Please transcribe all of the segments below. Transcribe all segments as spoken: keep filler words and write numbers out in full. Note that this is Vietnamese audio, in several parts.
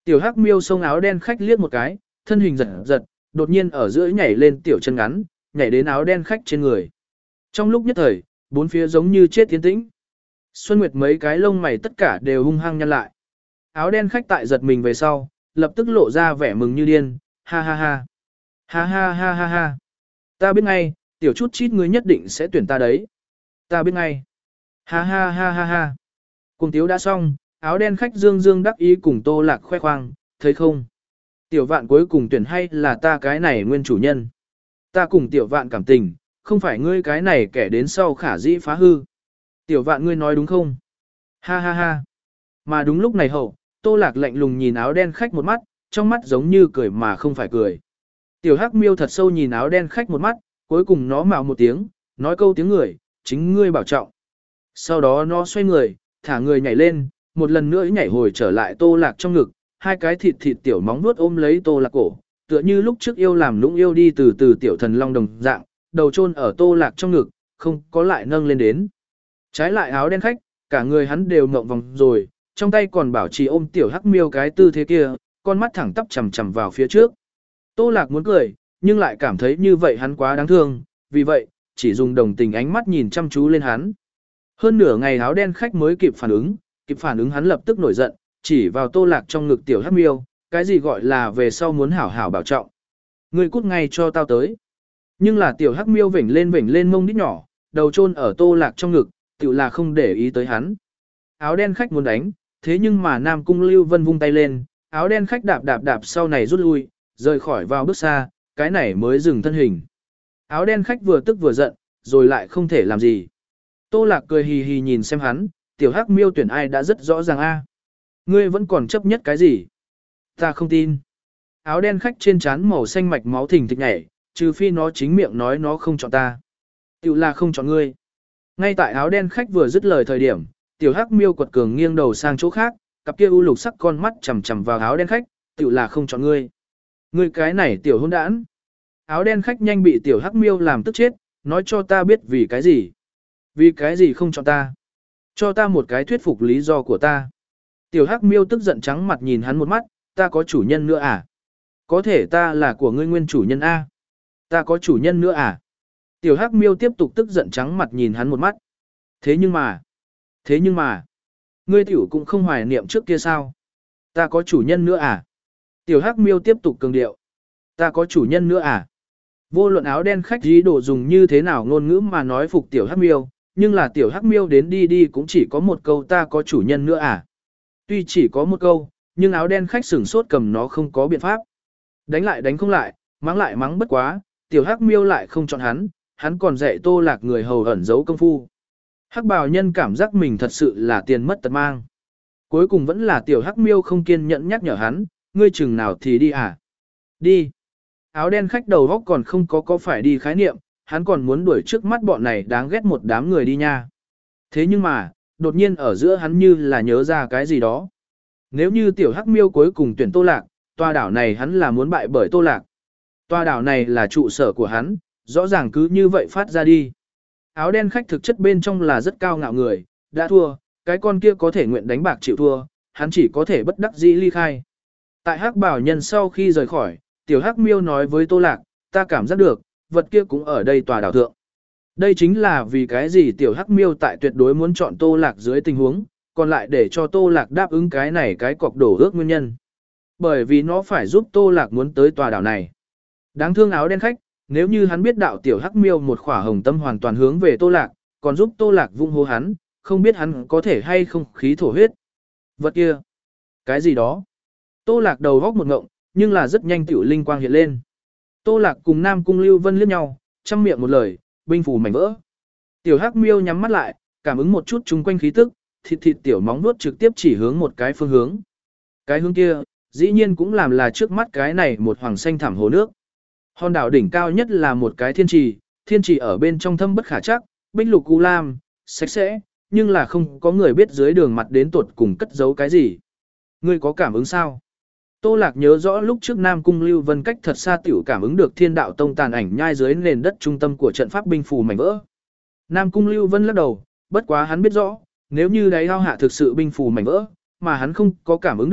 Tiểu Hắc Miêu xông áo đen khách liếc một cái, thân hình giật giật, đột nhiên ở giữa nhảy lên tiểu chân ngắn, nhảy đến áo đen khách trên người. Trong lúc nhất thời, bốn phía giống như chết tiến tĩnh. Xuân Nguyệt mấy cái lông mày tất cả đều hung hăng nhăn lại. Áo đen khách tại giật mình về sau, lập tức lộ ra vẻ mừng như điên, ha ha ha. Ha ha ha ha ha. Ta biết ngay, tiểu chút chít ngươi nhất định sẽ tuyển ta đấy. Ta biết ngay. Ha ha ha ha ha. Cùng tiếu đã xong, áo đen khách dương dương đắc ý cùng Tô Lạc khoe khoang, thấy không? Tiểu vạn cuối cùng tuyển hay là ta cái này nguyên chủ nhân. Ta cùng tiểu vạn cảm tình, không phải ngươi cái này kẻ đến sau khả dĩ phá hư. Tiểu vạn ngươi nói đúng không? Ha ha ha. Mà đúng lúc này hậu, Tô Lạc lạnh lùng nhìn áo đen khách một mắt, trong mắt giống như cười mà không phải cười. Tiểu Hắc Miêu thật sâu nhìn áo đen khách một mắt, cuối cùng nó mạo một tiếng, nói câu tiếng người, chính ngươi bảo trọng. Sau đó nó xoay người, thả người nhảy lên, một lần nữa nhảy hồi trở lại Tô Lạc trong ngực, hai cái thịt thịt tiểu móng nuốt ôm lấy Tô Lạc cổ, tựa như lúc trước yêu làm lũng yêu đi từ từ tiểu thần long đồng dạng, đầu chôn ở Tô Lạc trong ngực, không có lại nâng lên đến. Trái lại áo đen khách, cả người hắn đều ngậm vòng rồi, trong tay còn bảo trì ôm tiểu Hắc Miêu cái tư thế kia, con mắt thẳng tắp chằm chằm vào phía trước. Tô Lạc muốn cười, nhưng lại cảm thấy như vậy hắn quá đáng thương, vì vậy, chỉ dùng đồng tình ánh mắt nhìn chăm chú lên hắn. Hơn nửa ngày áo đen khách mới kịp phản ứng, kịp phản ứng hắn lập tức nổi giận, chỉ vào Tô Lạc trong ngực tiểu Hắc Miêu, cái gì gọi là về sau muốn hảo hảo bảo trọng. Ngươi cút ngay cho tao tới. Nhưng là tiểu Hắc Miêu vểnh lên vểnh lên mông đít nhỏ, đầu chôn ở Tô Lạc trong ngực, tự là không để ý tới hắn. Áo đen khách muốn đánh, thế nhưng mà Nam Cung Lưu Vân vung tay lên, áo đen khách đạp đạp đạp sau này rút lui, rời khỏi vào bước xa, cái này mới dừng thân hình. Áo đen khách vừa tức vừa giận, rồi lại không thể làm gì. Tô Lạc cười hì hì nhìn xem hắn, tiểu Hắc Miêu tuyển ai đã rất rõ ràng a. Ngươi vẫn còn chấp nhất cái gì? Ta không tin. Áo đen khách trên trán màu xanh mạch máu thình thịch nhảy, trừ phi nó chính miệng nói nó không chọn ta. Tiểu là không chọn ngươi. Ngay tại áo đen khách vừa dứt lời thời điểm, tiểu Hắc Miêu quật cường nghiêng đầu sang chỗ khác, cặp kia u lục sắc con mắt chằm chằm vào áo đen khách, tiểu là không chọn ngươi. Ngươi cái này tiểu hỗn đản. Áo đen khách nhanh bị tiểu Hắc Miêu làm tức chết, nói cho ta biết vì cái gì. Vì cái gì không chọn ta? Cho ta một cái thuyết phục lý do của ta. Tiểu Hắc Miêu tức giận trắng mặt nhìn hắn một mắt, ta có chủ nhân nữa à? Có thể ta là của ngươi nguyên chủ nhân A. Ta có chủ nhân nữa à? Tiểu Hắc Miêu tiếp tục tức giận trắng mặt nhìn hắn một mắt. Thế nhưng mà, thế nhưng mà, ngươi tiểu cũng không hoài niệm trước kia sao? Ta có chủ nhân nữa à? Tiểu Hắc Miêu tiếp tục cường điệu. Ta có chủ nhân nữa à? Vô luận áo đen khách ý đồ dùng như thế nào ngôn ngữ mà nói phục tiểu Hắc Miêu, nhưng là tiểu Hắc Miêu đến đi đi cũng chỉ có một câu ta có chủ nhân nữa à? Tuy chỉ có một câu, nhưng áo đen khách sửng sốt cầm nó không có biện pháp. Đánh lại đánh không lại, mắng lại mắng bất quá, tiểu Hắc Miêu lại không chọn hắn, hắn còn dạy Tô Lạc người hầu ẩn giấu công phu. Hắc bào nhân cảm giác mình thật sự là tiền mất tật mang. Cuối cùng vẫn là tiểu Hắc Miêu không kiên nhẫn nhắc nhở hắn, ngươi chừng nào thì đi à? Đi. Áo đen khách đầu góc còn không có có phải đi khái niệm, hắn còn muốn đuổi trước mắt bọn này đáng ghét một đám người đi nha. Thế nhưng mà, đột nhiên ở giữa hắn như là nhớ ra cái gì đó. Nếu như tiểu Hắc Miêu cuối cùng tuyển Tô Lạc, tòa đảo này hắn là muốn bại bởi Tô Lạc. Tòa đảo này là trụ sở của hắn, rõ ràng cứ như vậy phát ra đi. Áo đen khách thực chất bên trong là rất cao ngạo người, đã thua, cái con kia có thể nguyện đánh bạc chịu thua, hắn chỉ có thể bất đắc dĩ ly khai. Tại Hắc bảo nhân sau khi rời khỏi, tiểu Hắc Miêu nói với Tô Lạc, ta cảm giác được, vật kia cũng ở đây tòa đảo thượng. Đây chính là vì cái gì tiểu Hắc Miêu tại tuyệt đối muốn chọn Tô Lạc dưới tình huống, còn lại để cho Tô Lạc đáp ứng cái này cái cọc đổ ước nguyên nhân. Bởi vì nó phải giúp Tô Lạc muốn tới tòa đảo này. Đáng thương áo đen khách, nếu như hắn biết đạo tiểu Hắc Miêu một khỏa hồng tâm hoàn toàn hướng về Tô Lạc, còn giúp Tô Lạc vung hô hắn, không biết hắn có thể hay không khí thổ huyết. Vật kia, cái gì đó? Tô Lạc đầu góc một ngộng, nhưng là rất nhanh tiểu linh quang hiện lên. Tô Lạc cùng Nam Cung Lưu Vân liếc nhau, trăm miệng một lời, binh phù mảnh vỡ. Tiểu Hắc Miêu nhắm mắt lại, cảm ứng một chút chung quanh khí tức, thịt thịt tiểu móng nuốt trực tiếp chỉ hướng một cái phương hướng. Cái hướng kia, dĩ nhiên cũng làm là trước mắt cái này một hoàng xanh thảm hồ nước. Hòn đảo đỉnh cao nhất là một cái thiên trì, thiên trì ở bên trong thâm bất khả chắc, bích lục u lam, sạch sẽ, nhưng là không có người biết dưới đường mặt đến tuột cùng cất giấu cái gì. Ngươi có cảm ứng sao? Tô Lạc nhớ rõ lúc trước Nam Cung Lưu Vân cách thật xa tiểu cảm ứng được Thiên Đạo Tông tàn ảnh nhai dưới nền đất trung tâm của trận pháp binh phù mảnh vỡ. Nam Cung Lưu Vân lắc đầu, bất quá hắn biết rõ, nếu như đáy ao hạ thực sự binh phù mảnh vỡ, mà hắn không có cảm ứng được,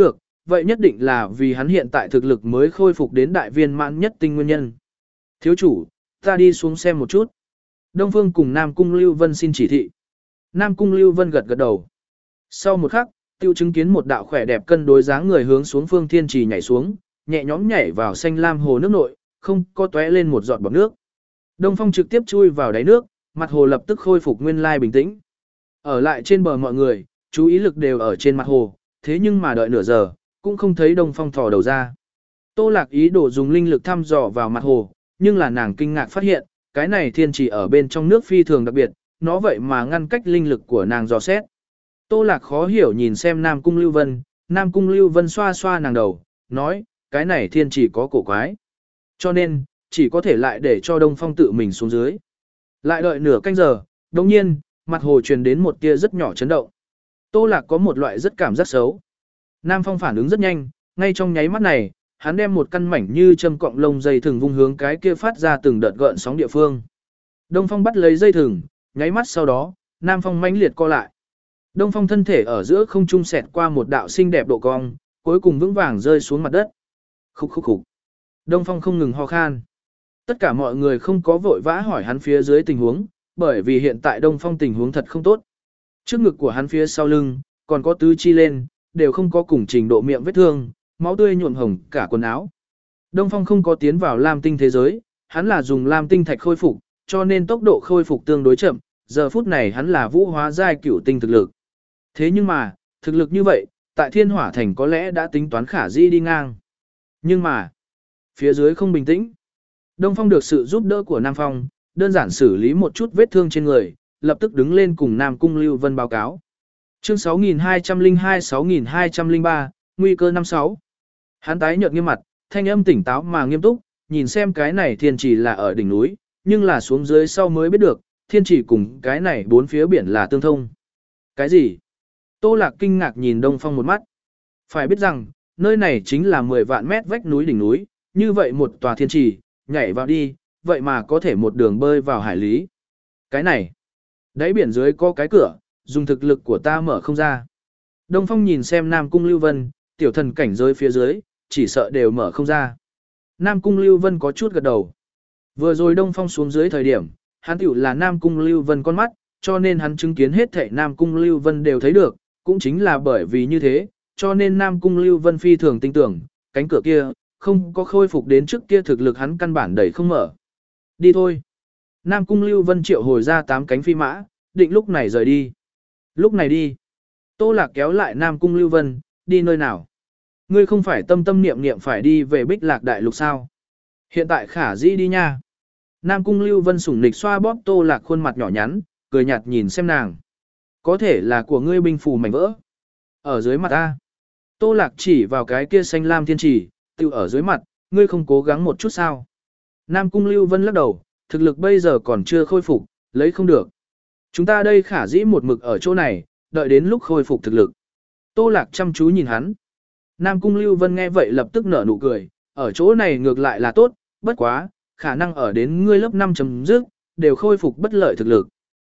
vậy nhất định là vì hắn hiện tại thực lực mới khôi phục đến đại viên mãn nhất tinh nguyên nhân. Thiếu chủ, ta đi xuống xem một chút. Đông Phương cùng Nam Cung Lưu Vân xin chỉ thị. Nam Cung Lưu Vân gật gật đầu. Sau một khắc, tiêu chứng kiến một đạo khỏe đẹp cân đối dáng người hướng xuống phương thiên trì nhảy xuống, nhẹ nhõm nhảy vào xanh lam hồ nước nội, không có tóe lên một giọt bọt nước. Đông Phong trực tiếp chui vào đáy nước, mặt hồ lập tức khôi phục nguyên lai bình tĩnh. Ở lại trên bờ mọi người, chú ý lực đều ở trên mặt hồ, thế nhưng mà đợi nửa giờ, cũng không thấy Đông Phong thò đầu ra. Tô Lạc ý đồ dùng linh lực thăm dò vào mặt hồ, nhưng là nàng kinh ngạc phát hiện, cái này thiên trì ở bên trong nước phi thường đặc biệt, nó vậy mà ngăn cách linh lực của nàng dò xét. Tô Lạc khó hiểu nhìn xem Nam Cung Lưu Vân, Nam Cung Lưu Vân xoa xoa nàng đầu, nói, cái này thiên trì có cổ quái. Cho nên, chỉ có thể lại để cho Đông Phong tự mình xuống dưới. Lại đợi nửa canh giờ, đồng nhiên, mặt hồ truyền đến một tia rất nhỏ chấn động. Tô Lạc có một loại rất cảm giác xấu. Nam Phong phản ứng rất nhanh, ngay trong nháy mắt này, hắn đem một căn mảnh như châm cọng lông dây thừng vung hướng cái kia phát ra từng đợt gợn sóng địa phương. Đông Phong bắt lấy dây thừng, nháy mắt sau đó, Nam Phong mãnh liệt co lại. Đông Phong thân thể ở giữa không trung xẹt qua một đạo xinh đẹp độ cong, cuối cùng vững vàng rơi xuống mặt đất. Khúc khúc khúc. Đông Phong không ngừng ho khan. Tất cả mọi người không có vội vã hỏi hắn phía dưới tình huống, bởi vì hiện tại Đông Phong tình huống thật không tốt. Trước ngực của hắn phía sau lưng, còn có tứ chi lên, đều không có cùng trình độ miệng vết thương, máu tươi nhuộm hồng cả quần áo. Đông Phong không có tiến vào lam tinh thế giới, hắn là dùng lam tinh thạch khôi phục, cho nên tốc độ khôi phục tương đối chậm, giờ phút này hắn là vũ hóa giai cửu tinh thực lực. Thế nhưng mà, thực lực như vậy, tại Thiên Hỏa Thành có lẽ đã tính toán khả dĩ đi ngang. Nhưng mà, phía dưới không bình tĩnh. Đông Phong được sự giúp đỡ của Nam Phong, đơn giản xử lý một chút vết thương trên người, lập tức đứng lên cùng Nam Cung Lưu Vân báo cáo. Chương sáu nghìn hai trăm lẻ hai sáu nghìn hai trăm lẻ ba, nguy cơ năm sáu. Hắn tái nhợt nghiêm mặt, thanh âm tỉnh táo mà nghiêm túc, nhìn xem cái này thiên trì là ở đỉnh núi, nhưng là xuống dưới sau mới biết được, thiên trì cùng cái này bốn phía biển là tương thông. Cái gì? Tô Lạc kinh ngạc nhìn Đông Phong một mắt. Phải biết rằng, nơi này chính là mười vạn mét vách núi đỉnh núi, như vậy một tòa thiên trì, nhảy vào đi, vậy mà có thể một đường bơi vào hải lý. Cái này, đáy biển dưới có cái cửa, dùng thực lực của ta mở không ra. Đông Phong nhìn xem Nam Cung Lưu Vân, tiểu thần cảnh giới phía dưới, chỉ sợ đều mở không ra. Nam Cung Lưu Vân có chút gật đầu. Vừa rồi Đông Phong xuống dưới thời điểm, hắn tiểu là Nam Cung Lưu Vân con mắt, cho nên hắn chứng kiến hết thảy Nam Cung Lưu Vân đều thấy được, cũng chính là bởi vì như thế, cho nên Nam Cung Lưu Vân phi thường tin tưởng, cánh cửa kia, không có khôi phục đến trước kia thực lực hắn căn bản đẩy không mở. Đi thôi. Nam Cung Lưu Vân triệu hồi ra tám cánh phi mã, định lúc này rời đi. Lúc này đi. Tô Lạc kéo lại Nam Cung Lưu Vân, đi nơi nào? Ngươi không phải tâm tâm niệm niệm phải đi về Bích Lạc Đại Lục sao? Hiện tại khả dĩ đi nha. Nam Cung Lưu Vân sủng nịch xoa bóp Tô Lạc khuôn mặt nhỏ nhắn, cười nhạt nhìn xem nàng. Có thể là của ngươi binh phù mảnh vỡ. Ở dưới mặt ta. Tô Lạc chỉ vào cái kia xanh lam thiên trì, tiêu ở dưới mặt, ngươi không cố gắng một chút sao? Nam Cung Lưu Vân lắc đầu, thực lực bây giờ còn chưa khôi phục, lấy không được. Chúng ta đây khả dĩ một mực ở chỗ này, đợi đến lúc khôi phục thực lực. Tô Lạc chăm chú nhìn hắn. Nam Cung Lưu Vân nghe vậy lập tức nở nụ cười, ở chỗ này ngược lại là tốt, bất quá, khả năng ở đến ngươi lớp năm chấm dứt, đều khôi phục bất lợi thực lực.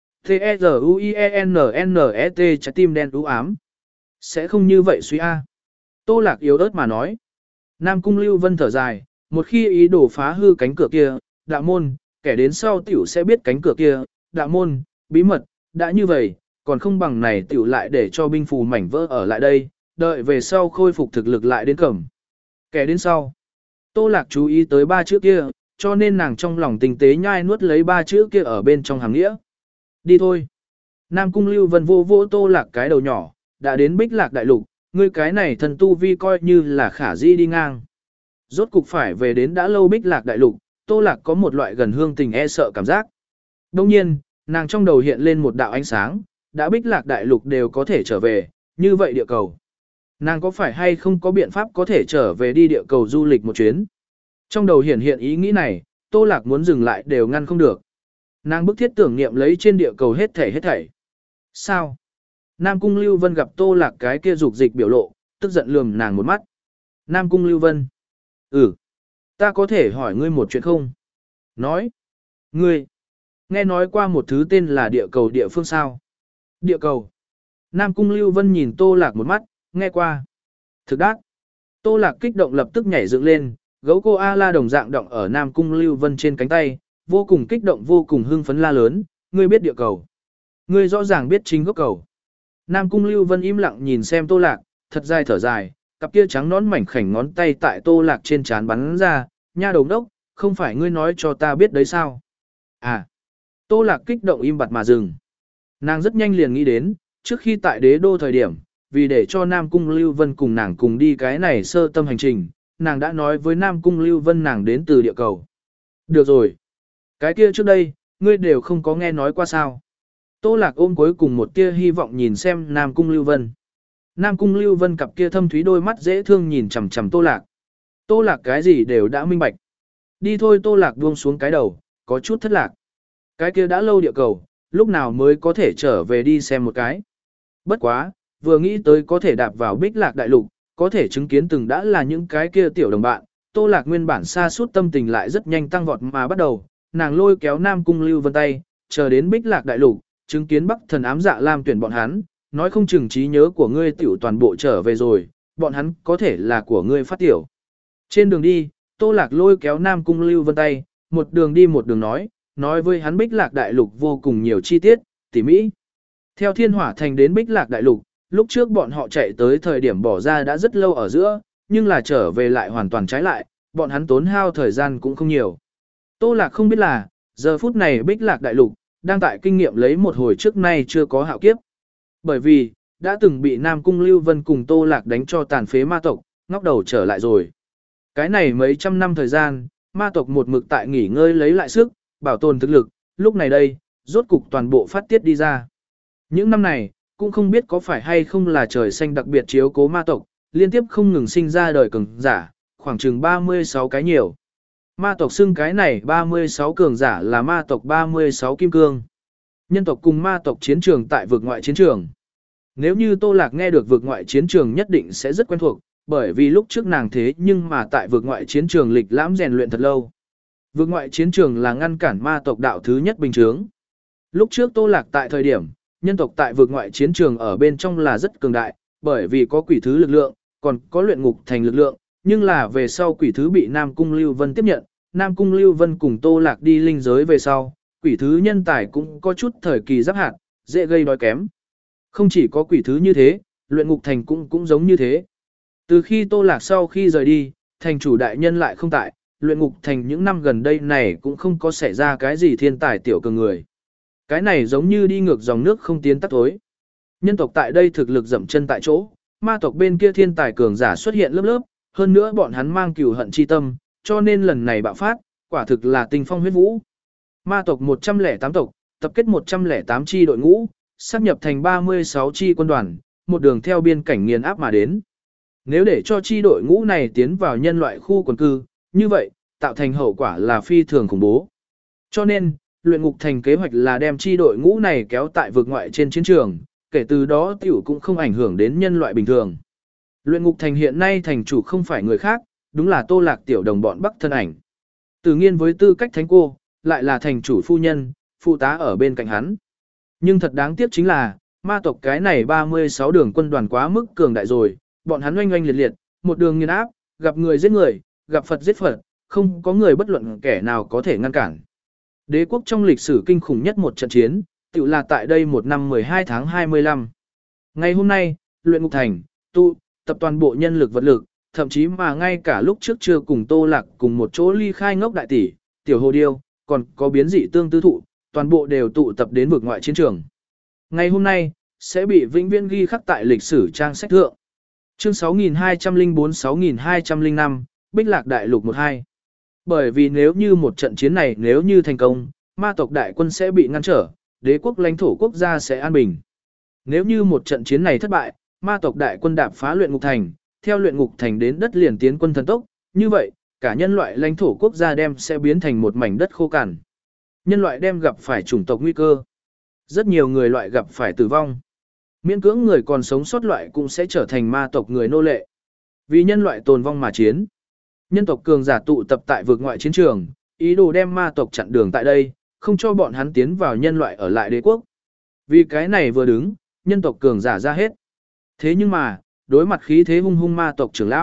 T-E-Z-U-I-E-N-N-E-T trái tim đen u ám. Sẽ không như vậy suy a. Tô Lạc yếu ớt mà nói. Nam Cung Lưu Vân thở dài, một khi ý đồ phá hư cánh cửa kia, đạo môn, kẻ đến sau tiểu sẽ biết cánh cửa kia, đạo môn, bí mật, đã như vậy, còn không bằng này tiểu lại để cho binh phù mảnh vỡ ở lại đây, đợi về sau khôi phục thực lực lại đến cẩm. Kẻ đến sau. Tô Lạc chú ý tới ba chữ kia, cho nên nàng trong lòng tinh tế nhai nuốt lấy ba chữ kia ở bên trong hàng nghĩa. Đi thôi. Nam Cung Lưu Vân vô vô Tô Lạc cái đầu nhỏ, đã đến Bích Lạc Đại Lục, ngươi cái này thần tu vi coi như là khả di đi ngang. Rốt cục phải về đến đã lâu Bích Lạc Đại Lục, Tô Lạc có một loại gần hương tình e sợ cảm giác. Đông nhiên, nàng trong đầu hiện lên một đạo ánh sáng, đã Bích Lạc Đại Lục đều có thể trở về, như vậy địa cầu. Nàng có phải hay không có biện pháp có thể trở về đi địa cầu du lịch một chuyến? Trong đầu hiện hiện ý nghĩ này, Tô Lạc muốn dừng lại đều ngăn không được. Nàng bức thiết tưởng niệm lấy trên địa cầu hết thảy hết thảy. Sao? Nam Cung Lưu Vân gặp Tô Lạc cái kia dục dịch biểu lộ, tức giận lườm nàng một mắt. Nam Cung Lưu Vân. Ừ. Ta có thể hỏi ngươi một chuyện không? Nói. Ngươi. Nghe nói qua một thứ tên là địa cầu địa phương sao? Địa cầu. Nam Cung Lưu Vân nhìn Tô Lạc một mắt, nghe qua. Thực đắc. Tô Lạc kích động lập tức nhảy dựng lên, gấu cô A-la đồng dạng động ở Nam Cung Lưu Vân trên cánh tay, vô cùng kích động vô cùng hưng phấn la lớn, ngươi biết địa cầu. Ngươi rõ ràng biết chính gốc cầu. Nam Cung Lưu Vân im lặng nhìn xem Tô Lạc, thật dài thở dài, cặp kia trắng nón mảnh khảnh ngón tay tại Tô Lạc trên trán bắn ra, nha đầu đốc, không phải ngươi nói cho ta biết đấy sao? À, Tô Lạc kích động im bặt mà dừng. Nàng rất nhanh liền nghĩ đến, trước khi tại đế đô thời điểm, vì để cho Nam Cung Lưu Vân cùng nàng cùng đi cái này sơ tâm hành trình, nàng đã nói với Nam Cung Lưu Vân nàng đến từ địa cầu. Được rồi. Cái kia trước đây, ngươi đều không có nghe nói qua sao. Tô Lạc ôm cuối cùng một tia hy vọng nhìn xem Nam Cung Lưu Vân. Nam Cung Lưu Vân cặp kia thâm thúy đôi mắt dễ thương nhìn chằm chằm Tô Lạc. Tô Lạc cái gì đều đã minh bạch. Đi thôi Tô Lạc buông xuống cái đầu, có chút thất lạc. Cái kia đã lâu địa cầu, lúc nào mới có thể trở về đi xem một cái. Bất quá, vừa nghĩ tới có thể đạp vào Bích Lạc Đại Lục, có thể chứng kiến từng đã là những cái kia tiểu đồng bạn, Tô Lạc nguyên bản xa suốt tâm tình lại rất nhanh tăng vọt mà bắt đầu, nàng lôi kéo Nam Cung Lưu Vân tay, chờ đến Bích Lạc Đại Lục, chứng kiến Bắc Thần ám dạ lam tuyển bọn hắn, nói không chừng trí nhớ của ngươi tiểu toàn bộ trở về rồi, bọn hắn có thể là của ngươi phát tiểu. Trên đường đi, Tô Lạc lôi kéo Nam Cung Lưu Vân tay, một đường đi một đường nói, nói với hắn Bích Lạc Đại Lục vô cùng nhiều chi tiết, tỉ mỹ. Theo Thiên Hỏa Thành đến Bích Lạc Đại Lục, lúc trước bọn họ chạy tới thời điểm bỏ ra đã rất lâu ở giữa, nhưng là trở về lại hoàn toàn trái lại, bọn hắn tốn hao thời gian cũng không nhiều. Tô Lạc không biết là, giờ phút này Bích Lạc Đại Lục, đang tại kinh nghiệm lấy một hồi trước nay chưa có hạo kiếp. Bởi vì, đã từng bị Nam Cung Lưu Vân cùng Tô Lạc đánh cho tàn phế ma tộc, ngóc đầu trở lại rồi. Cái này mấy trăm năm thời gian, ma tộc một mực tại nghỉ ngơi lấy lại sức, bảo tồn thực lực, lúc này đây, rốt cục toàn bộ phát tiết đi ra. Những năm này, cũng không biết có phải hay không là trời xanh đặc biệt chiếu cố ma tộc, liên tiếp không ngừng sinh ra đời cường giả, khoảng chừng ba mươi sáu cái nhiều. Ma tộc xưng cái này ba mươi sáu cường giả là ma tộc ba mươi sáu kim cương. Nhân tộc cùng ma tộc chiến trường tại vực ngoại chiến trường. Nếu như Tô Lạc nghe được vực ngoại chiến trường nhất định sẽ rất quen thuộc, bởi vì lúc trước nàng thế nhưng mà tại vực ngoại chiến trường lịch lãm rèn luyện thật lâu. Vực ngoại chiến trường là ngăn cản ma tộc đạo thứ nhất bình chướng. Lúc trước Tô Lạc tại thời điểm, nhân tộc tại vực ngoại chiến trường ở bên trong là rất cường đại, bởi vì có quỷ thứ lực lượng, còn có luyện ngục thành lực lượng, nhưng là về sau quỷ thứ bị Nam Cung Lưu Vân tiếp nhận, Nam Cung Lưu Vân cùng Tô Lạc đi linh giới về sau, quỷ thứ nhân tài cũng có chút thời kỳ giáp hạt, dễ gây đói kém. Không chỉ có quỷ thứ như thế, luyện ngục thành cũng cũng giống như thế. Từ khi Tô Lạc sau khi rời đi, thành chủ đại nhân lại không tại, luyện ngục thành những năm gần đây này cũng không có xảy ra cái gì thiên tài tiểu cường người. Cái này giống như đi ngược dòng nước không tiến tắt tối. Nhân tộc tại đây thực lực dậm chân tại chỗ, ma tộc bên kia thiên tài cường giả xuất hiện lớp lớp, hơn nữa bọn hắn mang cừu hận chi tâm, cho nên lần này bạo phát, quả thực là tinh phong huyết vũ. Ma tộc một trăm lẻ tám tộc, tập kết một trăm lẻ tám chi đội ngũ, sáp nhập thành ba mươi sáu chi quân đoàn, một đường theo biên cảnh nghiền áp mà đến. Nếu để cho chi đội ngũ này tiến vào nhân loại khu quần cư, như vậy, tạo thành hậu quả là phi thường khủng bố. Cho nên, luyện ngục thành kế hoạch là đem chi đội ngũ này kéo tại vực ngoại trên chiến trường, kể từ đó tiểu cũng không ảnh hưởng đến nhân loại bình thường. Luyện ngục thành hiện nay thành chủ không phải người khác, đúng là Tô Lạc tiểu đồng bọn Bắc thân ảnh. Tự nhiên với tư cách thánh cô, lại là thành chủ phu nhân, phụ tá ở bên cạnh hắn. Nhưng thật đáng tiếc chính là, ma tộc cái này ba mươi sáu đường quân đoàn quá mức cường đại rồi, bọn hắn oanh oanh liệt liệt, một đường nghiền áp, gặp người giết người, gặp Phật giết Phật, không có người bất luận kẻ nào có thể ngăn cản. Đế quốc trong lịch sử kinh khủng nhất một trận chiến, tự là tại đây một năm mười hai tháng hai mươi lăm. Ngày hôm nay, luyện ngục thành, tụ, tập toàn bộ nhân lực vật lực, thậm chí mà ngay cả lúc trước chưa cùng Tô Lạc cùng một chỗ ly khai ngốc đại tỷ, tiểu hồ điêu, còn có biến dị tương tư thụ, toàn bộ đều tụ tập đến vực ngoại chiến trường. Ngày hôm nay, sẽ bị vĩnh viễn ghi khắc tại lịch sử trang sách thượng. Chương sáu nghìn hai trăm lẻ bốn sáu nghìn hai trăm lẻ năm, Bích Lạc Đại Lục một hai. Bởi vì nếu như một trận chiến này nếu như thành công, ma tộc đại quân sẽ bị ngăn trở, đế quốc lãnh thổ quốc gia sẽ an bình. Nếu như một trận chiến này thất bại, ma tộc đại quân đạp phá luyện ngục thành, theo luyện ngục thành đến đất liền tiến quân thần tốc, như vậy, cả nhân loại lãnh thổ quốc gia đem sẽ biến thành một mảnh đất khô cằn. Nhân loại đem gặp phải chủng tộc nguy cơ. Rất nhiều người loại gặp phải tử vong. Miễn cưỡng người còn sống sót loại cũng sẽ trở thành ma tộc người nô lệ. Vì nhân loại tồn vong mà chiến. Nhân tộc cường giả tụ tập tại vực ngoại chiến trường, ý đồ đem ma tộc chặn đường tại đây, không cho bọn hắn tiến vào nhân loại ở lại đế quốc. Vì cái này vừa đứng, nhân tộc cường giả ra hết. Thế nhưng mà, đối mặt khí thế hung hung ma tộc trưởng lão,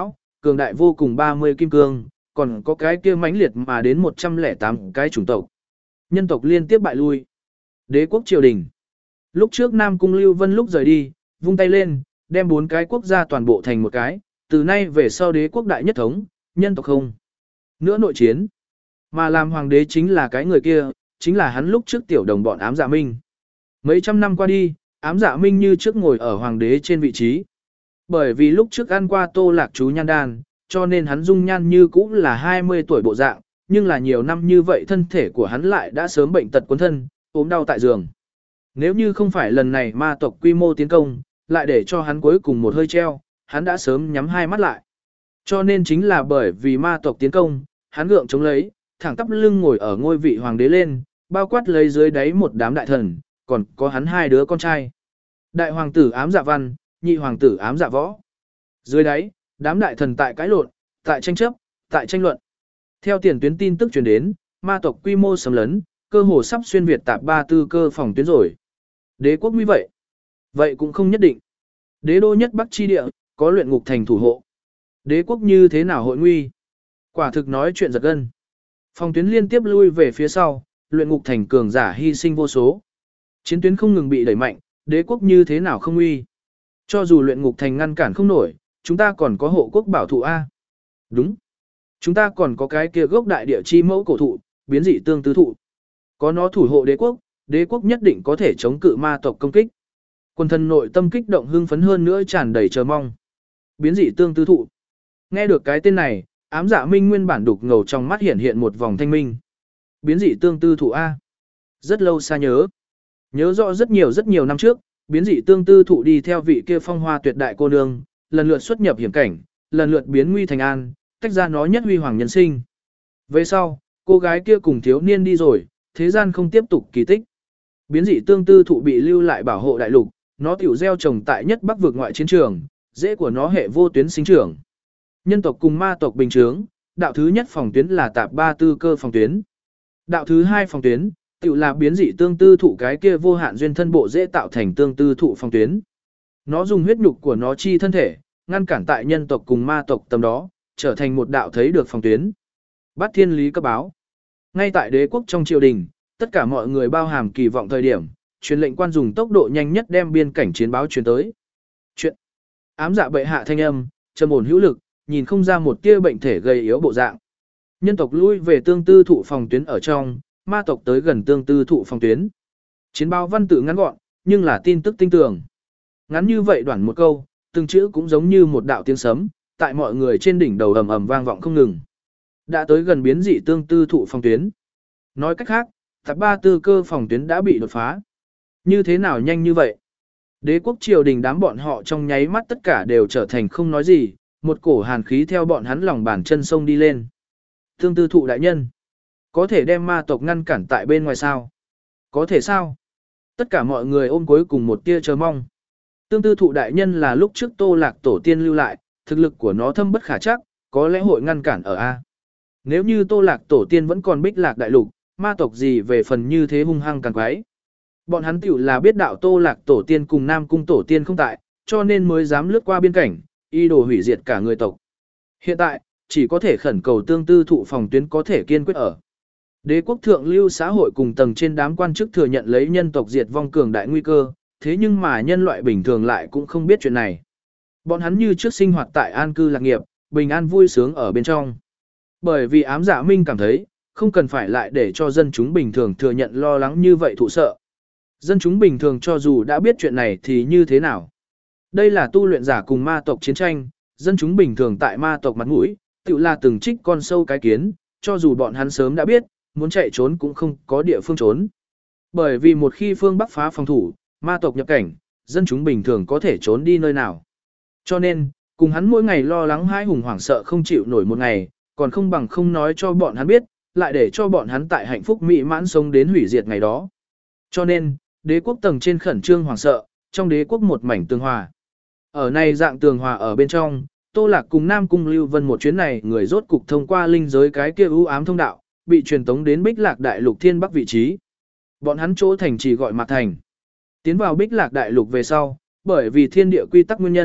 cường đại vô cùng ba mươi kim cương, còn có cái kia mãnh liệt mà đến một trăm lẻ tám cái chủng tộc. Nhân tộc liên tiếp bại lui. Đế quốc triều đình. Lúc trước Nam Cung Lưu Vân lúc rời đi, vung tay lên, đem bốn cái quốc gia toàn bộ thành một cái, từ nay về sau đế quốc đại nhất thống, nhân tộc không. Nữa nội chiến. Mà làm hoàng đế chính là cái người kia, chính là hắn lúc trước tiểu đồng bọn Ám Dạ Minh. Mấy trăm năm qua đi, Ám Dạ Minh như trước ngồi ở hoàng đế trên vị trí. Bởi vì lúc trước ăn qua Tô Lạc chú nhan đan, cho nên hắn dung nhan như cũng là hai mươi tuổi bộ dạng, nhưng là nhiều năm như vậy thân thể của hắn lại đã sớm bệnh tật cuốn thân, ốm đau tại giường. Nếu như không phải lần này ma tộc quy mô tiến công, lại để cho hắn cuối cùng một hơi treo, hắn đã sớm nhắm hai mắt lại. Cho nên chính là bởi vì ma tộc tiến công, hắn gượng chống lấy, thẳng tắp lưng ngồi ở ngôi vị hoàng đế lên, bao quát lấy dưới đáy một đám đại thần, còn có hắn hai đứa con trai. Đại hoàng tử Ám Dạ Văn, nhị hoàng tử Ám Dạ Võ. Dưới đáy, đám đại thần tại cãi lộn, tại tranh chấp, tại tranh luận. Theo tiền tuyến tin tức truyền đến, ma tộc quy mô xâm lấn, cơ hồ sắp xuyên Việt tạp ba tư cơ phòng tuyến rồi. Đế quốc như vậy. Vậy cũng không nhất định. Đế đô nhất Bắc chi địa, có luyện ngục thành thủ hộ. Đế quốc như thế nào hội nguy? Quả thực nói chuyện giật gân. Phòng tuyến liên tiếp lui về phía sau, luyện ngục thành cường giả hy sinh vô số. Chiến tuyến không ngừng bị đẩy mạnh, đế quốc như thế nào không nguy? Cho dù luyện ngục thành ngăn cản không nổi, chúng ta còn có hộ quốc bảo thụ A. Đúng. Chúng ta còn có cái kia gốc đại địa chi mẫu cổ thụ, biến dị tương tư thụ. Có nó thủ hộ đế quốc, đế quốc nhất định có thể chống cự ma tộc công kích. Quân thần nội tâm kích động hưng phấn hơn nữa tràn đầy chờ mong. Biến dị tương tư thụ. Nghe được cái tên này, Ám Dạ Minh nguyên bản đục ngầu trong mắt hiện hiện một vòng thanh minh. Biến dị tương tư thụ A. Rất lâu xa nhớ. Nhớ rõ rất nhiều rất nhiều năm trước, biến dị tương tư thụ đi theo vị kia phong hoa tuyệt đại cô nương, lần lượt xuất nhập hiểm cảnh, lần lượt biến nguy thành an, tách ra nó nhất huy hoàng nhân sinh. Về sau, cô gái kia cùng thiếu niên đi rồi, thế gian không tiếp tục kỳ tích. Biến dị tương tư thụ bị lưu lại bảo hộ đại lục, nó tiểu gieo trồng tại nhất Bắc vực ngoại chiến trường, rễ của nó hệ vô tuyến sinh trưởng. Nhân tộc cùng ma tộc bình chướng, đạo thứ nhất phòng tuyến là tạp ba tư cơ phòng tuyến. Đạo thứ hai phòng tuyến, tiểu là biến dị tương tư thụ cái kia vô hạn duyên thân bộ dễ tạo thành tương tư thụ phòng tuyến. Nó dùng huyết nhục của nó chi thân thể, ngăn cản tại nhân tộc cùng ma tộc tầm đó, trở thành một đạo thấy được phòng tuyến. Bát thiên lý cấp báo. Ngay tại đế quốc trong triều đình, tất cả mọi người bao hàm kỳ vọng thời điểm, truyền lệnh quan dùng tốc độ nhanh nhất đem biên cảnh chiến báo truyền tới. Chuyện. Ám Dạ bệ hạ thanh âm, trầm ổn hữu lực, nhìn không ra một tia bệnh thể gầy yếu bộ dạng. Nhân tộc lui về tương tư thụ phòng tuyến ở trong, ma tộc tới gần tương tư thụ phòng tuyến. Chiến báo văn tự ngắn gọn, nhưng là tin tức tinh tường. Ngắn như vậy đoạn một câu, từng chữ cũng giống như một đạo tiếng sấm, tại mọi người trên đỉnh đầu ầm ầm vang vọng không ngừng. Đã tới gần biến dị tương tư thụ phòng tuyến. Nói cách khác, tạp ba tư cơ phòng tuyến đã bị đột phá. Như thế nào nhanh như vậy? Đế quốc triều đình đám bọn họ trong nháy mắt tất cả đều trở thành không nói gì, một cổ hàn khí theo bọn hắn lòng bàn chân sông đi lên. Tương tư thụ đại nhân, có thể đem ma tộc ngăn cản tại bên ngoài sao? Có thể sao? Tất cả mọi người ôm cuối cùng một tia chờ mong. Tương tư thụ đại nhân là lúc trước Tô Lạc tổ tiên lưu lại, thực lực của nó thâm bất khả chắc, có lẽ hội ngăn cản ở A. Nếu như Tô Lạc tổ tiên vẫn còn Bích Lạc đại lục, ma tộc gì về phần như thế hung hăng càng quái. Bọn hắn tiểu là biết đạo Tô Lạc tổ tiên cùng Nam Cung tổ tiên không tại, cho nên mới dám lướt qua biên cảnh, y đồ hủy diệt cả người tộc. Hiện tại, chỉ có thể khẩn cầu tương tư thụ phòng tuyến có thể kiên quyết ở. Đế quốc thượng lưu xã hội cùng tầng trên đám quan chức thừa nhận lấy nhân tộc diệt vong cường đại nguy cơ, thế nhưng mà nhân loại bình thường lại cũng không biết chuyện này. Bọn hắn như trước sinh hoạt tại an cư lạc nghiệp, bình an vui sướng ở bên trong. Bởi vì Ám Dạ Minh cảm thấy, không cần phải lại để cho dân chúng bình thường thừa nhận lo lắng như vậy thụ sợ. Dân chúng bình thường cho dù đã biết chuyện này thì như thế nào? Đây là tu luyện giả cùng ma tộc chiến tranh, dân chúng bình thường tại ma tộc mặt mũi, tự là từng trích con sâu cái kiến, cho dù bọn hắn sớm đã biết, muốn chạy trốn cũng không có địa phương trốn. Bởi vì một khi phương Bắc phá phòng thủ, ma tộc nhập cảnh, dân chúng bình thường có thể trốn đi nơi nào. Cho nên, cùng hắn mỗi ngày lo lắng hãi hùng hoảng sợ không chịu nổi một ngày, còn không bằng không nói cho bọn hắn biết, lại để cho bọn hắn tại hạnh phúc mỹ mãn sống đến hủy diệt ngày đó. Cho nên, đế quốc tầng trên khẩn trương hoảng sợ, trong đế quốc một mảnh tường hòa. Ở này dạng tường hòa ở bên trong, Tô Lạc cùng Nam Cung Lưu Vân một chuyến này người rốt cục thông qua linh giới cái kia ưu ám thông đạo, bị truyền tống đến Bích Lạc Đại Lục Thiên Bắc vị trí. Bọn hắn chỗ thành trì gọi Mạc Thành. Tiến vào Bích Lạc Đại Lục về sau, bởi vì thiên địa quy tắc nguyên nhân,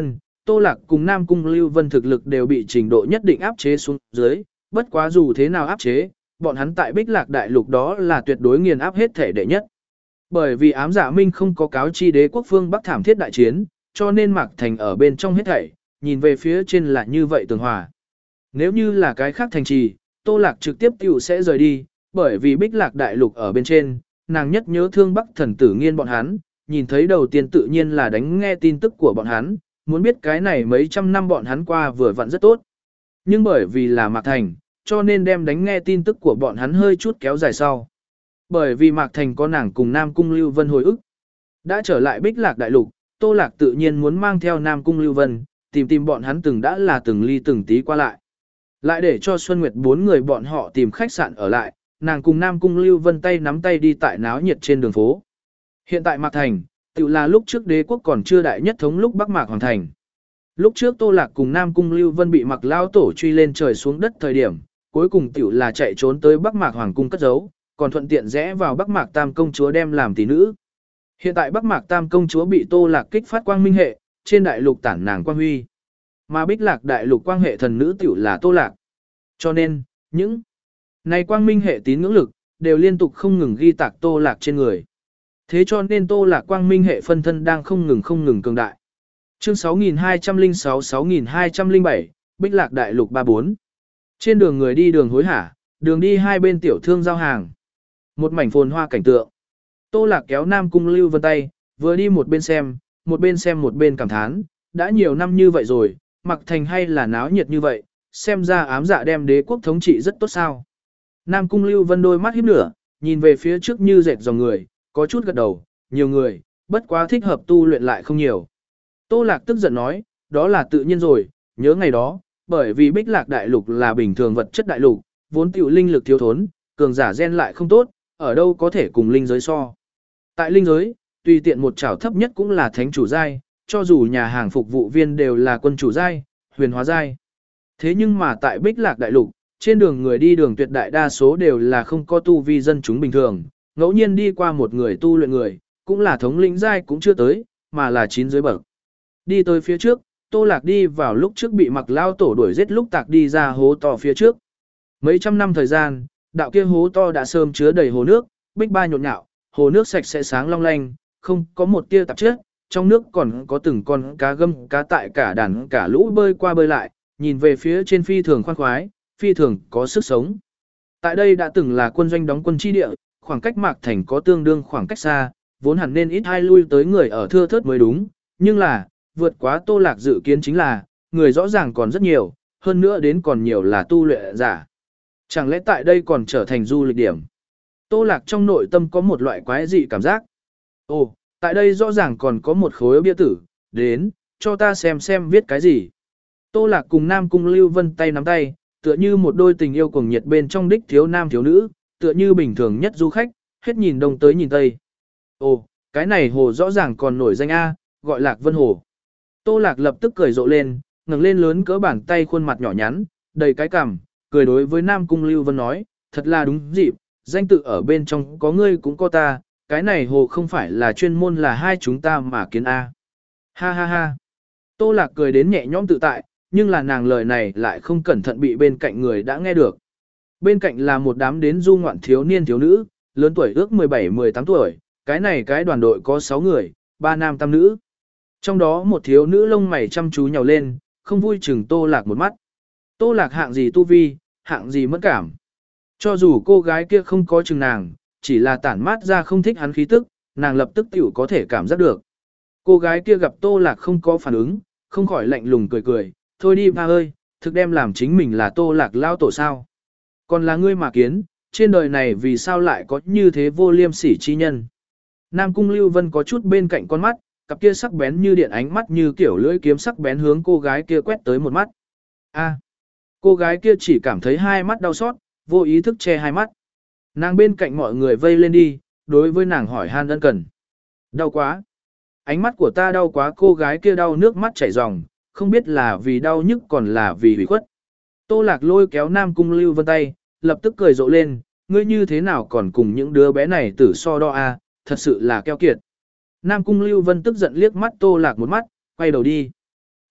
Tô Lạc cùng Nam Cung Lưu Vân thực lực đều bị trình độ nhất định áp chế xuống dưới, bất quá dù thế nào áp chế, bọn hắn tại Bích Lạc Đại Lục đó là tuyệt đối nghiền áp hết thể đệ nhất. Bởi vì ám dạ minh không có cáo chi đế quốc phương Bắc thảm thiết đại chiến, cho nên Mạc Thành ở bên trong hết thảy, nhìn về phía trên là như vậy tường hòa. Nếu như là cái khác thành trì, Tô Lạc trực tiếp tiểu sẽ rời đi, bởi vì Bích Lạc Đại Lục ở bên trên, nàng nhất nhớ thương Bắc thần tử nghiên bọn hắn, nhìn thấy đầu tiên tự nhiên là đánh nghe tin tức của bọn hắn, muốn biết cái này mấy trăm năm bọn hắn qua vừa vặn rất tốt. Nhưng bởi vì là Mạc Thành, cho nên đem đánh nghe tin tức của bọn hắn hơi chút kéo dài sau. Bởi vì Mạc Thành có nàng cùng Nam Cung Lưu Vân hồi ức. Đã trở lại Bích Lạc Đại Lục, Tô Lạc tự nhiên muốn mang theo Nam Cung Lưu Vân, tìm tìm bọn hắn từng đã là từng ly từng tí qua lại. Lại để cho Xuân Nguyệt bốn người bọn họ tìm khách sạn ở lại, nàng cùng Nam Cung Lưu Vân tay nắm tay đi tại náo nhiệt trên đường phố. Hiện tại Mạc Thành, tự là lúc trước đế quốc còn chưa đại nhất thống lúc Bắc Mạc Hoàng Thành. Lúc trước Tô Lạc cùng Nam Cung Lưu Vân bị Mạc Lao Tổ truy lên trời xuống đất thời điểm, cuối cùng tiểu là chạy trốn tới Bắc Mạc Hoàng Cung cất giấu, còn thuận tiện rẽ vào Bắc Mạc Tam Công Chúa đem làm tỷ nữ. Hiện tại Bắc Mạc Tam Công Chúa bị Tô Lạc kích phát quang minh hệ, trên đại lục tản nàng quang huy. Mà Bích Lạc Đại Lục quang hệ thần nữ tiểu là Tô Lạc. Cho nên, những này quang minh hệ tín ngưỡng lực, đều liên tục không ngừng ghi tạc Tô Lạc trên người. Thế cho nên Tô Lạc quang minh hệ phân thân đang không ngừng không ngừng cường đại. Chương sáu nghìn hai trăm lẻ sáu sáu nghìn hai trăm lẻ bảy, Bích Lạc Đại Lục ba bốn. Trên đường người đi đường hối hả, đường đi hai bên tiểu thương giao hàng. Một mảnh phồn hoa cảnh tượng. Tô Lạc kéo Nam Cung Lưu Vân tay, vừa đi một bên xem, một bên xem một bên cảm thán, đã nhiều năm như vậy rồi, Mạc Thành hay là náo nhiệt như vậy, xem ra ám dạ đem đế quốc thống trị rất tốt sao. Nam Cung Lưu Vân đôi mắt híp lửa, nhìn về phía trước như dệt dòng người, có chút gật đầu, nhiều người, bất quá thích hợp tu luyện lại không nhiều. Tô Lạc tức giận nói, đó là tự nhiên rồi, nhớ ngày đó, bởi vì Bích Lạc Đại Lục là bình thường vật chất đại lục, vốn tiểu linh lực thiếu thốn, cường giả gen lại không tốt, ở đâu có thể cùng linh giới so. Tại linh giới, tùy tiện một chảo thấp nhất cũng là thánh chủ giai, cho dù nhà hàng phục vụ viên đều là quân chủ giai, huyền hóa giai. Thế nhưng mà tại Bích Lạc Đại Lục, trên đường người đi đường tuyệt đại đa số đều là không có tu vi dân chúng bình thường, ngẫu nhiên đi qua một người tu luyện người, cũng là thống lĩnh giai cũng chưa tới, mà là chín dưới bậc. Đi tới phía trước, Tô Lạc đi vào lúc trước bị Mặc Lao Tổ đuổi giết lúc tạc đi ra hố to phía trước. Mấy trăm năm thời gian, đạo kia hố to đã sớm chứa đầy hồ nước, bích ba nhộn nhạo, hồ nước sạch sẽ sáng long lanh, không có một tia tạp chất, trong nước còn có từng con cá gâm, cá tại cả đàn cả lũ bơi qua bơi lại, nhìn về phía trên phi thường khoan khoái, phi thường có sức sống. Tại đây đã từng là quân doanh đóng quân chi địa, khoảng cách Mạc Thành có tương đương khoảng cách xa, vốn hẳn nên ít hai lui tới người ở thưa thớt mới đúng, nhưng là, vượt quá Tô Lạc dự kiến chính là, người rõ ràng còn rất nhiều, hơn nữa đến còn nhiều là tu luyện giả. Chẳng lẽ tại đây còn trở thành du lịch điểm? Tô Lạc trong nội tâm có một loại quái dị cảm giác. Ồ, tại đây rõ ràng còn có một khối bia tử, đến, cho ta xem xem viết cái gì. Tô Lạc cùng Nam Cung Lưu Vân tay nắm tay, tựa như một đôi tình yêu cuồng nhiệt bên trong đích thiếu nam thiếu nữ, tựa như bình thường nhất du khách, hết nhìn đông tới nhìn tây. Ồ, cái này hồ rõ ràng còn nổi danh A, gọi Lạc Vân Hồ. Tô Lạc lập tức cười rộ lên, ngẩng lên lớn cỡ bàn tay khuôn mặt nhỏ nhắn, đầy cái cằm, cười đối với Nam Cung Lưu Vân nói, thật là đúng dịp, danh tự ở bên trong có ngươi cũng có ta, cái này hồ không phải là chuyên môn là hai chúng ta mà kiến A. Ha ha ha. Tô Lạc cười đến nhẹ nhõm tự tại, nhưng là nàng lời này lại không cẩn thận bị bên cạnh người đã nghe được. Bên cạnh là một đám đến du ngoạn thiếu niên thiếu nữ, lớn tuổi ước mười bảy mười tám tuổi, cái này cái đoàn đội có sáu người, ba nam tam nữ. Trong đó một thiếu nữ lông mày chăm chú nhào lên, không vui chừng Tô Lạc một mắt. Tô Lạc hạng gì tu vi, hạng gì mất cảm. Cho dù cô gái kia không có chừng nàng, chỉ là tản mát ra không thích hắn khí tức, nàng lập tức tiểu có thể cảm giác được. Cô gái kia gặp Tô Lạc không có phản ứng, không khỏi lạnh lùng cười cười, thôi đi ba ơi, thực đem làm chính mình là Tô Lạc lao tổ sao. Còn là ngươi mà kiến, trên đời này vì sao lại có như thế vô liêm sỉ chi nhân. Nam Cung Lưu Vân có chút bên cạnh con mắt, cặp kia sắc bén như điện ánh mắt như kiểu lưỡi kiếm sắc bén hướng cô gái kia quét tới một mắt. A, cô gái kia chỉ cảm thấy hai mắt đau xót, vô ý thức che hai mắt. Nàng bên cạnh mọi người vây lên đi, đối với nàng hỏi han ân cần. Đau quá. Ánh mắt của ta đau quá, cô gái kia đau nước mắt chảy ròng, không biết là vì đau nhức còn là vì hủy khuất. Tô Lạc lôi kéo Nam Cung Lưu Vân tay, lập tức cười rộ lên, ngươi như thế nào còn cùng những đứa bé này tử so đo a, thật sự là keo kiệt. Nam Cung Lưu Vân tức giận liếc mắt Tô Lạc một mắt, quay đầu đi.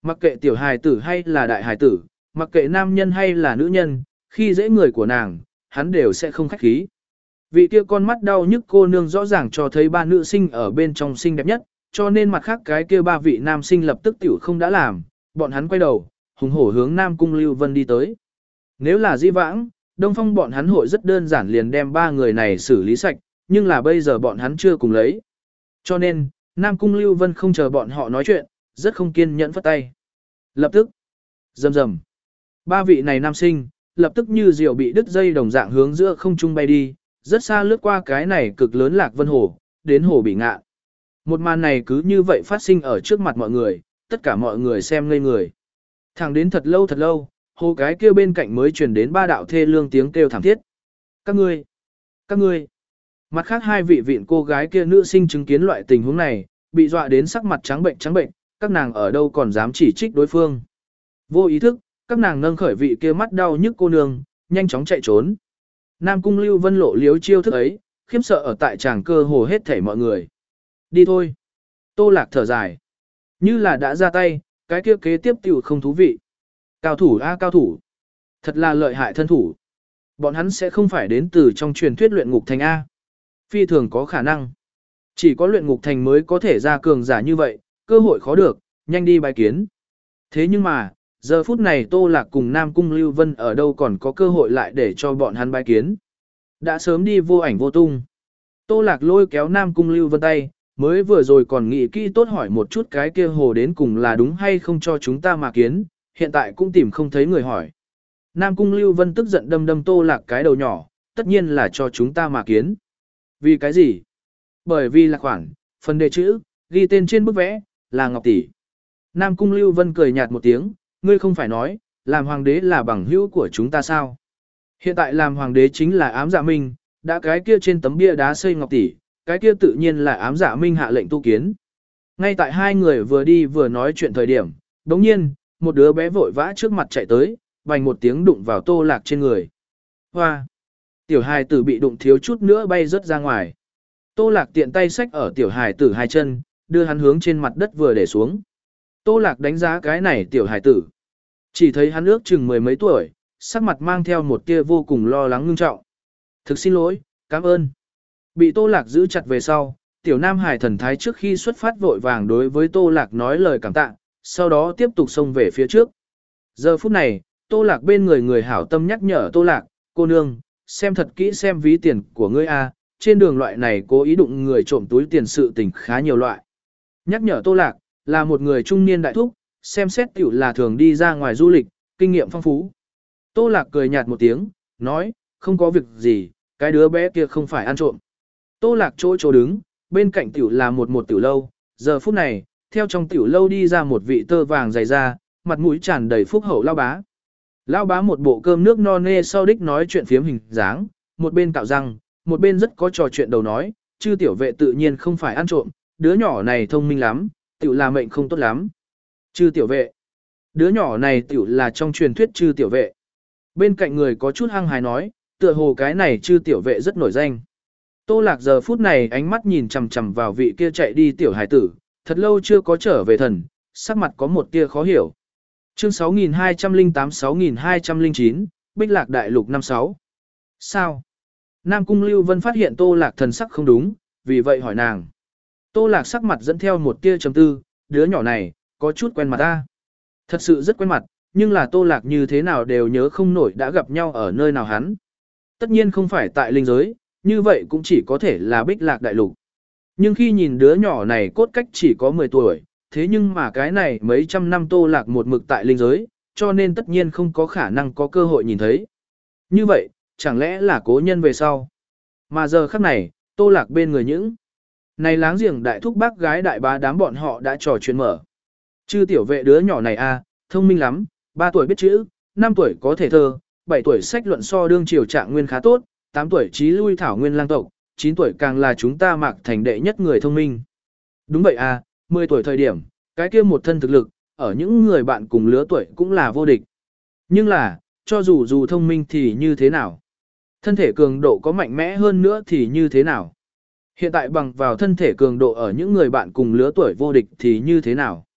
Mặc kệ tiểu hài tử hay là đại hài tử, mặc kệ nam nhân hay là nữ nhân, khi dễ người của nàng, hắn đều sẽ không khách khí. Vị kia con mắt đau nhức cô nương rõ ràng cho thấy ba nữ sinh ở bên trong xinh đẹp nhất, cho nên mặt khác cái kia ba vị nam sinh lập tức tiểu không đã làm, bọn hắn quay đầu, hùng hổ hướng Nam Cung Lưu Vân đi tới. Nếu là di vãng, Đông Phong bọn hắn hội rất đơn giản liền đem ba người này xử lý sạch, nhưng là bây giờ bọn hắn chưa cùng lấy. Cho nên, Nam Cung Lưu Vân không chờ bọn họ nói chuyện, rất không kiên nhẫn phất tay. Lập tức, rầm rầm, ba vị này nam sinh, lập tức như diều bị đứt dây đồng dạng hướng giữa không trung bay đi, rất xa lướt qua cái này cực lớn Lạc Vân Hồ, đến hồ Bị Ngạn. Một màn này cứ như vậy phát sinh ở trước mặt mọi người, tất cả mọi người xem ngây người. Thẳng đến thật lâu thật lâu, hồ cái kia bên cạnh mới truyền đến ba đạo thê lương tiếng kêu thảm thiết. Các ngươi, các ngươi. Mặt khác hai vị vịn cô gái kia nữ sinh chứng kiến loại tình huống này, bị dọa đến sắc mặt trắng bệnh trắng bệnh, các nàng ở đâu còn dám chỉ trích đối phương. Vô ý thức, các nàng nâng khởi vị kia mắt đau nhức cô nương, nhanh chóng chạy trốn. Nam Cung Lưu Vân lộ liếu chiêu thức ấy, khiếp sợ ở tại tràng cơ hồ hết thảy mọi người. Đi thôi. Tô Lạc thở dài. Như là đã ra tay, cái kia kế tiếp tiểu không thú vị. Cao thủ a cao thủ. Thật là lợi hại thân thủ. Bọn hắn sẽ không phải đến từ trong truyền thuyết luyện ngục thành A. Phi thường có khả năng. Chỉ có luyện ngục thành mới có thể ra cường giả như vậy, cơ hội khó được, nhanh đi bài kiến. Thế nhưng mà, giờ phút này Tô Lạc cùng Nam Cung Lưu Vân ở đâu còn có cơ hội lại để cho bọn hắn bài kiến. Đã sớm đi vô ảnh vô tung. Tô Lạc lôi kéo Nam Cung Lưu Vân tay, mới vừa rồi còn nghĩ kỹ tốt hỏi một chút cái kia hồ đến cùng là đúng hay không cho chúng ta mà kiến, hiện tại cũng tìm không thấy người hỏi. Nam Cung Lưu Vân tức giận đâm đâm Tô Lạc cái đầu nhỏ, tất nhiên là cho chúng ta mà kiến. Vì cái gì? Bởi vì là khoản, phần đề chữ, ghi tên trên bức vẽ, là Ngọc Tỷ. Nam Cung Lưu Vân cười nhạt một tiếng, ngươi không phải nói, làm hoàng đế là bằng hữu của chúng ta sao? Hiện tại làm hoàng đế chính là ám dạ minh, đã cái kia trên tấm bia đá xây Ngọc Tỷ, cái kia tự nhiên là ám dạ minh hạ lệnh tu kiến. Ngay tại hai người vừa đi vừa nói chuyện thời điểm, đồng nhiên, một đứa bé vội vã trước mặt chạy tới, bành một tiếng đụng vào Tô Lạc trên người. Hoa! Tiểu hài tử bị đụng thiếu chút nữa bay rớt ra ngoài. Tô Lạc tiện tay xách ở tiểu hài tử hai chân, đưa hắn hướng trên mặt đất vừa để xuống. Tô Lạc đánh giá cái này tiểu hài tử. Chỉ thấy hắn ước chừng mười mấy tuổi, sắc mặt mang theo một tia vô cùng lo lắng ngưng trọng. Thực xin lỗi, cảm ơn. Bị Tô Lạc giữ chặt về sau, tiểu nam hải thần thái trước khi xuất phát vội vàng đối với Tô Lạc nói lời cảm tạ, sau đó tiếp tục xông về phía trước. Giờ phút này, Tô Lạc bên người người hảo tâm nhắc nhở Tô Lạc, cô nương, xem thật kỹ xem ví tiền của ngươi a, trên đường loại này cố ý đụng người trộm túi tiền sự tình khá nhiều loại. Nhắc nhở Tô Lạc, là một người trung niên đại thúc, xem xét tiểu là thường đi ra ngoài du lịch, kinh nghiệm phong phú. Tô Lạc cười nhạt một tiếng, nói, không có việc gì, cái đứa bé kia không phải ăn trộm. Tô Lạc chỗ chỗ đứng, bên cạnh tiểu là một một tiểu lâu, giờ phút này, theo trong tiểu lâu đi ra một vị tơ vàng dày da, mặt mũi tràn đầy phúc hậu lao bá. Lao bá một bộ cơm nước no nê sau đích nói chuyện phiếm hình dáng, một bên cạo răng, một bên rất có trò chuyện đầu nói, chư tiểu vệ tự nhiên không phải ăn trộm, đứa nhỏ này thông minh lắm, tiểu là mệnh không tốt lắm. Chư tiểu vệ, đứa nhỏ này tiểu là trong truyền thuyết chư tiểu vệ. Bên cạnh người có chút hăng hái nói, tựa hồ cái này chư tiểu vệ rất nổi danh. Tô Lạc giờ phút này ánh mắt nhìn chằm chằm vào vị kia chạy đi tiểu hải tử, thật lâu chưa có trở về thần, sắc mặt có một tia khó hiểu. Chương sáu nghìn hai trăm lẻ tám sáu nghìn hai trăm lẻ chín, Bích Lạc Đại Lục năm sáu. Sao? Nam Cung Lưu Vân phát hiện Tô Lạc thần sắc không đúng, vì vậy hỏi nàng. Tô Lạc sắc mặt dẫn theo một tia trầm tư, đứa nhỏ này, có chút quen mặt ta. Thật sự rất quen mặt, nhưng là Tô Lạc như thế nào đều nhớ không nổi đã gặp nhau ở nơi nào hắn. Tất nhiên không phải tại linh giới, như vậy cũng chỉ có thể là Bích Lạc Đại Lục. Nhưng khi nhìn đứa nhỏ này cốt cách chỉ có mười tuổi, thế nhưng mà cái này mấy trăm năm Tô Lạc một mực tại linh giới, cho nên tất nhiên không có khả năng có cơ hội nhìn thấy. Như vậy, chẳng lẽ là cố nhân về sau? Mà giờ khắc này, Tô Lạc bên người những này láng giềng đại thúc bác gái đại bá đám bọn họ đã trò chuyện mở. Chư tiểu vệ đứa nhỏ này a, thông minh lắm, ba tuổi biết chữ, năm tuổi có thể thơ, bảy tuổi sách luận so đương triều trạng nguyên khá tốt, tám tuổi trí lui thảo nguyên lang tộc, chín tuổi càng là chúng ta Mạc Thành đệ nhất người thông minh. Đúng vậy à, mười tuổi thời điểm, cái kia một thân thực lực, ở những người bạn cùng lứa tuổi cũng là vô địch. Nhưng là, cho dù dù thông minh thì như thế nào? Thân thể cường độ có mạnh mẽ hơn nữa thì như thế nào? Hiện tại bằng vào thân thể cường độ ở những người bạn cùng lứa tuổi vô địch thì như thế nào?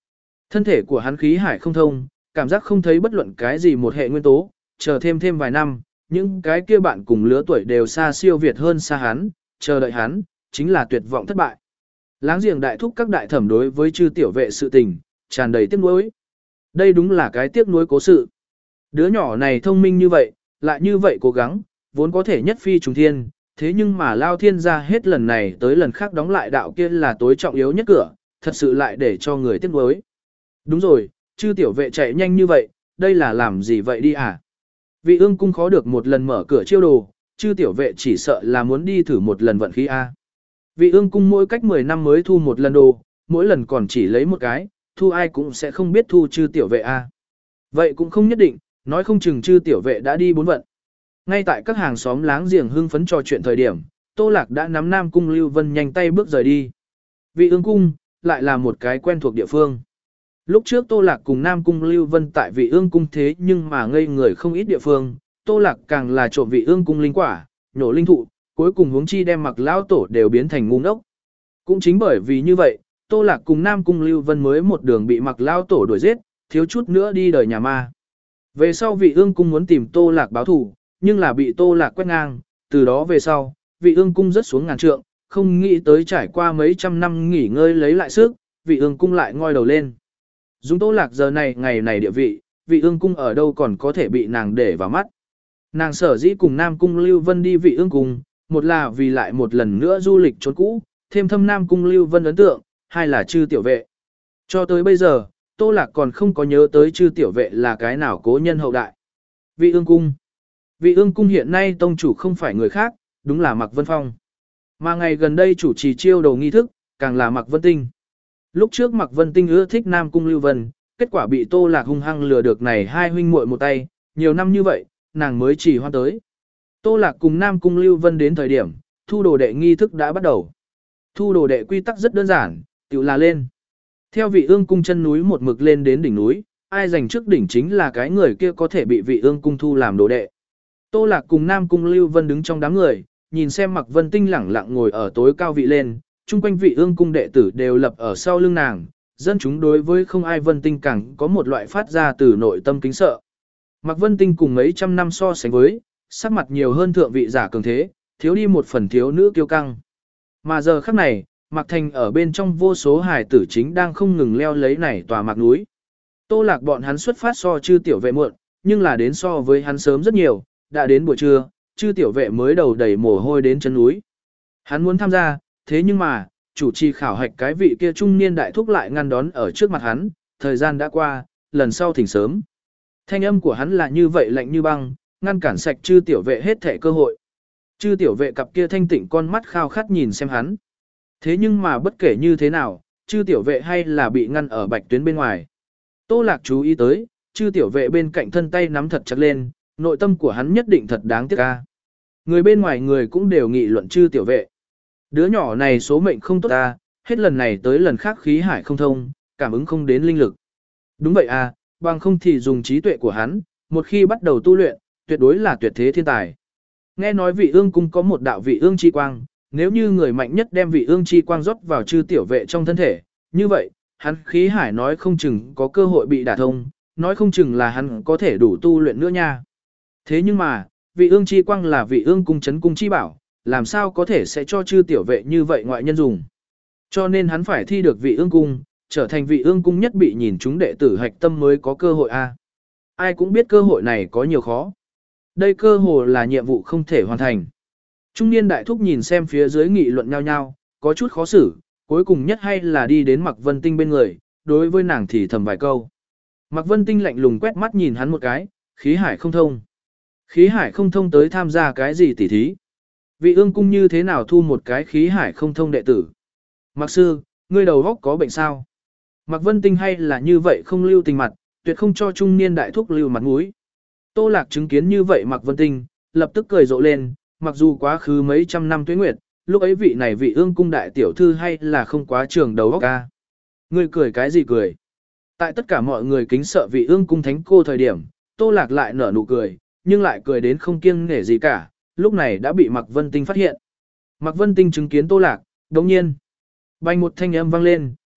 Thân thể của hắn khí hải không thông, cảm giác không thấy bất luận cái gì một hệ nguyên tố, chờ thêm thêm vài năm, những cái kia bạn cùng lứa tuổi đều xa siêu việt hơn xa hắn, chờ đợi hắn, chính là tuyệt vọng thất bại. Láng giềng đại thúc các đại thẩm đối với chư tiểu vệ sự tình, tràn đầy tiếc nuối. Đây đúng là cái tiếc nuối cố sự. Đứa nhỏ này thông minh như vậy, lại như vậy cố gắng, vốn có thể nhất phi trùng thiên, thế nhưng mà Lao Thiên ra hết lần này tới lần khác đóng lại đạo kia là tối trọng yếu nhất cửa, thật sự lại để cho người tiếc nuối. Đúng rồi, chư tiểu vệ chạy nhanh như vậy, đây là làm gì vậy đi à? Vị ương cung khó được một lần mở cửa chiêu đồ, chư tiểu vệ chỉ sợ là muốn đi thử một lần vận khí A. Vị ương cung mỗi cách mười năm mới thu một lần đồ, mỗi lần còn chỉ lấy một cái, thu ai cũng sẽ không biết thu chư tiểu vệ A. Vậy cũng không nhất định, nói không chừng chư tiểu vệ đã đi bốn vận. Ngay tại các hàng xóm láng giềng hưng phấn trò chuyện thời điểm, Tô Lạc đã nắm Nam Cung Lưu Vân nhanh tay bước rời đi. Vị ương cung, lại là một cái quen thuộc địa phương. Lúc trước Tô Lạc cùng Nam Cung Lưu Vân tại vị ương cung thế nhưng mà ngây người không ít địa phương, Tô Lạc càng là trộm vị ương cung linh quả, nhổ linh thụ, cuối cùng huống chi đem Mặc lão tổ đều biến thành ngu ngốc. Cũng chính bởi vì như vậy, Tô Lạc cùng Nam Cung Lưu Vân mới một đường bị Mặc lão tổ đuổi giết, thiếu chút nữa đi đời nhà ma. Về sau vị ương cung muốn tìm Tô Lạc báo thù, nhưng là bị Tô Lạc quét ngang, từ đó về sau, vị ương cung rất xuống ngàn trượng, không nghĩ tới trải qua mấy trăm năm nghỉ ngơi lấy lại sức, vị ương cung lại ngoi đầu lên. Dùng Tô Lạc giờ này ngày này địa vị, vị ương cung ở đâu còn có thể bị nàng để vào mắt. Nàng sở dĩ cùng Nam Cung Lưu Vân đi vị ương cung, một là vì lại một lần nữa du lịch trốn cũ, thêm thâm Nam Cung Lưu Vân ấn tượng, hai là chư tiểu vệ. Cho tới bây giờ, Tô Lạc còn không có nhớ tới chư tiểu vệ là cái nào cố nhân hậu đại. Vị ương cung. Vị ương cung hiện nay tông chủ không phải người khác, đúng là Mạc Vân Phong. Mà ngày gần đây chủ trì chiêu đầu nghi thức, càng là Mạc Vân Tinh. Lúc trước Mạc Vân Tinh ưa thích Nam Cung Lưu Vân, kết quả bị Tô Lạc hung hăng lừa được này hai huynh muội một tay, nhiều năm như vậy, nàng mới chỉ hoan tới. Tô Lạc cùng Nam Cung Lưu Vân đến thời điểm, thu đồ đệ nghi thức đã bắt đầu. Thu đồ đệ quy tắc rất đơn giản, tự là lên. Theo vị ương cung chân núi một mực lên đến đỉnh núi, ai giành trước đỉnh chính là cái người kia có thể bị vị ương cung thu làm đồ đệ. Tô Lạc cùng Nam Cung Lưu Vân đứng trong đám người, nhìn xem Mạc Vân Tinh lẳng lặng ngồi ở tối cao vị lên, chung quanh vị ương cung đệ tử đều lập ở sau lưng nàng, dân chúng đối với không ai Vân Tinh càng có một loại phát ra từ nội tâm kính sợ. Mạc Vân Tinh cùng mấy trăm năm so sánh với, sắc mặt nhiều hơn thượng vị giả cường thế, thiếu đi một phần thiếu nữ kiêu căng. Mà giờ khắc này, Mạc Thành ở bên trong vô số hải tử chính đang không ngừng leo lấy này tòa mạc núi. Tô Lạc bọn hắn xuất phát so chư tiểu vệ muộn, nhưng là đến so với hắn sớm rất nhiều, đã đến buổi trưa, chư tiểu vệ mới đầu đầy mồ hôi đến chân núi. Hắn muốn tham gia, thế nhưng mà, chủ trì khảo hạch cái vị kia trung niên đại thúc lại ngăn đón ở trước mặt hắn, thời gian đã qua, lần sau thỉnh sớm. Thanh âm của hắn là như vậy lạnh như băng, ngăn cản sạch chư tiểu vệ hết thể cơ hội. Chư tiểu vệ cặp kia thanh tịnh con mắt khao khát nhìn xem hắn. Thế nhưng mà bất kể như thế nào, chư tiểu vệ hay là bị ngăn ở bạch tuyến bên ngoài. Tô Lạc chú ý tới, chư tiểu vệ bên cạnh thân tay nắm thật chặt lên, nội tâm của hắn nhất định thật đáng tiếc ca. Người bên ngoài người cũng đều nghị luận chư tiểu vệ. Đứa nhỏ này số mệnh không tốt ta, hết lần này tới lần khác khí hải không thông, cảm ứng không đến linh lực. Đúng vậy à, bằng không thì dùng trí tuệ của hắn, một khi bắt đầu tu luyện, tuyệt đối là tuyệt thế thiên tài. Nghe nói vị ương cung có một đạo vị ương chi quang, nếu như người mạnh nhất đem vị ương chi quang rót vào chư tiểu vệ trong thân thể, như vậy, hắn khí hải nói không chừng có cơ hội bị đả thông, nói không chừng là hắn có thể đủ tu luyện nữa nha. Thế nhưng mà, vị ương chi quang là vị ương cung chấn cung chi bảo, làm sao có thể sẽ cho chư tiểu vệ như vậy ngoại nhân dùng. Cho nên hắn phải thi được vị ương cung, trở thành vị ương cung nhất bị nhìn chúng đệ tử hạch tâm mới có cơ hội a. Ai cũng biết cơ hội này có nhiều khó. Đây cơ hồ là nhiệm vụ không thể hoàn thành. Trung niên đại thúc nhìn xem phía dưới nghị luận nhau nhau, có chút khó xử, cuối cùng nhất hay là đi đến Mạc Vân Tinh bên người, đối với nàng thì thầm vài câu. Mạc Vân Tinh lạnh lùng quét mắt nhìn hắn một cái, khí hải không thông. Khí hải không thông tới tham gia cái gì tỉ thí? Vị ương cung như thế nào thu một cái khí hải không thông đệ tử? Mạc sư, ngươi đầu óc có bệnh sao? Mạc Vân Tinh hay là như vậy không lưu tình mặt, tuyệt không cho trung niên đại thúc lưu mặt mũi. Tô Lạc chứng kiến như vậy Mạc Vân Tinh, lập tức cười rộ lên, mặc dù quá khứ mấy trăm năm tuế nguyệt, lúc ấy vị này vị ương cung đại tiểu thư hay là không quá trường đầu óc ca. Ngươi cười cái gì cười? Tại tất cả mọi người kính sợ vị ương cung thánh cô thời điểm, Tô Lạc lại nở nụ cười, nhưng lại cười đến không kiêng nể gì cả, lúc này đã bị Mạc Vân Tinh phát hiện. Mạc Vân Tinh chứng kiến Tô Lạc, đồng nhiên. Bành một thanh âm vang lên,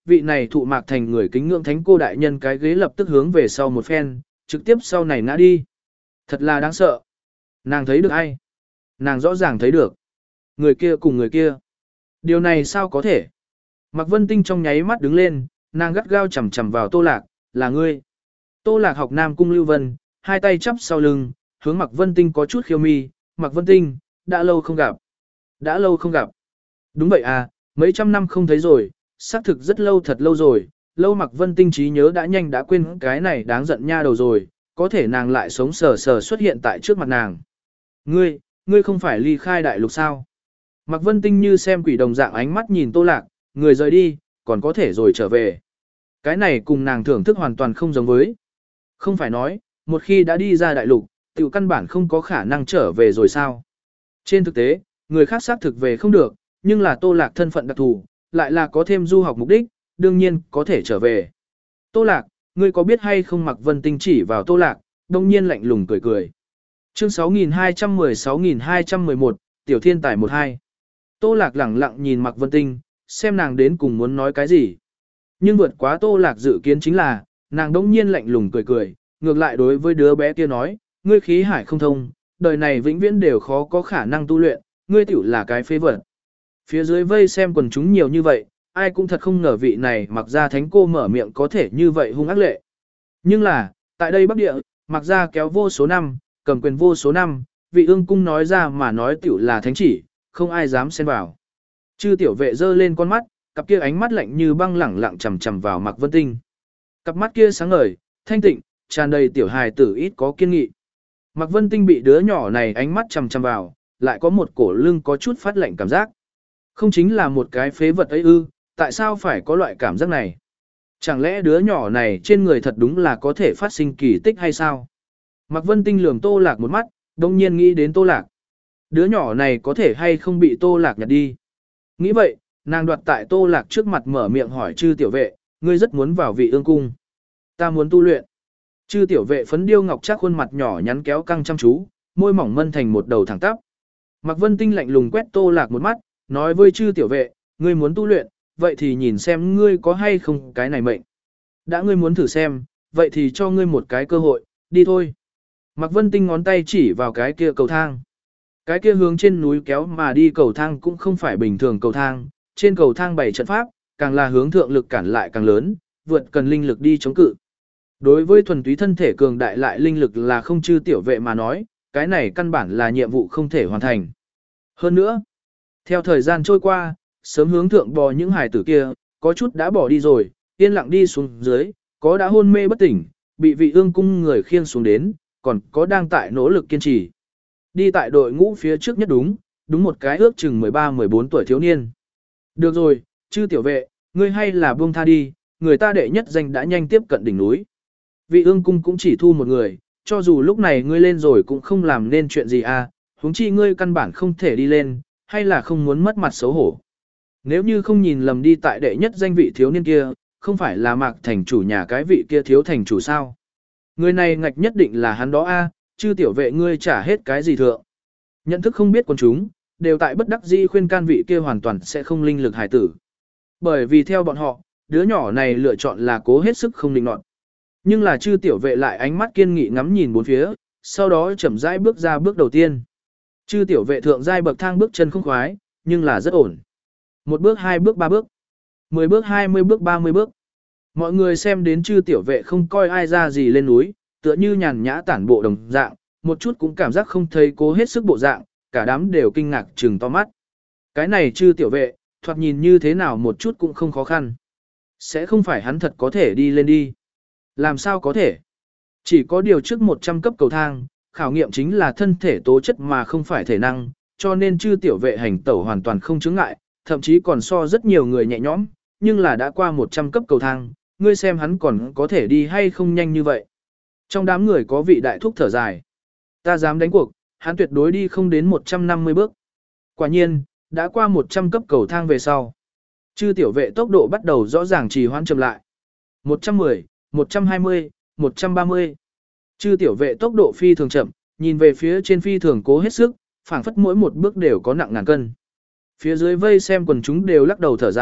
vị này thụ Mạc Thành người kính ngưỡng thánh cô đại nhân cái ghế lập tức hướng về sau một phen, trực tiếp sau này ngã đi. Thật là đáng sợ. Nàng thấy được ai? Nàng rõ ràng thấy được. Người kia cùng người kia. Điều này sao có thể? Mạc Vân Tinh trong nháy mắt đứng lên, nàng gắt gao chầm chầm vào Tô Lạc, là ngươi. Tô Lạc học Nam Cung Lưu Vân, hai tay chắp sau lưng, hướng Mạc Vân Tinh có chút khiêu mi, Mạc Vân Tinh, đã lâu không gặp. Đã lâu không gặp. Đúng vậy à, mấy trăm năm không thấy rồi, xác thực rất lâu thật lâu rồi, lâu Mạc Vân Tinh trí nhớ đã nhanh đã quên cái này đáng giận nha đầu rồi, có thể nàng lại sống sờ sờ xuất hiện tại trước mặt nàng. Ngươi, ngươi không phải ly khai đại lục sao? Mạc Vân Tinh như xem quỷ đồng dạng ánh mắt nhìn Tô Lạc, người rời đi, còn có thể rồi trở về. Cái này cùng nàng thưởng thức hoàn toàn không giống với. Không phải nói, một khi đã đi ra đại lục, tiểu căn bản không có khả năng trở về rồi sao? Trên thực tế, người khác xác thực về không được, nhưng là Tô Lạc thân phận đặc thù, lại là có thêm du học mục đích, đương nhiên có thể trở về. Tô Lạc, ngươi có biết hay không? Mạc Vân Tinh chỉ vào Tô Lạc, đông nhiên lạnh lùng cười cười. Chương sáu nghìn hai trăm mười sáu nghìn hai trăm mười một, Tiểu Thiên Tài một hai. Tô Lạc lẳng lặng nhìn Mạc Vân Tinh, xem nàng đến cùng muốn nói cái gì. Nhưng vượt quá Tô Lạc dự kiến chính là, nàng đông nhiên lạnh lùng cười cười, ngược lại đối với đứa bé kia nói, ngươi khí hải không thông, đời này vĩnh viễn đều khó có khả năng tu luyện, ngươi tiểu là cái phế vật. Phía dưới vây xem quần chúng nhiều như vậy, ai cũng thật không ngờ vị này Mạc gia thánh cô mở miệng có thể như vậy hung ác lệ. Nhưng là, tại đây Bắc Địa, Mạc gia kéo vô số năm, cầm quyền vô số năm, vị ương cung nói ra mà nói tiểu là thánh chỉ, không ai dám xen vào. Chư tiểu vệ giơ lên con mắt, cặp kia ánh mắt lạnh như băng lẳng lặng chằm chằm vào Mạc Vân Tinh. Cặp mắt kia sáng ngời, thanh tịnh, tràn đầy tiểu hài tử ít có kiên nghị. Mạc Vân Tinh bị đứa nhỏ này ánh mắt chằm chằm vào, lại có một cổ lưng có chút phát lạnh cảm giác. Không chính là một cái phế vật ấy ư, tại sao phải có loại cảm giác này? Chẳng lẽ đứa nhỏ này trên người thật đúng là có thể phát sinh kỳ tích hay sao? Mạc Vân Tinh lườm Tô Lạc một mắt, đồng nhiên nghĩ đến Tô Lạc. Đứa nhỏ này có thể hay không bị Tô Lạc nhặt đi? Nghĩ vậy, nàng đoạt tại Tô Lạc trước mặt mở miệng hỏi chư tiểu vệ, ngươi rất muốn vào vị ương cung. Ta muốn tu luyện. Chư tiểu vệ phấn điêu ngọc chắc khuôn mặt nhỏ nhắn kéo căng chăm chú, môi mỏng mân thành một đầu thẳng tắp. Mạc Vân Tinh lạnh lùng quét Tô Lạc một mắt, nói với chư tiểu vệ, ngươi muốn tu luyện, vậy thì nhìn xem ngươi có hay không cái này mệnh. Đã ngươi muốn thử xem, vậy thì cho ngươi một cái cơ hội, đi thôi. Mạc Vân Tinh ngón tay chỉ vào cái kia cầu thang. Cái kia hướng trên núi kéo mà đi cầu thang cũng không phải bình thường cầu thang, trên cầu thang bảy trận pháp, càng là hướng thượng lực cản lại càng lớn, vượt cần linh lực đi chống cự. Đối với thuần túy thân thể cường đại lại linh lực là không chư tiểu vệ mà nói, cái này căn bản là nhiệm vụ không thể hoàn thành. Hơn nữa, theo thời gian trôi qua, sớm hướng thượng bò những hải tử kia, có chút đã bỏ đi rồi, yên lặng đi xuống dưới, có đã hôn mê bất tỉnh, bị vị ương cung người khiêng xuống đến, còn có đang tại nỗ lực kiên trì. Đi tại đội ngũ phía trước nhất đúng, đúng một cái ước chừng mười ba mười bốn tuổi thiếu niên. Được rồi, chư tiểu vệ, ngươi hay là buông tha đi, người ta đệ nhất danh đã nhanh tiếp cận đỉnh núi. Vị ương cung cũng chỉ thu một người, cho dù lúc này ngươi lên rồi cũng không làm nên chuyện gì à, huống chi ngươi căn bản không thể đi lên, hay là không muốn mất mặt xấu hổ. Nếu như không nhìn lầm đi tại đệ nhất danh vị thiếu niên kia, không phải là Mạc thành chủ nhà cái vị kia thiếu thành chủ sao. Người này ngạch nhất định là hắn đó a, à, chư tiểu vệ ngươi trả hết cái gì thượng. Nhận thức không biết con chúng, đều tại bất đắc dĩ khuyên can vị kia hoàn toàn sẽ không linh lực hải tử. Bởi vì theo bọn họ, đứa nhỏ này lựa chọn là cố hết sức không định nọt. Nhưng là chư tiểu vệ lại ánh mắt kiên nghị ngắm nhìn bốn phía, sau đó chậm rãi bước ra bước đầu tiên. Chư tiểu vệ thượng giai bậc thang bước chân không khoái, nhưng là rất ổn. Một bước hai bước ba bước, mười bước hai mươi bước ba mươi bước. Mọi người xem đến chư tiểu vệ không coi ai ra gì lên núi, tựa như nhàn nhã tản bộ đồng dạng, một chút cũng cảm giác không thấy cố hết sức bộ dạng, cả đám đều kinh ngạc trừng to mắt. Cái này chư tiểu vệ, thoạt nhìn như thế nào một chút cũng không khó khăn. Sẽ không phải hắn thật có thể đi lên đi. Làm sao có thể? Chỉ có điều trước một trăm cấp cầu thang, khảo nghiệm chính là thân thể tố chất mà không phải thể năng, cho nên chư tiểu vệ hành tẩu hoàn toàn không chướng ngại, thậm chí còn so rất nhiều người nhẹ nhõm, nhưng là đã qua một trăm cấp cầu thang, ngươi xem hắn còn có thể đi hay không nhanh như vậy. Trong đám người có vị đại thúc thở dài. Ta dám đánh cuộc, hắn tuyệt đối đi không đến một trăm năm mươi bước. Quả nhiên, đã qua một trăm cấp cầu thang về sau. Chư tiểu vệ tốc độ bắt đầu rõ ràng trì hoãn chậm lại. một trăm mười, một trăm hai mươi, một trăm ba mươi. Chư tiểu vệ tốc độ phi thường chậm, nhìn về phía trên phi thường cố hết sức, phảng phất mỗi một bước đều có nặng ngàn cân. Phía dưới vây xem quần chúng đều lắc đầu thở dài,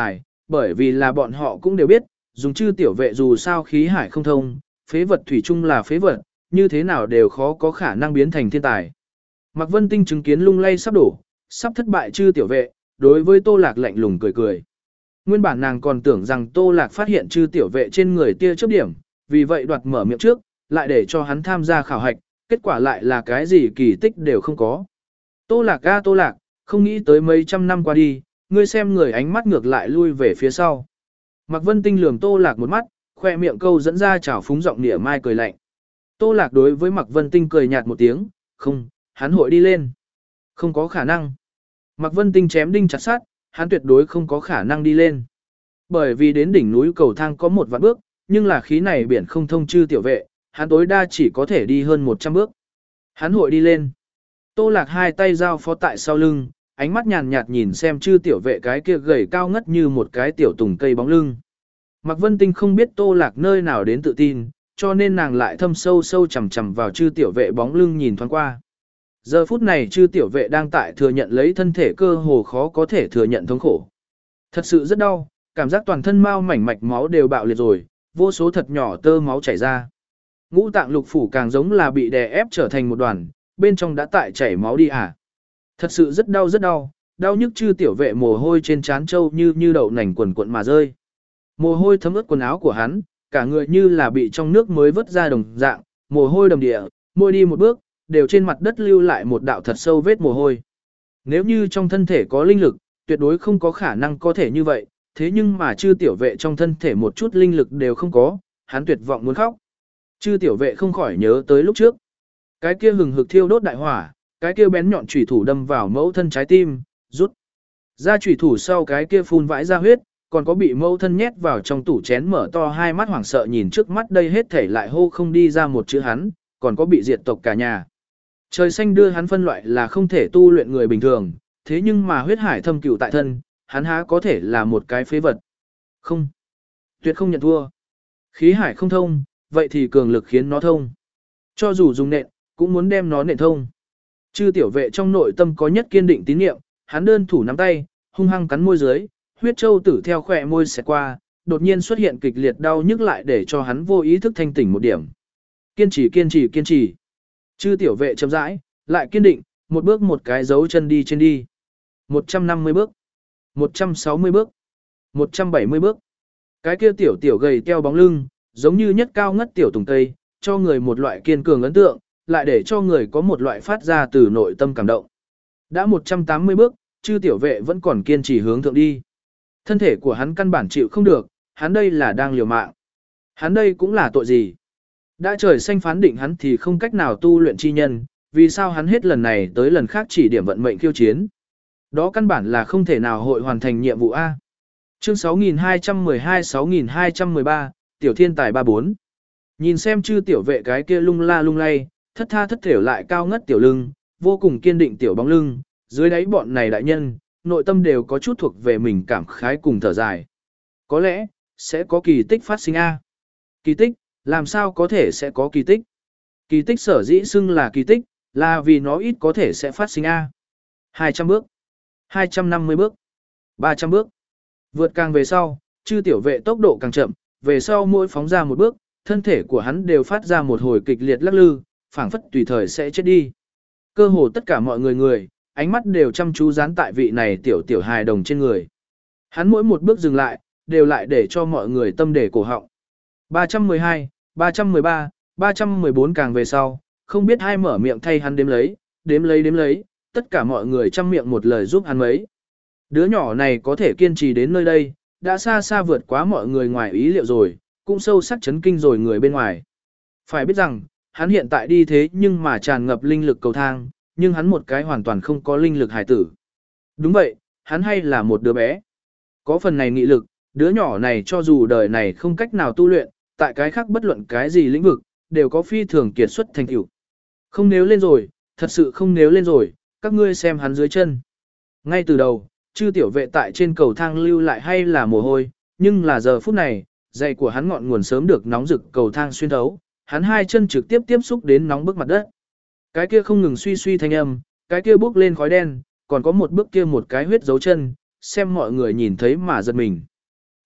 bởi vì là bọn họ cũng đều biết, dùng chư tiểu vệ dù sao khí hải không thông, phế vật thủy chung là phế vật, như thế nào đều khó có khả năng biến thành thiên tài. Mạc Vân Tinh chứng kiến lung lay sắp đổ, sắp thất bại chư tiểu vệ, đối với Tô Lạc lạnh lùng cười cười. Nguyên bản nàng còn tưởng rằng Tô Lạc phát hiện chư tiểu vệ trên người tia chớp điểm, vì vậy đoạt mở miệng trước, lại để cho hắn tham gia khảo hạch, kết quả lại là cái gì kỳ tích đều không có. Tô Lạc ga Tô Lạc, không nghĩ tới mấy trăm năm qua đi, ngươi xem người ánh mắt ngược lại lui về phía sau. Mạc Vân Tinh lườm Tô Lạc một mắt, khoe miệng câu dẫn ra chảo phúng giọng nịa mai cười lạnh. Tô Lạc đối với Mạc Vân Tinh cười nhạt một tiếng, không, hắn hội đi lên. Không có khả năng. Mạc Vân Tinh chém đinh chặt sát, hắn tuyệt đối không có khả năng đi lên. Bởi vì đến đỉnh núi cầu thang có một vạn bước, nhưng là khí này biển không thông chư tiểu vệ, hắn tối đa chỉ có thể đi hơn một trăm bước. Hắn hội đi lên. Tô Lạc hai tay giao phó tại sau lưng, ánh mắt nhàn nhạt nhìn xem chư tiểu vệ cái kia gầy cao ngất như một cái tiểu tùng cây bóng lưng. Mạc Vân Tinh không biết Tô Lạc nơi nào đến tự tin, cho nên nàng lại thâm sâu sâu chằm chằm vào chư tiểu vệ bóng lưng nhìn thoáng qua. Giờ phút này chư tiểu vệ đang tại thừa nhận lấy thân thể cơ hồ khó có thể thừa nhận thống khổ. Thật sự rất đau, cảm giác toàn thân mao mảnh mạch máu đều bạo liệt rồi, vô số thật nhỏ tơ máu chảy ra. Ngũ tạng lục phủ càng giống là bị đè ép trở thành một đoàn, bên trong đã tại chảy máu đi à. Thật sự rất đau rất đau, đau nhức chư tiểu vệ mồ hôi trên trán trâu như như đậu nành quần quận mà rơi. Mồ hôi thấm ướt quần áo của hắn, cả người như là bị trong nước mới vớt ra đồng dạng, mồ hôi đầm địa, môi đi một bước, đều trên mặt đất lưu lại một đạo thật sâu vết mồ hôi. Nếu như trong thân thể có linh lực, tuyệt đối không có khả năng có thể như vậy, thế nhưng mà chư tiểu vệ trong thân thể một chút linh lực đều không có, hắn tuyệt vọng muốn khóc. Chư tiểu vệ không khỏi nhớ tới lúc trước. Cái kia hừng hực thiêu đốt đại hỏa, cái kia bén nhọn chủy thủ đâm vào mẫu thân trái tim, rút ra chủy thủ sau cái kia phun vãi ra huyết, còn có bị mẫu thân nhét vào trong tủ chén mở to hai mắt hoảng sợ nhìn trước mắt đây hết thể lại hô không đi ra một chữ hắn, còn có bị diệt tộc cả nhà. Trời xanh đưa hắn phân loại là không thể tu luyện người bình thường, thế nhưng mà huyết hải thâm cửu tại thân, hắn há có thể là một cái phế vật. Không, tuyệt không nhận thua. Khí hải không thông, vậy thì cường lực khiến nó thông. Cho dù dùng nện, cũng muốn đem nó nện thông. Chư tiểu vệ trong nội tâm có nhất kiên định tín niệm, hắn đơn thủ nắm tay, hung hăng cắn môi dưới, huyết châu tử theo khỏe môi xẹt qua, đột nhiên xuất hiện kịch liệt đau nhức lại để cho hắn vô ý thức thanh tỉnh một điểm. Kiên trì kiên trì kiên trì. Chư tiểu vệ chậm rãi, lại kiên định, một bước một cái dấu chân đi trên đi. một trăm năm mươi bước, một trăm sáu mươi bước, một trăm bảy mươi bước. Cái kia tiểu tiểu gầy teo bóng lưng, giống như nhất cao ngất tiểu tùng tây, cho người một loại kiên cường ấn tượng, lại để cho người có một loại phát ra từ nội tâm cảm động. Đã một trăm tám mươi bước, chư tiểu vệ vẫn còn kiên trì hướng thượng đi. Thân thể của hắn căn bản chịu không được, hắn đây là đang liều mạng. Hắn đây cũng là tội gì? Đã trời xanh phán định hắn thì không cách nào tu luyện chi nhân, vì sao hắn hết lần này tới lần khác chỉ điểm vận mệnh khiêu chiến? Đó căn bản là không thể nào hội hoàn thành nhiệm vụ A. Chương sáu nghìn hai trăm mười hai sáu nghìn hai trăm mười ba, Tiểu Thiên Tài ba bốn. Nhìn xem chư tiểu vệ cái kia lung la lung lay, thất tha thất thểu lại cao ngất tiểu lưng, vô cùng kiên định tiểu bóng lưng, dưới đáy bọn này đại nhân, nội tâm đều có chút thuộc về mình cảm khái cùng thở dài. Có lẽ, sẽ có kỳ tích phát sinh A. Kỳ tích, làm sao có thể sẽ có kỳ tích? Kỳ tích sở dĩ xưng là kỳ tích, là vì nó ít có thể sẽ phát sinh A. hai trăm bước, hai trăm năm mươi bước, ba trăm bước. Vượt càng về sau, chư tiểu vệ tốc độ càng chậm, về sau mỗi phóng ra một bước, thân thể của hắn đều phát ra một hồi kịch liệt lắc lư, phảng phất tùy thời sẽ chết đi. Cơ hồ tất cả mọi người người, ánh mắt đều chăm chú dán tại vị này tiểu tiểu hài đồng trên người. Hắn mỗi một bước dừng lại, đều lại để cho mọi người tâm để cổ họng. ba trăm mười hai, ba trăm mười ba, ba trăm mười bốn càng về sau, không biết ai mở miệng thay hắn đếm lấy, đếm lấy đếm lấy, tất cả mọi người chăm miệng một lời giúp hắn mấy. Đứa nhỏ này có thể kiên trì đến nơi đây, đã xa xa vượt quá mọi người ngoài ý liệu rồi, cũng sâu sắc chấn kinh rồi người bên ngoài. Phải biết rằng, hắn hiện tại đi thế nhưng mà tràn ngập linh lực cầu thang, nhưng hắn một cái hoàn toàn không có linh lực hải tử. Đúng vậy, hắn hay là một đứa bé. Có phần này nghị lực, đứa nhỏ này cho dù đời này không cách nào tu luyện, tại cái khác bất luận cái gì lĩnh vực, đều có phi thường kiệt xuất thành tựu. Không nếu lên rồi, thật sự không nếu lên rồi, các ngươi xem hắn dưới chân. Ngay từ đầu, chư tiểu vệ tại trên cầu thang lưu lại hay là mồ hôi, nhưng là giờ phút này, giày của hắn ngọn nguồn sớm được nóng rực cầu thang xuyên thấu, hắn hai chân trực tiếp tiếp xúc đến nóng bức mặt đất. Cái kia không ngừng suy suy thanh âm, cái kia bốc lên khói đen, còn có một bước kia một cái huyết dấu chân, xem mọi người nhìn thấy mà giật mình.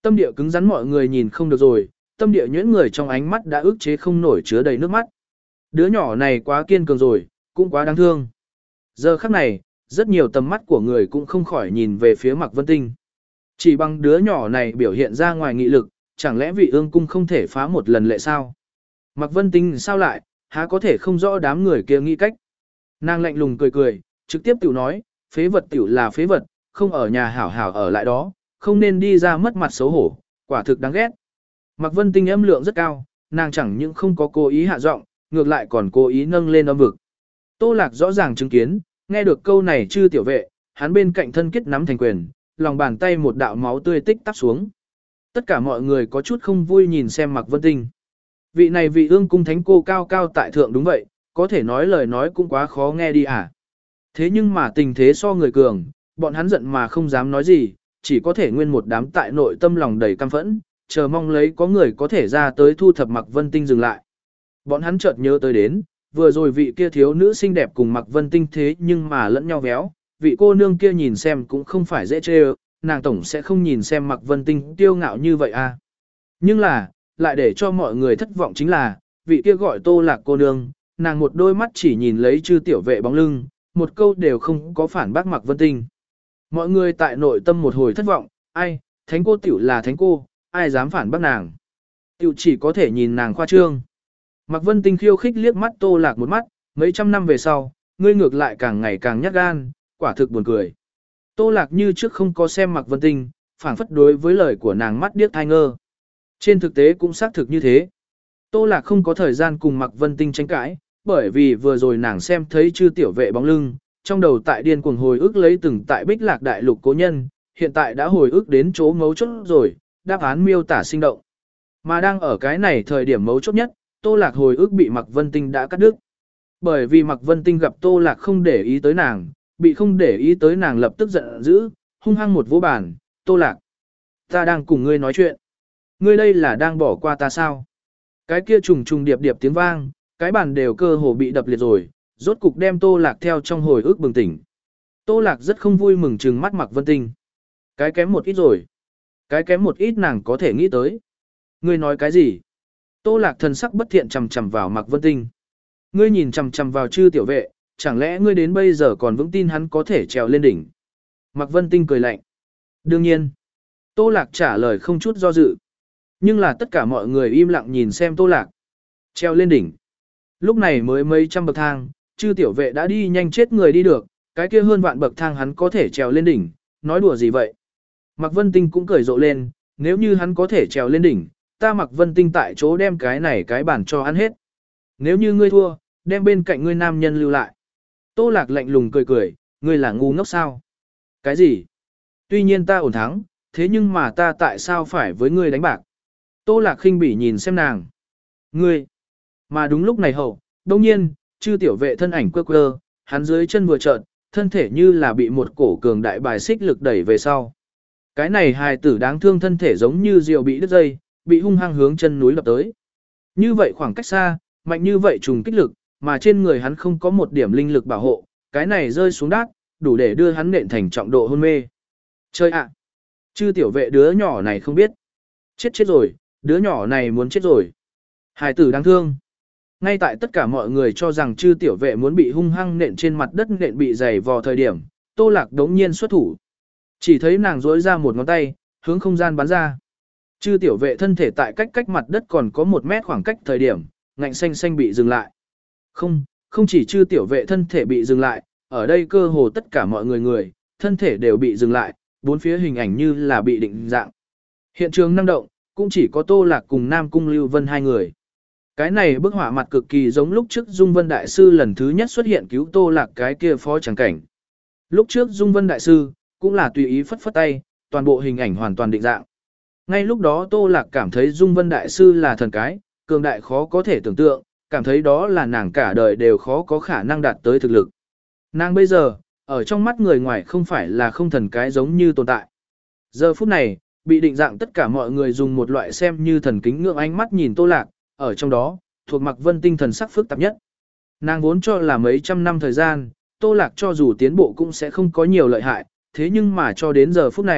Tâm địa cứng rắn mọi người nhìn không được rồi, tâm địa nhuyễn người trong ánh mắt đã ức chế không nổi chứa đầy nước mắt. Đứa nhỏ này quá kiên cường rồi, cũng quá đáng thương. Giờ khắc này, rất nhiều tầm mắt của người cũng không khỏi nhìn về phía Mạc Vân Tinh. Chỉ bằng đứa nhỏ này biểu hiện ra ngoài nghị lực, chẳng lẽ vị ương cung không thể phá một lần lệ sao? Mạc Vân Tinh sao lại, há có thể không rõ đám người kia nghĩ cách. Nàng lạnh lùng cười cười, trực tiếp tiểu nói, phế vật tiểu là phế vật, không ở nhà hảo hảo ở lại đó, không nên đi ra mất mặt xấu hổ, quả thực đáng ghét. Mạc Vân Tinh âm lượng rất cao, nàng chẳng những không có cố ý hạ giọng, ngược lại còn cố ý nâng lên âm vực. Tô Lạc rõ ràng chứng kiến, nghe được câu này chư tiểu vệ, hắn bên cạnh thân kết nắm thành quyền, lòng bàn tay một đạo máu tươi tích tắp xuống. Tất cả mọi người có chút không vui nhìn xem Mạc Vân Tinh. Vị này vị ương cung thánh cô cao cao tại thượng đúng vậy, có thể nói lời nói cũng quá khó nghe đi à. Thế nhưng mà tình thế so người cường, bọn hắn giận mà không dám nói gì, chỉ có thể nguyên một đám tại nội tâm lòng đầy căm phẫn, chờ mong lấy có người có thể ra tới thu thập Mạc Vân Tinh dừng lại. Bọn hắn chợt nhớ tới đến, vừa rồi vị kia thiếu nữ xinh đẹp cùng Mạc Vân Tinh thế nhưng mà lẫn nhau véo, vị cô nương kia nhìn xem cũng không phải dễ chê, nàng tổng sẽ không nhìn xem Mạc Vân Tinh tiêu ngạo như vậy à. Nhưng là, lại để cho mọi người thất vọng chính là, vị kia gọi Tô Lạc cô nương, nàng một đôi mắt chỉ nhìn lấy chư tiểu vệ bóng lưng, một câu đều không có phản bác Mạc Vân Tinh. Mọi người tại nội tâm một hồi thất vọng, ai, thánh cô tiểu là thánh cô, ai dám phản bác nàng. Tiểu chỉ có thể nhìn nàng khoa trương. Mạc Vân Tinh khiêu khích liếc mắt Tô Lạc một mắt, mấy trăm năm về sau, ngươi ngược lại càng ngày càng nhát gan, quả thực buồn cười. Tô Lạc như trước không có xem Mạc Vân Tinh, phảng phất đối với lời của nàng mắt điếc thai ngơ. Trên thực tế cũng xác thực như thế. Tô Lạc không có thời gian cùng Mạc Vân Tinh tranh cãi, bởi vì vừa rồi nàng xem thấy chư tiểu vệ bóng lưng, trong đầu tại điên cuồng hồi ức lấy từng tại Bích Lạc đại lục cố nhân, hiện tại đã hồi ức đến chỗ mấu chốt rồi, đáp án miêu tả sinh động. Mà đang ở cái này thời điểm mấu chốt nhất, Tô Lạc hồi ức bị Mạc Vân Tinh đã cắt đứt. Bởi vì Mạc Vân Tinh gặp Tô Lạc không để ý tới nàng, bị không để ý tới nàng lập tức giận dữ, hung hăng một vỗ bàn, Tô Lạc. Ta đang cùng ngươi nói chuyện. Ngươi đây là đang bỏ qua ta sao? Cái kia trùng trùng điệp điệp tiếng vang, cái bàn đều cơ hồ bị đập liệt rồi, rốt cục đem Tô Lạc theo trong hồi ức bừng tỉnh. Tô Lạc rất không vui mừng trừng mắt Mạc Vân Tinh. Cái kém một ít rồi. Cái kém một ít nàng có thể nghĩ tới. Ngươi nói cái gì? Tô Lạc thần sắc bất thiện chằm chằm vào Mạc Vân Tinh. Ngươi nhìn chằm chằm vào chư tiểu vệ, chẳng lẽ ngươi đến bây giờ còn vững tin hắn có thể trèo lên đỉnh? Mạc Vân Tinh cười lạnh. Đương nhiên. Tô Lạc trả lời không chút do dự. Nhưng là tất cả mọi người im lặng nhìn xem Tô Lạc. Treo lên đỉnh. Lúc này mới mấy trăm bậc thang, chư tiểu vệ đã đi nhanh chết người đi được, cái kia hơn vạn bậc thang hắn có thể trèo lên đỉnh, nói đùa gì vậy? Mạc Vân Tinh cũng cười rộ lên, nếu như hắn có thể trèo lên đỉnh, ta Mạc Vân Tinh tại chỗ đem cái này cái bản cho ăn hết. Nếu như ngươi thua, đem bên cạnh ngươi nam nhân lưu lại. Tô Lạc lạnh lùng cười cười, ngươi là ngu ngốc sao? Cái gì? Tuy nhiên ta ổn thắng, thế nhưng mà ta tại sao phải với ngươi đánh bạc? Tô Lạc khinh bỉ nhìn xem nàng. Ngươi! Mà đúng lúc này hậu, đông nhiên, chư tiểu vệ thân ảnh quơ quơ, hắn dưới chân vừa trợn, thân thể như là bị một cổ cường đại bài xích lực đẩy về sau. Cái này hài tử đáng thương thân thể giống như diều bị đứt dây, bị hung hăng hướng chân núi lập tới. Như vậy khoảng cách xa, mạnh như vậy trùng kích lực, mà trên người hắn không có một điểm linh lực bảo hộ, cái này rơi xuống đát, đủ để đưa hắn nện thành trọng độ hôn mê. Chơi ạ! Chư tiểu vệ đứa nhỏ này không biết. Chết chết rồi, đứa nhỏ này muốn chết rồi. Hài tử đáng thương. Ngay tại tất cả mọi người cho rằng chư tiểu vệ muốn bị hung hăng nện trên mặt đất nện bị dày vò thời điểm, Tô Lạc đống nhiên xuất thủ. Chỉ thấy nàng duỗi ra một ngón tay, hướng không gian bắn ra. Chư tiểu vệ thân thể tại cách cách mặt đất còn có một mét khoảng cách thời điểm, ngạnh xanh xanh bị dừng lại. Không, không chỉ chư tiểu vệ thân thể bị dừng lại, ở đây cơ hồ tất cả mọi người người, thân thể đều bị dừng lại, bốn phía hình ảnh như là bị định dạng. Hiện trường năng động, cũng chỉ có Tô Lạc cùng Nam Cung Lưu Vân hai người. Cái này bức họa mặt cực kỳ giống lúc trước Dung Vân Đại Sư lần thứ nhất xuất hiện cứu Tô Lạc cái kia phó tràng cảnh. Lúc trước Dung Vân Đại Sư, cũng là tùy ý phất phất tay, toàn bộ hình ảnh hoàn toàn định dạng. Ngay lúc đó Tô Lạc cảm thấy Dung Vân Đại Sư là thần cái, cường đại khó có thể tưởng tượng, cảm thấy đó là nàng cả đời đều khó có khả năng đạt tới thực lực. Nàng bây giờ, ở trong mắt người ngoài không phải là không thần cái giống như tồn tại. Giờ phút này, bị định dạng tất cả mọi người dùng một loại xem như thần kính ngưỡng ánh mắt nhìn Tô Lạc, ở trong đó, thuộc Mạc Vân Tinh thần sắc phức tạp nhất. Nàng vốn cho là mấy trăm năm thời gian, Tô Lạc cho dù tiến bộ cũng sẽ không có nhiều lợi hại, thế nhưng mà cho đến giờ phút này,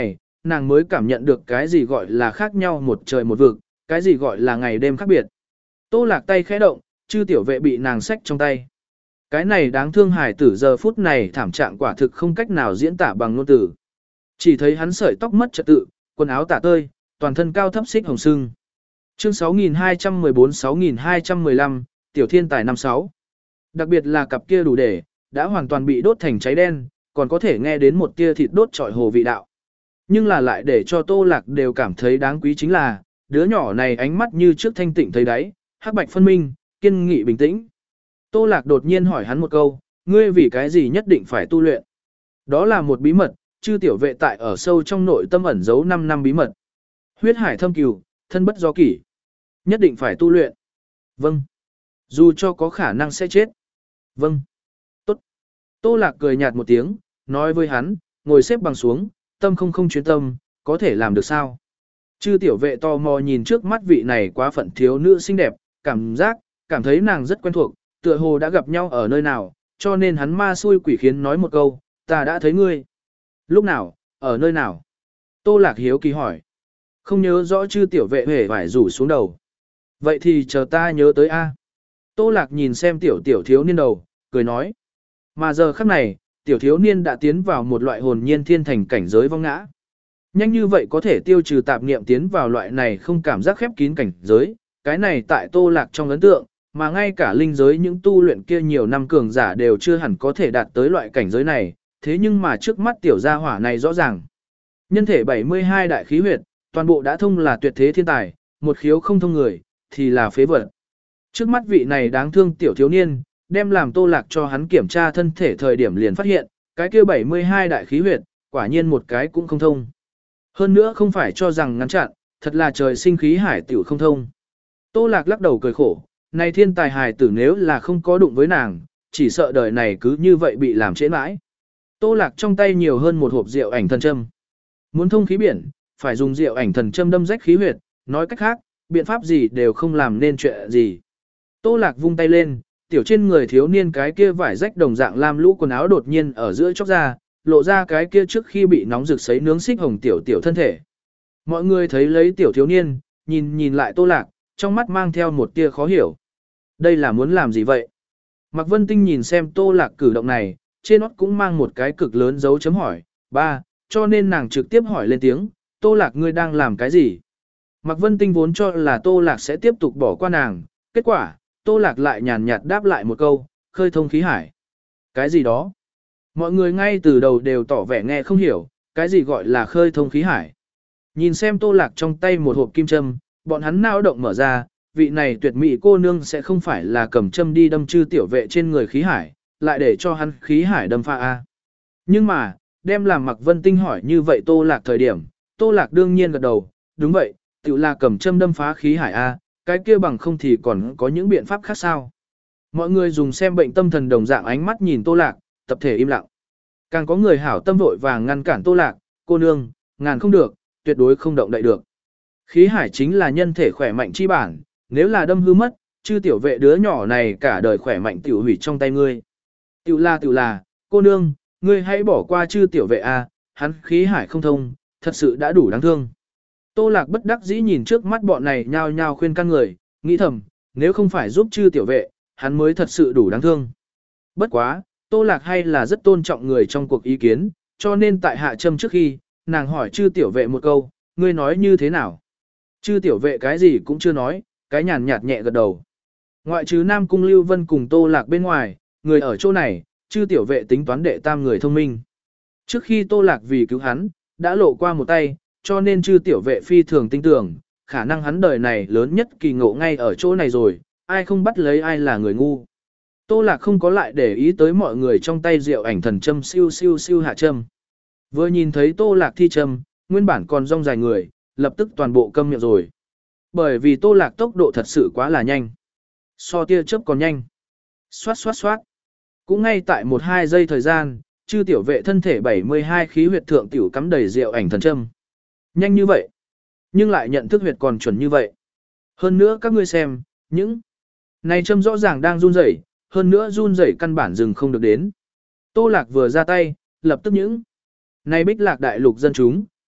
nàng mới cảm nhận được cái gì gọi là khác nhau một trời một vực, cái gì gọi là ngày đêm khác biệt. Tô Lạc tay khẽ động, chư tiểu vệ bị nàng xách trong tay. Cái này đáng thương hài tử giờ phút này thảm trạng quả thực không cách nào diễn tả bằng ngôn từ. Chỉ thấy hắn sợi tóc mất trật tự, quần áo tả tơi, toàn thân cao thấp xích hồng sưng. Chương sáu nghìn hai trăm mười bốn sáu nghìn hai trăm mười lăm, Tiểu Thiên Tài năm sáu. Đặc biệt là cặp kia đủ để, đã hoàn toàn bị đốt thành cháy đen, còn có thể nghe đến một tia thịt đốt trọi hồ vị đạo. Nhưng là lại để cho Tô Lạc đều cảm thấy đáng quý chính là, đứa nhỏ này ánh mắt như trước thanh tịnh thấy đáy, hắc bạch phân minh, kiên nghị bình tĩnh. Tô Lạc đột nhiên hỏi hắn một câu, ngươi vì cái gì nhất định phải tu luyện? Đó là một bí mật, chư tiểu vệ tại ở sâu trong nội tâm ẩn giấu năm năm bí mật. Huyết hải thâm cừu, thân bất do kỷ. Nhất định phải tu luyện. Vâng. Dù cho có khả năng sẽ chết. Vâng. Tốt. Tô Lạc cười nhạt một tiếng, nói với hắn, ngồi xếp bằng xuống, tâm không không chuyên tâm, có thể làm được sao? Chư tiểu vệ tò mò nhìn trước mắt vị này quá phận thiếu nữ xinh đẹp, cảm giác, cảm thấy nàng rất quen thuộc, tựa hồ đã gặp nhau ở nơi nào, cho nên hắn ma xui quỷ khiến nói một câu, ta đã thấy ngươi. Lúc nào, ở nơi nào? Tô Lạc hiếu kỳ hỏi. Không nhớ rõ chư tiểu vệ hề phải rủ xuống đầu. Vậy thì chờ ta nhớ tới A. Tô Lạc nhìn xem tiểu tiểu thiếu niên đầu, cười nói. Mà giờ khắc này, tiểu thiếu niên đã tiến vào một loại hồn nhiên thiên thành cảnh giới vong ngã. Nhanh như vậy có thể tiêu trừ tạp niệm tiến vào loại này không cảm giác khép kín cảnh giới, cái này tại Tô Lạc trong ấn tượng, mà ngay cả linh giới những tu luyện kia nhiều năm cường giả đều chưa hẳn có thể đạt tới loại cảnh giới này, thế nhưng mà trước mắt tiểu gia hỏa này rõ ràng. Nhân thể bảy mươi hai đại khí huyệt, toàn bộ đã thông là tuyệt thế thiên tài, một khiếu không thông người, thì là phế vật. Trước mắt vị này đáng thương tiểu thiếu niên, đem làm Tô Lạc cho hắn kiểm tra thân thể thời điểm liền phát hiện, cái kia bảy mươi hai đại khí huyệt, quả nhiên một cái cũng không thông. Hơn nữa không phải cho rằng ngăn chặn, thật là trời sinh khí hải tiểu không thông. Tô Lạc lắc đầu cười khổ, này thiên tài hài tử nếu là không có đụng với nàng, chỉ sợ đời này cứ như vậy bị làm trễ mãi. Tô Lạc trong tay nhiều hơn một hộp rượu ảnh thần châm. Muốn thông khí biển, phải dùng rượu ảnh thần châm đâm rách khí huyệt, nói cách khác, biện pháp gì đều không làm nên chuyện gì. Tô Lạc vung tay lên, tiểu trên người thiếu niên cái kia vải rách đồng dạng lam lũ quần áo đột nhiên ở giữa chốc ra, lộ ra cái kia trước khi bị nóng rực sấy nướng xích hồng tiểu tiểu thân thể. Mọi người thấy lấy tiểu thiếu niên, nhìn nhìn lại Tô Lạc, trong mắt mang theo một tia khó hiểu. Đây là muốn làm gì vậy? Mạc Vân Tinh nhìn xem Tô Lạc cử động này, trên nót cũng mang một cái cực lớn dấu chấm hỏi, ba, cho nên nàng trực tiếp hỏi lên tiếng, Tô Lạc ngươi đang làm cái gì? Mạc Vân Tinh vốn cho là Tô Lạc sẽ tiếp tục bỏ qua nàng, kết quả, Tô Lạc lại nhàn nhạt đáp lại một câu, khơi thông khí hải. Cái gì đó? Mọi người ngay từ đầu đều tỏ vẻ nghe không hiểu, cái gì gọi là khơi thông khí hải. Nhìn xem Tô Lạc trong tay một hộp kim châm, bọn hắn não động mở ra, vị này tuyệt mỹ cô nương sẽ không phải là cầm châm đi đâm chư tiểu vệ trên người khí hải, lại để cho hắn khí hải đâm pha A. Nhưng mà, đem làm Mạc Vân Tinh hỏi như vậy Tô Lạc thời điểm, Tô Lạc đương nhiên gật đầu, đúng vậy, tự là cầm châm đâm phá khí hải A, cái kia bằng không thì còn có những biện pháp khác sao. Mọi người dùng xem bệnh tâm thần đồng dạng ánh mắt nhìn Tô Lạc, tập thể im lặng. Càng có người hảo tâm vội vàng ngăn cản Tô Lạc, cô nương, ngàn không được, tuyệt đối không động đậy được. Khí hải chính là nhân thể khỏe mạnh chi bản, nếu là đâm hư mất, chư tiểu vệ đứa nhỏ này cả đời khỏe mạnh tiểu hủy trong tay ngươi. Tiểu là tiểu là, cô nương, ngươi hãy bỏ qua chư tiểu vệ a, hắn khí hải không thông, thật sự đã đủ đáng thương. Tô Lạc bất đắc dĩ nhìn trước mắt bọn này nhao nhao khuyên can người, nghĩ thầm, nếu không phải giúp chư tiểu vệ, hắn mới thật sự đủ đáng thương. Bất quá, Tô Lạc hay là rất tôn trọng người trong cuộc ý kiến, cho nên tại hạ châm trước khi, nàng hỏi chư tiểu vệ một câu, ngươi nói như thế nào? Chư tiểu vệ cái gì cũng chưa nói, cái nhàn nhạt nhẹ gật đầu. Ngoại trừ Nam Cung Lưu Vân cùng Tô Lạc bên ngoài, người ở chỗ này, chư tiểu vệ tính toán đệ tam người thông minh. Trước khi Tô Lạc vì cứu hắn, đã lộ qua một tay, cho nên chư tiểu vệ phi thường tin tưởng, khả năng hắn đời này lớn nhất kỳ ngộ ngay ở chỗ này rồi, ai không bắt lấy ai là người ngu. Tô Lạc không có lại để ý tới mọi người trong tay rượu ảnh thần châm siêu siêu siêu hạ châm. Vừa nhìn thấy Tô Lạc thi châm, nguyên bản còn rong dài người, lập tức toàn bộ câm miệng rồi. Bởi vì Tô Lạc tốc độ thật sự quá là nhanh. So tia chớp còn nhanh. Xoát xoát xoát. Cũng ngay tại một hai giây thời gian, chư tiểu vệ thân thể bảy mươi hai khí huyệt thượng tiểu cắm đầy rượu ảnh thần châm. Nhanh như vậy. Nhưng lại nhận thức huyệt còn chuẩn như vậy. Hơn nữa các ngươi xem, những này châm rõ ràng đang run rẩy, hơn nữa run rẩy căn bản dừng không được đến. Tô Lạc vừa ra tay, lập tức những này bích lạc đại lục dân chúng,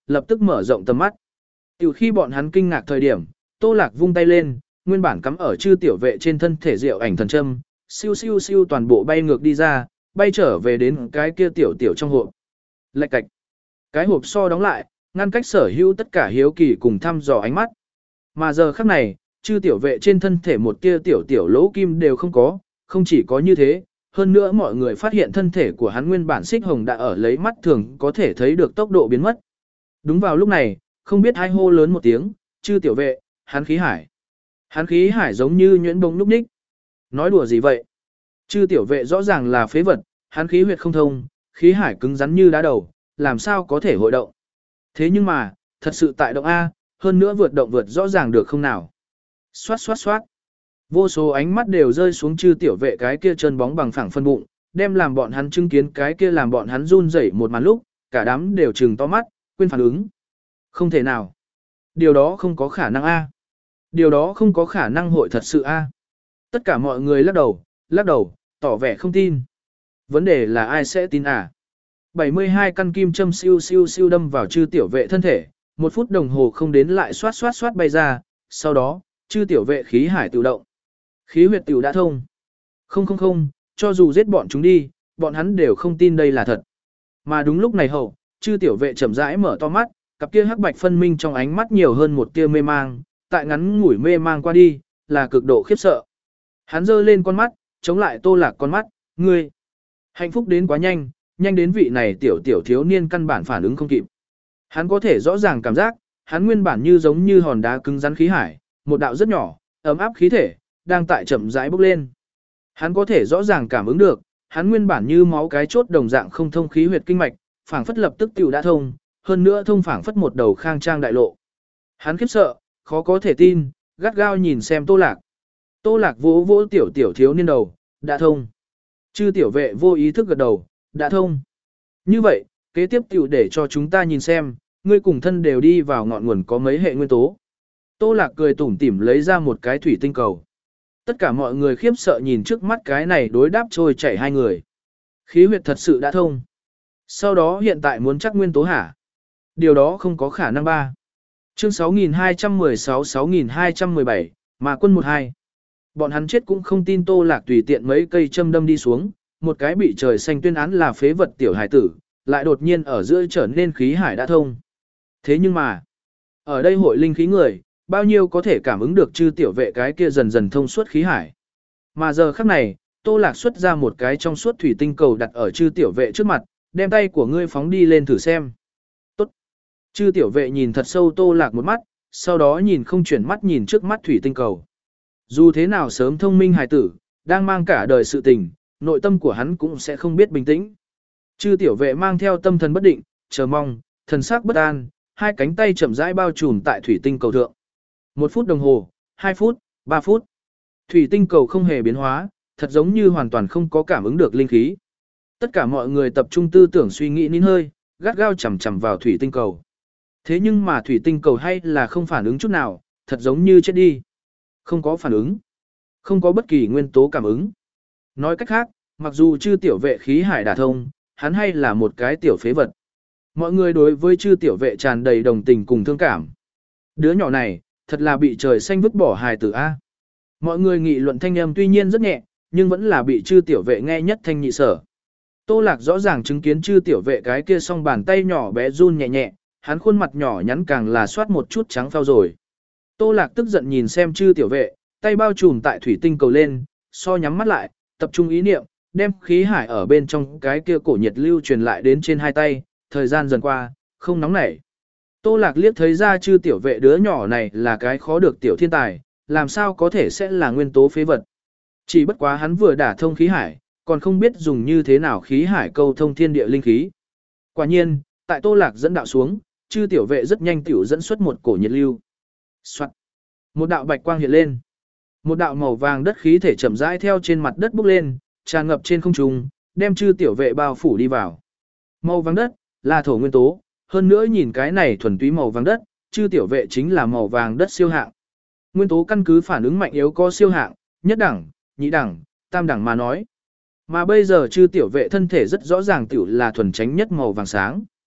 lập tức mở rộng tầm mắt. Tiểu khi bọn hắn kinh ngạc thời điểm, Tô Lạc vung tay lên, nguyên bản cắm ở chư tiểu vệ trên thân thể diệu ảnh thần châm, siêu siêu siêu toàn bộ bay ngược đi ra, bay trở về đến cái kia tiểu tiểu trong hộp. Lạch cạch. Cái hộp so đóng lại, ngăn cách sở hữu tất cả hiếu kỳ cùng thăm dò ánh mắt. Mà giờ khắc này, chư tiểu vệ trên thân thể một tia tiểu tiểu lỗ kim đều không có, không chỉ có như thế, hơn nữa mọi người phát hiện thân thể của hắn nguyên bản xích hồng đã ở lấy mắt thường có thể thấy được tốc độ biến mất. Đúng vào lúc này, không biết ai hô lớn một tiếng, chư tiểu vệ, hắn khí hải. Hắn khí hải giống như nhuyễn bông núp ních. Nói đùa gì vậy? Chư tiểu vệ rõ ràng là phế vật, hắn khí huyệt không thông, khí hải cứng rắn như đá đầu, làm sao có thể hội động. Thế nhưng mà, thật sự tại động A, hơn nữa vượt động vượt rõ ràng được không nào. Xoát xoát xoát. Vô số ánh mắt đều rơi xuống chư tiểu vệ cái kia chân bóng bằng phẳng phân bụng, đem làm bọn hắn chứng kiến cái kia làm bọn hắn run rẩy một màn lúc, cả đám đều trừng to mắt, quên phản ứng. Không thể nào. Điều đó không có khả năng A. Điều đó không có khả năng hội thật sự A. Tất cả mọi người lắc đầu, lắc đầu, tỏ vẻ không tin. Vấn đề là ai sẽ tin à? bảy mươi hai căn kim châm siêu siêu siêu đâm vào chư tiểu vệ thân thể, một phút đồng hồ không đến lại xoát xoát xoát bay ra, sau đó, chư tiểu vệ khí hải tự động. Khí huyệt tiểu đã thông. Không không không, cho dù giết bọn chúng đi, bọn hắn đều không tin đây là thật. Mà đúng lúc này hậu, chư tiểu vệ chậm rãi mở to mắt, cặp kia hắc bạch phân minh trong ánh mắt nhiều hơn một tia mê mang, tại ngắn ngủi mê mang qua đi, là cực độ khiếp sợ. Hắn giơ lên con mắt, chống lại Tô Lạc con mắt, ngươi. Hạnh phúc đến quá nhanh, nhanh đến vị này tiểu tiểu thiếu niên căn bản phản ứng không kịp. Hắn có thể rõ ràng cảm giác, hắn nguyên bản như giống như hòn đá cứng rắn khí hải, một đạo rất nhỏ, ấm áp khí thể, đang tại chậm rãi bốc lên. Hắn có thể rõ ràng cảm ứng được, hắn nguyên bản như máu cái chốt đồng dạng không thông khí huyệt kinh mạch, phảng phất lập tức tiểu đã thông, hơn nữa thông phảng phất một đầu khang trang đại lộ. Hắn khiếp sợ, khó có thể tin, gắt gao nhìn xem Tô Lạc. Tô Lạc vỗ vỗ tiểu tiểu thiếu niên đầu, đã thông. Chư tiểu vệ vô ý thức gật đầu, đã thông. Như vậy, kế tiếp tiểu để cho chúng ta nhìn xem, ngươi cùng thân đều đi vào ngọn nguồn có mấy hệ nguyên tố. Tô Lạc cười tủm tỉm lấy ra một cái thủy tinh cầu. Tất cả mọi người khiếp sợ nhìn trước mắt cái này đối đáp trôi chảy hai người. Khí huyệt thật sự đã thông. Sau đó hiện tại muốn chắc nguyên tố hả? Điều đó không có khả năng ba. Chương sáu nghìn hai trăm mười sáu sáu nghìn hai trăm mười bảy, mà quân một hai. Bọn hắn chết cũng không tin Tô Lạc tùy tiện mấy cây châm đâm đi xuống, một cái bị trời xanh tuyên án là phế vật tiểu hải tử, lại đột nhiên ở giữa trở nên khí hải đã thông. Thế nhưng mà, ở đây hội linh khí người, bao nhiêu có thể cảm ứng được chư tiểu vệ cái kia dần dần thông suốt khí hải. Mà giờ khắc này, Tô Lạc xuất ra một cái trong suốt thủy tinh cầu đặt ở chư tiểu vệ trước mặt, đem tay của ngươi phóng đi lên thử xem. Tốt. Chư tiểu vệ nhìn thật sâu Tô Lạc một mắt, sau đó nhìn không chuyển mắt nhìn trước mắt thủy tinh cầu. Dù thế nào sớm thông minh hài tử, đang mang cả đời sự tình, nội tâm của hắn cũng sẽ không biết bình tĩnh. Chư tiểu vệ mang theo tâm thần bất định, chờ mong, thần sắc bất an, hai cánh tay chậm rãi bao trùm tại thủy tinh cầu thượng. Một phút đồng hồ, hai phút, ba phút. Thủy tinh cầu không hề biến hóa, thật giống như hoàn toàn không có cảm ứng được linh khí. Tất cả mọi người tập trung tư tưởng suy nghĩ nín hơi, gắt gao chằm chằm vào thủy tinh cầu. Thế nhưng mà thủy tinh cầu hay là không phản ứng chút nào, thật giống như chết đi. Không có phản ứng. Không có bất kỳ nguyên tố cảm ứng. Nói cách khác, mặc dù chư tiểu vệ khí hải đả thông, hắn hay là một cái tiểu phế vật. Mọi người đối với chư tiểu vệ tràn đầy đồng tình cùng thương cảm. Đứa nhỏ này, thật là bị trời xanh vứt bỏ hài tử A. Mọi người nghị luận thanh âm tuy nhiên rất nhẹ, nhưng vẫn là bị chư tiểu vệ nghe nhất thanh nhị sở. Tô Lạc rõ ràng chứng kiến chư tiểu vệ cái kia song bàn tay nhỏ bé run nhẹ nhẹ, hắn khuôn mặt nhỏ nhắn càng là soát một chút trắng phao rồi. Tô Lạc tức giận nhìn xem chư tiểu vệ, tay bao trùm tại thủy tinh cầu lên, so nhắm mắt lại, tập trung ý niệm, đem khí hải ở bên trong cái kia cổ nhiệt lưu truyền lại đến trên hai tay, thời gian dần qua, không nóng nảy. Tô Lạc liếc thấy ra chư tiểu vệ đứa nhỏ này là cái khó được tiểu thiên tài, làm sao có thể sẽ là nguyên tố phế vật. Chỉ bất quá hắn vừa đả thông khí hải, còn không biết dùng như thế nào khí hải câu thông thiên địa linh khí. Quả nhiên, tại Tô Lạc dẫn đạo xuống, chư tiểu vệ rất nhanh tiểu dẫn xuất một cổ nhiệt lưu. Soạt. Một đạo bạch quang hiện lên. Một đạo màu vàng đất khí thể chậm rãi theo trên mặt đất bốc lên, tràn ngập trên không trung, đem chư tiểu vệ bao phủ đi vào. Màu vàng đất là thổ nguyên tố, hơn nữa nhìn cái này thuần túy màu vàng đất, chư tiểu vệ chính là màu vàng đất siêu hạng. Nguyên tố căn cứ phản ứng mạnh yếu có siêu hạng, nhất đẳng, nhị đẳng, tam đẳng mà nói. Mà bây giờ chư tiểu vệ thân thể rất rõ ràng tiểu là thuần tránh nhất màu vàng sáng.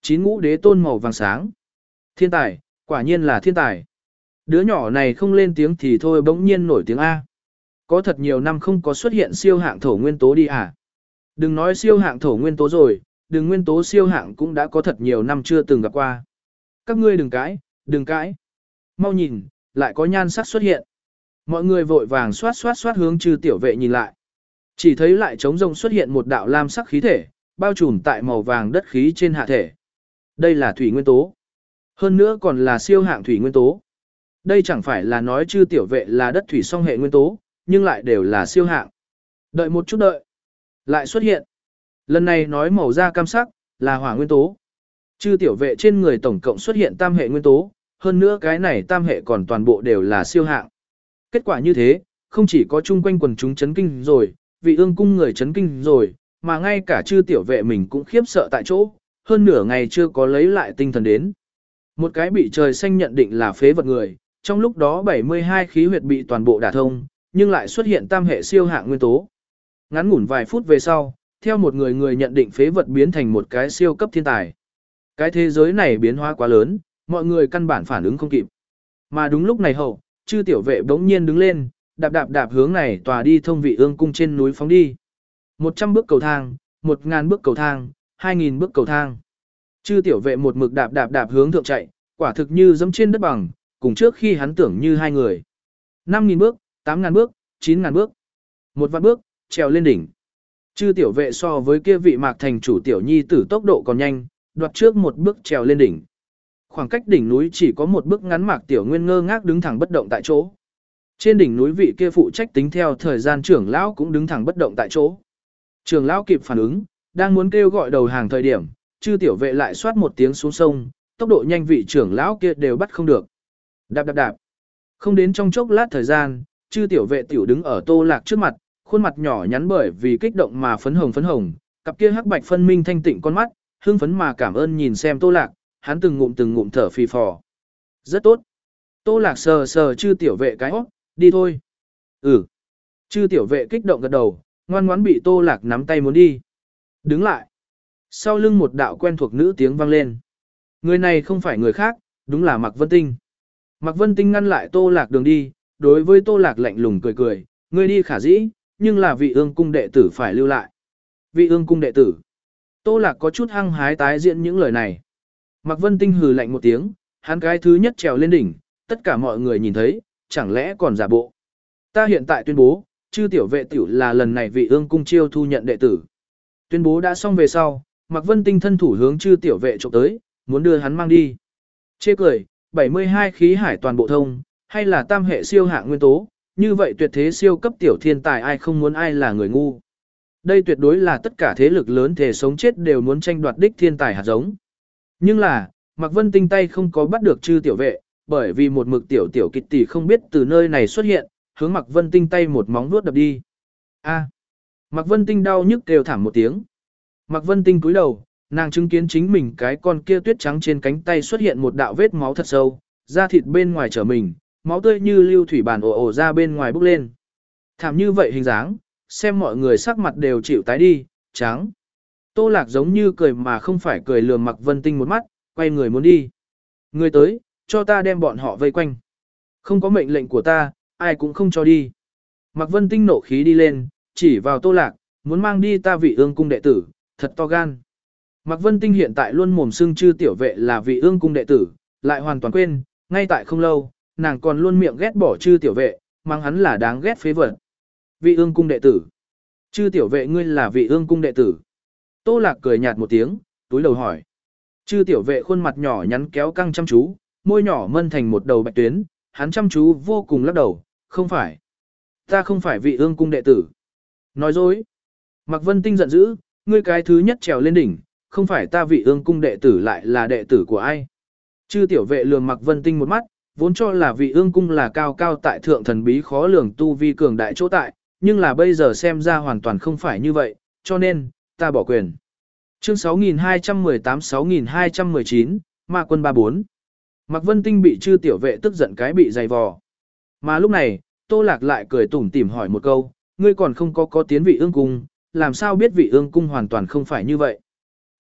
Chín ngũ đế tôn màu vàng sáng. Thiên tài, quả nhiên là thiên tài. Đứa nhỏ này không lên tiếng thì thôi bỗng nhiên nổi tiếng A. Có thật nhiều năm không có xuất hiện siêu hạng thổ nguyên tố đi à. Đừng nói siêu hạng thổ nguyên tố rồi, đừng nguyên tố siêu hạng cũng đã có thật nhiều năm chưa từng gặp qua. Các ngươi đừng cãi, đừng cãi. Mau nhìn, lại có nhan sắc xuất hiện. Mọi người vội vàng xoát xoát xoát hướng Chư tiểu vệ nhìn lại. Chỉ thấy lại trống rông xuất hiện một đạo lam sắc khí thể, bao trùm tại màu vàng đất khí trên hạ thể. Đây là thủy nguyên tố. Hơn nữa còn là siêu hạng thủy nguyên tố. Đây chẳng phải là nói Chư tiểu vệ là đất thủy song hệ nguyên tố, nhưng lại đều là siêu hạng. Đợi một chút đợi. Lại xuất hiện. Lần này nói màu da cam sắc, là hỏa nguyên tố. Chư tiểu vệ trên người tổng cộng xuất hiện tam hệ nguyên tố, hơn nữa cái này tam hệ còn toàn bộ đều là siêu hạng. Kết quả như thế, không chỉ có chung quanh quần chúng chấn kinh rồi, vị ương cung người chấn kinh rồi, mà ngay cả chư tiểu vệ mình cũng khiếp sợ tại chỗ, hơn nửa ngày chưa có lấy lại tinh thần đến. Một cái bị trời xanh nhận định là phế vật người, trong lúc đó bảy mươi hai khí huyệt bị toàn bộ đả thông, nhưng lại xuất hiện tam hệ siêu hạng nguyên tố. Ngắn ngủn vài phút về sau, theo một người người nhận định phế vật biến thành một cái siêu cấp thiên tài. Cái thế giới này biến hóa quá lớn, mọi người căn bản phản ứng không kịp. Mà đúng lúc này hậu, chư tiểu vệ bỗng nhiên đứng lên, đạp đạp đạp hướng này tòa đi thông vị ương cung trên núi phóng đi. một trăm bước cầu thang, một nghìn bước cầu thang, hai nghìn bước cầu thang. Chư tiểu vệ một mực đạp đạp đạp hướng thượng chạy, quả thực như dẫm trên đất bằng, cùng trước khi hắn tưởng như hai người. năm nghìn bước, tám nghìn bước, chín nghìn bước, một vạn bước, trèo lên đỉnh. Chư tiểu vệ so với kia vị Mạc thành chủ tiểu nhi tử tốc độ còn nhanh, đoạt trước một bước trèo lên đỉnh. Khoảng cách đỉnh núi chỉ có một bước ngắn, Mạc tiểu nguyên ngơ ngác đứng thẳng bất động tại chỗ. Trên đỉnh núi vị kia phụ trách tính theo thời gian trưởng lão cũng đứng thẳng bất động tại chỗ. Trưởng lão kịp phản ứng, đang muốn kêu gọi đầu hàng thời điểm, chư tiểu vệ lại xoát một tiếng xuống sông, tốc độ nhanh vị trưởng lão kia đều bắt không được. Đạp đạp đạp. Không đến trong chốc lát thời gian, chư tiểu vệ tiểu đứng ở Tô Lạc trước mặt, khuôn mặt nhỏ nhắn bởi vì kích động mà phấn hồng phấn hồng, cặp kia hắc bạch phân minh thanh tịnh con mắt, hưng phấn mà cảm ơn nhìn xem Tô Lạc, hắn từng ngụm từng ngụm thở phì phò. Rất tốt. Tô Lạc sờ sờ chư tiểu vệ cái óc, đi thôi. Ừ. Chư tiểu vệ kích động gật đầu, ngoan ngoãn bị Tô Lạc nắm tay muốn đi. Đứng lại. Sau lưng một đạo quen thuộc nữ tiếng vang lên. Người này không phải người khác, đúng là Mạc Vân Tinh. Mạc Vân Tinh ngăn lại Tô Lạc đường đi, đối với Tô Lạc lạnh lùng cười cười, ngươi đi khả dĩ, nhưng là vị ương cung đệ tử phải lưu lại. Vị ương cung đệ tử. Tô Lạc có chút hăng hái tái diễn những lời này. Mạc Vân Tinh hừ lạnh một tiếng, hắn cái thứ nhất trèo lên đỉnh, tất cả mọi người nhìn thấy, chẳng lẽ còn giả bộ. Ta hiện tại tuyên bố, chư tiểu vệ tiểu là lần này vị ương cung chiêu thu nhận đệ tử. Tuyên bố đã xong về sau, Mạc Vân Tinh thân thủ hướng chư tiểu vệ trộm tới, muốn đưa hắn mang đi. Chê cười, bảy mươi hai khí hải toàn bộ thông, hay là tam hệ siêu hạng nguyên tố, như vậy tuyệt thế siêu cấp tiểu thiên tài ai không muốn ai là người ngu. Đây tuyệt đối là tất cả thế lực lớn thể sống chết đều muốn tranh đoạt đích thiên tài hạt giống. Nhưng là, Mạc Vân Tinh tay không có bắt được chư tiểu vệ, bởi vì một mực tiểu tiểu kịch tỷ không biết từ nơi này xuất hiện, hướng Mạc Vân Tinh tay một móng vuốt đập đi. A. Mạc Vân Tinh đau nhức kêu thảm một tiếng. Mạc Vân Tinh cúi đầu, nàng chứng kiến chính mình cái con kia tuyết trắng trên cánh tay xuất hiện một đạo vết máu thật sâu, da thịt bên ngoài trở mình, máu tươi như lưu thủy bản ồ ồ ra bên ngoài bốc lên. Thảm như vậy hình dáng, xem mọi người sắc mặt đều chịu tái đi, trắng. Tô Lạc giống như cười mà không phải cười lườm Mạc Vân Tinh một mắt, quay người muốn đi. Người tới, cho ta đem bọn họ vây quanh. Không có mệnh lệnh của ta, ai cũng không cho đi. Mạc Vân Tinh nộ khí đi lên, chỉ vào Tô Lạc, muốn mang đi ta vị ương cung đệ tử, thật to gan. Mạc Vân Tinh hiện tại luôn mồm xưng chư tiểu vệ là vị ương cung đệ tử, lại hoàn toàn quên, ngay tại không lâu, nàng còn luôn miệng ghét bỏ chư tiểu vệ, mang hắn là đáng ghét phế vật. Vị ương cung đệ tử. Chư tiểu vệ ngươi là vị ương cung đệ tử. Tô Lạc cười nhạt một tiếng, túi đầu hỏi. Chư tiểu vệ khuôn mặt nhỏ nhắn kéo căng chăm chú, môi nhỏ mân thành một đầu bạch tuyến, hắn chăm chú vô cùng lắc đầu, không phải. Ta không phải vị ương cung đệ tử. Nói dối. Mạc Vân Tinh giận dữ, ngươi cái thứ nhất trèo lên đỉnh, không phải ta vị ương cung đệ tử lại là đệ tử của ai. Chư tiểu vệ lườm Mạc Vân Tinh một mắt, vốn cho là vị ương cung là cao cao tại thượng thần bí khó lường tu vi cường đại chỗ tại, nhưng là bây giờ xem ra hoàn toàn không phải như vậy, cho nên, ta bỏ quyền. Chương sáu nghìn hai trăm mười tám sáu nghìn hai trăm mười chín, Ma quân ba bốn. Mạc Vân Tinh bị chư tiểu vệ tức giận cái bị dày vò. Mà lúc này, Tô Lạc lại cười tủm tỉm hỏi một câu, ngươi còn không có có tiến vị ương cung, làm sao biết vị ương cung hoàn toàn không phải như vậy.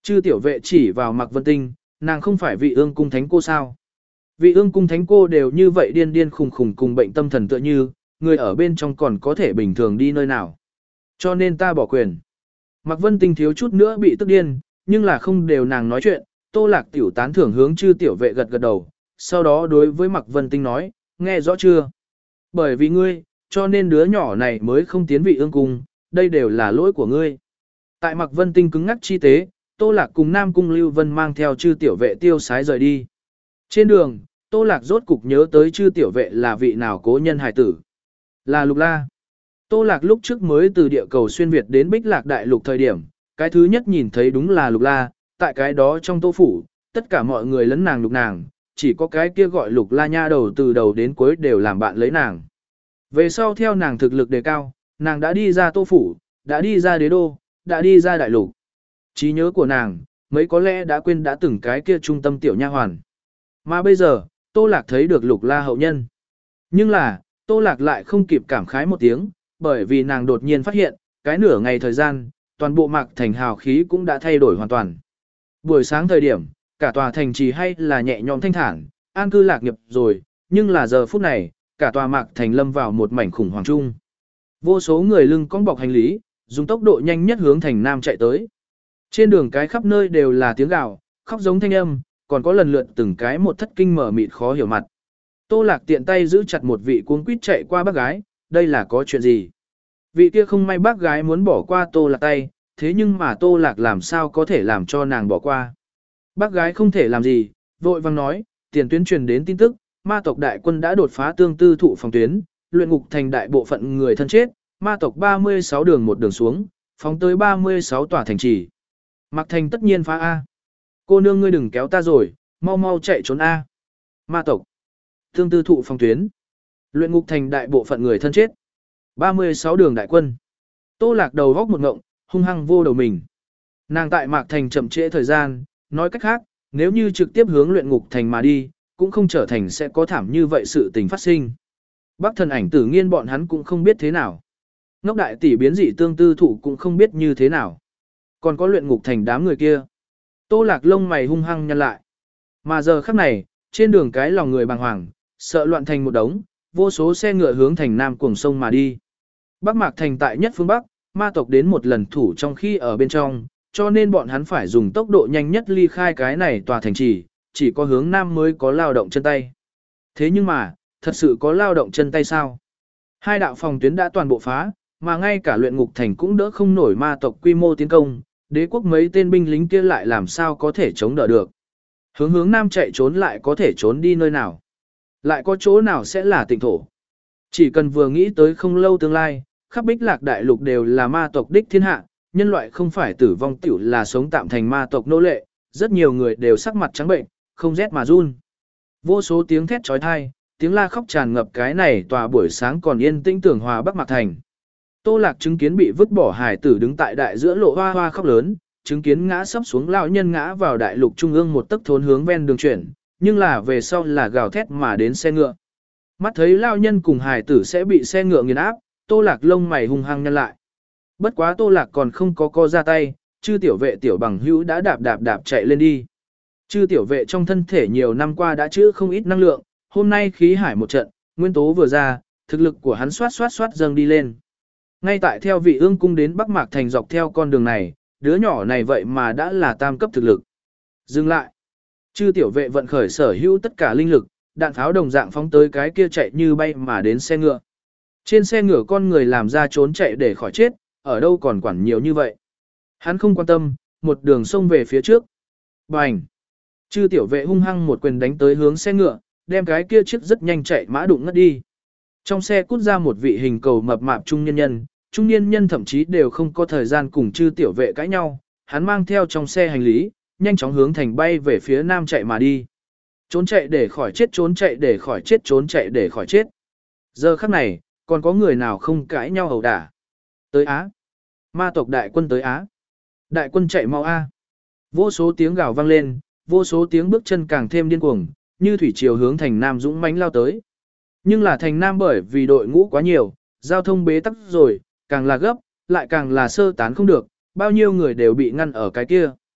Chư tiểu vệ chỉ vào Mạc Vân Tinh, nàng không phải vị ương cung thánh cô sao? Vị ương cung thánh cô đều như vậy điên điên khùng khùng cùng bệnh tâm thần tựa như, người ở bên trong còn có thể bình thường đi nơi nào. Cho nên ta bỏ quyền. Mạc Vân Tinh thiếu chút nữa bị tức điên, nhưng là không đều nàng nói chuyện, Tô Lạc tiểu tán thưởng hướng chư tiểu vệ gật gật đầu, sau đó đối với Mạc Vân Tinh nói, nghe rõ chưa? Bởi vì ngươi, cho nên đứa nhỏ này mới không tiến vị ương cung, đây đều là lỗi của ngươi. Tại Mạc Vân Tinh cứng ngắc chi tế, Tô Lạc cùng Nam Cung Lưu Vân mang theo chư tiểu vệ tiêu sái rời đi. Trên đường, Tô Lạc rốt cục nhớ tới chư tiểu vệ là vị nào cố nhân hài tử. Là Lục La. Tô Lạc lúc trước mới từ địa cầu xuyên Việt đến Bích Lạc Đại Lục thời điểm, cái thứ nhất nhìn thấy đúng là Lục La, tại cái đó trong Tô Phủ, tất cả mọi người lấn nàng lục nàng, chỉ có cái kia gọi Lục La nha đầu từ đầu đến cuối đều làm bạn lấy nàng. Về sau theo nàng thực lực đề cao, nàng đã đi ra Tô Phủ, đã đi ra Đế Đô, đã đi ra Đại Lục. Trí nhớ của nàng, mấy có lẽ đã quên đã từng cái kia trung tâm tiểu nha hoàn. Mà bây giờ, Tô Lạc thấy được Lục La hậu nhân. Nhưng là, Tô Lạc lại không kịp cảm khái một tiếng, bởi vì nàng đột nhiên phát hiện, cái nửa ngày thời gian, toàn bộ Mạc Thành hào khí cũng đã thay đổi hoàn toàn. Buổi sáng thời điểm, cả tòa thành trì hay là nhẹ nhõm thanh thản, an cư lạc nghiệp rồi, nhưng là giờ phút này, cả tòa Mạc Thành lâm vào một mảnh khủng hoảng chung. Vô số người lưng cong bọc hành lý, dùng tốc độ nhanh nhất hướng thành nam chạy tới. Trên đường cái khắp nơi đều là tiếng gào, khóc giống thanh âm, còn có lần lượt từng cái một thất kinh mở mịt khó hiểu mặt. Tô Lạc tiện tay giữ chặt một vị cuống quýt chạy qua bác gái, đây là có chuyện gì? Vị kia không may bác gái muốn bỏ qua Tô Lạc tay, thế nhưng mà Tô Lạc làm sao có thể làm cho nàng bỏ qua. Bác gái không thể làm gì, vội vang nói, tiền tuyến truyền đến tin tức, ma tộc đại quân đã đột phá tương tư thụ phòng tuyến, luyện ngục thành đại bộ phận người thân chết, ma tộc ba mươi sáu đường một đường xuống, phóng tới ba mươi sáu tòa thành trì. Mạc Thành tất nhiên phá A. Cô nương ngươi đừng kéo ta rồi, mau mau chạy trốn A. Ma tộc. Tương tư thụ phòng tuyến. Luyện ngục thành đại bộ phận người thân chết. ba mươi sáu đường đại quân. Tô Lạc đầu góc một ngộng, hung hăng vô đầu mình. Nàng tại Mạc Thành chậm trễ thời gian, nói cách khác, nếu như trực tiếp hướng luyện ngục thành mà đi, cũng không trở thành sẽ có thảm như vậy sự tình phát sinh. Bác thần ảnh tử nghiên bọn hắn cũng không biết thế nào. Ngốc đại tỷ biến dị tương tư thụ cũng không biết như thế nào. Còn có luyện ngục thành đám người kia. Tô Lạc lông mày hung hăng nhăn lại. Mà giờ khắc này, trên đường cái lòng người bàng hoàng, sợ loạn thành một đống, vô số xe ngựa hướng thành nam cuồng sông mà đi. Bắc Mạc thành tại nhất phương Bắc, ma tộc đến một lần thủ trong khi ở bên trong, cho nên bọn hắn phải dùng tốc độ nhanh nhất ly khai cái này tòa thành trì, chỉ có hướng nam mới có lao động chân tay. Thế nhưng mà, thật sự có lao động chân tay sao? Hai đạo phòng tuyến đã toàn bộ phá, mà ngay cả luyện ngục thành cũng đỡ không nổi ma tộc quy mô tiến công, đế quốc mấy tên binh lính kia lại làm sao có thể chống đỡ được. Hướng hướng nam chạy trốn lại có thể trốn đi nơi nào. Lại có chỗ nào sẽ là tịnh thổ. Chỉ cần vừa nghĩ tới không lâu tương lai, khắp Bích Lạc đại lục đều là ma tộc đích thiên hạ, nhân loại không phải tử vong tiểu là sống tạm thành ma tộc nô lệ, rất nhiều người đều sắc mặt trắng bệnh, không rét mà run. Vô số tiếng thét trói thai, tiếng la khóc tràn ngập cái này tòa buổi sáng còn yên tĩnh tưởng hòa Bắc Mạc thành. Tô Lạc chứng kiến bị vứt bỏ hải tử đứng tại đại giữa lộ hoa hoa khóc lớn, chứng kiến ngã sấp xuống lão nhân ngã vào đại lục trung ương một tấc thốn hướng ven đường chuyển, nhưng là về sau là gào thét mà đến xe ngựa. Mắt thấy lão nhân cùng hải tử sẽ bị xe ngựa nghiền áp, Tô Lạc lông mày hung hăng nhăn lại. Bất quá Tô Lạc còn không có co ra tay, chư tiểu vệ tiểu bằng hữu đã đạp đạp đạp chạy lên đi. Chư tiểu vệ trong thân thể nhiều năm qua đã chữa không ít năng lượng, hôm nay khí hải một trận, nguyên tố vừa ra, thực lực của hắn xoát xoát xoát dâng đi lên. Ngay tại theo vị ương cung đến Bắc Mạc thành dọc theo con đường này, đứa nhỏ này vậy mà đã là tam cấp thực lực. Dừng lại. Chư tiểu vệ vận khởi sở hữu tất cả linh lực, đạn pháo đồng dạng phóng tới cái kia chạy như bay mà đến xe ngựa. Trên xe ngựa con người làm ra trốn chạy để khỏi chết, ở đâu còn quản nhiều như vậy. Hắn không quan tâm, một đường sông về phía trước. Bành! Chư tiểu vệ hung hăng một quyền đánh tới hướng xe ngựa, đem cái kia chiếc rất nhanh chạy mã đụng ngất đi. Trong xe cút ra một vị hình cầu mập mạp trung nhân nhân, trung niên nhân thậm chí đều không có thời gian cùng chư tiểu vệ cãi nhau, hắn mang theo trong xe hành lý, nhanh chóng hướng thành bay về phía nam chạy mà đi. Trốn chạy để khỏi chết, trốn chạy để khỏi chết, trốn chạy để khỏi chết. Giờ khắc này, còn có người nào không cãi nhau ẩu đả. Tới Á. Ma tộc đại quân tới Á. Đại quân chạy mau A. Vô số tiếng gào vang lên, vô số tiếng bước chân càng thêm điên cuồng, như thủy triều hướng thành nam dũng mãnh lao tới. Nhưng là thành nam bởi vì đội ngũ quá nhiều, giao thông bế tắc rồi, càng là gấp, lại càng là sơ tán không được, bao nhiêu người đều bị ngăn ở cái kia.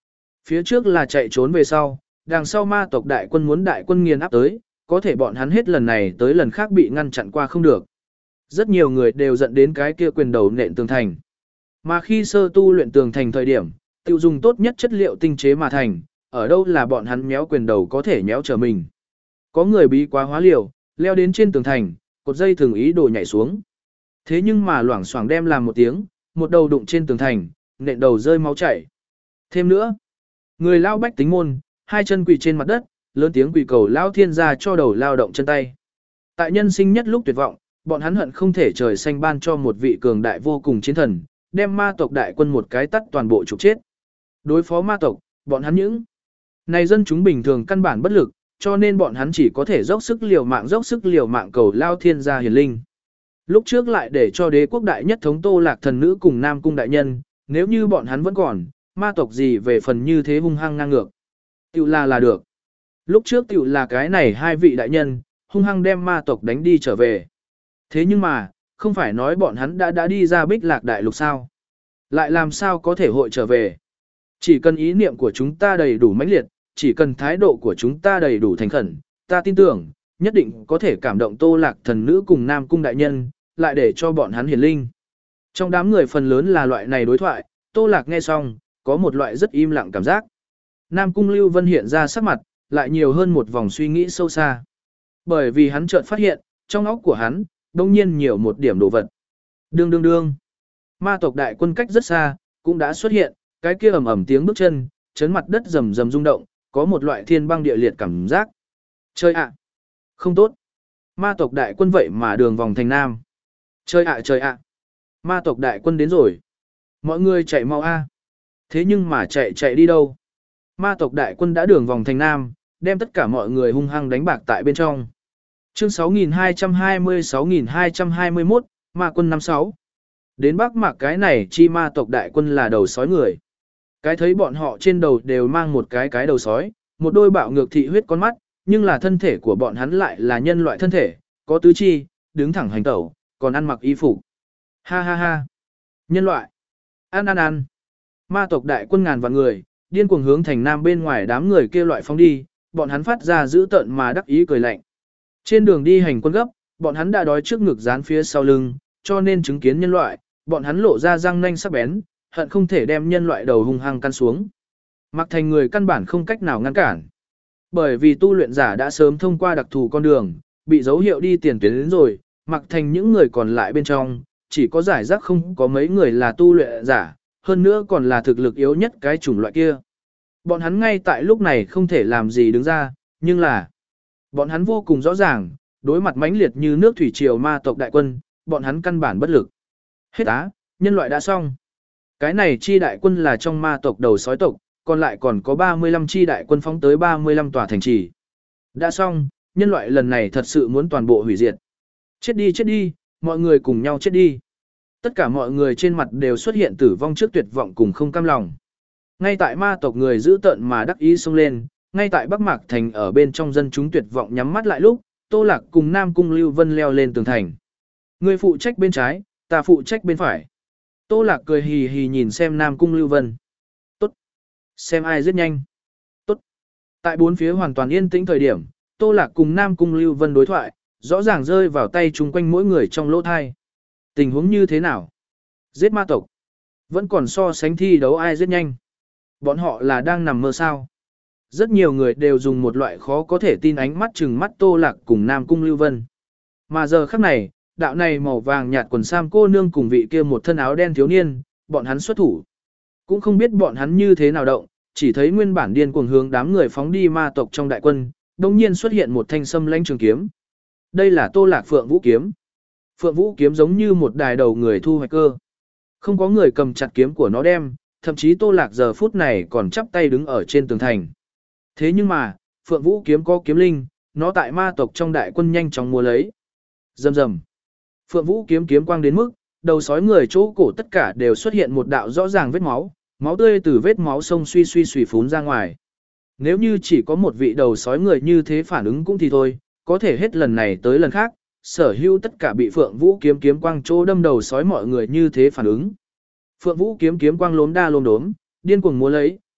Phía trước là chạy trốn về sau, đằng sau ma tộc đại quân muốn đại quân nghiền áp tới, có thể bọn hắn hết lần này tới lần khác bị ngăn chặn qua không được. Rất nhiều người đều dẫn đến cái kia quyền đầu nện tường thành. Mà khi sơ tu luyện tường thành thời điểm, tiêu dùng tốt nhất chất liệu tinh chế mà thành, ở đâu là bọn hắn méo quyền đầu có thể méo trở mình. Có người bí quá hóa liều, leo đến trên tường thành, cột dây thường ý đồ nhảy xuống. Thế nhưng mà loảng xoảng đem làm một tiếng, một đầu đụng trên tường thành, nện đầu rơi máu chảy. Thêm nữa, người lao bách tính môn, hai chân quỳ trên mặt đất, lớn tiếng quỳ cầu lao thiên gia cho đầu lao động chân tay. Tại nhân sinh nhất lúc tuyệt vọng, bọn hắn hận không thể trời xanh ban cho một vị cường đại vô cùng chiến thần, đem ma tộc đại quân một cái tắt toàn bộ trục chết. Đối phó ma tộc, bọn hắn những này dân chúng bình thường căn bản bất lực, cho nên bọn hắn chỉ có thể dốc sức liều mạng dốc sức liều mạng cầu lao thiên gia hiển linh. Lúc trước lại để cho đế quốc đại nhất thống Tô Lạc thần nữ cùng Nam cung đại nhân, nếu như bọn hắn vẫn còn, ma tộc gì về phần như thế hung hăng ngang ngược. Tiểu là là được. Lúc trước tiểu là cái này hai vị đại nhân, hung hăng đem ma tộc đánh đi trở về. Thế nhưng mà, không phải nói bọn hắn đã đã đi ra Bích Lạc đại lục sao? Lại làm sao có thể hội trở về? Chỉ cần ý niệm của chúng ta đầy đủ mãnh liệt, chỉ cần thái độ của chúng ta đầy đủ thành khẩn, ta tin tưởng, nhất định có thể cảm động Tô Lạc thần nữ cùng Nam cung đại nhân, lại để cho bọn hắn hiển linh. Trong đám người phần lớn là loại này đối thoại, Tô Lạc nghe xong, có một loại rất im lặng cảm giác. Nam cung Lưu Vân hiện ra sắc mặt, lại nhiều hơn một vòng suy nghĩ sâu xa. Bởi vì hắn chợt phát hiện, trong óc của hắn, đông nhiên nhiều một điểm đồ vật. Đương đương đương. Ma tộc đại quân cách rất xa, cũng đã xuất hiện, cái kia ầm ầm tiếng bước chân, chấn mặt đất rầm rầm rung động, có một loại thiên băng địa liệt cảm giác. Chơi ạ! Không tốt! Ma tộc đại quân vậy mà đường vòng thành nam. Chơi ạ trời ạ! Ma tộc đại quân đến rồi. Mọi người chạy mau a. Thế nhưng mà chạy chạy đi đâu? Ma tộc đại quân đã đường vòng thành nam, đem tất cả mọi người hung hăng đánh bạc tại bên trong. Chương sáu nghìn hai trăm hai mươi sáu nghìn hai trăm hai mươi mốt, Ma quân năm sáu. Đến Bắc Mạc cái này chi ma tộc đại quân là đầu sói người. Cái thấy bọn họ trên đầu đều mang một cái cái đầu sói, một đôi bạo ngược thị huyết con mắt, nhưng là thân thể của bọn hắn lại là nhân loại thân thể, có tứ chi, đứng thẳng hành tẩu, còn ăn mặc y phục. Ha ha ha. Nhân loại. Ăn ăn ăn. Ma tộc đại quân ngàn vạn người, điên cuồng hướng thành nam bên ngoài đám người kia loại phóng đi, bọn hắn phát ra dữ tợn mà đắc ý cười lạnh. Trên đường đi hành quân gấp, bọn hắn đã đói trước ngực dán phía sau lưng, cho nên chứng kiến nhân loại, bọn hắn lộ ra răng nanh sắc bén, hận không thể đem nhân loại đầu hung hăng căn xuống. Mặc thành người căn bản không cách nào ngăn cản. Bởi vì tu luyện giả đã sớm thông qua đặc thù con đường, bị dấu hiệu đi tiền tuyến đến rồi, mặc thành những người còn lại bên trong, chỉ có giải rác không có mấy người là tu luyện giả, hơn nữa còn là thực lực yếu nhất cái chủng loại kia. Bọn hắn ngay tại lúc này không thể làm gì đứng ra, nhưng là bọn hắn vô cùng rõ ràng, đối mặt mãnh liệt như nước thủy triều ma tộc đại quân, bọn hắn căn bản bất lực. Hết á, nhân loại đã xong. Cái này chi đại quân là trong ma tộc đầu sói tộc, còn lại còn có ba mươi lăm chi đại quân phóng tới ba mươi lăm tòa thành trì. Đã xong, nhân loại lần này thật sự muốn toàn bộ hủy diệt. Chết đi chết đi, mọi người cùng nhau chết đi. Tất cả mọi người trên mặt đều xuất hiện tử vong trước tuyệt vọng cùng không cam lòng. Ngay tại ma tộc người giữ tợn mà đắc ý xông lên, ngay tại Bắc Mạc thành ở bên trong dân chúng tuyệt vọng nhắm mắt lại lúc, Tô Lạc cùng Nam cung Lưu Vân leo lên tường thành. Người phụ trách bên trái, ta phụ trách bên phải. Tô Lạc cười hì hì nhìn xem Nam cung Lưu Vân. Tốt. Xem ai giết nhanh. Tốt. Tại bốn phía hoàn toàn yên tĩnh thời điểm, Tô Lạc cùng Nam cung Lưu Vân đối thoại, rõ ràng rơi vào tay chung quanh mỗi người trong lỗ thai. Tình huống như thế nào? Giết ma tộc. Vẫn còn so sánh thi đấu ai giết nhanh. Bọn họ là đang nằm mơ sao. Rất nhiều người đều dùng một loại khó có thể tin ánh mắt chừng mắt Tô Lạc cùng Nam cung Lưu Vân. Mà giờ khắc này, đạo này màu vàng nhạt quần sam cô nương cùng vị kia một thân áo đen thiếu niên, bọn hắn xuất thủ. Cũng không biết bọn hắn như thế nào động, chỉ thấy nguyên bản điên cuồng hướng đám người phóng đi ma tộc trong đại quân, đồng nhiên xuất hiện một thanh sâm lãnh trường kiếm. Đây là Tô Lạc Phượng Vũ kiếm. Phượng Vũ kiếm giống như một đài đầu người thu hoạch cơ. Không có người cầm chặt kiếm của nó đem, thậm chí Tô Lạc giờ phút này còn chắp tay đứng ở trên tường thành. Thế nhưng mà, Phượng Vũ kiếm có kiếm linh, nó tại ma tộc trong đại quân nhanh chóng mua lấy. Rầm rầm. Phượng Vũ kiếm kiếm quang đến mức, đầu sói người chỗ cổ tất cả đều xuất hiện một đạo rõ ràng vết máu, máu tươi từ vết máu sông suy suy suy phún ra ngoài. Nếu như chỉ có một vị đầu sói người như thế phản ứng cũng thì thôi, có thể hết lần này tới lần khác, sở hữu tất cả bị Phượng Vũ kiếm kiếm quang chỗ đâm đầu sói mọi người như thế phản ứng. Phượng Vũ kiếm kiếm quang lốm đa lốm đốm, điên cuồng múa lấy,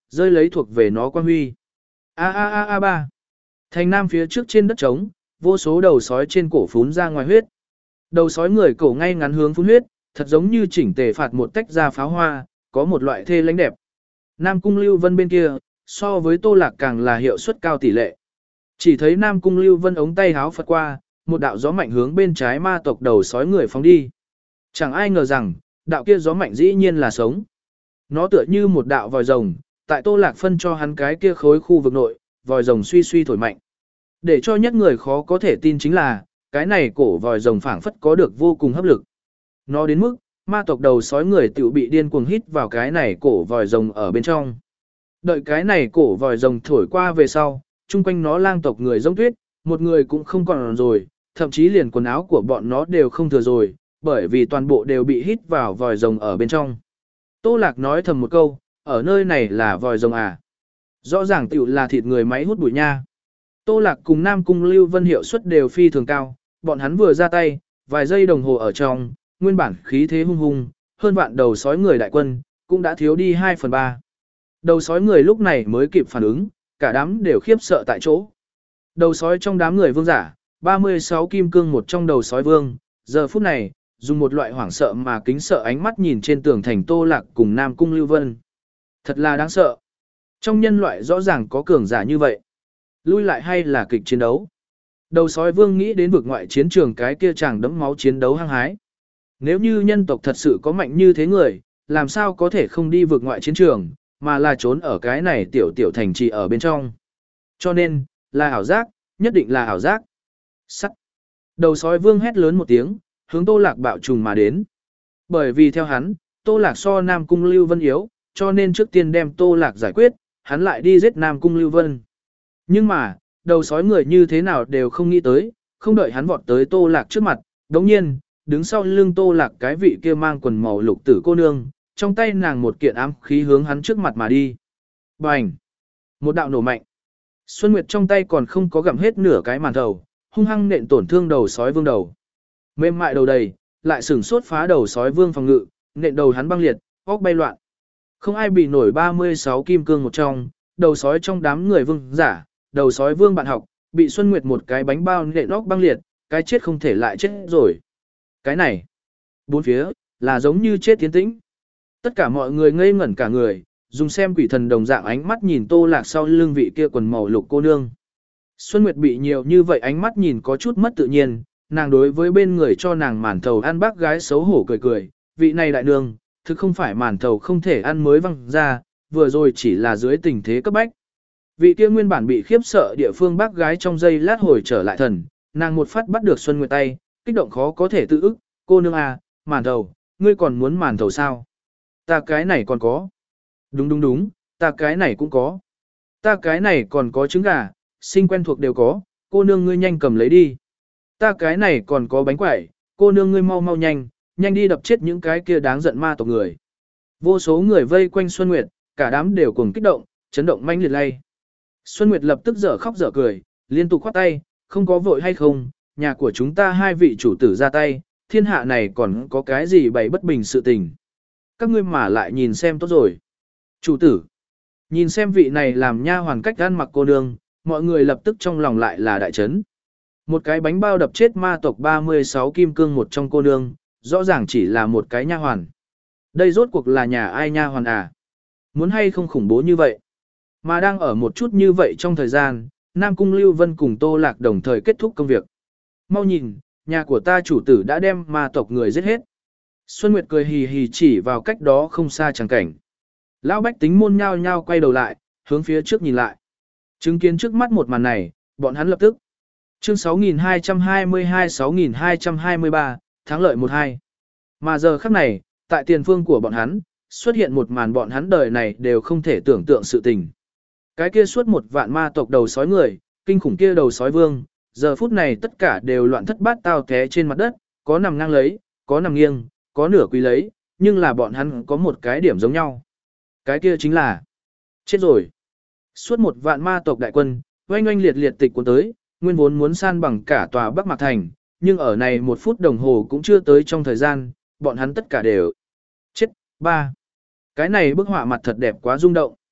rơi lấy thuộc về nó quan huy. A a a a ba. Thành Nam phía trước trên đất trống, vô số đầu sói trên cổ phún ra ngoài huyết. Đầu sói người cổ ngay ngắn hướng phun huyết, thật giống như chỉnh tề phạt một tách ra pháo hoa, có một loại thê lãnh đẹp. Nam Cung Lưu Vân bên kia, so với Tô Lạc càng là hiệu suất cao tỷ lệ. Chỉ thấy Nam Cung Lưu Vân ống tay háo phật qua, một đạo gió mạnh hướng bên trái ma tộc đầu sói người phóng đi. Chẳng ai ngờ rằng, đạo kia gió mạnh dĩ nhiên là sống. Nó tựa như một đạo vòi rồng, tại Tô Lạc phân cho hắn cái kia khối khu vực nội, vòi rồng suy suy thổi mạnh. Để cho nhất người khó có thể tin chính là, cái này cổ vòi rồng phảng phất có được vô cùng hấp lực. Nó đến mức, ma tộc đầu sói người tiểu bị điên cuồng hít vào cái này cổ vòi rồng ở bên trong. Đợi cái này cổ vòi rồng thổi qua về sau, chung quanh nó lang tộc người giống tuyết, một người cũng không còn rồi, thậm chí liền quần áo của bọn nó đều không thừa rồi, bởi vì toàn bộ đều bị hít vào vòi rồng ở bên trong. Tô Lạc nói thầm một câu, ở nơi này là vòi rồng à? Rõ ràng tiểu là thịt người máy hút bụi nha. Tô Lạc cùng Nam Cung Lưu Vân hiệu suất đều phi thường cao, bọn hắn vừa ra tay, vài giây đồng hồ ở trong, nguyên bản khí thế hung hung, hơn vạn đầu sói người đại quân, cũng đã thiếu đi hai phần ba. Đầu sói người lúc này mới kịp phản ứng, cả đám đều khiếp sợ tại chỗ. Đầu sói trong đám người vương giả, ba mươi sáu kim cương một trong đầu sói vương, giờ phút này, dùng một loại hoảng sợ mà kính sợ ánh mắt nhìn trên tường thành Tô Lạc cùng Nam Cung Lưu Vân. Thật là đáng sợ. Trong nhân loại rõ ràng có cường giả như vậy. Lui lại hay là kịch chiến đấu. Đầu sói vương nghĩ đến vực ngoại chiến trường cái kia chàng đẫm máu chiến đấu hăng hái. Nếu như nhân tộc thật sự có mạnh như thế người, làm sao có thể không đi vực ngoại chiến trường, mà là trốn ở cái này tiểu tiểu thành trì ở bên trong. Cho nên, là ảo giác, nhất định là ảo giác. Sắt. Đầu sói vương hét lớn một tiếng, hướng Tô Lạc bạo trùng mà đến. Bởi vì theo hắn, Tô Lạc so Nam Cung Lưu Vân yếu, cho nên trước tiên đem Tô Lạc giải quyết, hắn lại đi giết Nam Cung Lưu Vân. Nhưng mà, đầu sói người như thế nào đều không nghĩ tới, không đợi hắn vọt tới Tô Lạc trước mặt, đồng nhiên, đứng sau lưng Tô Lạc cái vị kia mang quần màu lục tử cô nương, trong tay nàng một kiện ám khí hướng hắn trước mặt mà đi. Bành! Một đạo nổ mạnh. Xuân Nguyệt trong tay còn không có gặm hết nửa cái màn thầu, hung hăng nện tổn thương đầu sói vương đầu. Mềm mại đầu đầy, lại sửng sốt phá đầu sói vương phòng ngự, nện đầu hắn băng liệt, óc bay loạn. Không ai bị nổi ba mươi sáu kim cương một trong, đầu sói trong đám người vương giả, đầu sói vương bạn học, bị Xuân Nguyệt một cái bánh bao nện óc băng liệt, cái chết không thể lại chết rồi. Cái này, bốn phía, là giống như chết tiến tĩnh. Tất cả mọi người ngây ngẩn cả người, dùng xem quỷ thần đồng dạng ánh mắt nhìn Tô Lạc sau lưng vị kia quần màu lục cô nương. Xuân Nguyệt bị nhiều như vậy ánh mắt nhìn có chút mất tự nhiên, nàng đối với bên người cho nàng màn thầu ăn bác gái xấu hổ cười cười, vị này đại nương, thực không phải màn thầu không thể ăn mới văng ra, vừa rồi chỉ là dưới tình thế cấp bách. Vị kia nguyên bản bị khiếp sợ địa phương bác gái trong giây lát hồi trở lại thần, nàng một phát bắt được Xuân Nguyệt tay, kích động khó có thể tự ức, cô nương à, màn thầu, ngươi còn muốn màn thầu sao? Ta cái này còn có. Đúng đúng đúng, ta cái này cũng có. Ta cái này còn có trứng gà, sinh quen thuộc đều có, cô nương ngươi nhanh cầm lấy đi. Ta cái này còn có bánh quẩy, cô nương ngươi mau mau nhanh, nhanh đi đập chết những cái kia đáng giận ma tộc người. Vô số người vây quanh Xuân Nguyệt, cả đám đều cùng kích động, chấn động manh liệt lay. Xuân Nguyệt lập tức dở khóc dở cười, liên tục khoát tay, không có vội hay không, nhà của chúng ta hai vị chủ tử ra tay, thiên hạ này còn có cái gì bày bất bình sự tình. Các ngươi mà lại nhìn xem tốt rồi. Chủ tử, nhìn xem vị này làm nha hoàn cách ăn mặc cô nương, mọi người lập tức trong lòng lại là đại chấn. Một cái bánh bao đập chết ma tộc ba mươi sáu kim cương một trong cô nương, rõ ràng chỉ là một cái nha hoàn. Đây rốt cuộc là nhà ai nha hoàn à? Muốn hay không khủng bố như vậy? Mà đang ở một chút như vậy trong thời gian, Nam Cung Lưu Vân cùng Tô Lạc đồng thời kết thúc công việc. Mau nhìn, nhà của ta chủ tử đã đem ma tộc người giết hết. Xuân Nguyệt cười hì hì chỉ vào cách đó không xa chẳng cảnh. Lão bách tính môn nhao nhao quay đầu lại, hướng phía trước nhìn lại. Chứng kiến trước mắt một màn này, bọn hắn lập tức. Chương sáu nghìn hai trăm hai mươi hai sáu nghìn hai trăm hai mươi ba, thắng lợi một hai. Mà giờ khắc này, tại tiền phương của bọn hắn, xuất hiện một màn bọn hắn đời này đều không thể tưởng tượng sự tình. Cái kia suốt một vạn ma tộc đầu sói người, kinh khủng kia đầu sói vương, giờ phút này tất cả đều loạn thất bát tao té trên mặt đất, có nằm ngang lấy, có nằm nghiêng, có nửa quỳ lấy, nhưng là bọn hắn có một cái điểm giống nhau. Cái kia chính là chết rồi. Suốt một vạn ma tộc đại quân, oanh oanh liệt liệt tịch cuốn tới, nguyên vốn muốn san bằng cả tòa Bắc Mạc Thành, nhưng ở này một phút đồng hồ cũng chưa tới trong thời gian, bọn hắn tất cả đều chết. Ba. Cái này bức họa mặt thật đẹp quá rung động.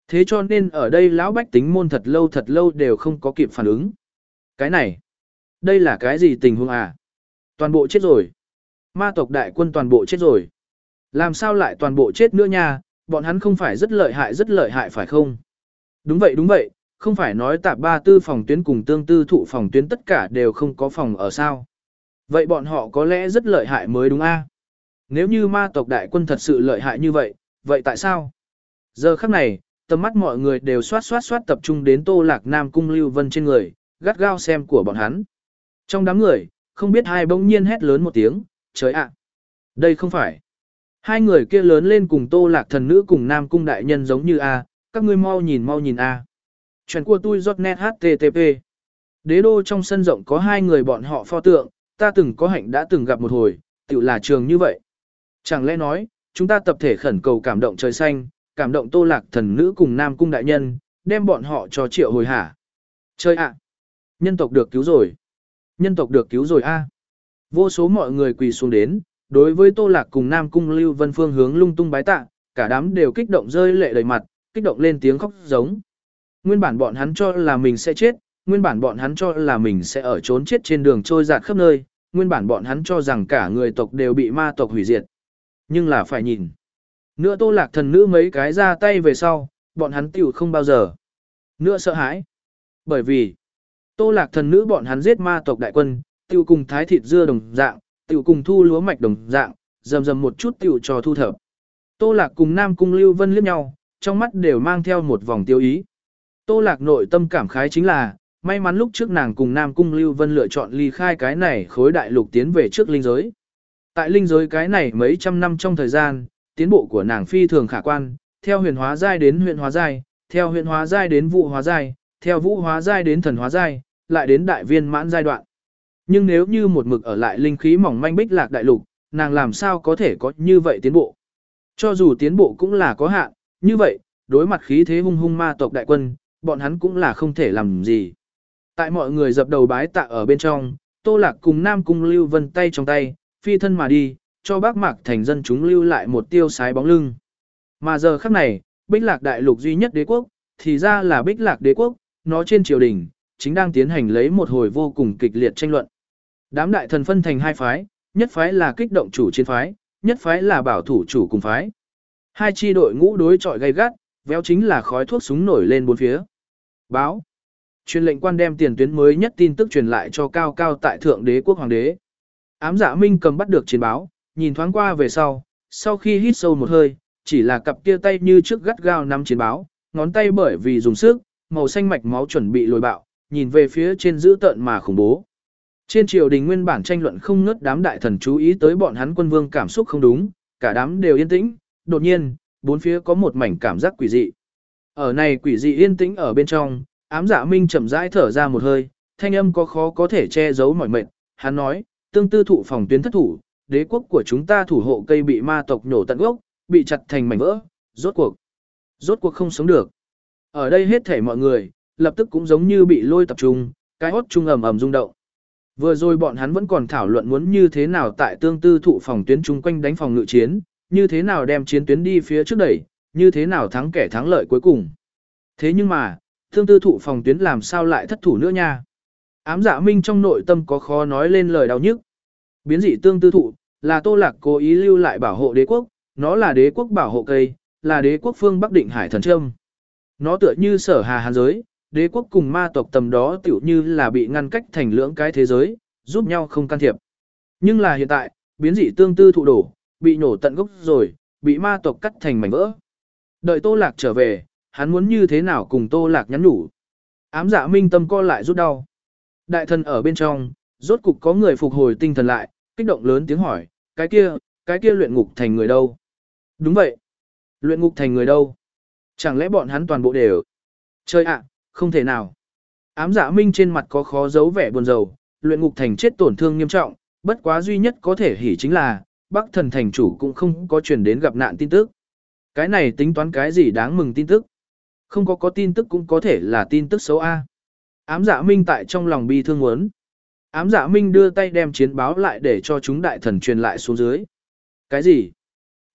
Thế cho nên ở đây lão bách tính môn thật lâu thật lâu đều không có kịp phản ứng. Cái này, đây là cái gì tình huống à? Toàn bộ chết rồi. Ma tộc đại quân toàn bộ chết rồi. Làm sao lại toàn bộ chết nữa nha, bọn hắn không phải rất lợi hại rất lợi hại phải không? Đúng vậy đúng vậy, không phải nói tạp ba tư phòng tuyến cùng tương tư thụ phòng tuyến tất cả đều không có phòng ở sao? Vậy bọn họ có lẽ rất lợi hại mới đúng a? Nếu như ma tộc đại quân thật sự lợi hại như vậy, vậy tại sao? Giờ khắc này, tầm mắt mọi người đều xoát xoát xoát tập trung đến Tô Lạc Nam cung Lưu Vân trên người, gắt gao xem của bọn hắn. Trong đám người, không biết hai bỗng nhiên hét lớn một tiếng, trời ạ! Đây không phải. Hai người kia lớn lên cùng Tô Lạc thần nữ cùng Nam cung đại nhân giống như A, các ngươi mau nhìn mau nhìn A. Chuyện của tôi giọt net hát tê tê pê. Đế đô trong sân rộng có hai người bọn họ pho tượng, ta từng có hạnh đã từng gặp một hồi, tự là trường như vậy. Chẳng lẽ nói, chúng ta tập thể khẩn cầu cảm động trời xanh, cảm động Tô Lạc thần nữ cùng Nam cung đại nhân, đem bọn họ cho triệu hồi hả? Chơi ạ! Nhân tộc được cứu rồi! Nhân tộc được cứu rồi a! Vô số mọi người quỳ xuống đến, đối với Tô Lạc cùng Nam cung Lưu Vân phương hướng lung tung bái tạ, cả đám đều kích động rơi lệ đầy mặt, kích động lên tiếng khóc giống. Nguyên bản bọn hắn cho là mình sẽ chết, nguyên bản bọn hắn cho là mình sẽ ở trốn chết trên đường trôi dạt khắp nơi, nguyên bản bọn hắn cho rằng cả người tộc đều bị ma tộc hủy diệt. Nhưng là phải nhìn. Nữa Tô Lạc thần nữ mấy cái ra tay về sau, bọn hắn tiểu không bao giờ. Nữa sợ hãi. Bởi vì, Tô Lạc thần nữ bọn hắn giết ma tộc đại quân, tiểu cùng thái thịt dưa đồng dạng, tiểu cùng thu lúa mạch đồng dạng, dầm dầm một chút tiểu cho thu thập. Tô Lạc cùng Nam cung Lưu Vân liếc nhau, trong mắt đều mang theo một vòng tiêu ý. Tô Lạc nội tâm cảm khái chính là, may mắn lúc trước nàng cùng Nam cung Lưu Vân lựa chọn ly khai cái này khối đại lục tiến về trước linh giới. Tại linh giới cái này mấy trăm năm trong thời gian, tiến bộ của nàng phi thường khả quan, theo huyền hóa giai đến huyền hóa giai, theo huyền hóa giai đến vũ hóa giai, theo vũ hóa giai đến thần hóa giai, lại đến đại viên mãn giai đoạn. Nhưng nếu như một mực ở lại linh khí mỏng manh bích lạc đại lục, nàng làm sao có thể có như vậy tiến bộ? Cho dù tiến bộ cũng là có hạn, như vậy, đối mặt khí thế hung hung ma tộc đại quân, bọn hắn cũng là không thể làm gì. Tại mọi người dập đầu bái tạ ở bên trong, Tô Lạc cùng Nam cung Lưu Vân tay trong tay, phi thân mà đi, cho bác mạc thành dân chúng lưu lại một tiêu sái bóng lưng. Mà giờ khắc này, bích lạc đại lục duy nhất đế quốc, thì ra là bích lạc đế quốc, nó trên triều đình, chính đang tiến hành lấy một hồi vô cùng kịch liệt tranh luận. Đám đại thần phân thành hai phái, nhất phái là kích động chủ chiến phái, nhất phái là bảo thủ chủ cùng phái. Hai chi đội ngũ đối chọi gay gắt, véo chính là khói thuốc súng nổi lên bốn phía. Báo. Truyền lệnh quan đem tiền tuyến mới nhất tin tức truyền lại cho cao cao tại thượng đế quốc hoàng đế. Ám Dạ Minh cầm bắt được chiến báo, nhìn thoáng qua về sau, sau khi hít sâu một hơi, chỉ là cặp kia tay như trước gắt gao nắm chiến báo, ngón tay bởi vì dùng sức, màu xanh mạch máu chuẩn bị lồi bạo, nhìn về phía trên dữ tợn mà khủng bố. Trên triều đình nguyên bản tranh luận không ngớt, đám đại thần chú ý tới bọn hắn quân vương cảm xúc không đúng, cả đám đều yên tĩnh, đột nhiên, bốn phía có một mảnh cảm giác quỷ dị. Ở này quỷ dị yên tĩnh ở bên trong, Ám Dạ Minh chậm rãi thở ra một hơi, thanh âm có khó có thể che giấu mỏi mệt, hắn nói, tương tư thụ phòng tuyến thất thủ, đế quốc của chúng ta thủ hộ cây bị ma tộc nhổ tận gốc, bị chặt thành mảnh vỡ, rốt cuộc, rốt cuộc không sống được. Ở đây hết thảy mọi người, lập tức cũng giống như bị lôi tập trung, cái hốt trung ầm ầm rung động. Vừa rồi bọn hắn vẫn còn thảo luận muốn như thế nào tại tương tư thụ phòng tuyến chung quanh đánh phòng ngự chiến, như thế nào đem chiến tuyến đi phía trước đẩy, như thế nào thắng kẻ thắng lợi cuối cùng. Thế nhưng mà, tương tư thụ phòng tuyến làm sao lại thất thủ nữa nha? Ám Dạ Minh trong nội tâm có khó nói lên lời đau nhức. Biến dị tương tư thụ, là Tô Lạc cố ý lưu lại bảo hộ đế quốc, nó là đế quốc bảo hộ cây, là đế quốc phương Bắc Định Hải thần trâm. Nó tựa như sở hà hàn giới, đế quốc cùng ma tộc tầm đó tiểu như là bị ngăn cách thành lưỡng cái thế giới, giúp nhau không can thiệp. Nhưng là hiện tại, biến dị tương tư thụ đổ, bị nổ tận gốc rồi, bị ma tộc cắt thành mảnh vỡ. Đợi Tô Lạc trở về, hắn muốn như thế nào cùng Tô Lạc nhắn nhủ. Ám Dạ Minh tâm co lại rút đau. Đại thần ở bên trong, rốt cục có người phục hồi tinh thần lại, kích động lớn tiếng hỏi, cái kia, cái kia luyện ngục thành người đâu? Đúng vậy. Luyện ngục thành người đâu? Chẳng lẽ bọn hắn toàn bộ đều? Chơi ạ, không thể nào. Ám Dạ Minh trên mặt có khó giấu vẻ buồn rầu, luyện ngục thành chết tổn thương nghiêm trọng, bất quá duy nhất có thể hỉ chính là, Bắc thần thành chủ cũng không có truyền đến gặp nạn tin tức. Cái này tính toán cái gì đáng mừng tin tức? Không có có tin tức cũng có thể là tin tức xấu A. Ám Dạ Minh tại trong lòng bi thương muốn. Ám Dạ Minh đưa tay đem chiến báo lại để cho chúng đại thần truyền lại xuống dưới. Cái gì?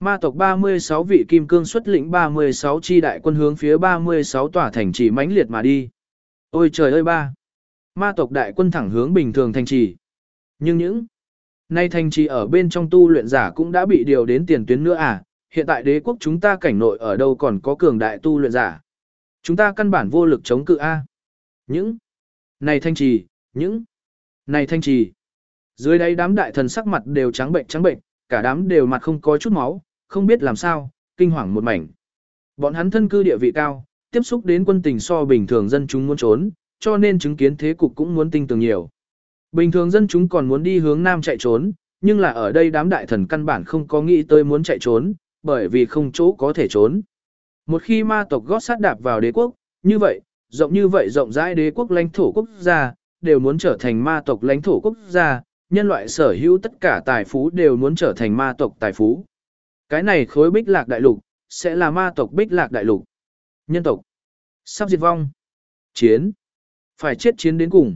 Ma tộc ba mươi sáu vị kim cương xuất lĩnh ba mươi sáu chi đại quân hướng phía ba mươi sáu tòa thành trì mãnh liệt mà đi. Ôi trời ơi ba! Ma tộc đại quân thẳng hướng bình thường thành trì. Nhưng những nay thành trì ở bên trong tu luyện giả cũng đã bị điều đến tiền tuyến nữa à, hiện tại đế quốc chúng ta cảnh nội ở đâu còn có cường đại tu luyện giả. Chúng ta căn bản vô lực chống cự a. Những này thanh trì, những này thanh trì. Dưới đây đám đại thần sắc mặt đều trắng bệnh trắng bệnh, cả đám đều mặt không có chút máu, không biết làm sao, kinh hoàng một mảnh. Bọn hắn thân cư địa vị cao, tiếp xúc đến quân tình so bình thường dân chúng muốn trốn, cho nên chứng kiến thế cục cũng muốn tinh tường nhiều. Bình thường dân chúng còn muốn đi hướng nam chạy trốn, nhưng là ở đây đám đại thần căn bản không có nghĩ tới muốn chạy trốn, bởi vì không chỗ có thể trốn. Một khi ma tộc gót sát đạp vào đế quốc, như vậy, rộng như vậy rộng rãi đế quốc lãnh thổ quốc gia, đều muốn trở thành ma tộc lãnh thổ quốc gia, nhân loại sở hữu tất cả tài phú đều muốn trở thành ma tộc tài phú. Cái này khối bích lạc đại lục, sẽ là ma tộc bích lạc đại lục. Nhân tộc, sắp diệt vong. Chiến, phải chết chiến đến cùng.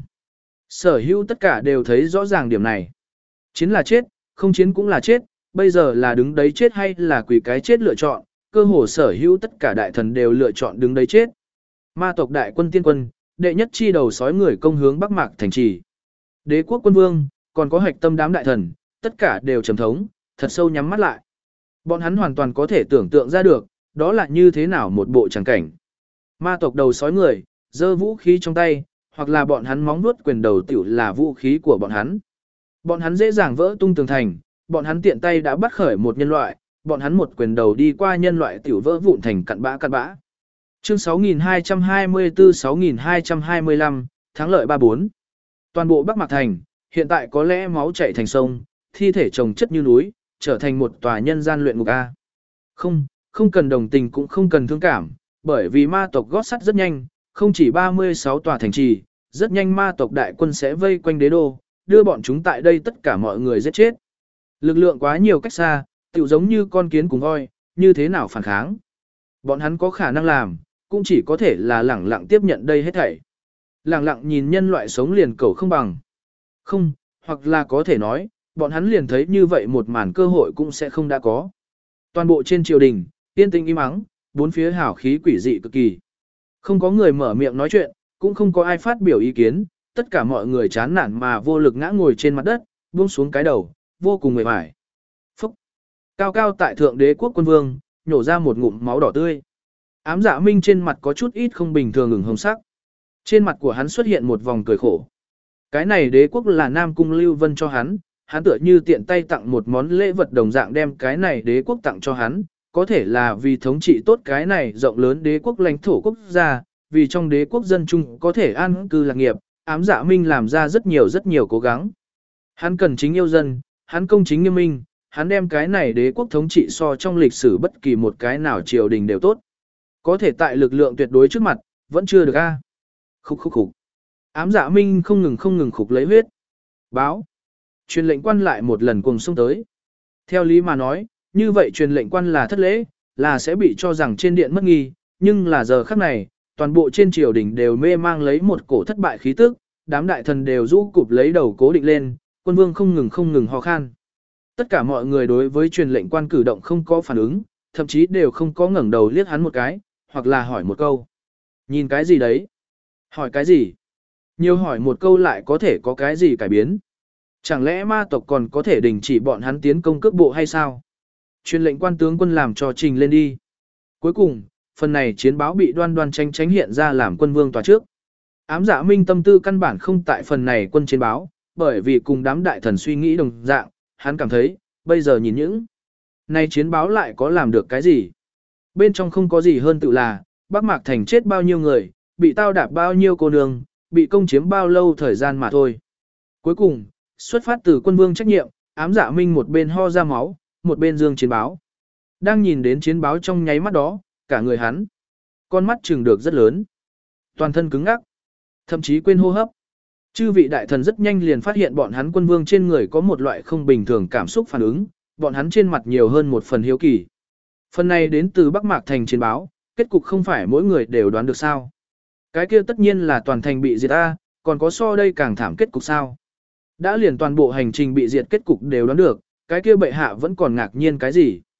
Sở hữu tất cả đều thấy rõ ràng điểm này. Chiến là chết, không chiến cũng là chết, bây giờ là đứng đấy chết hay là quỷ cái chết lựa chọn, cơ hồ sở hữu tất cả đại thần đều lựa chọn đứng đấy chết. Ma tộc đại quân tiên quân, đệ nhất chi đầu sói người công hướng Bắc Mạc thành trì. Đế quốc quân vương, còn có hạch tâm đám đại thần, tất cả đều trầm thống, thật sâu nhắm mắt lại. Bọn hắn hoàn toàn có thể tưởng tượng ra được, đó là như thế nào một bộ tràng cảnh. Ma tộc đầu sói người, giơ vũ khí trong tay, hoặc là bọn hắn móng vuốt quyền đầu tiểu là vũ khí của bọn hắn. Bọn hắn dễ dàng vỡ tung tường thành, bọn hắn tiện tay đã bắt khởi một nhân loại, bọn hắn một quyền đầu đi qua nhân loại tiểu vỡ vụn thành cặn bã cặn bã. Chương sáu nghìn hai trăm hai mươi tư sáu nghìn hai trăm hai mươi lăm, thắng lợi ba bốn. Toàn bộ Bắc Mạc Thành, hiện tại có lẽ máu chảy thành sông, thi thể chồng chất như núi, trở thành một tòa nhân gian luyện ngục A. Không, không cần đồng tình cũng không cần thương cảm, bởi vì ma tộc gót sắt rất nhanh, không chỉ ba mươi sáu tòa thành trì, rất nhanh ma tộc đại quân sẽ vây quanh đế đô, đưa bọn chúng tại đây tất cả mọi người giết chết. Lực lượng quá nhiều cách xa, tựu giống như con kiến cùng voi, như thế nào phản kháng. Bọn hắn có khả năng làm, cũng chỉ có thể là lẳng lặng tiếp nhận đây hết thảy. Lẳng lặng nhìn nhân loại sống liền cầu không bằng. Không, hoặc là có thể nói, bọn hắn liền thấy như vậy một màn cơ hội cũng sẽ không đã có. Toàn bộ trên triều đình, yên tĩnh im ắng, bốn phía hào khí quỷ dị cực kỳ. Không có người mở miệng nói chuyện, cũng không có ai phát biểu ý kiến, tất cả mọi người chán nản mà vô lực ngã ngồi trên mặt đất, buông xuống cái đầu, vô cùng mệt mỏi. Phúc! Cao cao tại thượng đế quốc quân vương, nhổ ra một ngụm máu đỏ tươi. Ám Dạ Minh trên mặt có chút ít không bình thường ửng hồng sắc. Trên mặt của hắn xuất hiện một vòng cười khổ. Cái này đế quốc là Nam Cung Lưu Vân cho hắn, hắn tựa như tiện tay tặng một món lễ vật đồng dạng đem cái này đế quốc tặng cho hắn, có thể là vì thống trị tốt cái này rộng lớn đế quốc lãnh thổ quốc gia, vì trong đế quốc dân chung có thể an cư lạc nghiệp, Ám Dạ Minh làm ra rất nhiều rất nhiều cố gắng. Hắn cần chính yêu dân, hắn công chính nghiêm minh, hắn đem cái này đế quốc thống trị so trong lịch sử bất kỳ một cái nào triều đình đều tốt. Có thể tại lực lượng tuyệt đối trước mặt, vẫn chưa được a. Khúc khúc khúc. Ám Dạ Minh không ngừng không ngừng khục lấy huyết. Báo. Truyền lệnh quan lại một lần cùng xông tới. Theo lý mà nói, như vậy truyền lệnh quan là thất lễ, là sẽ bị cho rằng trên điện mất nghi, nhưng là giờ khắc này, toàn bộ trên triều đình đều mê mang lấy một cổ thất bại khí tức, đám đại thần đều rũ cụp lấy đầu cố định lên, quân vương không ngừng không ngừng ho khan. Tất cả mọi người đối với truyền lệnh quan cử động không có phản ứng, thậm chí đều không có ngẩng đầu liếc hắn một cái, hoặc là hỏi một câu. Nhìn cái gì đấy? Hỏi cái gì? Nhiều hỏi một câu lại có thể có cái gì cải biến? Chẳng lẽ ma tộc còn có thể đình chỉ bọn hắn tiến công cước bộ hay sao? Truyền lệnh quan tướng quân làm cho trình lên đi. Cuối cùng, phần này chiến báo bị đoan đoan tranh tránh hiện ra làm quân vương tòa trước. Ám Dạ Minh tâm tư căn bản không tại phần này quân chiến báo, bởi vì cùng đám đại thần suy nghĩ đồng dạng, hắn cảm thấy, bây giờ nhìn những này chiến báo lại có làm được cái gì? Bên trong không có gì hơn tự là, Bắc Mạc Thành chết bao nhiêu người, bị tao đạp bao nhiêu cô nương, bị công chiếm bao lâu thời gian mà thôi. Cuối cùng, xuất phát từ quân vương trách nhiệm, Ám Dạ Minh một bên ho ra máu, một bên dương chiến báo. Đang nhìn đến chiến báo trong nháy mắt đó, cả người hắn, con mắt trừng được rất lớn, toàn thân cứng ngắc, thậm chí quên hô hấp. Chư vị đại thần rất nhanh liền phát hiện bọn hắn quân vương trên người có một loại không bình thường cảm xúc phản ứng, bọn hắn trên mặt nhiều hơn một phần hiếu kỳ. Phần này đến từ Bắc Mạc Thành chiến báo, kết cục không phải mỗi người đều đoán được sao. Cái kia tất nhiên là toàn thành bị diệt a, còn có so đây càng thảm kết cục sao. Đã liền toàn bộ hành trình bị diệt kết cục đều đoán được, cái kia bệ hạ vẫn còn ngạc nhiên cái gì.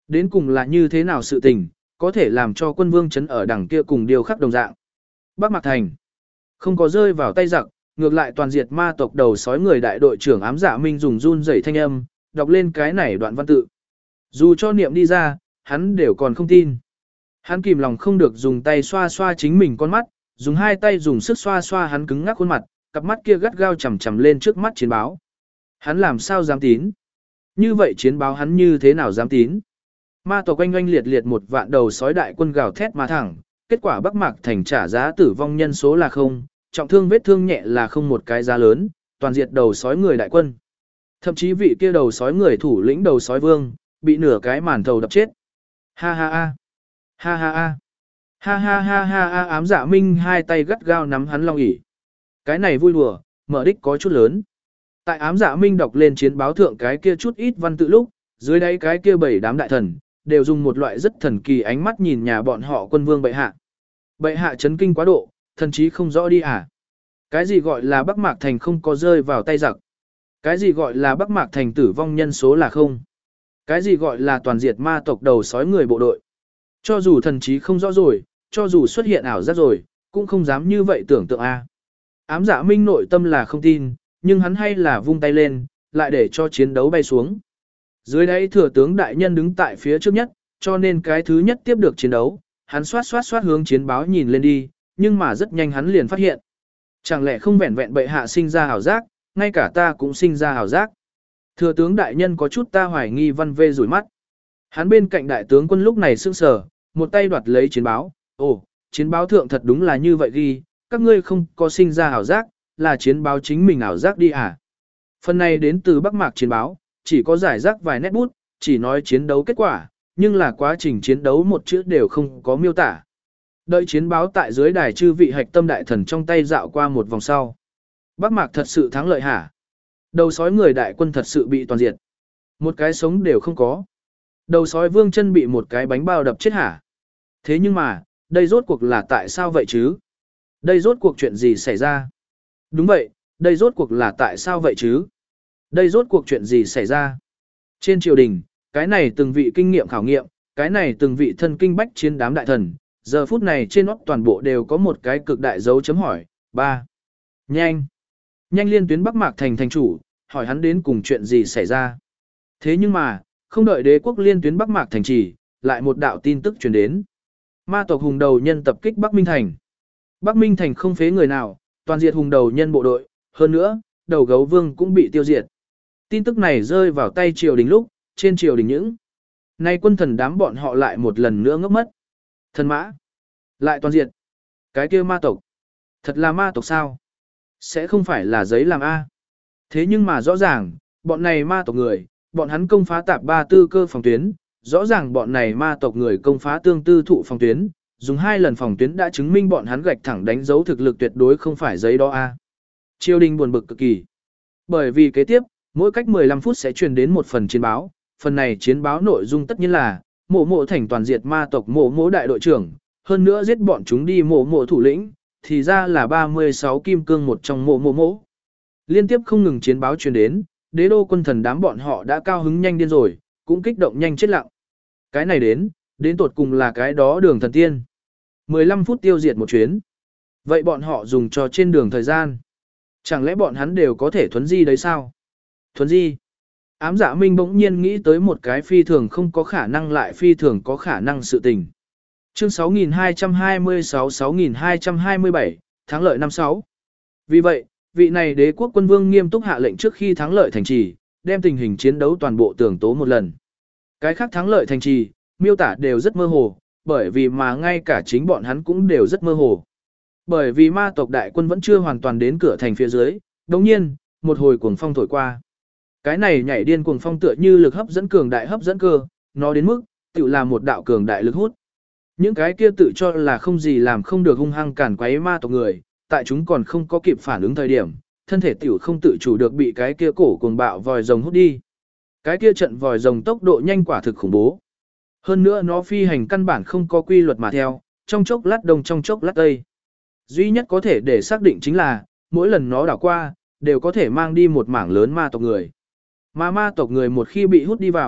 Đến cùng là như thế nào sự tình, có thể làm cho quân vương chấn ở đằng kia cùng điều khắc đồng dạng. Bắc Mạc Thành không có rơi vào tay giặc, ngược lại toàn diệt ma tộc đầu sói người đại đội trưởng Ám Dạ Minh dùng run rẩy thanh âm, đọc lên cái này đoạn văn tự. Dù cho niệm đi ra, hắn đều còn không tin. Hắn kìm lòng không được dùng tay xoa xoa chính mình con mắt, dùng hai tay dùng sức xoa xoa hắn cứng ngắc khuôn mặt, cặp mắt kia gắt gao chằm chằm lên trước mắt chiến báo. Hắn làm sao dám tín? Như vậy chiến báo hắn như thế nào dám tín? Ma tộc oanh oanh liệt liệt một vạn đầu sói đại quân gào thét mà thẳng, kết quả Bắc Mạc Thành trả giá tử vong nhân số là không, trọng thương vết thương nhẹ là không một cái giá lớn, toàn diệt đầu sói người đại quân. Thậm chí vị kia đầu sói người thủ lĩnh đầu sói vương, bị nửa cái màn thầu đập chết. Ha ha ha. Ha ha ha. Ha ha ha ha ha. Ám Dạ Minh hai tay gắt gao nắm hắn long ỷ. Cái này vui đùa, mở đích có chút lớn. Tại Ám Dạ Minh đọc lên chiến báo thượng cái kia chút ít văn tự lúc, dưới đáy cái kia bảy đám đại thần, đều dùng một loại rất thần kỳ ánh mắt nhìn nhà bọn họ quân vương bệ hạ. Bệ hạ chấn kinh quá độ, thần chí không rõ đi à. Cái gì gọi là Bắc Mạc Thành không có rơi vào tay giặc? Cái gì gọi là Bắc Mạc Thành tử vong nhân số là không? Cái gì gọi là toàn diệt ma tộc đầu sói người bộ đội? Cho dù thần chí không rõ rồi, cho dù xuất hiện ảo giác rồi, cũng không dám như vậy tưởng tượng a. Ám Dạ Minh nội tâm là không tin, nhưng hắn hay là vung tay lên, lại để cho chiến đấu bay xuống. Dưới đây thừa tướng đại nhân đứng tại phía trước nhất, cho nên cái thứ nhất tiếp được chiến đấu, hắn xoát xoát xoát hướng chiến báo nhìn lên đi, nhưng mà rất nhanh hắn liền phát hiện. Chẳng lẽ không vẹn vẹn bệ hạ sinh ra ảo giác, ngay cả ta cũng sinh ra ảo giác. Thừa tướng đại nhân có chút ta hoài nghi văn vê rủi mắt. Hắn bên cạnh đại tướng quân lúc này sững sờ, một tay đoạt lấy chiến báo, ồ, chiến báo thượng thật đúng là như vậy ghi, các ngươi không có sinh ra ảo giác, là chiến báo chính mình ảo giác đi à. Phần này đến từ Bắc Mạc chiến báo, chỉ có giải rác vài nét bút, chỉ nói chiến đấu kết quả, nhưng là quá trình chiến đấu một chữ đều không có miêu tả. Đợi chiến báo tại dưới đài chư vị hạch tâm đại thần trong tay dạo qua một vòng sau. Bắc Mạc thật sự thắng lợi hả? Đầu sói người đại quân thật sự bị toàn diệt. Một cái sống đều không có. Đầu sói vương chân bị một cái bánh bao đập chết hả? Thế nhưng mà, đây rốt cuộc là tại sao vậy chứ? Đây rốt cuộc chuyện gì xảy ra? Đúng vậy, đây rốt cuộc là tại sao vậy chứ? Đây rốt cuộc chuyện gì xảy ra? Trên triều đình, cái này từng vị kinh nghiệm khảo nghiệm, cái này từng vị thân kinh bách chiến đám đại thần, giờ phút này trên óc toàn bộ đều có một cái cực đại dấu chấm hỏi. Ba. Nhanh. Nhanh liên tuyến Bắc Mạc thành thành chủ, hỏi hắn đến cùng chuyện gì xảy ra. Thế nhưng mà, không đợi đế quốc liên tuyến Bắc Mạc thành trì, lại một đạo tin tức truyền đến. Ma tộc hùng đầu nhân tập kích Bắc Minh thành. Bắc Minh thành không phế người nào, toàn diệt hùng đầu nhân bộ đội, hơn nữa, đầu gấu vương cũng bị tiêu diệt. Tin tức này rơi vào tay triều đình lúc, trên triều đình những nay quân thần đám bọn họ lại một lần nữa ngốc mất. Thần mã, lại toàn diệt. Cái kia ma tộc, thật là ma tộc sao? Sẽ không phải là giấy làm A. Thế nhưng mà rõ ràng, bọn này ma tộc người, bọn hắn công phá tạp ba tư cơ phòng tuyến, rõ ràng bọn này ma tộc người công phá tương tư thụ phòng tuyến, dùng hai lần phòng tuyến đã chứng minh bọn hắn gạch thẳng đánh dấu thực lực tuyệt đối không phải giấy đó A. Triều đình buồn bực cực kỳ. Bởi vì kế tiếp, mỗi cách mười lăm phút sẽ truyền đến một phần chiến báo, phần này chiến báo nội dung tất nhiên là mộ mộ thành toàn diệt ma tộc mộ mộ đại đội trưởng, hơn nữa giết bọn chúng đi mộ mộ thủ lĩnh, thì ra là ba mươi sáu kim cương một trong mộ mộ mộ. Liên tiếp không ngừng chiến báo truyền đến, đế đô quân thần đám bọn họ đã cao hứng nhanh điên rồi, cũng kích động nhanh chết lặng. Cái này đến, đến tột cùng là cái đó đường thần tiên. mười lăm phút tiêu diệt một chuyến. Vậy bọn họ dùng cho trên đường thời gian. Chẳng lẽ bọn hắn đều có thể thuấn di đấy sao? Thuấn di? Ám Dạ Minh bỗng nhiên nghĩ tới một cái phi thường không có khả năng lại phi thường có khả năng sự tình. Chương sáu nghìn hai trăm hai mươi sáu sáu nghìn hai trăm hai mươi bảy, thắng lợi năm sáu. Vì vậy, vị này đế quốc quân vương nghiêm túc hạ lệnh trước khi thắng lợi thành trì, đem tình hình chiến đấu toàn bộ tưởng tố một lần. Cái khác thắng lợi thành trì, miêu tả đều rất mơ hồ, bởi vì mà ngay cả chính bọn hắn cũng đều rất mơ hồ. Bởi vì ma tộc đại quân vẫn chưa hoàn toàn đến cửa thành phía dưới, đồng nhiên, một hồi cuồng phong thổi qua. Cái này nhảy điên cuồng phong tựa như lực hấp dẫn cường đại hấp dẫn cơ, nó đến mức, tự là một đạo cường đại lực hút. Những cái kia tự cho là không gì làm không được hung hăng cản quấy ma tộc người, tại chúng còn không có kịp phản ứng thời điểm, thân thể tiểu không tự chủ được bị cái kia cổ cuồng bạo vòi rồng hút đi. Cái kia trận vòi rồng tốc độ nhanh quả thực khủng bố. Hơn nữa nó phi hành căn bản không có quy luật mà theo, trong chốc lát đông trong chốc lát tây. Duy nhất có thể để xác định chính là, mỗi lần nó đảo qua, đều có thể mang đi một mảng lớn ma tộc người. Mà ma tộc người một khi bị hút đi vào,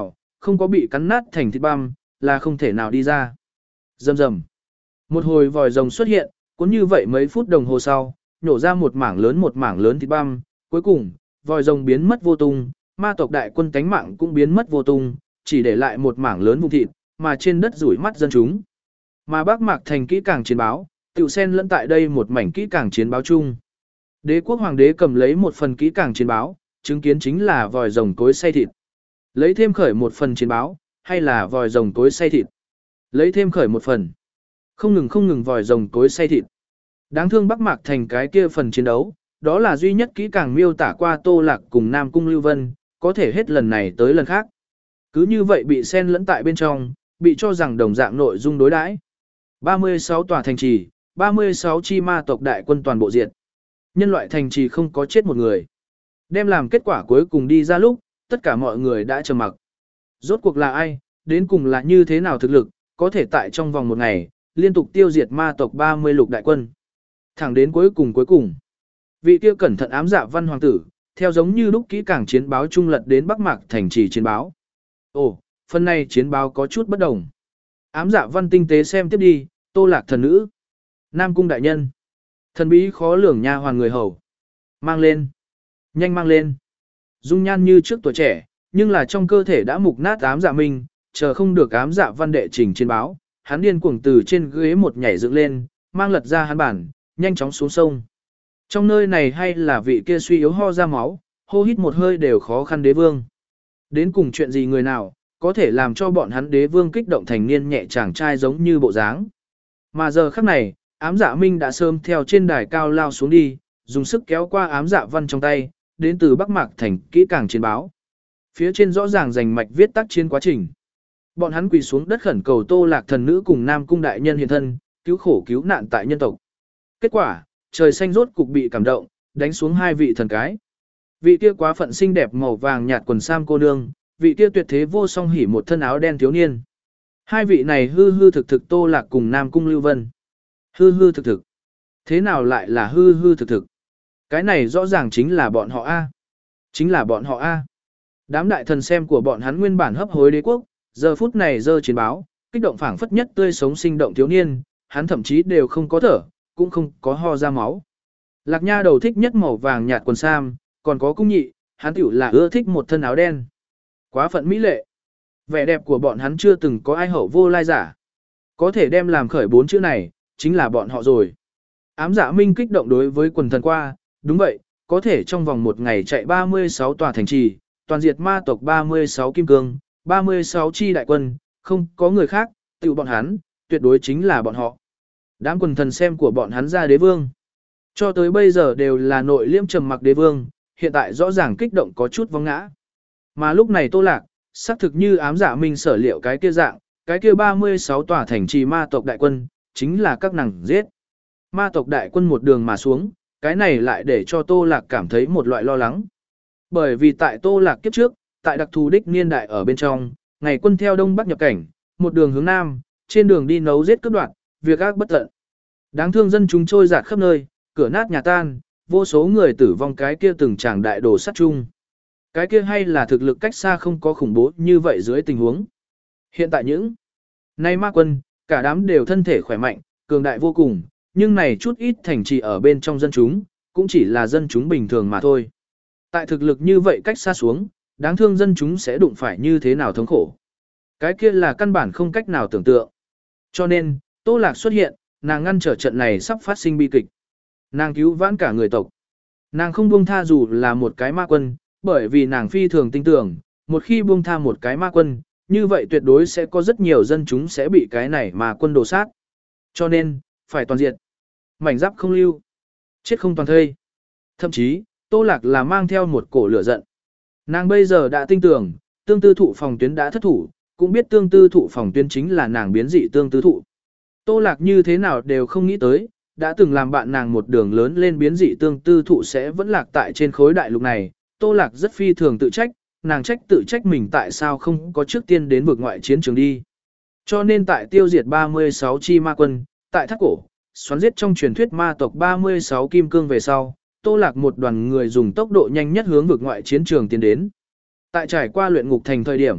không có bị cắn nát thành thịt băm, là không thể nào đi ra. Rầm rầm. Một hồi vòi rồng xuất hiện, cuốn như vậy mấy phút đồng hồ sau, nhổ ra một mảng lớn một mảng lớn thịt băm, cuối cùng, vòi rồng biến mất vô tung, ma tộc đại quân tánh mạng cũng biến mất vô tung, chỉ để lại một mảng lớn vùng thịt, mà trên đất rủi mắt dân chúng. Mà Bắc Mạc Thành kỹ càng chiến báo, tiểu sen lẫn tại đây một mảnh kỹ càng chiến báo chung. Đế quốc hoàng đế cầm lấy một phần kỹ càng chiến báo, chứng kiến chính là vòi rồng cối xay thịt. Lấy thêm khởi một phần chiến báo, hay là vòi rồng cối xay thịt. Lấy thêm khởi một phần. Không ngừng không ngừng vòi rồng cối xay thịt. Đáng thương Bắc Mạc Thành cái kia phần chiến đấu, đó là duy nhất kỹ càng miêu tả qua Tô Lạc cùng Nam Cung Lưu Vân, có thể hết lần này tới lần khác. Cứ như vậy bị xen lẫn tại bên trong, bị cho rằng đồng dạng nội dung đối đãi. ba mươi sáu tòa thành trì, ba mươi sáu chi ma tộc đại quân toàn bộ diện. Nhân loại thành trì không có chết một người. Đem làm kết quả cuối cùng đi ra lúc, tất cả mọi người đã trầm mặc. Rốt cuộc là ai, đến cùng là như thế nào thực lực, có thể tại trong vòng một ngày, liên tục tiêu diệt ma tộc ba mươi lục đại quân. Thẳng đến cuối cùng cuối cùng. Vị kia cẩn thận ám dạ văn hoàng tử, theo giống như lúc kỹ càng chiến báo trung lật đến Bắc Mạc thành trì chiến báo. Ồ, phần này chiến báo có chút bất đồng. Ám dạ văn tinh tế xem tiếp đi, Tô Lạc thần nữ. Nam cung đại nhân. Thần bí khó lường nha hoàn người hầu. Mang lên. Nhanh mang lên. Dung nhan như trước tuổi trẻ, nhưng là trong cơ thể đã mục nát ám dạ minh, chờ không được ám dạ văn đệ trình chiến báo. Hắn điên cuồng từ trên ghế một nhảy dựng lên, mang lật ra hắn bản, nhanh chóng xuống sông. Trong nơi này hay là vị kia suy yếu ho ra máu, hô hít một hơi đều khó khăn đế vương. Đến cùng chuyện gì người nào, có thể làm cho bọn hắn đế vương kích động thành niên nhẹ chàng trai giống như bộ dáng. Mà giờ khắc này, ám dạ minh đã sớm theo trên đài cao lao xuống đi, dùng sức kéo qua ám dạ văn trong tay, đến từ Bắc Mạc thành kỹ càng chiến báo. Phía trên rõ ràng rành mạch viết tác chiến quá trình. Bọn hắn quỳ xuống đất khẩn cầu Tô Lạc thần nữ cùng Nam cung đại nhân hiện thân, cứu khổ cứu nạn tại nhân tộc. Kết quả, trời xanh rốt cục bị cảm động, đánh xuống hai vị thần cái. Vị kia quá phận xinh đẹp màu vàng nhạt quần sam cô nương, vị kia tuyệt thế vô song hỉ một thân áo đen thiếu niên. Hai vị này hư hư thực thực Tô Lạc cùng Nam cung Lưu Vân. Hư hư thực thực. Thế nào lại là hư hư thực thực? Cái này rõ ràng chính là bọn họ A. Chính là bọn họ A. Đám đại thần xem của bọn hắn nguyên bản hấp hối đế quốc, giờ phút này dơ chiến báo, kích động phảng phất nhất tươi sống sinh động thiếu niên, hắn thậm chí đều không có thở, cũng không có ho ra máu. Lạc Nha đầu thích nhất màu vàng nhạt quần sam, còn có cung nhị, hắn tiểu là ưa thích một thân áo đen. Quá phận mỹ lệ. Vẻ đẹp của bọn hắn chưa từng có ai hậu vô lai giả. Có thể đem làm khởi bốn chữ này, chính là bọn họ rồi. Ám dạ minh kích động đối với quần thần qua, đúng vậy, có thể trong vòng một ngày chạy ba mươi sáu tòa thành trì, toàn diệt ma tộc ba mươi sáu kim cương, ba mươi sáu chi đại quân, không có người khác, tự bọn hắn, tuyệt đối chính là bọn họ. Đám quần thần xem của bọn hắn ra đế vương. Cho tới bây giờ đều là nội liêm trầm mặc đế vương, hiện tại rõ ràng kích động có chút vong ngã. Mà lúc này Tô Lạc, xác thực như ám dạ minh sở liệu cái kia dạng, cái kia ba mươi sáu tòa thành trì ma tộc đại quân, chính là các nàng giết. Ma tộc đại quân một đường mà xuống, cái này lại để cho Tô Lạc cảm thấy một loại lo lắng. Bởi vì tại Tô Lạc kiếp trước, tại đặc thù đích niên đại ở bên trong, ngày quân theo đông bắc nhập cảnh, một đường hướng nam, trên đường đi nấu giết cướp đoạt, việc ác bất tận. Đáng thương dân chúng trôi dạt khắp nơi, cửa nát nhà tan, vô số người tử vong cái kia từng tràng đại đồ sát chung. Cái kia hay là thực lực cách xa không có khủng bố như vậy dưới tình huống. Hiện tại những nay ma quân, cả đám đều thân thể khỏe mạnh, cường đại vô cùng, nhưng này chút ít thành trì ở bên trong dân chúng, cũng chỉ là dân chúng bình thường mà thôi. Tại thực lực như vậy cách xa xuống, đáng thương dân chúng sẽ đụng phải như thế nào thống khổ. Cái kia là căn bản không cách nào tưởng tượng. Cho nên, Tô Lạc xuất hiện, nàng ngăn trở trận này sắp phát sinh bi kịch. Nàng cứu vãn cả người tộc. Nàng không buông tha dù là một cái ma quân, bởi vì nàng phi thường tin tưởng, một khi buông tha một cái ma quân, như vậy tuyệt đối sẽ có rất nhiều dân chúng sẽ bị cái này mà quân đồ sát. Cho nên, phải toàn diện. Mảnh giáp không lưu. Chết không toàn thây. Thậm chí, Tô Lạc là mang theo một cổ lửa giận. Nàng bây giờ đã tin tưởng, tương tư thụ phòng tuyến đã thất thủ, cũng biết tương tư thụ phòng tuyến chính là nàng biến dị tương tư thụ. Tô Lạc như thế nào đều không nghĩ tới, đã từng làm bạn nàng một đường lớn lên biến dị tương tư thụ sẽ vẫn lạc tại trên khối đại lục này. Tô Lạc rất phi thường tự trách, nàng trách tự trách mình tại sao không có trước tiên đến vực ngoại chiến trường đi. Cho nên tại tiêu diệt ba mươi sáu chi ma quân, tại thác cổ, xoắn giết trong truyền thuyết ma tộc ba mươi sáu kim cương về sau, Tô Lạc một đoàn người dùng tốc độ nhanh nhất hướng vực ngoại chiến trường tiến đến. Tại trải qua luyện ngục thành thời điểm,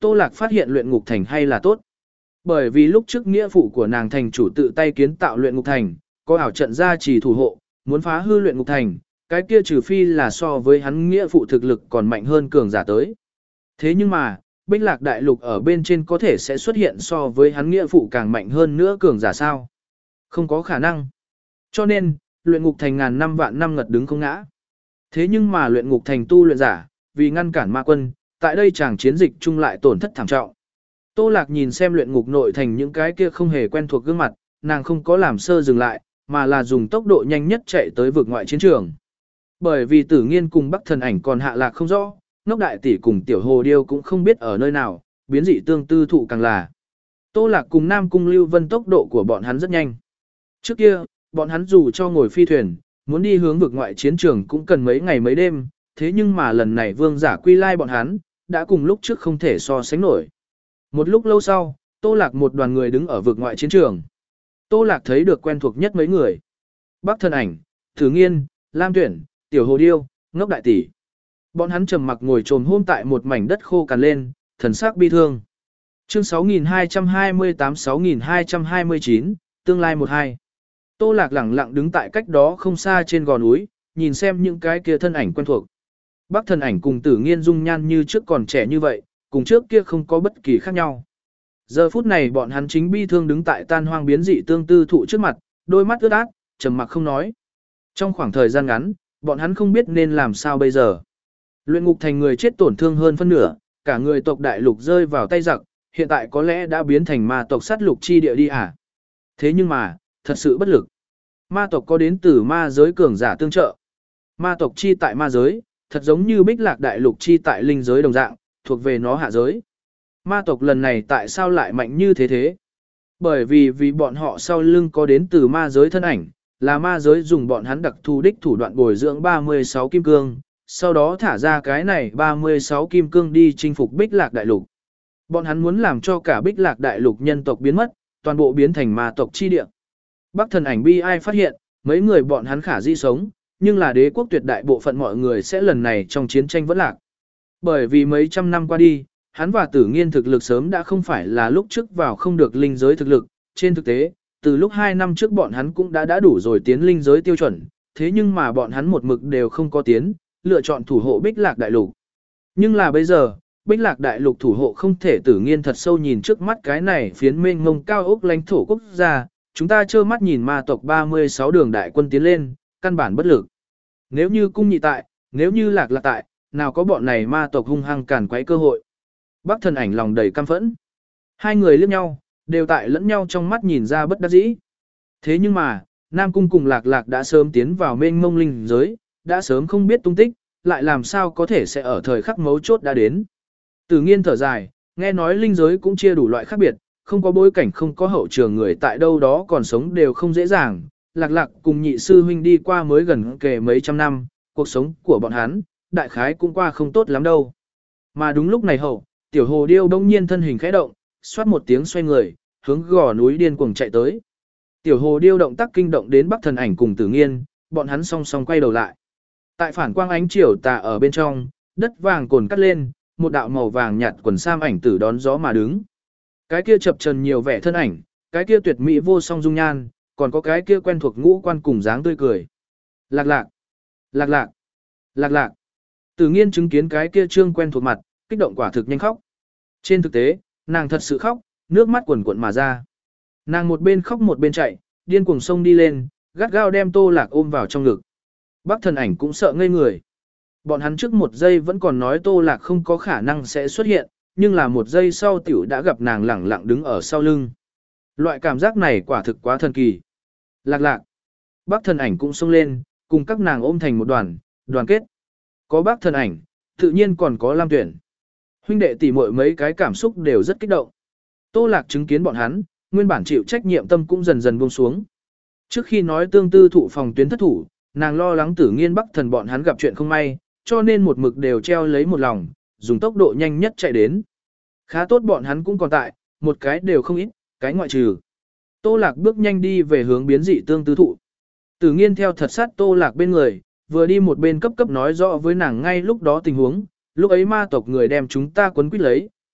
Tô Lạc phát hiện luyện ngục thành hay là tốt. Bởi vì lúc trước nghĩa phụ của nàng thành chủ tự tay kiến tạo luyện ngục thành, có ảo trận gia trì thủ hộ, muốn phá hư luyện ngục thành, cái kia trừ phi là so với hắn nghĩa phụ thực lực còn mạnh hơn cường giả tới. Thế nhưng mà, Bích Lạc Đại Lục ở bên trên có thể sẽ xuất hiện so với hắn nghĩa phụ càng mạnh hơn nữa cường giả sao? Không có khả năng. Cho nên, luyện ngục thành ngàn năm vạn năm ngật đứng không ngã. Thế nhưng mà luyện ngục thành tu luyện giả, vì ngăn cản ma quân, tại đây chàng chiến dịch chung lại tổn thất thảm trọng. Tô Lạc nhìn xem luyện ngục nội thành những cái kia không hề quen thuộc gương mặt, nàng không có làm sơ dừng lại, mà là dùng tốc độ nhanh nhất chạy tới vực ngoại chiến trường. Bởi vì Tử Nghiên cùng Bắc Thần Ảnh còn hạ lạc không rõ, Ngốc Đại tỷ cùng Tiểu Hồ Điêu cũng không biết ở nơi nào, biến dị tương tư thụ càng là. Tô Lạc cùng Nam Cung Lưu Vân tốc độ của bọn hắn rất nhanh. Trước kia, bọn hắn dù cho ngồi phi thuyền, muốn đi hướng vực ngoại chiến trường cũng cần mấy ngày mấy đêm, thế nhưng mà lần này Vương Giả Quy Lai bọn hắn, đã cùng lúc trước không thể so sánh nổi. Một lúc lâu sau, Tô Lạc một đoàn người đứng ở vực ngoại chiến trường. Tô Lạc thấy được quen thuộc nhất mấy người. Bắc Thần Ảnh, Tử Nghiên, Lam Tuyển, Tiểu Hồ Điêu, Ngốc Đại tỷ. Bọn hắn trầm mặc ngồi trồm hôm tại một mảnh đất khô cằn lên, thần sắc bi thương. Chương sáu nghìn hai trăm hai mươi tám sáu nghìn hai trăm hai mươi chín, tương lai một hai. Tô Lạc lẳng lặng đứng tại cách đó không xa trên gò núi, nhìn xem những cái kia thân ảnh quen thuộc. Bắc Thần Ảnh cùng Tử Nghiên dung nhan như trước còn trẻ như vậy, cùng trước kia không có bất kỳ khác nhau. Giờ phút này bọn hắn chính bi thương đứng tại tan hoang biến dị tương tư thụ trước mặt, đôi mắt ướt át, trầm mặc không nói. Trong khoảng thời gian ngắn, bọn hắn không biết nên làm sao bây giờ. Luyện ngục thành người chết tổn thương hơn phân nửa, cả người tộc đại lục rơi vào tay giặc, hiện tại có lẽ đã biến thành ma tộc sát lục chi địa đi à. Thế nhưng mà, thật sự bất lực. Ma tộc có đến từ ma giới cường giả tương trợ. Ma tộc chi tại ma giới, thật giống như Bích Lạc Đại Lục chi tại linh giới đồng dạng, thuộc về nó hạ giới. Ma tộc lần này tại sao lại mạnh như thế thế? Bởi vì vì bọn họ sau lưng có đến từ ma giới thân ảnh, là ma giới dùng bọn hắn đặc thù đích thủ đoạn bồi dưỡng ba mươi sáu kim cương, sau đó thả ra cái này ba mươi sáu kim cương đi chinh phục Bích Lạc Đại Lục. Bọn hắn muốn làm cho cả Bích Lạc Đại Lục nhân tộc biến mất, toàn bộ biến thành ma tộc chi địa. Bắc Thần Ảnh bi ai phát hiện, mấy người bọn hắn khả di sống, nhưng là đế quốc tuyệt đại bộ phận mọi người sẽ lần này trong chiến tranh vẫn lạc. Bởi vì mấy trăm năm qua đi, hắn và Tử Nghiên thực lực sớm đã không phải là lúc trước vào không được linh giới thực lực, trên thực tế, từ lúc hai năm trước bọn hắn cũng đã đã đủ rồi tiến linh giới tiêu chuẩn, thế nhưng mà bọn hắn một mực đều không có tiến, lựa chọn thủ hộ Bích Lạc Đại Lục. Nhưng là bây giờ, Bích Lạc Đại Lục thủ hộ không thể Tử Nghiên thật sâu nhìn trước mắt cái này phiến mênh mông cao ốc lãnh thổ quốc gia, chúng ta trơ mắt nhìn ma tộc ba mươi sáu đường đại quân tiến lên, căn bản bất lực. Nếu như cung nhị tại, nếu như Lạc Lạc tại, nào có bọn này ma tộc hung hăng cản quấy cơ hội. Bắc Thần Ảnh lòng đầy căm phẫn. Hai người liếc nhau, đều tại lẫn nhau trong mắt nhìn ra bất đắc dĩ. Thế nhưng mà, Nam Cung cùng Lạc Lạc đã sớm tiến vào mênh mông linh giới, đã sớm không biết tung tích, lại làm sao có thể sẽ ở thời khắc mấu chốt đã đến. Tử Nghiên thở dài, nghe nói linh giới cũng chia đủ loại khác biệt, không có bối cảnh không có hậu trường người tại đâu đó còn sống đều không dễ dàng. Lạc Lạc cùng nhị sư huynh đi qua mới gần kề mấy trăm năm, cuộc sống của bọn hắn, đại khái cũng qua không tốt lắm đâu. Mà đúng lúc này hậu, Tiểu Hồ Điêu đông nhiên thân hình khẽ động, xoát một tiếng xoay người, hướng gò núi điên cuồng chạy tới. Tiểu Hồ Điêu động tác kinh động đến Bắc Thần Ảnh cùng Tử Nghiên, bọn hắn song song quay đầu lại. Tại phản quang ánh chiều tà ở bên trong, đất vàng cồn cắt lên, một đạo màu vàng nhạt quần sam ảnh tử đón gió mà đứng. Cái kia chập chờn nhiều vẻ thân ảnh, cái kia tuyệt mỹ vô song dung nhan, còn có cái kia quen thuộc ngũ quan cùng dáng tươi cười. Lạc Lạc, Lạc Lạc, Lạc Lạc. Tử Nghiên chứng kiến cái kia trương quen thuộc mặt, kích động quả thực nhanh khóc. Trên thực tế, nàng thật sự khóc, nước mắt quần cuộn mà ra. Nàng một bên khóc một bên chạy, điên cuồng sông đi lên, gắt gao đem Tô Lạc ôm vào trong ngực. Bắc Thần Ảnh cũng sợ ngây người. Bọn hắn trước một giây vẫn còn nói Tô Lạc không có khả năng sẽ xuất hiện, nhưng là một giây sau tiểu đã gặp nàng lẳng lặng đứng ở sau lưng. Loại cảm giác này quả thực quá thần kỳ. Lạc Lạc. Bắc Thần Ảnh cũng xông lên, cùng các nàng ôm thành một đoàn, đoàn kết. Có Bắc Thần Ảnh, tự nhiên còn có Lam Tuyển. Huynh đệ tỷ muội mấy cái cảm xúc đều rất kích động. Tô Lạc chứng kiến bọn hắn, nguyên bản chịu trách nhiệm tâm cũng dần dần buông xuống. Trước khi nói tương tư thụ phòng tuyến thất thủ, nàng lo lắng Tử Nghiên Bắc Thần bọn hắn gặp chuyện không may, cho nên một mực đều treo lấy một lòng, dùng tốc độ nhanh nhất chạy đến. Khá tốt bọn hắn cũng còn tại, một cái đều không ít, cái ngoại trừ. Tô Lạc bước nhanh đi về hướng biến dị tương tư thụ. Tử Nghiên theo thật sát Tô Lạc bên người, vừa đi một bên cấp cấp nói rõ với nàng ngay lúc đó tình huống, lúc ấy ma tộc người đem chúng ta quấn quýt lấy,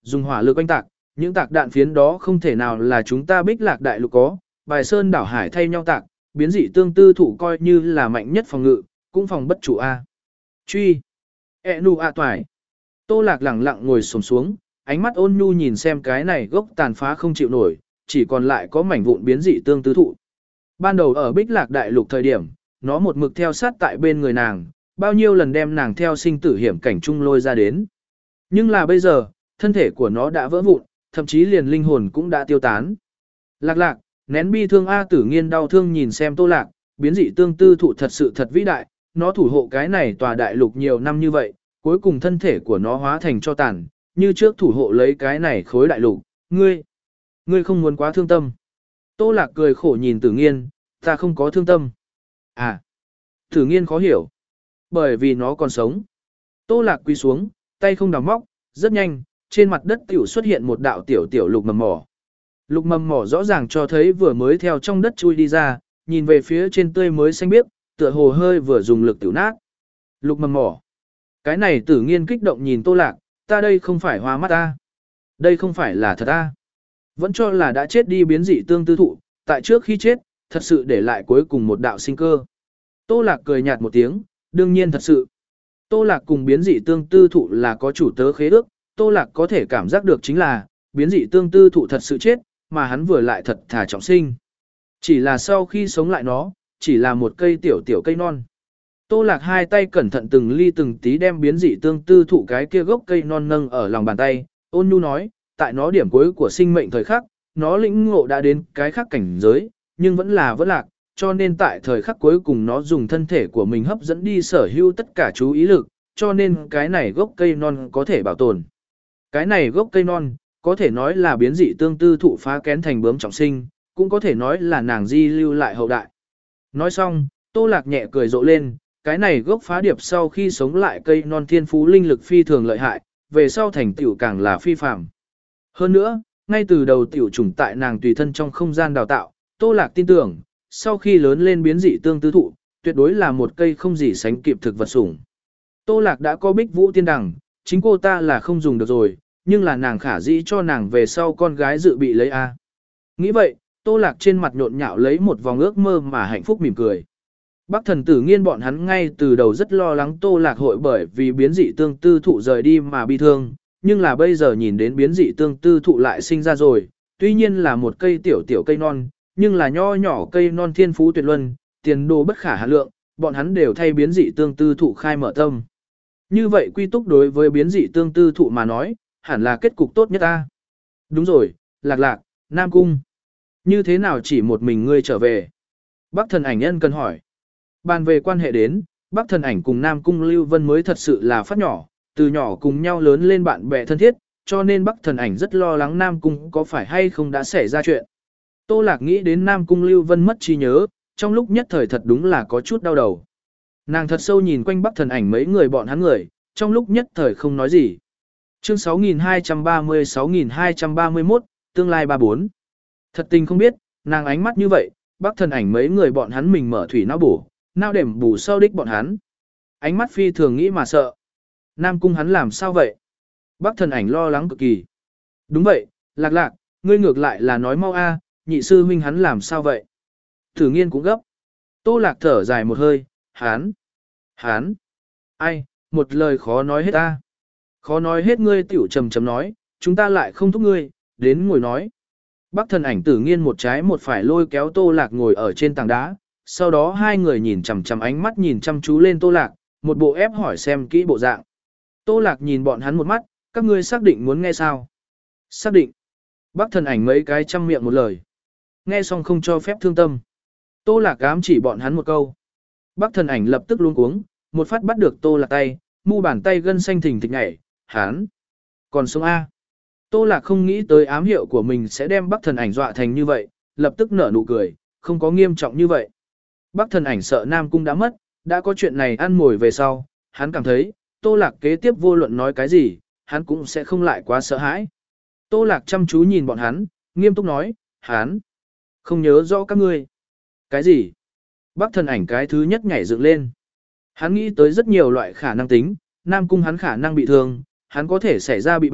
dùng hỏa lực oanh tạc, những tạc đạn phiến đó không thể nào là chúng ta Bích Lạc đại lục có, bài sơn đảo hải thay nhau tạc, biến dị tương tư thụ coi như là mạnh nhất phòng ngự, cũng phòng bất chủ a. Truy. E nu a toại. Tô Lạc lẳng lặng ngồi xổm xuống, ánh mắt ôn nhu nhìn xem cái này gốc tàn phá không chịu nổi, chỉ còn lại có mảnh vụn biến dị tương tư thụ. Ban đầu ở Bích Lạc đại lục thời điểm, nó một mực theo sát tại bên người nàng, bao nhiêu lần đem nàng theo sinh tử hiểm cảnh chung lôi ra đến. Nhưng là bây giờ, thân thể của nó đã vỡ vụn, thậm chí liền linh hồn cũng đã tiêu tán. Lạc lạc, nén bi thương A Tử Nghiên đau thương nhìn xem Tô Lạc, biến dị tương tư thụ thật sự thật vĩ đại, nó thủ hộ cái này tòa đại lục nhiều năm như vậy, cuối cùng thân thể của nó hóa thành cho tàn, như trước thủ hộ lấy cái này khối đại lục, ngươi, ngươi không muốn quá thương tâm. Tô Lạc cười khổ nhìn Tử Nghiên, ta không có thương tâm. À, Tử Nghiên khó hiểu, bởi vì nó còn sống. Tô Lạc quỳ xuống, tay không đào móc, rất nhanh, trên mặt đất tiểu xuất hiện một đạo tiểu tiểu lục mầm mỏ. Lục mầm mỏ rõ ràng cho thấy vừa mới theo trong đất chui đi ra, nhìn về phía trên tươi mới xanh biếc, tựa hồ hơi vừa dùng lực tiểu nát. Lục mầm mỏ. Cái này Tử Nghiên kích động nhìn Tô Lạc, ta đây không phải hoa mắt ta. Đây không phải là thật ta. Vẫn cho là đã chết đi biến dị tương tư thụ, tại trước khi chết, thật sự để lại cuối cùng một đạo sinh cơ. Tô Lạc cười nhạt một tiếng, đương nhiên thật sự. Tô Lạc cùng biến dị tương tư thụ là có chủ tớ khế ước, Tô Lạc có thể cảm giác được chính là, biến dị tương tư thụ thật sự chết, mà hắn vừa lại thật thà trọng sinh. Chỉ là sau khi sống lại nó, chỉ là một cây tiểu tiểu cây non. Tô Lạc hai tay cẩn thận từng ly từng tí đem biến dị tương tư thụ cái kia gốc cây non nâng ở lòng bàn tay, ôn nhu nói, tại nó điểm cuối của sinh mệnh thời khắc, nó lĩnh ngộ đã đến cái khắc cảnh giới, nhưng vẫn là vẫn lạc, cho nên tại thời khắc cuối cùng nó dùng thân thể của mình hấp dẫn đi sở hữu tất cả chú ý lực, cho nên cái này gốc cây non có thể bảo tồn. Cái này gốc cây non, có thể nói là biến dị tương tư thụ phá kén thành bướm trọng sinh, cũng có thể nói là nàng di lưu lại hậu đại. Nói xong, Tô Lạc nhẹ cười rộ lên, cái này gốc phá điệp sau khi sống lại cây non thiên phú linh lực phi thường lợi hại, về sau thành tiểu càng là phi phàm. Hơn nữa, ngay từ đầu tiểu trùng tại nàng tùy thân trong không gian đào tạo, Tô Lạc tin tưởng, sau khi lớn lên biến dị tương tư thụ, tuyệt đối là một cây không gì sánh kịp thực vật sủng. Tô Lạc đã có Bích Vũ Tiên Đằng, chính cô ta là không dùng được rồi, nhưng là nàng khả dĩ cho nàng về sau con gái dự bị lấy A. Nghĩ vậy, Tô Lạc trên mặt nhộn nhạo lấy một vòng ước mơ mà hạnh phúc mỉm cười. Bắc Thần Tử Nghiên bọn hắn ngay từ đầu rất lo lắng Tô Lạc hội bởi vì biến dị tương tư thụ rời đi mà bi thương, nhưng là bây giờ nhìn đến biến dị tương tư thụ lại sinh ra rồi, tuy nhiên là một cây tiểu tiểu cây non, nhưng là nho nhỏ cây non thiên phú tuyệt luân, tiền đồ bất khả hạn lượng, bọn hắn đều thay biến dị tương tư thụ khai mở tâm. Như vậy quy túc đối với biến dị tương tư thụ mà nói, hẳn là kết cục tốt nhất ta. Đúng rồi, Lạc Lạc, Nam Cung. Như thế nào chỉ một mình ngươi trở về? Bắc Thần Ảnh Nhân cần hỏi. Bàn về quan hệ đến, Bắc Thần Ảnh cùng Nam Cung Lưu Vân mới thật sự là phát nhỏ, từ nhỏ cùng nhau lớn lên bạn bè thân thiết, cho nên Bắc Thần Ảnh rất lo lắng Nam Cung có phải hay không đã xảy ra chuyện. Tô Lạc nghĩ đến Nam Cung Lưu Vân mất trí nhớ, trong lúc nhất thời thật đúng là có chút đau đầu. Nàng thật sâu nhìn quanh Bắc Thần Ảnh mấy người bọn hắn người, trong lúc nhất thời không nói gì. Chương sáu nghìn hai trăm ba mươi sáu nghìn hai trăm ba mươi mốt, tương lai ba bốn. Thật tình không biết, nàng ánh mắt như vậy, Bắc Thần Ảnh mấy người bọn hắn mình mở thủy não bổ, não đểm bù sau đích bọn hắn. Ánh mắt phi thường nghĩ mà sợ. Nam Cung hắn làm sao vậy? Bắc Thần Ảnh lo lắng cực kỳ. Đúng vậy, Lạc Lạc, ngươi ngược lại là nói mau a, nhị sư huynh hắn làm sao vậy? Tử Nghiên cũng gấp. Tô Lạc thở dài một hơi, hắn, hắn, ai, một lời khó nói hết ta. Khó nói hết ngươi tiểu trầm trầm nói, chúng ta lại không thúc ngươi, đến ngồi nói. Bắc Thần Ảnh Tử Nghiên một trái một phải lôi kéo Tô Lạc ngồi ở trên tảng đá, sau đó hai người nhìn chằm chằm ánh mắt nhìn chăm chú lên Tô Lạc, một bộ ép hỏi xem kỹ bộ dạng. Tô Lạc nhìn bọn hắn một mắt, các ngươi xác định muốn nghe sao? Xác định. Bắc Thần Ảnh mấy cái trăm miệng một lời. Nghe xong không cho phép thương tâm. Tô Lạc ám chỉ bọn hắn một câu. Bắc Thần Ảnh lập tức luống cuống, một phát bắt được Tô Lạc tay, mu bàn tay gân xanh thình thịch nhảy, hắn. Còn sống A. Tô Lạc không nghĩ tới ám hiệu của mình sẽ đem Bắc Thần Ảnh dọa thành như vậy, lập tức nở nụ cười, không có nghiêm trọng như vậy. Bắc Thần Ảnh sợ Nam Cung đã mất, đã có chuyện này ăn mồi về sau, hắn cảm thấy, Tô Lạc kế tiếp vô luận nói cái gì, hắn cũng sẽ không lại quá sợ hãi. Tô Lạc chăm chú nhìn bọn hắn, nghiêm túc nói, hắn không nhớ rõ các ngươi. Cái gì? Bắc Thần Ảnh cái thứ nhất nhảy dựng lên. Hắn nghĩ tới rất nhiều loại khả năng tính, Nam Cung hắn khả năng bị thương, hắn có thể xảy ra bị bệnh,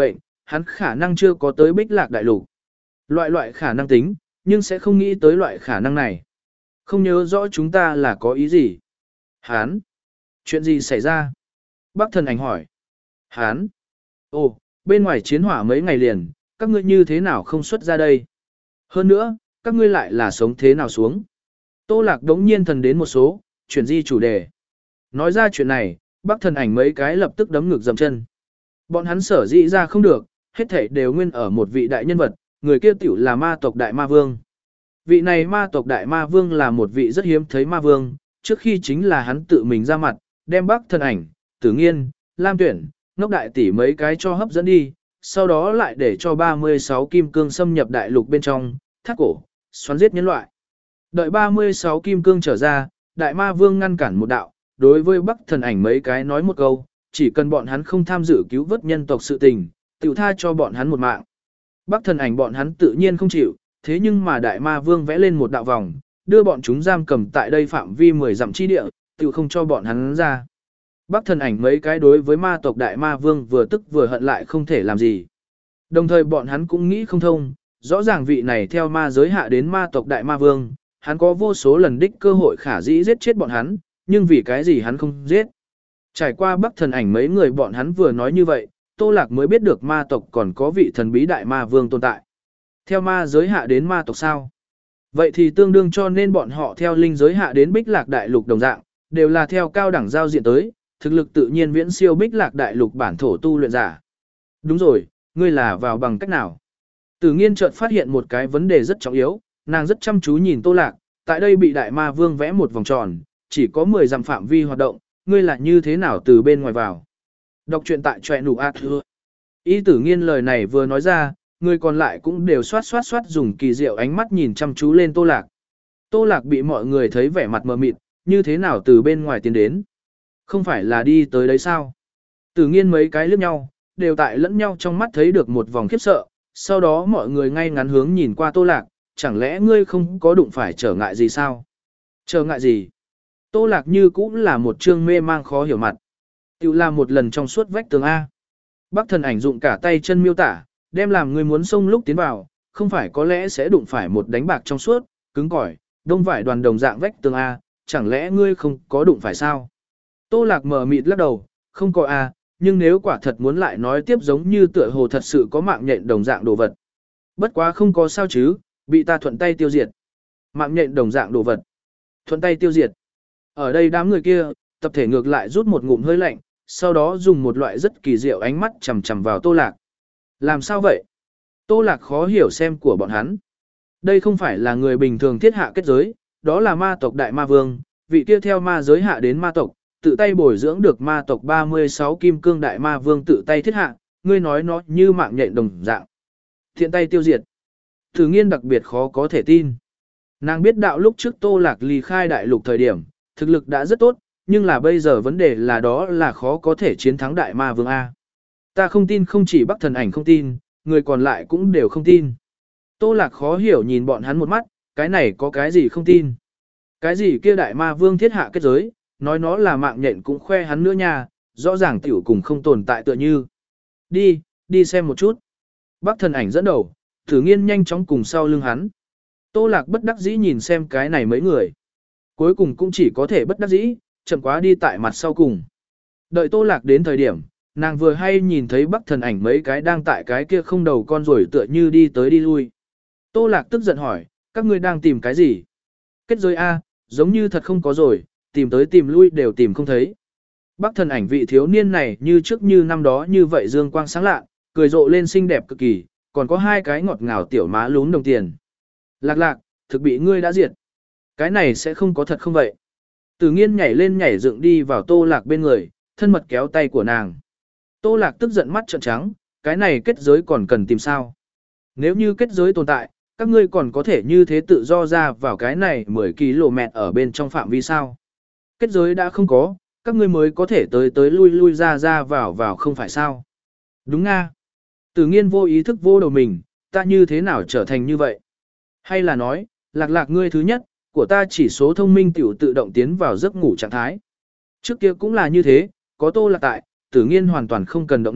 hắn khả năng chưa có tới Bích Lạc Đại Lục. Loại loại khả năng tính, nhưng sẽ không nghĩ tới loại khả năng này. Không nhớ rõ chúng ta là có ý gì. Hán. Chuyện gì xảy ra? Bác thần ảnh hỏi. Hán. Ồ, bên ngoài chiến hỏa mấy ngày liền, các ngươi như thế nào không xuất ra đây? Hơn nữa, các ngươi lại là sống thế nào xuống? Tô Lạc đống nhiên thần đến một số, chuyển di chủ đề. Nói ra chuyện này, bác thần ảnh mấy cái lập tức đấm ngực dầm chân. Bọn hắn sở dĩ ra không được, hết thảy đều nguyên ở một vị đại nhân vật, người kia tiểu là ma tộc Đại Ma Vương. Vị này ma tộc Đại Ma Vương là một vị rất hiếm thấy ma vương, trước khi chính là hắn tự mình ra mặt, đem bác thần ảnh, Tử Nghiên, Lam Tuyển, Ngốc Đại Tỷ mấy cái cho hấp dẫn đi, sau đó lại để cho ba mươi sáu kim cương xâm nhập đại lục bên trong, thắt cổ, xoắn giết nhân loại. Đợi ba mươi sáu kim cương trở ra, Đại Ma Vương ngăn cản một đạo, đối với Bắc thần ảnh mấy cái nói một câu, chỉ cần bọn hắn không tham dự cứu vớt nhân tộc sự tình, tiểu tha cho bọn hắn một mạng. Bắc thần ảnh bọn hắn tự nhiên không chịu, thế nhưng mà Đại Ma Vương vẽ lên một đạo vòng, đưa bọn chúng giam cầm tại đây phạm vi mười dặm chi địa, tiểu không cho bọn hắn ra. Bắc thần ảnh mấy cái đối với ma tộc Đại Ma Vương vừa tức vừa hận lại không thể làm gì. Đồng thời bọn hắn cũng nghĩ không thông, rõ ràng vị này theo ma giới hạ đến ma tộc Đại Ma Vương, hắn có vô số lần đích cơ hội khả dĩ giết chết bọn hắn, nhưng vì cái gì hắn không giết. Trải qua Bắc thần ảnh mấy người bọn hắn vừa nói như vậy, Tô Lạc mới biết được ma tộc còn có vị thần bí Đại Ma Vương tồn tại. Theo ma giới hạ đến ma tộc sao? Vậy thì tương đương cho nên bọn họ theo linh giới hạ đến Bích Lạc Đại Lục đồng dạng, đều là theo cao đẳng giao diện tới, thực lực tự nhiên viễn siêu Bích Lạc Đại Lục bản thổ tu luyện giả. Đúng rồi, ngươi là vào bằng cách nào? Tử Nghiên chợt phát hiện một cái vấn đề rất trọng yếu, nàng rất chăm chú nhìn Tô Lạc, tại đây bị Đại Ma Vương vẽ một vòng tròn, chỉ có mười dặm phạm vi hoạt động, ngươi là như thế nào từ bên ngoài vào? Đọc truyện tại truyện nụ ạt thưa. Y Tử Nghiên lời này vừa nói ra, người còn lại cũng đều xoát xoát xoát dùng kỳ diệu ánh mắt nhìn chăm chú lên Tô Lạc. Tô Lạc bị mọi người thấy vẻ mặt mờ mịt, như thế nào từ bên ngoài tiến đến? Không phải là đi tới đấy sao? Tử Nghiên mấy cái liếc nhau, đều tại lẫn nhau trong mắt thấy được một vòng khiếp sợ, sau đó mọi người ngay ngắn hướng nhìn qua Tô Lạc, chẳng lẽ ngươi không có đụng phải trở ngại gì sao? Trở ngại gì? Tô Lạc như cũng là một trương mê mang khó hiểu mặt. Tiểu là một lần trong suốt vách tường A. Bác thần ảnh dụng cả tay chân miêu tả, đem làm ngươi muốn xông lúc tiến vào, không phải có lẽ sẽ đụng phải một đánh bạc trong suốt, cứng cỏi, đông vải đoàn đồng dạng vách tường A, chẳng lẽ ngươi không có đụng phải sao? Tô Lạc mờ mịt lắc đầu, không có A, nhưng nếu quả thật muốn lại nói tiếp giống như tựa hồ thật sự có mạng nhện đồng dạng đồ vật. Bất quá không có sao chứ, bị ta thuận tay tiêu diệt. Mạng nhện đồng dạng đồ vật. Thuận tay tiêu diệt. Ở đây đám người kia, tập thể ngược lại rút một ngụm hơi lạnh, sau đó dùng một loại rất kỳ diệu ánh mắt chằm chằm vào Tô Lạc. Làm sao vậy? Tô Lạc khó hiểu xem của bọn hắn. Đây không phải là người bình thường thiết hạ kết giới, đó là ma tộc Đại Ma Vương, vị kia theo ma giới hạ đến ma tộc, tự tay bồi dưỡng được ma tộc ba mươi sáu kim cương Đại Ma Vương tự tay thiết hạ, ngươi nói nó như mạng nhện đồng dạng. Thiện tay tiêu diệt. Tử Nghiên đặc biệt khó có thể tin. Nàng biết đạo lúc trước Tô Lạc ly khai đại lục thời điểm, thực lực đã rất tốt, nhưng là bây giờ vấn đề là đó là khó có thể chiến thắng Đại Ma Vương A. Ta không tin, không chỉ Bắc thần ảnh không tin, người còn lại cũng đều không tin. Tô Lạc khó hiểu nhìn bọn hắn một mắt, cái này có cái gì không tin. Cái gì kia Đại Ma Vương thiết hạ kết giới, nói nó là mạng nhện cũng khoe hắn nữa nha, rõ ràng tiểu cùng không tồn tại tựa như. Đi, đi xem một chút. Bắc thần ảnh dẫn đầu, Tử Nghiên nhanh chóng cùng sau lưng hắn. Tô Lạc bất đắc dĩ nhìn xem cái này mấy người. Cuối cùng cũng chỉ có thể bất đắc dĩ, chậm quá đi tại mặt sau cùng. Đợi Tô Lạc đến thời điểm, nàng vừa hay nhìn thấy Bắc thần ảnh mấy cái đang tại cái kia không đầu con rồi tựa như đi tới đi lui. Tô Lạc tức giận hỏi, các ngươi đang tìm cái gì? Kết giới A, giống như thật không có rồi, tìm tới tìm lui đều tìm không thấy. Bắc thần ảnh vị thiếu niên này như trước như năm đó như vậy dương quang sáng lạ, cười rộ lên xinh đẹp cực kỳ, còn có hai cái ngọt ngào tiểu má lún đồng tiền. Lạc Lạc, thực bị ngươi đã diệt. Cái này sẽ không có thật không vậy? Tử Nghiên nhảy lên nhảy dựng đi vào Tô Lạc bên người, thân mật kéo tay của nàng. Tô Lạc tức giận mắt trợn trắng, cái này kết giới còn cần tìm sao? Nếu như kết giới tồn tại, các ngươi còn có thể như thế tự do ra vào cái này mười ki lô mét ở bên trong phạm vi sao? Kết giới đã không có, các ngươi mới có thể tới tới lui lui ra ra vào vào không phải sao? Đúng nga. Tử Nghiên vô ý thức vô đầu mình, ta như thế nào trở thành như vậy? Hay là nói, Lạc Lạc ngươi thứ nhất, của ta chỉ số thông minh tiểu tự động tiến vào giấc ngủ trạng thái. Trước kia cũng là như thế, có Tô Lạc tại, Tử Nghiên hoàn toàn không cần động não,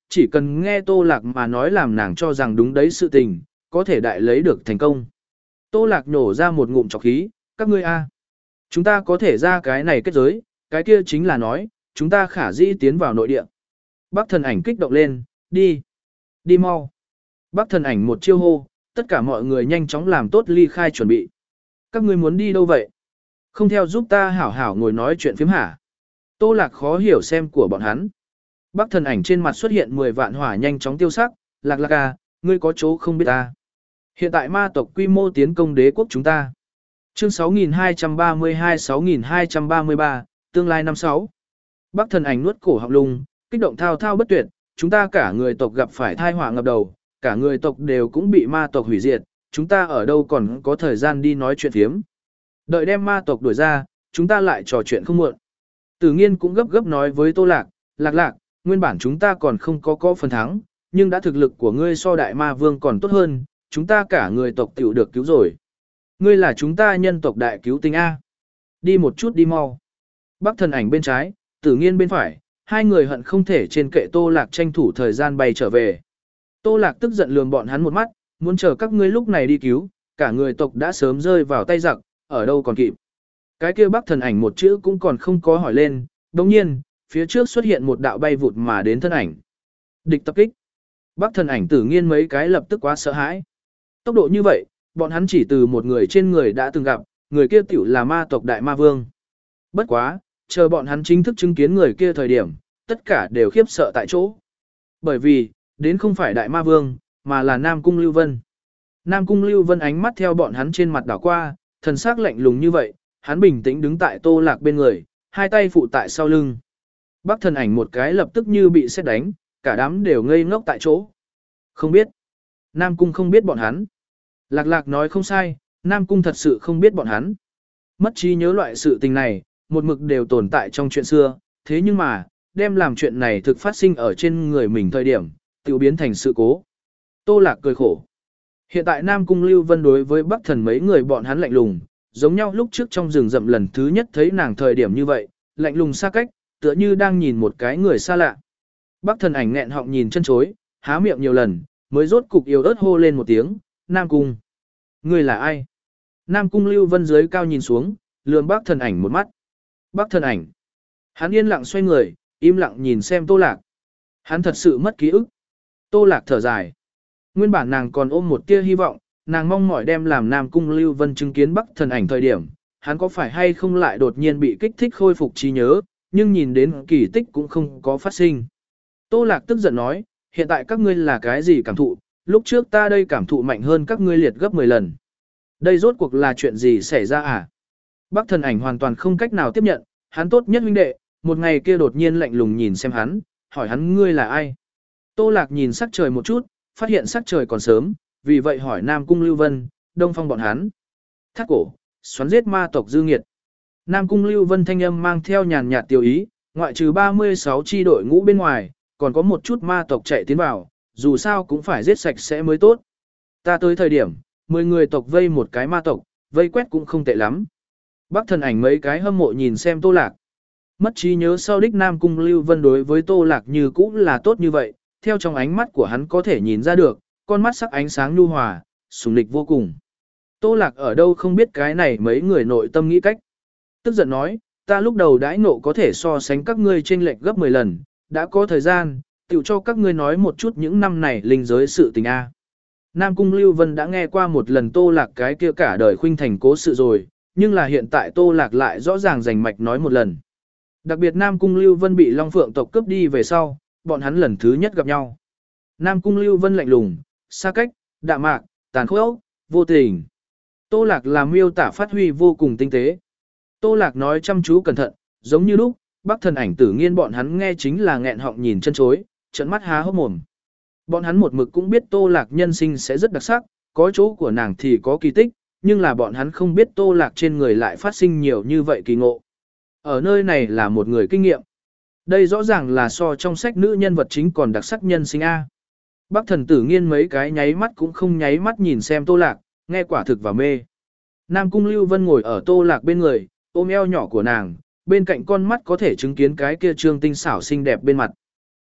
chỉ cần nghe Tô Lạc mà nói làm nàng cho rằng đúng đấy sự tình, có thể đại lấy được thành công. Tô Lạc nhổ ra một ngụm trọc khí, các ngươi a, chúng ta có thể ra cái này kết giới, cái kia chính là nói, chúng ta khả dĩ tiến vào nội địa. Bác thần ảnh kích động lên, đi, đi mau. Bác thần ảnh một chiêu hô, tất cả mọi người nhanh chóng làm tốt ly khai chuẩn bị. Các ngươi muốn đi đâu vậy? Không theo giúp ta hảo hảo ngồi nói chuyện phiếm hả? Tô Lạc khó hiểu xem của bọn hắn. Bác thần ảnh trên mặt xuất hiện mười vạn hỏa nhanh chóng tiêu sắc, Lạc Lạc à, ngươi có chỗ không biết ta. Hiện tại ma tộc quy mô tiến công đế quốc chúng ta. Chương sáu nghìn hai trăm ba mươi hai sáu nghìn hai trăm ba mươi ba, tương lai năm sáu. Bác thần ảnh nuốt cổ họng lung, kích động thao thao bất tuyệt, chúng ta cả người tộc gặp phải thai họa ngập đầu, cả người tộc đều cũng bị ma tộc hủy diệt, chúng ta ở đâu còn có thời gian đi nói chuyện phiếm. Đợi đem ma tộc đuổi ra, chúng ta lại trò chuyện không muộn. Tử Nghiên cũng gấp gấp nói với Tô Lạc, Lạc Lạc, nguyên bản chúng ta còn không có có phần thắng, nhưng đã thực lực của ngươi so đại ma vương còn tốt hơn, chúng ta cả người tộc tiểu được cứu rồi. Ngươi là chúng ta nhân tộc đại cứu tinh A. Đi một chút đi mau. Bác thần ảnh bên trái, Tử Nghiên bên phải, hai người hận không thể trên kệ Tô Lạc tranh thủ thời gian bay trở về. Tô Lạc tức giận lườm bọn hắn một mắt, muốn chờ các ngươi lúc này đi cứu, cả người tộc đã sớm rơi vào tay giặc, ở đâu còn kịp. Cái kia bác thần ảnh một chữ cũng còn không có hỏi lên, đồng nhiên, phía trước xuất hiện một đạo bay vụt mà đến thân ảnh. Địch tập kích. Bác thần ảnh Tử Nghiên mấy cái lập tức quá sợ hãi. Tốc độ như vậy, bọn hắn chỉ từ một người trên người đã từng gặp, người kia tiểu là ma tộc đại ma vương. Bất quá, chờ bọn hắn chính thức chứng kiến người kia thời điểm, tất cả đều khiếp sợ tại chỗ. Bởi vì, đến không phải đại ma vương, mà là Nam Cung Lưu Vân. Nam Cung Lưu Vân ánh mắt theo bọn hắn trên mặt đảo qua, thần sắc lạnh lùng như vậy, hắn bình tĩnh đứng tại Tô Lạc bên người, hai tay phụ tại sau lưng. Bác thần ảnh một cái lập tức như bị sét đánh, cả đám đều ngây ngốc tại chỗ. Không biết. Nam Cung không biết bọn hắn. Lạc Lạc nói không sai, Nam Cung thật sự không biết bọn hắn. Mất trí nhớ loại sự tình này, một mực đều tồn tại trong chuyện xưa, thế nhưng mà, đem làm chuyện này thực phát sinh ở trên người mình thời điểm, tự biến thành sự cố. Tô Lạc cười khổ. Hiện tại Nam Cung Lưu Vân đối với Bắc Thần mấy người bọn hắn lạnh lùng, giống nhau lúc trước trong rừng rậm lần thứ nhất thấy nàng thời điểm như vậy, lạnh lùng xa cách, tựa như đang nhìn một cái người xa lạ. Bắc Thần ảnh nghẹn họng nhìn chân chối, há miệng nhiều lần, mới rốt cục yếu ớt hô lên một tiếng, Nam Cung. Ngươi là ai? Nam Cung Lưu Vân dưới cao nhìn xuống, lườm Bắc Thần ảnh một mắt. Bắc Thần ảnh. Hắn yên lặng xoay người, im lặng nhìn xem Tô Lạc. Hắn thật sự mất ký ức. Tô Lạc thở dài. Nguyên bản nàng còn ôm một tia hy vọng, nàng mong mỏi đem làm Nam Cung Lưu Vân chứng kiến Bắc Thần ảnh thời điểm, hắn có phải hay không lại đột nhiên bị kích thích khôi phục trí nhớ, nhưng nhìn đến kỳ tích cũng không có phát sinh. Tô Lạc tức giận nói, hiện tại các ngươi là cái gì cảm thụ, lúc trước ta đây cảm thụ mạnh hơn các ngươi liệt gấp mười lần. Đây rốt cuộc là chuyện gì xảy ra à? Bắc Thần ảnh hoàn toàn không cách nào tiếp nhận, hắn tốt nhất huynh đệ, một ngày kia đột nhiên lạnh lùng nhìn xem hắn, hỏi hắn ngươi là ai? Tô Lạc nhìn sắc trời một chút, phát hiện sắc trời còn sớm, vì vậy hỏi Nam Cung Lưu Vân, Đông Phong bọn hắn. Thác cổ, xoắn giết ma tộc dư nghiệt. Nam Cung Lưu Vân thanh âm mang theo nhàn nhạt tiêu ý, ngoại trừ ba mươi sáu chi đội ngũ bên ngoài, còn có một chút ma tộc chạy tiến vào, dù sao cũng phải giết sạch sẽ mới tốt. Ta tới thời điểm, mười người tộc vây một cái ma tộc, vây quét cũng không tệ lắm. Bác Thần ảnh mấy cái hâm mộ nhìn xem Tô Lạc. Mất trí nhớ sau đích Nam Cung Lưu Vân đối với Tô Lạc như cũ là tốt như vậy, theo trong ánh mắt của hắn có thể nhìn ra được, con mắt sắc ánh sáng nhu hòa, sùng lịch vô cùng. Tô Lạc ở đâu không biết cái này mấy người nội tâm nghĩ cách. Tức giận nói, ta lúc đầu đãi nộ có thể so sánh các ngươi chênh lệch gấp mười lần, đã có thời gian, tiểu cho các ngươi nói một chút những năm này linh giới sự tình A. Nam Cung Lưu Vân đã nghe qua một lần Tô Lạc cái kia cả đời khuynh thành cố sự rồi, nhưng là hiện tại Tô Lạc lại rõ ràng rành mạch nói một lần. Đặc biệt Nam Cung Lưu Vân bị Long Phượng tộc cướp đi về sau, bọn hắn lần thứ nhất gặp nhau. Nam Cung Lưu Vân lạnh lùng, xa cách, đạm mạc, tàn khốc, vô tình. Tô Lạc làm miêu tả phát huy vô cùng tinh tế. Tô Lạc nói chăm chú cẩn thận, giống như lúc, Bắc Thần ảnh Tử Nghiên bọn hắn nghe chính là nghẹn họng nhìn chân chối, trợn mắt há hốc mồm. Bọn hắn một mực cũng biết Tô Lạc nhân sinh sẽ rất đặc sắc, có chỗ của nàng thì có kỳ tích, nhưng là bọn hắn không biết Tô Lạc trên người lại phát sinh nhiều như vậy kỳ ngộ. Ở nơi này là một người kinh nghiệm. Đây rõ ràng là so trong sách nữ nhân vật chính còn đặc sắc nhân sinh A. Bắc Thần Tử Nghiên mấy cái nháy mắt cũng không nháy mắt nhìn xem Tô Lạc, nghe quả thực và mê. Nam Cung Lưu Vân ngồi ở Tô Lạc bên người, ôm eo nhỏ của nàng, bên cạnh con mắt có thể chứng kiến cái kia trương tinh xảo xinh đẹp bên mặt.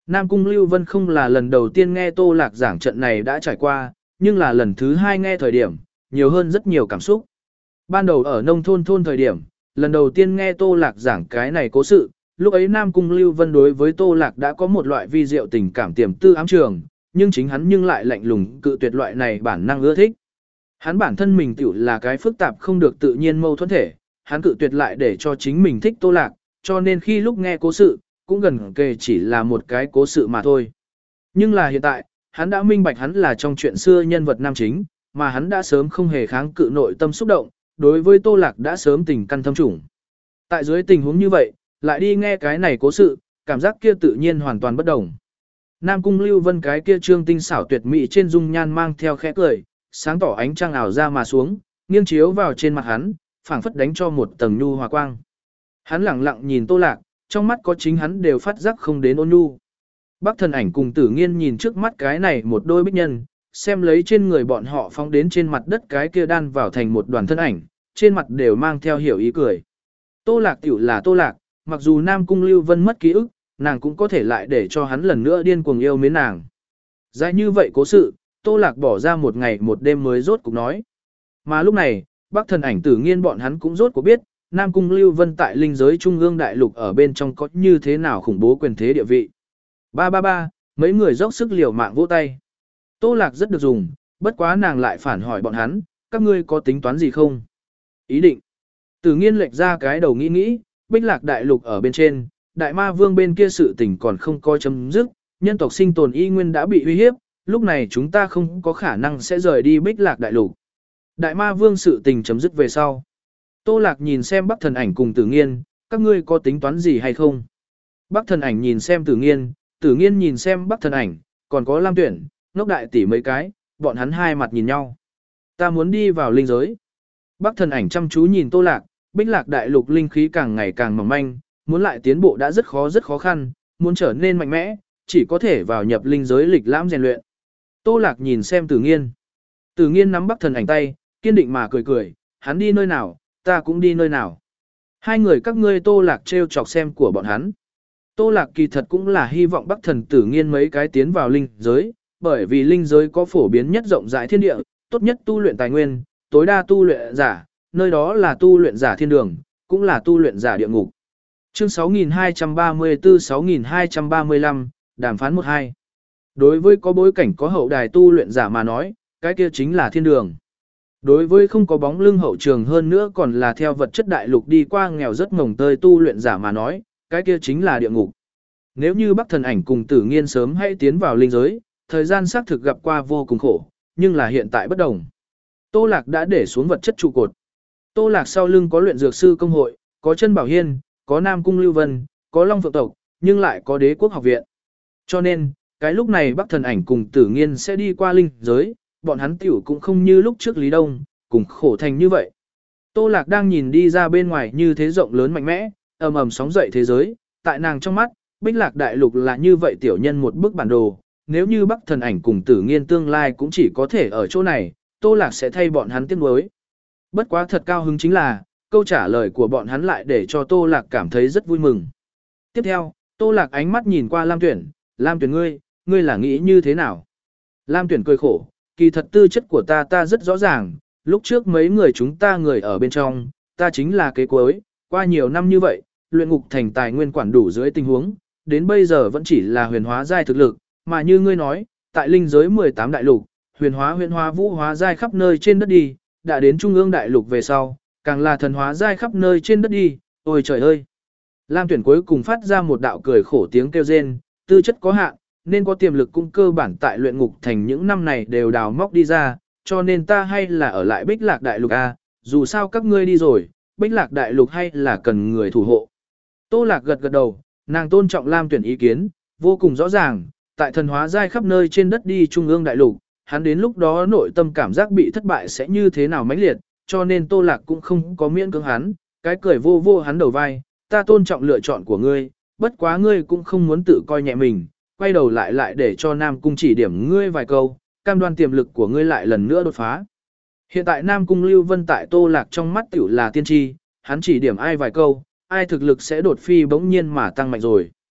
Nam Cung Lưu Vân không là lần đầu tiên nghe Tô Lạc giảng trận này đã trải qua, nhưng là lần thứ hai nghe thời điểm, nhiều hơn rất nhiều cảm xúc. Ban đầu ở nông thôn thôn thời điểm, lần đầu tiên nghe Tô Lạc giảng cái này cố sự, lúc ấy Nam Cung Lưu Vân đối với Tô Lạc đã có một loại vi diệu tình cảm tiềm tư ám trường, nhưng chính hắn nhưng lại lạnh lùng cự tuyệt loại này bản năng ưa thích. Hắn bản thân mình tiểu là cái phức tạp không được tự nhiên mâu thuẫn thể, hắn cự tuyệt lại để cho chính mình thích Tô Lạc, cho nên khi lúc nghe cố sự, cũng gần kề chỉ là một cái cố sự mà thôi. Nhưng là hiện tại, hắn đã minh bạch hắn là trong chuyện xưa nhân vật nam chính, mà hắn đã sớm không hề kháng cự nội tâm xúc động, đối với Tô Lạc đã sớm tình căn thâm trùng. Tại dưới tình huống như vậy, lại đi nghe cái này cố sự, cảm giác kia tự nhiên hoàn toàn bất đồng. Nam Cung Lưu Vân cái kia trương tinh xảo tuyệt mỹ trên dung nhan mang theo khẽ cười, sáng tỏ ánh trăng ảo ra mà xuống, nghiêng chiếu vào trên mặt hắn, phảng phất đánh cho một tầng nhu hòa quang. Hắn lặng lặng nhìn Tô Lạc, trong mắt có chính hắn đều phát giác không đến ôn nhu. Bác Thần Ảnh cùng Tử Nghiên nhìn trước mắt cái này một đôi bích nhân, xem lấy trên người bọn họ phóng đến trên mặt đất cái kia đan vào thành một đoàn thân ảnh, trên mặt đều mang theo hiểu ý cười. Tô Lạc tiểu là Tô Lạc, mặc dù Nam Cung Lưu Vân mất ký ức, nàng cũng có thể lại để cho hắn lần nữa điên cuồng yêu mến nàng. Dài như vậy cố sự, Tô Lạc bỏ ra một ngày một đêm mới rốt cuộc nói. Mà lúc này, Bác Thần Ảnh Tử Nghiên bọn hắn cũng rốt cuộc biết, Nam Cung Lưu Vân tại linh giới trung ương đại lục ở bên trong có như thế nào khủng bố quyền thế địa vị. Ba ba ba, mấy người dốc sức liều mạng vỗ tay. Tô Lạc rất được dùng, bất quá nàng lại phản hỏi bọn hắn, các ngươi có tính toán gì không? Ý định. Tử Nghiên lệch ra cái đầu nghĩ nghĩ, Bích Lạc đại lục ở bên trên, Đại Ma Vương bên kia sự tình còn không có chấm dứt, nhân tộc sinh tồn y nguyên đã bị uy hiếp, lúc này chúng ta không có khả năng sẽ rời đi Bích Lạc đại lục. Đại Ma Vương sự tình chấm dứt về sau. Tô Lạc nhìn xem Bắc Thần Ảnh cùng Tử Nghiên, các ngươi có tính toán gì hay không? Bắc Thần Ảnh nhìn xem Tử Nghiên, Tử Nghiên nhìn xem Bắc Thần Ảnh, còn có Lam Tuyển, Ngốc Đại tỷ mấy cái, bọn hắn hai mặt nhìn nhau. Ta muốn đi vào linh giới. Bắc Thần Ảnh chăm chú nhìn Tô Lạc, Bích Lạc đại lục linh khí càng ngày càng mỏng manh, muốn lại tiến bộ đã rất khó rất khó khăn, muốn trở nên mạnh mẽ, chỉ có thể vào nhập linh giới lịch lãm rèn luyện. Tô Lạc nhìn xem Tử Nghiên. Tử Nghiên nắm Bắc Thần Ảnh tay, kiên định mà cười cười, hắn đi nơi nào, ta cũng đi nơi nào. Hai người các ngươi Tô Lạc trêu chọc xem của bọn hắn. Tô Lạc kỳ thật cũng là hy vọng Bắc Thần Tử Nghiên mấy cái tiến vào linh giới, bởi vì linh giới có phổ biến nhất rộng rãi thiên địa, tốt nhất tu luyện tài nguyên, tối đa tu luyện giả, nơi đó là tu luyện giả thiên đường, cũng là tu luyện giả địa ngục. Chương sáu nghìn hai trăm ba mươi tư sáu nghìn hai trăm ba mươi lăm, đàm phán một hai. Đối với có bối cảnh có hậu đài tu luyện giả mà nói, cái kia chính là thiên đường. Đối với không có bóng lưng hậu trường hơn nữa còn là theo vật chất đại lục đi qua nghèo rất mồng tơi tu luyện giả mà nói, cái kia chính là địa ngục. Nếu như Bắc Thần Ảnh cùng Tử Nghiên sớm hay tiến vào linh giới, thời gian xác thực gặp qua vô cùng khổ, nhưng là hiện tại bất đồng. Tô Lạc đã để xuống vật chất trụ cột. Tô Lạc sau lưng có luyện dược sư công hội, có Chân Bảo Hiên, có Nam Cung Lưu Vân, có Long Phượng tộc, nhưng lại có Đế Quốc học viện. Cho nên, cái lúc này Bắc Thần Ảnh cùng Tử Nghiên sẽ đi qua linh giới, bọn hắn tiểu cũng không như lúc trước Lý Đông, cùng khổ thành như vậy. Tô Lạc đang nhìn đi ra bên ngoài như thế rộng lớn mạnh mẽ, ầm ầm sóng dậy thế giới, tại nàng trong mắt, Bích Lạc đại lục là như vậy tiểu nhân một bức bản đồ, nếu như Bắc Thần Ảnh cùng Tử Nghiên tương lai cũng chỉ có thể ở chỗ này, Tô Lạc sẽ thay bọn hắn tiếc nuối. Bất quá thật cao hứng chính là, câu trả lời của bọn hắn lại để cho Tô Lạc cảm thấy rất vui mừng. Tiếp theo, Tô Lạc ánh mắt nhìn qua Lam Tuyển, Lam Tuyển ngươi, ngươi là nghĩ như thế nào? Lam Tuyển cười khổ, kỳ thật tư chất của ta ta rất rõ ràng, lúc trước mấy người chúng ta người ở bên trong, ta chính là kế cuối, qua nhiều năm như vậy, luyện ngục thành tài nguyên quản đủ dưới tình huống, đến bây giờ vẫn chỉ là huyền hóa giai thực lực, mà như ngươi nói, tại linh giới mười tám đại lục, huyền hóa huyền hóa vũ hóa giai khắp nơi trên đất đi, đã đến trung ương đại lục về sau, càng là thần hóa giai khắp nơi trên đất đi, ôi trời ơi. Lam Tuyển cuối cùng phát ra một đạo cười khổ tiếng kêu rên, tư chất có hạn, nên có tiềm lực cũng cơ bản tại luyện ngục thành những năm này đều đào móc đi ra, cho nên ta hay là ở lại Bích Lạc đại lục a, dù sao các ngươi đi rồi, Bích Lạc đại lục hay là cần người thủ hộ. Tô Lạc gật gật đầu, nàng tôn trọng Lam Tuyển ý kiến, vô cùng rõ ràng, tại thần hóa giai khắp nơi trên đất đi trung ương đại lục, hắn đến lúc đó nội tâm cảm giác bị thất bại sẽ như thế nào mãnh liệt, cho nên Tô Lạc cũng không có miễn cưỡng hắn, cái cười vô vô hắn đầu vai, ta tôn trọng lựa chọn của ngươi, bất quá ngươi cũng không muốn tự coi nhẹ mình, quay đầu lại lại để cho Nam Cung chỉ điểm ngươi vài câu, cam đoan tiềm lực của ngươi lại lần nữa đột phá. Hiện tại Nam Cung Lưu Vân tại Tô Lạc trong mắt tiểu là tiên tri, hắn chỉ điểm ai vài câu, ai thực lực sẽ đột phi bỗng nhiên mà tăng mạnh rồi.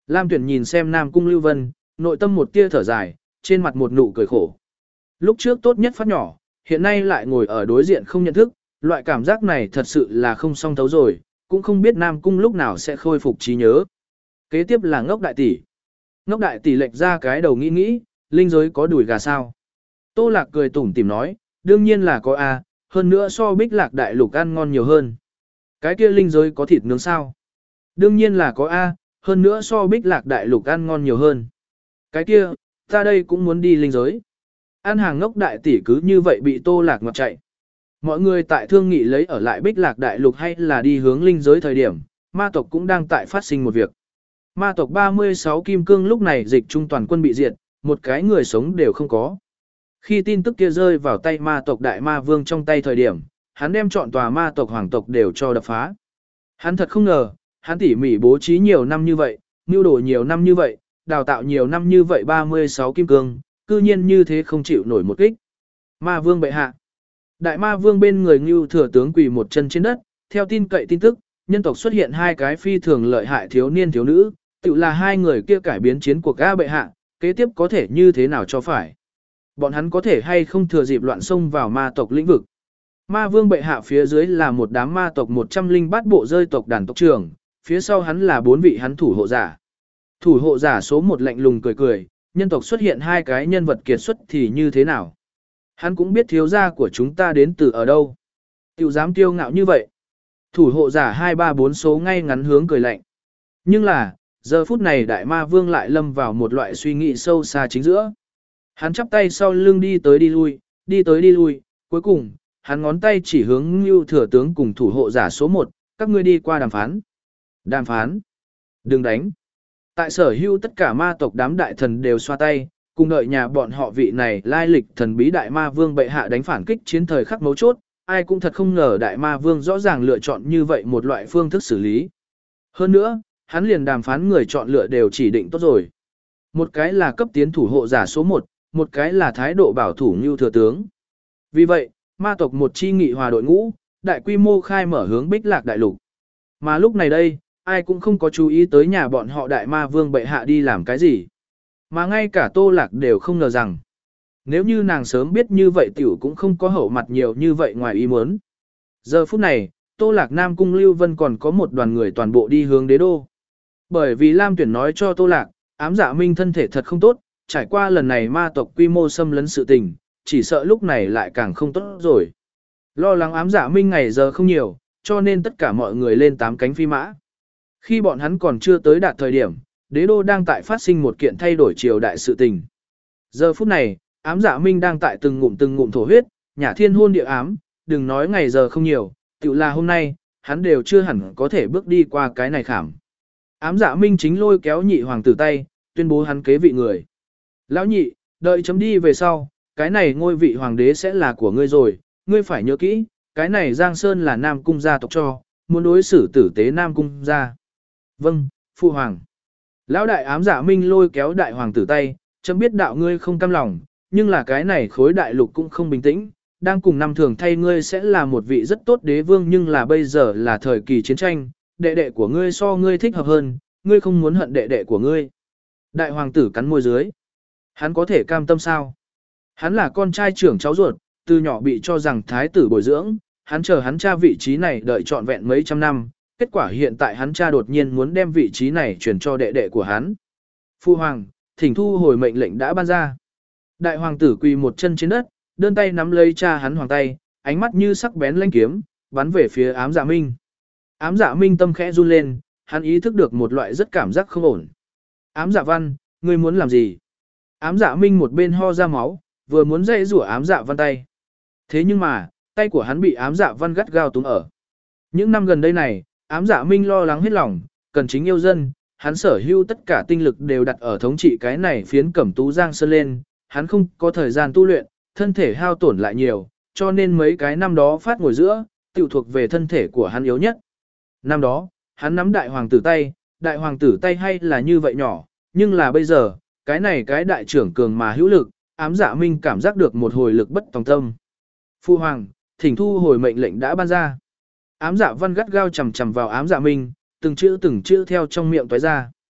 Lam Tuyển nhìn xem Nam Cung Lưu Vân, nội tâm một tia thở dài, trên mặt một nụ cười khổ. Lúc trước tốt nhất phát nhỏ, hiện nay lại ngồi ở đối diện không nhận thức, loại cảm giác này thật sự là không song thấu rồi, cũng không biết Nam Cung lúc nào sẽ khôi phục trí nhớ. Kế tiếp là Ngốc Đại Tỷ. Ngốc Đại Tỷ lệch ra cái đầu nghĩ nghĩ, linh giới có đùi gà sao? Tô Lạc cười tủm tỉm nói, đương nhiên là có a, hơn nữa so Bích Lạc Đại Lục ăn ngon nhiều hơn. Cái kia linh giới có thịt nướng sao? Đương nhiên là có a, hơn nữa so Bích Lạc Đại Lục ăn ngon nhiều hơn. Cái kia, ta đây cũng muốn đi linh giới. Ăn hàng Ngốc Đại Tỷ cứ như vậy bị Tô Lạc ngoặt chạy. Mọi người tại thương nghị lấy ở lại Bích Lạc Đại Lục hay là đi hướng linh giới thời điểm, ma tộc cũng đang tại phát sinh một việc. Ma tộc ba mươi sáu kim cương lúc này dịch trung toàn quân bị diệt, một cái người sống đều không có. Khi tin tức kia rơi vào tay ma tộc Đại Ma Vương trong tay thời điểm, hắn đem chọn tòa ma tộc hoàng tộc đều cho đập phá. Hắn thật không ngờ, hắn tỉ mỉ bố trí nhiều năm như vậy, mưu đồ nhiều năm như vậy, đào tạo nhiều năm như vậy ba mươi sáu kim cương, cư nhiên như thế không chịu nổi một kích. Ma Vương bệ hạ. Đại Ma Vương bên người Ngưu thừa tướng quỳ một chân trên đất, theo tin cậy tin tức, nhân tộc xuất hiện hai cái phi thường lợi hại thiếu niên thiếu nữ, tự là hai người kia cải biến chiến cuộc A bệ hạ, kế tiếp có thể như thế nào cho phải. Bọn hắn có thể hay không thừa dịp loạn xông vào ma tộc lĩnh vực. Ma Vương bệ hạ phía dưới là một đám ma tộc một trăm linh bát bộ rơi tộc đàn tộc trưởng, phía sau hắn là bốn vị hắn thủ hộ giả. Thủ hộ giả số một lạnh lùng cười cười, nhân tộc xuất hiện hai cái nhân vật kiệt xuất thì như thế nào? Hắn cũng biết thiếu gia của chúng ta đến từ ở đâu. Tiểu dám kiêu ngạo như vậy. Thủ hộ giả hai ba bốn số ngay ngắn hướng cười lạnh. Nhưng là, giờ phút này đại ma vương lại lâm vào một loại suy nghĩ sâu xa chính giữa. Hắn chắp tay sau lưng đi tới đi lui, đi tới đi lui, cuối cùng, hắn ngón tay chỉ hướng Ngưu thừa tướng cùng thủ hộ giả số một, các ngươi đi qua đàm phán. Đàm phán? Đừng đánh. Tại sở hữu tất cả ma tộc đám đại thần đều xoa tay, cùng đợi nhà bọn họ vị này lai lịch thần bí đại ma vương bệ hạ đánh phản kích chiến thời khắc mấu chốt, ai cũng thật không ngờ đại ma vương rõ ràng lựa chọn như vậy một loại phương thức xử lý. Hơn nữa, hắn liền đàm phán người chọn lựa đều chỉ định tốt rồi. Một cái là cấp tiến thủ hộ giả số một, một cái là thái độ bảo thủ Ngưu thừa tướng. Vì vậy, ma tộc một chi nghị hòa đội ngũ, đại quy mô khai mở hướng Bích Lạc Đại Lục. Mà lúc này đây, ai cũng không có chú ý tới nhà bọn họ đại ma vương bệ hạ đi làm cái gì. Mà ngay cả Tô Lạc đều không ngờ rằng, nếu như nàng sớm biết như vậy tiểu cũng không có hậu mặt nhiều như vậy ngoài ý muốn. Giờ phút này, Tô Lạc Nam Cung Lưu Vân còn có một đoàn người toàn bộ đi hướng đế đô. Bởi vì Lam Tuyển nói cho Tô Lạc, ám dạ minh thân thể thật không tốt, trải qua lần này ma tộc quy mô xâm lấn sự tình, chỉ sợ lúc này lại càng không tốt rồi. Lo lắng ám dạ minh ngày giờ không nhiều, cho nên tất cả mọi người lên tám cánh phi mã. Khi bọn hắn còn chưa tới đạt thời điểm, đế đô đang tại phát sinh một kiện thay đổi triều đại sự tình. Giờ phút này, ám dạ minh đang tại từng ngụm từng ngụm thổ huyết, nhả thiên hôn địa ám, đừng nói ngày giờ không nhiều, tự là hôm nay, hắn đều chưa hẳn có thể bước đi qua cái này khảm. Ám dạ minh chính lôi kéo nhị hoàng tử tay, tuyên bố hắn kế vị người. Lão nhị, đợi chấm đi về sau, cái này ngôi vị hoàng đế sẽ là của ngươi rồi, ngươi phải nhớ kỹ, cái này Giang Sơn là Nam Cung gia tộc cho, muốn đối xử tử tế Nam Cung gia. Vâng, phụ hoàng. Lão đại ám dạ minh lôi kéo đại hoàng tử tay, chấm biết đạo ngươi không cam lòng, nhưng là cái này khối đại lục cũng không bình tĩnh, đang cùng năm thường thay ngươi sẽ là một vị rất tốt đế vương nhưng là bây giờ là thời kỳ chiến tranh, đệ đệ của ngươi so ngươi thích hợp hơn, ngươi không muốn hận đệ đệ của ngươi. Đại hoàng tử cắn môi dưới. Hắn có thể cam tâm sao? Hắn là con trai trưởng cháu ruột, từ nhỏ bị cho rằng thái tử bồi dưỡng, hắn chờ hắn cha vị trí này đợi trọn vẹn mấy trăm năm, kết quả hiện tại hắn cha đột nhiên muốn đem vị trí này truyền cho đệ đệ của hắn. Phu hoàng, thỉnh thu hồi mệnh lệnh đã ban ra. Đại hoàng tử quỳ một chân trên đất, đơn tay nắm lấy cha hắn hoàng tay, ánh mắt như sắc bén lanh kiếm, bắn về phía ám dạ minh. Ám dạ minh tâm khẽ run lên, hắn ý thức được một loại rất cảm giác không ổn. Ám dạ văn, ngươi muốn làm gì? Ám dạ minh một bên ho ra máu, vừa muốn dây rủa ám dạ văn tay. Thế nhưng mà, tay của hắn bị ám dạ văn gắt gao túm ở. Những năm gần đây này, ám dạ minh lo lắng hết lòng, cần chính yêu dân, hắn sở hữu tất cả tinh lực đều đặt ở thống trị cái này phiến cẩm tú giang sơn lên, hắn không có thời gian tu luyện, thân thể hao tổn lại nhiều, cho nên mấy cái năm đó phát ngồi giữa, tiểu thuộc về thân thể của hắn yếu nhất. Năm đó, hắn nắm đại hoàng tử tay, đại hoàng tử tay hay là như vậy nhỏ, nhưng là bây giờ, cái này cái đại trưởng cường mà hữu lực, ám dạ minh cảm giác được một hồi lực bất tòng tâm. Phu hoàng, thỉnh thu hồi mệnh lệnh đã ban ra. Ám dạ văn gắt gao chầm chầm vào ám dạ minh, từng chữ từng chữ theo trong miệng toái ra.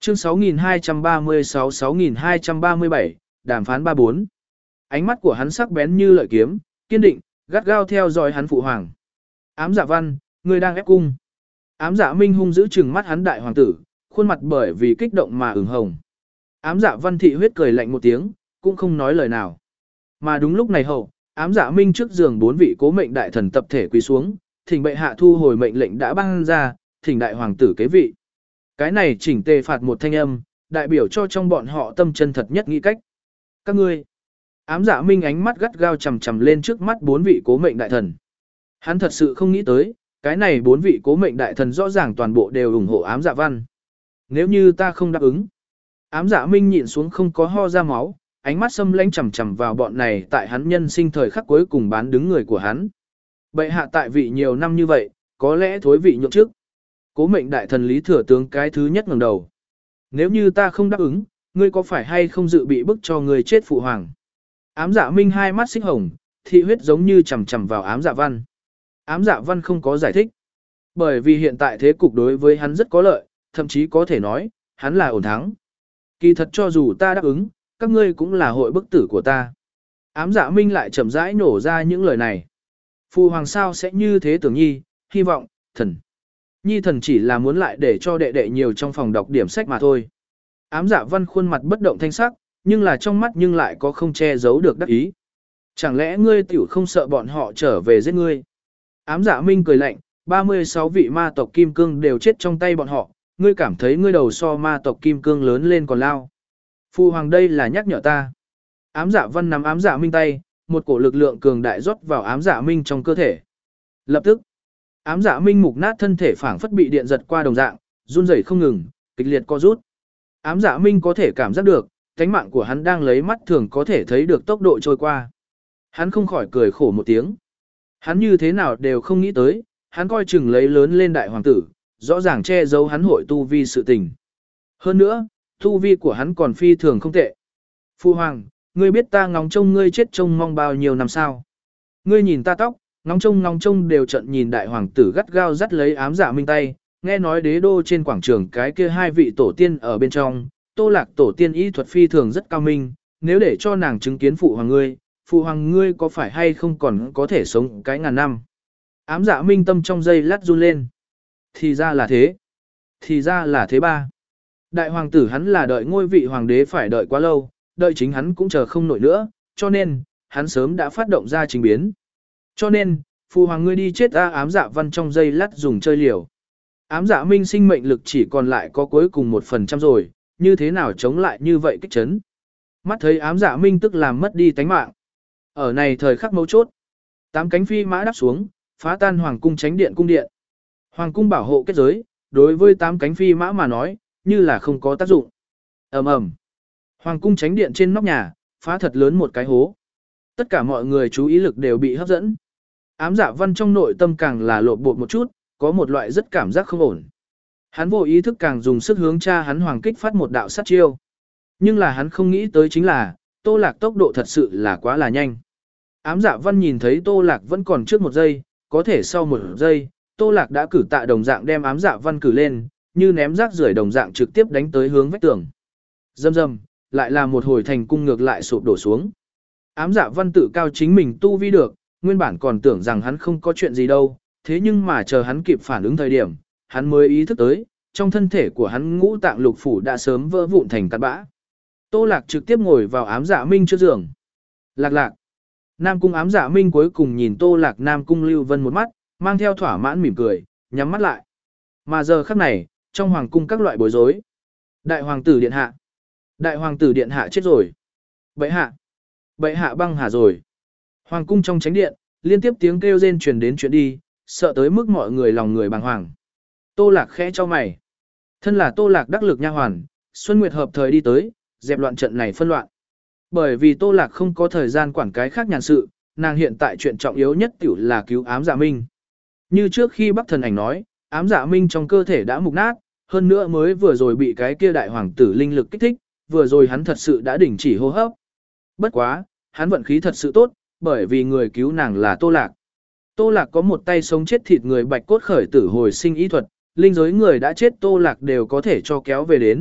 Chương sáu nghìn hai trăm ba mươi sáu sáu nghìn hai trăm ba mươi bảy, đàm phán ba bốn. Ánh mắt của hắn sắc bén như lợi kiếm, kiên định, gắt gao theo dõi hắn phụ hoàng. Ám Dạ Văn, ngươi đang ép cung. Ám Dạ Minh hung dữ trừng mắt hắn đại hoàng tử, khuôn mặt bởi vì kích động mà ửng hồng. Ám Dạ Văn thị huyết cười lạnh một tiếng, cũng không nói lời nào. Mà đúng lúc này hậu, Ám Dạ Minh trước giường bốn vị cố mệnh đại thần tập thể quỳ xuống, thỉnh bệ hạ thu hồi mệnh lệnh đã ban ra, thỉnh đại hoàng tử kế vị. Cái này chỉnh tề phạt một thanh âm, đại biểu cho trong bọn họ tâm chân thật nhất nghĩ cách. Các ngươi. Ám Dạ Minh ánh mắt gắt gao chằm chằm lên trước mắt bốn vị cố mệnh đại thần. Hắn thật sự không nghĩ tới, cái này bốn vị cố mệnh đại thần rõ ràng toàn bộ đều ủng hộ Ám Dạ Văn. Nếu như ta không đáp ứng. Ám Dạ Minh nhịn xuống không có ho ra máu, ánh mắt xâm lãnh chằm chằm vào bọn này tại hắn nhân sinh thời khắc cuối cùng bán đứng người của hắn. Bệ hạ tại vị nhiều năm như vậy, có lẽ thối vị nhượng trước. Cố mệnh đại thần Lý Thừa Tướng cái thứ nhất ngẩng đầu. Nếu như ta không đáp ứng, ngươi có phải hay không dự bị bức cho người chết phụ hoàng? Ám Dạ Minh hai mắt xích hồng, thị huyết giống như chằm chằm vào Ám Dạ Văn. Ám Dạ Văn không có giải thích. Bởi vì hiện tại thế cục đối với hắn rất có lợi, thậm chí có thể nói, hắn là ổn thắng. Kỳ thật cho dù ta đáp ứng, các ngươi cũng là hội bức tử của ta. Ám Dạ Minh lại chậm rãi nổ ra những lời này. Phụ hoàng sao sẽ như thế tưởng nhi, hy vọng, thần. Nhi thần chỉ là muốn lại để cho đệ đệ nhiều trong phòng đọc điểm sách mà thôi. Ám Dạ Văn khuôn mặt bất động thanh sắc, nhưng là trong mắt nhưng lại có không che giấu được đắc ý. Chẳng lẽ ngươi tiểu không sợ bọn họ trở về giết ngươi? Ám Dạ Minh cười lạnh, ba mươi sáu vị ma tộc Kim Cương đều chết trong tay bọn họ, ngươi cảm thấy ngươi đầu so ma tộc Kim Cương lớn lên còn lao. Phu hoàng đây là nhắc nhở ta. Ám Dạ Văn nắm Ám Dạ Minh tay, một cổ lực lượng cường đại rót vào Ám Dạ Minh trong cơ thể. Lập tức, Ám Dạ Minh mục nát thân thể phảng phất bị điện giật qua đồng dạng, run rẩy không ngừng, kịch liệt co rút. Ám Dạ Minh có thể cảm giác được, cánh mạng của hắn đang lấy mắt thường có thể thấy được tốc độ trôi qua. Hắn không khỏi cười khổ một tiếng. Hắn như thế nào đều không nghĩ tới, hắn coi chừng lấy lớn lên đại hoàng tử, rõ ràng che giấu hắn hội tu vi sự tình. Hơn nữa, tu vi của hắn còn phi thường không tệ. Phu hoàng, ngươi biết ta ngóng trông ngươi chết trông mong bao nhiêu năm sao? Ngươi nhìn ta tóc, ngóng trông ngóng trông đều trận nhìn đại hoàng tử gắt gao dắt lấy Ám Dạ Minh tay, nghe nói đế đô trên quảng trường cái kia hai vị tổ tiên ở bên trong, Tô Lạc tổ tiên y thuật phi thường rất cao minh, nếu để cho nàng chứng kiến phụ hoàng ngươi, phụ hoàng ngươi có phải hay không còn có thể sống cái ngàn năm. Ám Dạ Minh tâm trong giây lát run lên. Thì ra là thế. Thì ra là thế ba. Đại hoàng tử hắn là đợi ngôi vị hoàng đế phải đợi quá lâu, đợi chính hắn cũng chờ không nổi nữa, cho nên, hắn sớm đã phát động ra trình biến. Cho nên, phụ hoàng ngươi đi chết ta. Ám Dạ Văn trong giây lát dùng chơi liều. Ám Dạ Minh sinh mệnh lực chỉ còn lại có cuối cùng một phần trăm rồi, như thế nào chống lại như vậy kích chấn. Mắt thấy Ám Dạ Minh tức làm mất đi tánh mạng. Ở này thời khắc mấu chốt, tám cánh phi mã đáp xuống, phá tan hoàng cung tránh điện cung điện. Hoàng cung bảo hộ kết giới, đối với tám cánh phi mã mà nói, như là không có tác dụng. Ầm ầm. Hoàng cung tránh điện trên nóc nhà, phá thật lớn một cái hố. Tất cả mọi người chú ý lực đều bị hấp dẫn. Ám Dạ Văn trong nội tâm càng là lộn bột một chút, có một loại rất cảm giác không ổn. Hắn vô ý thức càng dùng sức hướng cha hắn hoàng kích phát một đạo sát chiêu. Nhưng là hắn không nghĩ tới chính là, Tô Lạc tốc độ thật sự là quá là nhanh. Ám Dạ Văn nhìn thấy Tô Lạc vẫn còn trước một giây, có thể sau một giây, Tô Lạc đã cử tạ đồng dạng đem Ám Dạ Văn cử lên, như ném rác rưởi đồng dạng trực tiếp đánh tới hướng vách tường. Rầm rầm, lại là một hồi thành cung ngược lại sụp đổ xuống. Ám Dạ Văn tự cao chính mình tu vi được, nguyên bản còn tưởng rằng hắn không có chuyện gì đâu, thế nhưng mà chờ hắn kịp phản ứng thời điểm, hắn mới ý thức tới, trong thân thể của hắn ngũ tạng lục phủ đã sớm vỡ vụn thành cát bã. Tô Lạc trực tiếp ngồi vào Ám Dạ Minh trước giường. Lạc lạc. Nam cung Ám Dạ Minh cuối cùng nhìn Tô Lạc Nam cung Lưu Vân một mắt, mang theo thỏa mãn mỉm cười, nhắm mắt lại. Mà giờ khắc này, trong hoàng cung các loại bối rối. Đại hoàng tử điện hạ. Đại hoàng tử điện hạ chết rồi. Bệ hạ. Bệ hạ băng hà rồi. Hoàng cung trong tránh điện, liên tiếp tiếng kêu rên truyền đến chuyện đi, sợ tới mức mọi người lòng người bàng hoàng. Tô Lạc khẽ cho mày. Thân là Tô Lạc đắc lực nha hoàn, Xuân Nguyệt hợp thời đi tới, dẹp loạn trận này phân loạn. Bởi vì Tô Lạc không có thời gian quản cái khác nhàn sự, nàng hiện tại chuyện trọng yếu nhất tiểu là cứu Ám Dạ Minh. Như trước khi Bắc Thần Ảnh nói, Ám Dạ Minh trong cơ thể đã mục nát, hơn nữa mới vừa rồi bị cái kia đại hoàng tử linh lực kích thích, vừa rồi hắn thật sự đã đình chỉ hô hấp. Bất quá, hắn vận khí thật sự tốt, bởi vì người cứu nàng là Tô Lạc. Tô Lạc có một tay sống chết thịt người bạch cốt khởi tử hồi sinh ý thuật, linh giới người đã chết Tô Lạc đều có thể cho kéo về đến,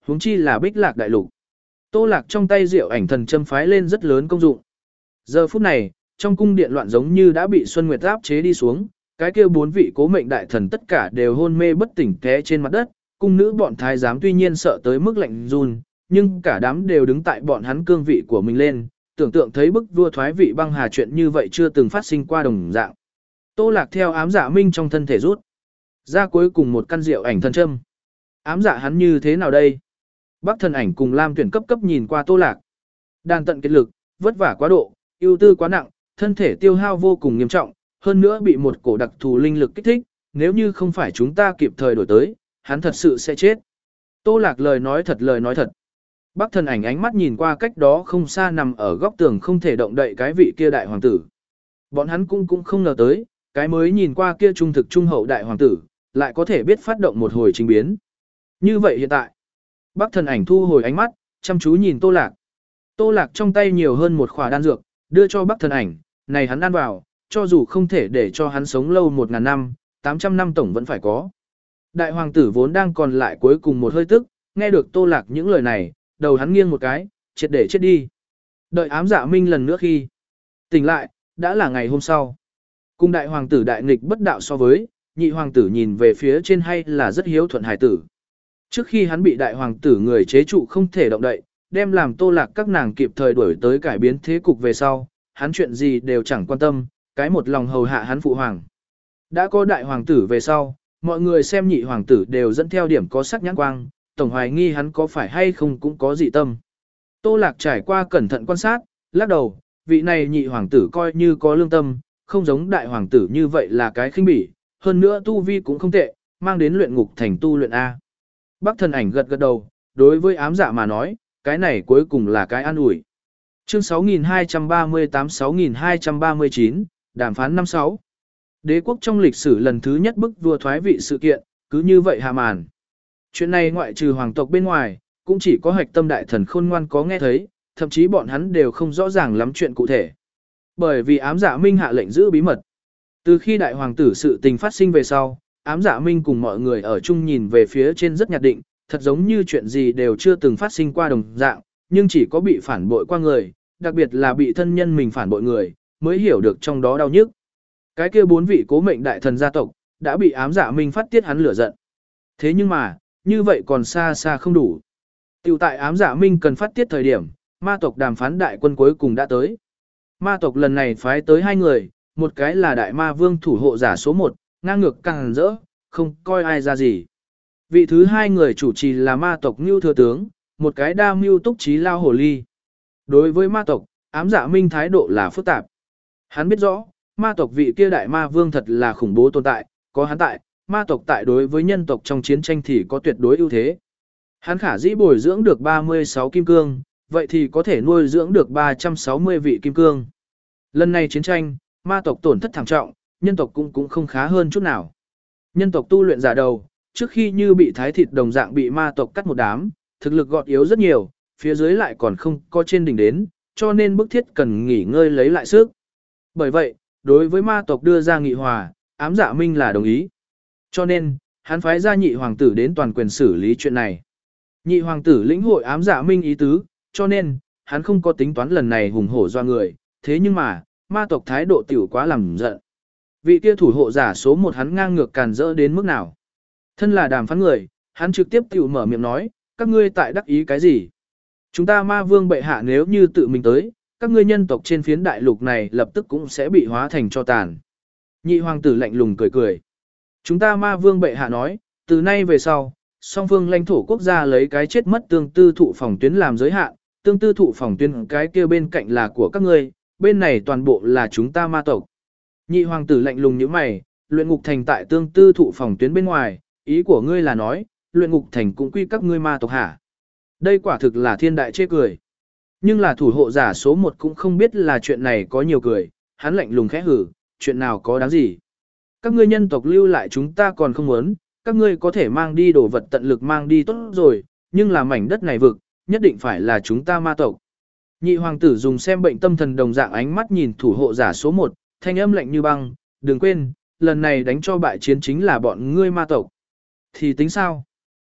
Huống chi là Bích Lạc đại lục. Tô Lạc trong tay Diệu Ảnh Thần châm phái lên rất lớn công dụng. Giờ phút này, trong cung điện loạn giống như đã bị Xuân Nguyệt áp chế đi xuống, cái kia bốn vị cố mệnh đại thần tất cả đều hôn mê bất tỉnh té trên mặt đất, cung nữ bọn thái giám tuy nhiên sợ tới mức lạnh run, nhưng cả đám đều đứng tại bọn hắn cương vị của mình lên, tưởng tượng thấy bức vua thoái vị băng hà chuyện như vậy chưa từng phát sinh qua đồng dạng. Tô Lạc theo ám dạ minh trong thân thể rút ra cuối cùng một căn Diệu Ảnh Thần châm. Ám dạ hắn như thế nào đây? Bắc Thần Ảnh cùng Lam Tuyển cấp cấp nhìn qua Tô Lạc. Đàn tận kết lực, vất vả quá độ, ưu tư quá nặng, thân thể tiêu hao vô cùng nghiêm trọng, hơn nữa bị một cổ đặc thù linh lực kích thích, nếu như không phải chúng ta kịp thời đổi tới, hắn thật sự sẽ chết. Tô Lạc lời nói thật lời nói thật. Bắc Thần Ảnh ánh mắt nhìn qua cách đó không xa nằm ở góc tường không thể động đậy cái vị kia đại hoàng tử. Bọn hắn cũng cũng không ngờ tới, cái mới nhìn qua kia trung thực trung hậu đại hoàng tử, lại có thể biết phát động một hồi trình biến. Như vậy hiện tại, Bắc Thần Ảnh thu hồi ánh mắt, chăm chú nhìn Tô Lạc. Tô Lạc trong tay nhiều hơn một khỏa đan dược, đưa cho Bắc Thần Ảnh, này hắn ăn vào, cho dù không thể để cho hắn sống lâu một ngàn năm, tám trăm năm tổng vẫn phải có. Đại hoàng tử vốn đang còn lại cuối cùng một hơi tức, nghe được Tô Lạc những lời này, đầu hắn nghiêng một cái, triệt để chết đi. Đợi ám dạ minh lần nữa khi tỉnh lại, đã là ngày hôm sau. Cùng đại hoàng tử đại nghịch bất đạo so với, nhị hoàng tử nhìn về phía trên hay là rất hiếu thuận hài tử. Trước khi hắn bị đại hoàng tử người chế trụ không thể động đậy, đem làm Tô Lạc các nàng kịp thời đuổi tới cải biến thế cục về sau, hắn chuyện gì đều chẳng quan tâm, cái một lòng hầu hạ hắn phụ hoàng. Đã có đại hoàng tử về sau, mọi người xem nhị hoàng tử đều dẫn theo điểm có sắc nhãn quang, tổng hoài nghi hắn có phải hay không cũng có dị tâm. Tô Lạc trải qua cẩn thận quan sát, lắc đầu, vị này nhị hoàng tử coi như có lương tâm, không giống đại hoàng tử như vậy là cái khinh bỉ, hơn nữa tu vi cũng không tệ, mang đến luyện ngục thành tu luyện A. Bắc Thần Ảnh gật gật đầu, đối với ám dạ mà nói, cái này cuối cùng là cái an ủi. Chương sáu nghìn hai trăm ba mươi tám sáu nghìn hai trăm ba mươi chín, đàm phán năm sáu. Đế quốc trong lịch sử lần thứ nhất bức vua thoái vị sự kiện, cứ như vậy hạ màn. Chuyện này ngoại trừ hoàng tộc bên ngoài, cũng chỉ có Hạch Tâm đại thần khôn ngoan có nghe thấy, thậm chí bọn hắn đều không rõ ràng lắm chuyện cụ thể. Bởi vì ám dạ minh hạ lệnh giữ bí mật. Từ khi đại hoàng tử sự tình phát sinh về sau, ám dạ minh cùng mọi người ở chung nhìn về phía trên rất nhạt định, thật giống như chuyện gì đều chưa từng phát sinh qua đồng dạng, nhưng chỉ có bị phản bội qua người, đặc biệt là bị thân nhân mình phản bội người, mới hiểu được trong đó đau nhức. Cái kia bốn vị cố mệnh đại thần gia tộc, đã bị ám dạ minh phát tiết hắn lửa giận. Thế nhưng mà, như vậy còn xa xa không đủ. Tiểu tại ám dạ minh cần phát tiết thời điểm, ma tộc đàm phán đại quân cuối cùng đã tới. Ma tộc lần này phái tới hai người, một cái là đại ma vương thủ hộ giả số một, ngang ngược càng rỡ, không coi ai ra gì. Vị thứ hai người chủ trì là ma tộc Ngưu Thừa Tướng, một cái đa mưu túc trí lao hồ ly. Đối với ma tộc, ám dạ minh thái độ là phức tạp. Hắn biết rõ, ma tộc vị kia đại ma vương thật là khủng bố tồn tại, có hắn tại, ma tộc tại đối với nhân tộc trong chiến tranh thì có tuyệt đối ưu thế. Hắn khả dĩ bồi dưỡng được ba mươi sáu kim cương, vậy thì có thể nuôi dưỡng được ba trăm sáu mươi vị kim cương. Lần này chiến tranh, ma tộc tổn thất thảm trọng, nhân tộc cũng cũng không khá hơn chút nào. Nhân tộc tu luyện giả đầu, trước khi như bị thái thịt đồng dạng bị ma tộc cắt một đám, thực lực gọt yếu rất nhiều, phía dưới lại còn không có trên đỉnh đến, cho nên bức thiết cần nghỉ ngơi lấy lại sức. Bởi vậy, đối với ma tộc đưa ra nghị hòa, ám dạ minh là đồng ý. Cho nên, hắn phái ra nhị hoàng tử đến toàn quyền xử lý chuyện này. Nhị hoàng tử lĩnh hội ám dạ minh ý tứ, cho nên, hắn không có tính toán lần này hùng hổ doa người, thế nhưng mà, ma tộc thái độ tiểu quá làm giận. Vị kia thủ hộ giả số một hắn ngang ngược càn rỡ đến mức nào. Thân là đàm phán người, hắn trực tiếp tiểu mở miệng nói, các ngươi tại đắc ý cái gì? Chúng ta ma vương bệ hạ nếu như tự mình tới, các ngươi nhân tộc trên phiến đại lục này lập tức cũng sẽ bị hóa thành cho tàn. Nhị hoàng tử lạnh lùng cười cười. Chúng ta ma vương bệ hạ nói, từ nay về sau, song phương lãnh thổ quốc gia lấy cái chết mất tương tư thụ phòng tuyến làm giới hạn, tương tư thụ phòng tuyến cái kia bên cạnh là của các ngươi, bên này toàn bộ là chúng ta ma tộc. Nhị hoàng tử lạnh lùng như mày, luyện ngục thành tại tương tư thụ phòng tuyến bên ngoài, ý của ngươi là nói, luyện ngục thành cũng quy các ngươi ma tộc hả? Đây quả thực là thiên đại chê cười. Nhưng là thủ hộ giả số một cũng không biết là chuyện này có nhiều cười, hắn lạnh lùng khẽ hử, chuyện nào có đáng gì. Các ngươi nhân tộc lưu lại chúng ta còn không muốn, các ngươi có thể mang đi đồ vật tận lực mang đi tốt rồi, nhưng là mảnh đất này vực, nhất định phải là chúng ta ma tộc. Nhị hoàng tử dùng xem bệnh tâm thần đồng dạng ánh mắt nhìn thủ hộ giả số một, thanh âm lạnh như băng, đừng quên, lần này đánh cho bại chiến chính là bọn ngươi ma tộc. Thì tính sao?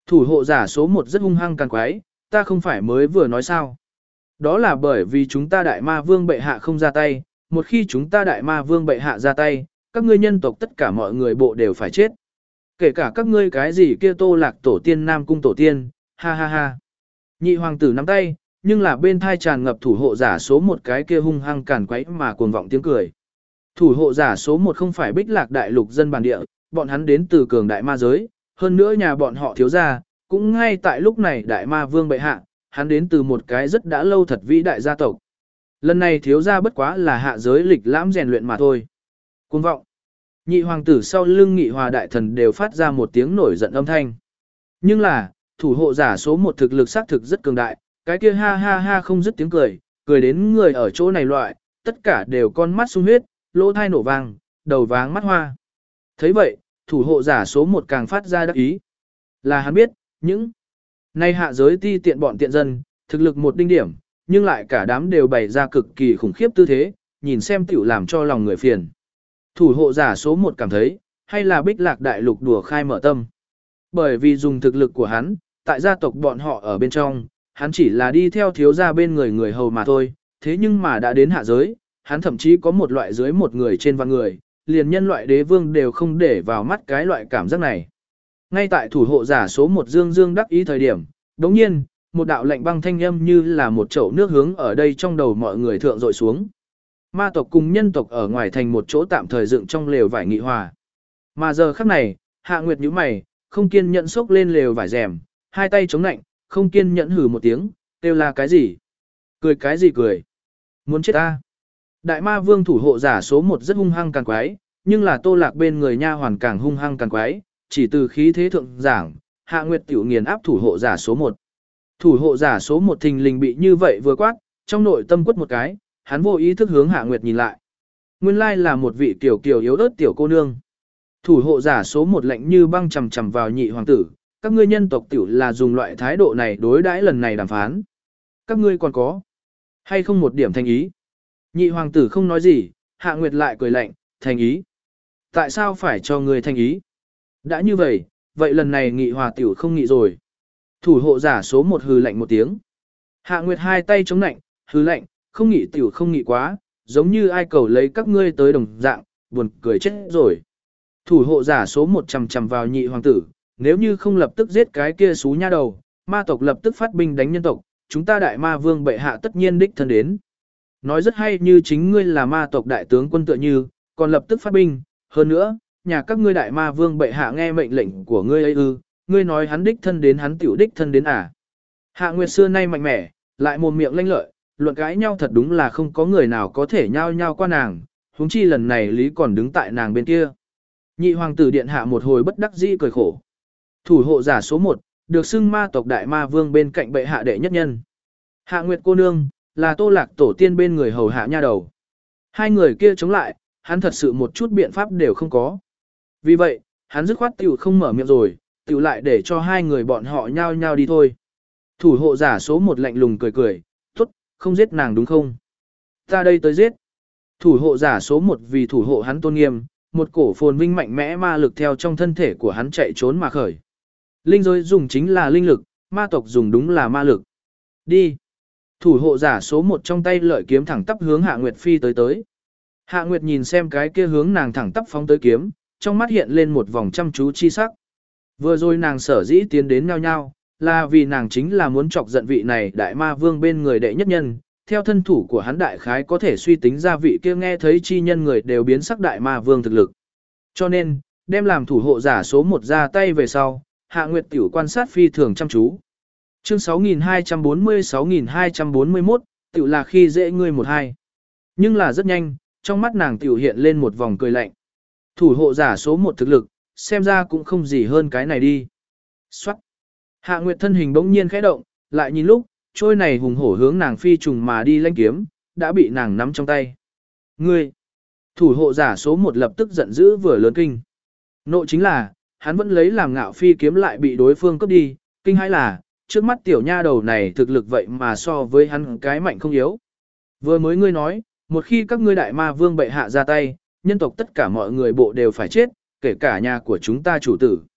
Thủ hộ giả số một rất hung hăng càng quái, ta không phải mới vừa nói sao. Đó là bởi vì chúng ta đại ma vương bệ hạ không ra tay, một khi chúng ta đại ma vương bệ hạ ra tay, các ngươi nhân tộc tất cả mọi người bộ đều phải chết. Kể cả các ngươi cái gì kia Tô Lạc tổ tiên Nam cung tổ tiên, ha ha ha. Nhị hoàng tử nắm tay, nhưng là bên thai tràn ngập thủ hộ giả số một cái kia hung hăng càn quấy mà cuồng vọng tiếng cười. Thủ hộ giả số một không phải Bích Lạc đại lục dân bản địa, bọn hắn đến từ cường đại ma giới, hơn nữa nhà bọn họ thiếu gia, cũng ngay tại lúc này đại ma vương bệ hạ, hắn đến từ một cái rất đã lâu thật vĩ đại gia tộc. Lần này thiếu gia bất quá là hạ giới lịch lãm rèn luyện mà thôi. Cuồng vọng. Nhị hoàng tử sau lưng Nghị Hòa đại thần đều phát ra một tiếng nổi giận âm thanh. Nhưng là, thủ hộ giả số một thực lực xác thực rất cường đại, cái kia ha ha ha không dứt tiếng cười, cười đến người ở chỗ này loại, tất cả đều con mắt sung huyết, lỗ thai nổ vàng, đầu váng mắt hoa. Thấy vậy, thủ hộ giả số một càng phát ra đắc ý. Là hắn biết, những nay hạ giới ti tiện bọn tiện dân, thực lực một đinh điểm, nhưng lại cả đám đều bày ra cực kỳ khủng khiếp tư thế, nhìn xem tiểu làm cho lòng người phiền. Thủ hộ giả số một cảm thấy, hay là Bích Lạc đại lục đùa khai mở tâm. Bởi vì dùng thực lực của hắn, tại gia tộc bọn họ ở bên trong, hắn chỉ là đi theo thiếu gia bên người người hầu mà thôi, thế nhưng mà đã đến hạ giới, hắn thậm chí có một loại dưới một người trên vạn người, liền nhân loại đế vương đều không để vào mắt cái loại cảm giác này. Ngay tại thủ hộ giả số một dương dương đắc ý thời điểm, đống nhiên, một đạo lạnh băng thanh âm như là một chậu nước hướng ở đây trong đầu mọi người thượng dội xuống. Ma tộc cùng nhân tộc ở ngoài thành một chỗ tạm thời dựng trong lều vải nghị hòa. Mà giờ khắc này, Hạ Nguyệt nhíu mày, không kiên nhẫn xốc lên lều vải rèm, hai tay chống nạnh, không kiên nhẫn hừ một tiếng, kêu là cái gì? Cười cái gì cười? Muốn chết ta? Đại ma vương thủ hộ giả số một rất hung hăng càng quái, nhưng là Tô Lạc bên người nha hoàn càng hung hăng càng quái, chỉ từ khí thế thượng giảng, Hạ Nguyệt tiểu nghiền áp thủ hộ giả số một. Thủ hộ giả số một thình lình bị như vậy vừa quát, trong nội tâm quất một cái, hắn vô ý thức hướng Hạ Nguyệt nhìn lại. Nguyên lai là một vị tiểu kiều yếu ớt tiểu cô nương. Thủ hộ giả số một lạnh như băng chầm chầm vào nhị hoàng tử, các ngươi nhân tộc tiểu là dùng loại thái độ này đối đãi lần này đàm phán. Các ngươi còn có hay không một điểm thành ý? Nhị hoàng tử không nói gì, Hạ Nguyệt lại cười lạnh, thành ý. Tại sao phải cho ngươi thành ý? Đã như vậy, vậy lần này nghị hòa tiểu không nghị rồi. Thủ hộ giả số một hừ lạnh một tiếng. Hạ Nguyệt hai tay chống nạnh, hừ lạnh, không nghị tiểu không nghị quá, giống như ai cầu lấy các ngươi tới đồng dạng, buồn cười chết rồi. Thủ hộ giả số một chầm chầm vào nhị hoàng tử, nếu như không lập tức giết cái kia xú nha đầu, ma tộc lập tức phát binh đánh nhân tộc, chúng ta đại ma vương bệ hạ tất nhiên đích thân đến. Nói rất hay như chính ngươi là ma tộc đại tướng quân tựa như, còn lập tức phát binh, hơn nữa, nhà các ngươi đại ma vương bệ hạ nghe mệnh lệnh của ngươi ấy ư, ngươi nói hắn đích thân đến hắn tiểu đích thân đến à. Hạ Nguyệt xưa nay mạnh mẽ, lại mồm miệng lanh lợi, luận cãi nhau thật đúng là không có người nào có thể nhao nhao qua nàng, huống chi lần này lý còn đứng tại nàng bên kia. Nhị hoàng tử điện hạ một hồi bất đắc dĩ cười khổ. Thủ hộ giả số một, được xưng ma tộc đại ma vương bên cạnh bệ hạ đệ nhất nhân. Hạ Nguyệt cô nương, là Tô Lạc tổ tiên bên người hầu hạ nha đầu. Hai người kia chống lại, hắn thật sự một chút biện pháp đều không có. Vì vậy, hắn dứt khoát tiểu không mở miệng rồi, tiểu lại để cho hai người bọn họ nhao nhao đi thôi. Thủ hộ giả số một lạnh lùng cười cười, tốt, không giết nàng đúng không? Ta đây tới giết. Thủ hộ giả số một vì thủ hộ hắn tôn nghiêm, một cổ phồn vinh mạnh mẽ ma lực theo trong thân thể của hắn chạy trốn mà khởi. Linh giới dùng chính là linh lực, ma tộc dùng đúng là ma lực. Đi. Thủ hộ giả số một trong tay lợi kiếm thẳng tắp hướng Hạ Nguyệt phi tới tới. Hạ Nguyệt nhìn xem cái kia hướng nàng thẳng tắp phóng tới kiếm, trong mắt hiện lên một vòng chăm chú chi sắc. Vừa rồi nàng sở dĩ tiến đến nhau nhau, là vì nàng chính là muốn chọc giận vị này đại ma vương bên người đệ nhất nhân, theo thân thủ của hắn đại khái có thể suy tính ra vị kia nghe thấy chi nhân người đều biến sắc đại ma vương thực lực. Cho nên, đem làm thủ hộ giả số một ra tay về sau, Hạ Nguyệt tiểu quan sát phi thường chăm chú. Chương sáu nghìn hai trăm bốn mươi sáu nghìn hai trăm bốn mươi mốt, tiểu là khi dễ ngươi một hai. Nhưng là rất nhanh, trong mắt nàng tiểu hiện lên một vòng cười lạnh. Thủ hộ giả số một thực lực, xem ra cũng không gì hơn cái này đi. Xoát. Hạ Nguyệt thân hình bỗng nhiên khẽ động, lại nhìn lúc, trôi này hùng hổ hướng nàng phi trùng mà đi lanh kiếm, đã bị nàng nắm trong tay. Ngươi! Thủ hộ giả số một lập tức giận dữ vừa lớn kinh. Nộ chính là, hắn vẫn lấy làm ngạo phi kiếm lại bị đối phương cướp đi, kinh hãi là, trước mắt tiểu nha đầu này thực lực vậy mà so với hắn cái mạnh không yếu. Vừa mới ngươi nói, một khi các ngươi đại ma vương bệ hạ ra tay, nhân tộc tất cả mọi người bộ đều phải chết, kể cả nhà của chúng ta chủ tử.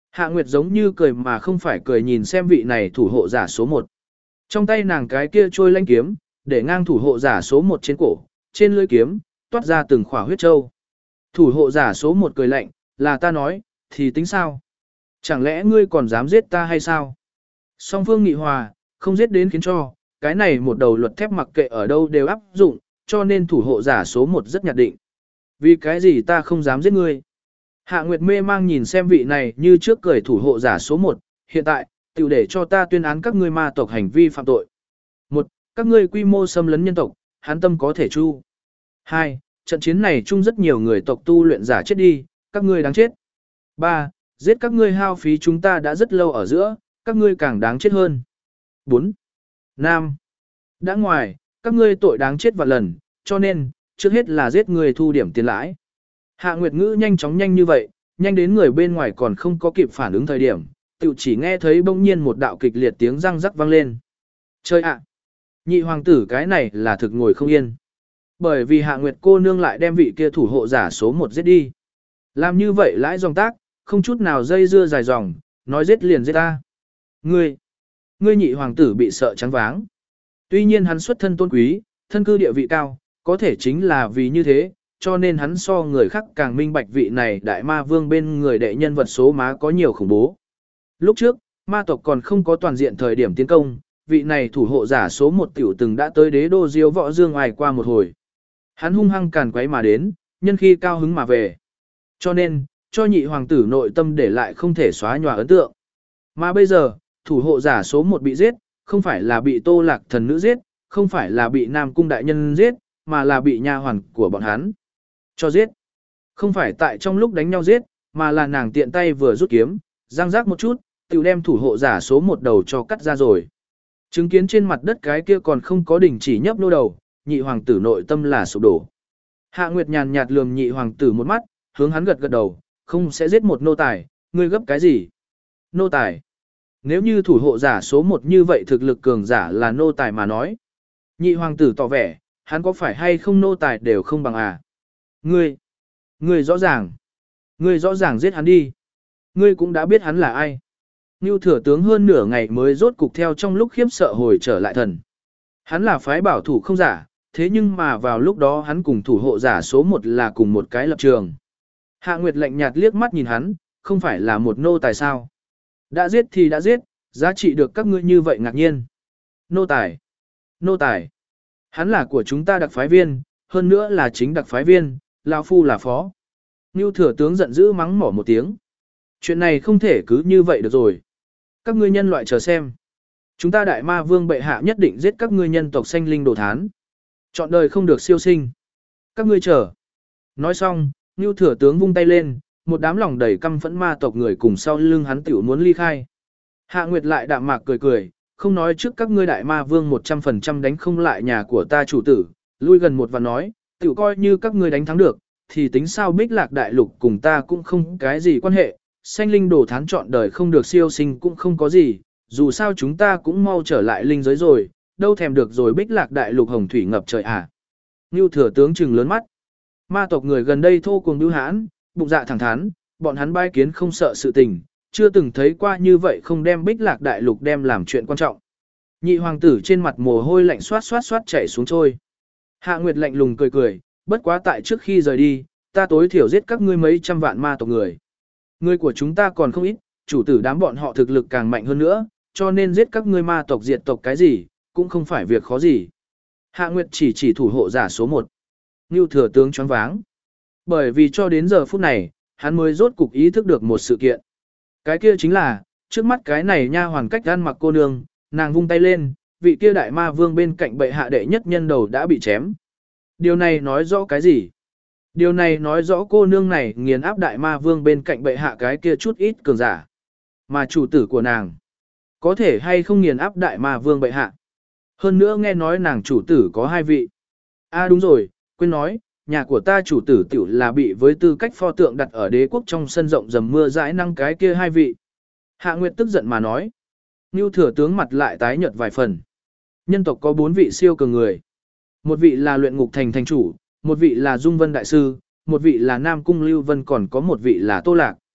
Hạ Nguyệt giống như cười mà không phải cười nhìn xem vị này thủ hộ giả số một. Trong tay nàng cái kia trôi lanh kiếm, để ngang thủ hộ giả số một trên cổ, trên lưỡi kiếm, toát ra từng khỏa huyết châu. Thủ hộ giả số một cười lạnh, là ta nói, thì tính sao? Chẳng lẽ ngươi còn dám giết ta hay sao? Song phương nghị hòa, không giết đến khiến cho, cái này một đầu luật thép mặc kệ ở đâu đều áp dụng, cho nên thủ hộ giả số một rất nhạt định. Vì cái gì ta không dám giết ngươi? Hạ Nguyệt mê mang nhìn xem vị này như trước cười thủ hộ giả số một, hiện tại, tiểu để cho ta tuyên án các ngươi ma tộc hành vi phạm tội. Một, các ngươi quy mô xâm lấn nhân tộc, hán tâm có thể chu. Hai, trận chiến này chung rất nhiều người tộc tu luyện giả chết đi, các ngươi đáng chết. Ba, giết các ngươi hao phí chúng ta đã rất lâu ở giữa, các ngươi càng đáng chết hơn. Bốn, Nam, đã ngoài, các ngươi tội đáng chết vạn lần, cho nên, trước hết là giết người thu điểm tiền lãi. Hạ Nguyệt ngữ nhanh chóng nhanh như vậy, nhanh đến người bên ngoài còn không có kịp phản ứng thời điểm, tự chỉ nghe thấy bỗng nhiên một đạo kịch liệt tiếng răng rắc vang lên. Chơi ạ! Nhị hoàng tử cái này là thực ngồi không yên. Bởi vì Hạ Nguyệt cô nương lại đem vị kia thủ hộ giả số một giết đi. Làm như vậy lãi dòng tác, không chút nào dây dưa dài dòng, nói giết liền giết ta. Ngươi! Ngươi nhị hoàng tử bị sợ trắng váng. Tuy nhiên hắn xuất thân tôn quý, thân cư địa vị cao, có thể chính là vì như thế, cho nên hắn so người khác càng minh bạch vị này đại ma vương bên người đệ nhân vật số má có nhiều khủng bố. Lúc trước, ma tộc còn không có toàn diện thời điểm tiến công, vị này thủ hộ giả số một tiểu từng đã tới đế đô diếu võ dương ngoài qua một hồi. Hắn hung hăng càn quấy mà đến, nhân khi cao hứng mà về. Cho nên, cho nhị hoàng tử nội tâm để lại không thể xóa nhòa ấn tượng. Mà bây giờ, thủ hộ giả số một bị giết, không phải là bị Tô Lạc thần nữ giết, không phải là bị Nam cung đại nhân giết, mà là bị nha hoàn của bọn hắn cho giết. Không phải tại trong lúc đánh nhau giết, mà là nàng tiện tay vừa rút kiếm, răng rác một chút, tiểu đem thủ hộ giả số một đầu cho cắt ra rồi. Chứng kiến trên mặt đất cái kia còn không có đỉnh chỉ nhấp nô đầu, nhị hoàng tử nội tâm là sụp đổ. Hạ Nguyệt nhàn nhạt lườm nhị hoàng tử một mắt, hướng hắn gật gật đầu, không sẽ giết một nô tài, ngươi gấp cái gì? Nô tài. Nếu như thủ hộ giả số một như vậy thực lực cường giả là nô tài mà nói. Nhị hoàng tử tỏ vẻ, hắn có phải hay không nô tài đều không bằng à? Ngươi, ngươi rõ ràng, ngươi rõ ràng giết hắn đi. Ngươi cũng đã biết hắn là ai. Ngưu thừa tướng hơn nửa ngày mới rốt cục theo trong lúc khiếp sợ hồi trở lại thần. Hắn là phái bảo thủ không giả, thế nhưng mà vào lúc đó hắn cùng thủ hộ giả số một là cùng một cái lập trường. Hạ Nguyệt lạnh nhạt liếc mắt nhìn hắn, không phải là một nô tài sao. Đã giết thì đã giết, giá trị được các ngươi như vậy ngạc nhiên. Nô tài, nô tài, hắn là của chúng ta đặc phái viên, hơn nữa là chính đặc phái viên, lão phu là phó. Ngưu thừa tướng giận dữ mắng mỏ một tiếng. Chuyện này không thể cứ như vậy được rồi. Các ngươi nhân loại chờ xem. Chúng ta đại ma vương bệ hạ nhất định giết các ngươi nhân tộc sanh linh đồ thán. Chọn đời không được siêu sinh. Các ngươi chờ. Nói xong, Ngưu thừa tướng vung tay lên, một đám lòng đầy căm phẫn ma tộc người cùng sau lưng hắn tiểu muốn ly khai. Hạ Nguyệt lại đạm mạc cười cười, không nói trước các ngươi đại ma vương một trăm phần trăm đánh không lại nhà của ta chủ tử, lui gần một và nói, tiểu coi như các ngươi đánh thắng được, thì tính sao Bích Lạc đại lục cùng ta cũng không cái gì quan hệ, sanh linh đồ thán chọn đời không được siêu sinh cũng không có gì, dù sao chúng ta cũng mau trở lại linh giới rồi, đâu thèm được rồi Bích Lạc đại lục hồng thủy ngập trời à. Ngưu thừa tướng trừng lớn mắt. Ma tộc người gần đây thô cuồng bưu hãn, bụng dạ thẳng thắn, bọn hắn bai kiến không sợ sự tình, chưa từng thấy qua như vậy không đem Bích Lạc đại lục đem làm chuyện quan trọng. Nhị hoàng tử trên mặt mồ hôi lạnh xoát xoát xoát chảy xuống trôi. Hạ Nguyệt lạnh lùng cười cười, bất quá tại trước khi rời đi, ta tối thiểu giết các ngươi mấy trăm vạn ma tộc người. Người của chúng ta còn không ít, chủ tử đám bọn họ thực lực càng mạnh hơn nữa, cho nên giết các ngươi ma tộc diệt tộc cái gì, cũng không phải việc khó gì. Hạ Nguyệt chỉ chỉ thủ hộ giả số một. Ngưu thừa tướng choáng váng. Bởi vì cho đến giờ phút này, hắn mới rốt cục ý thức được một sự kiện. Cái kia chính là, trước mắt cái này nha hoàn cách ăn mặc cô nương, nàng vung tay lên, vị kia đại ma vương bên cạnh bệ hạ đệ nhất nhân đầu đã bị chém. Điều này nói rõ cái gì? Điều này nói rõ cô nương này nghiền áp đại ma vương bên cạnh bệ hạ cái kia chút ít cường giả. Mà chủ tử của nàng, có thể hay không nghiền áp đại ma vương bệ hạ. Hơn nữa nghe nói nàng chủ tử có hai vị. À đúng rồi, quên nói, nhà của ta chủ tử tiểu là bị với tư cách pho tượng đặt ở đế quốc trong sân rộng dầm mưa dãi năng cái kia hai vị. Hạ Nguyệt tức giận mà nói. Ngưu thừa tướng mặt lại tái nhợt vài phần. Nhân tộc có bốn vị siêu cường người. Một vị là luyện ngục thành thành chủ, một vị là Dung Vân đại sư, một vị là Nam Cung Lưu Vân còn có một vị là Tô Lạc.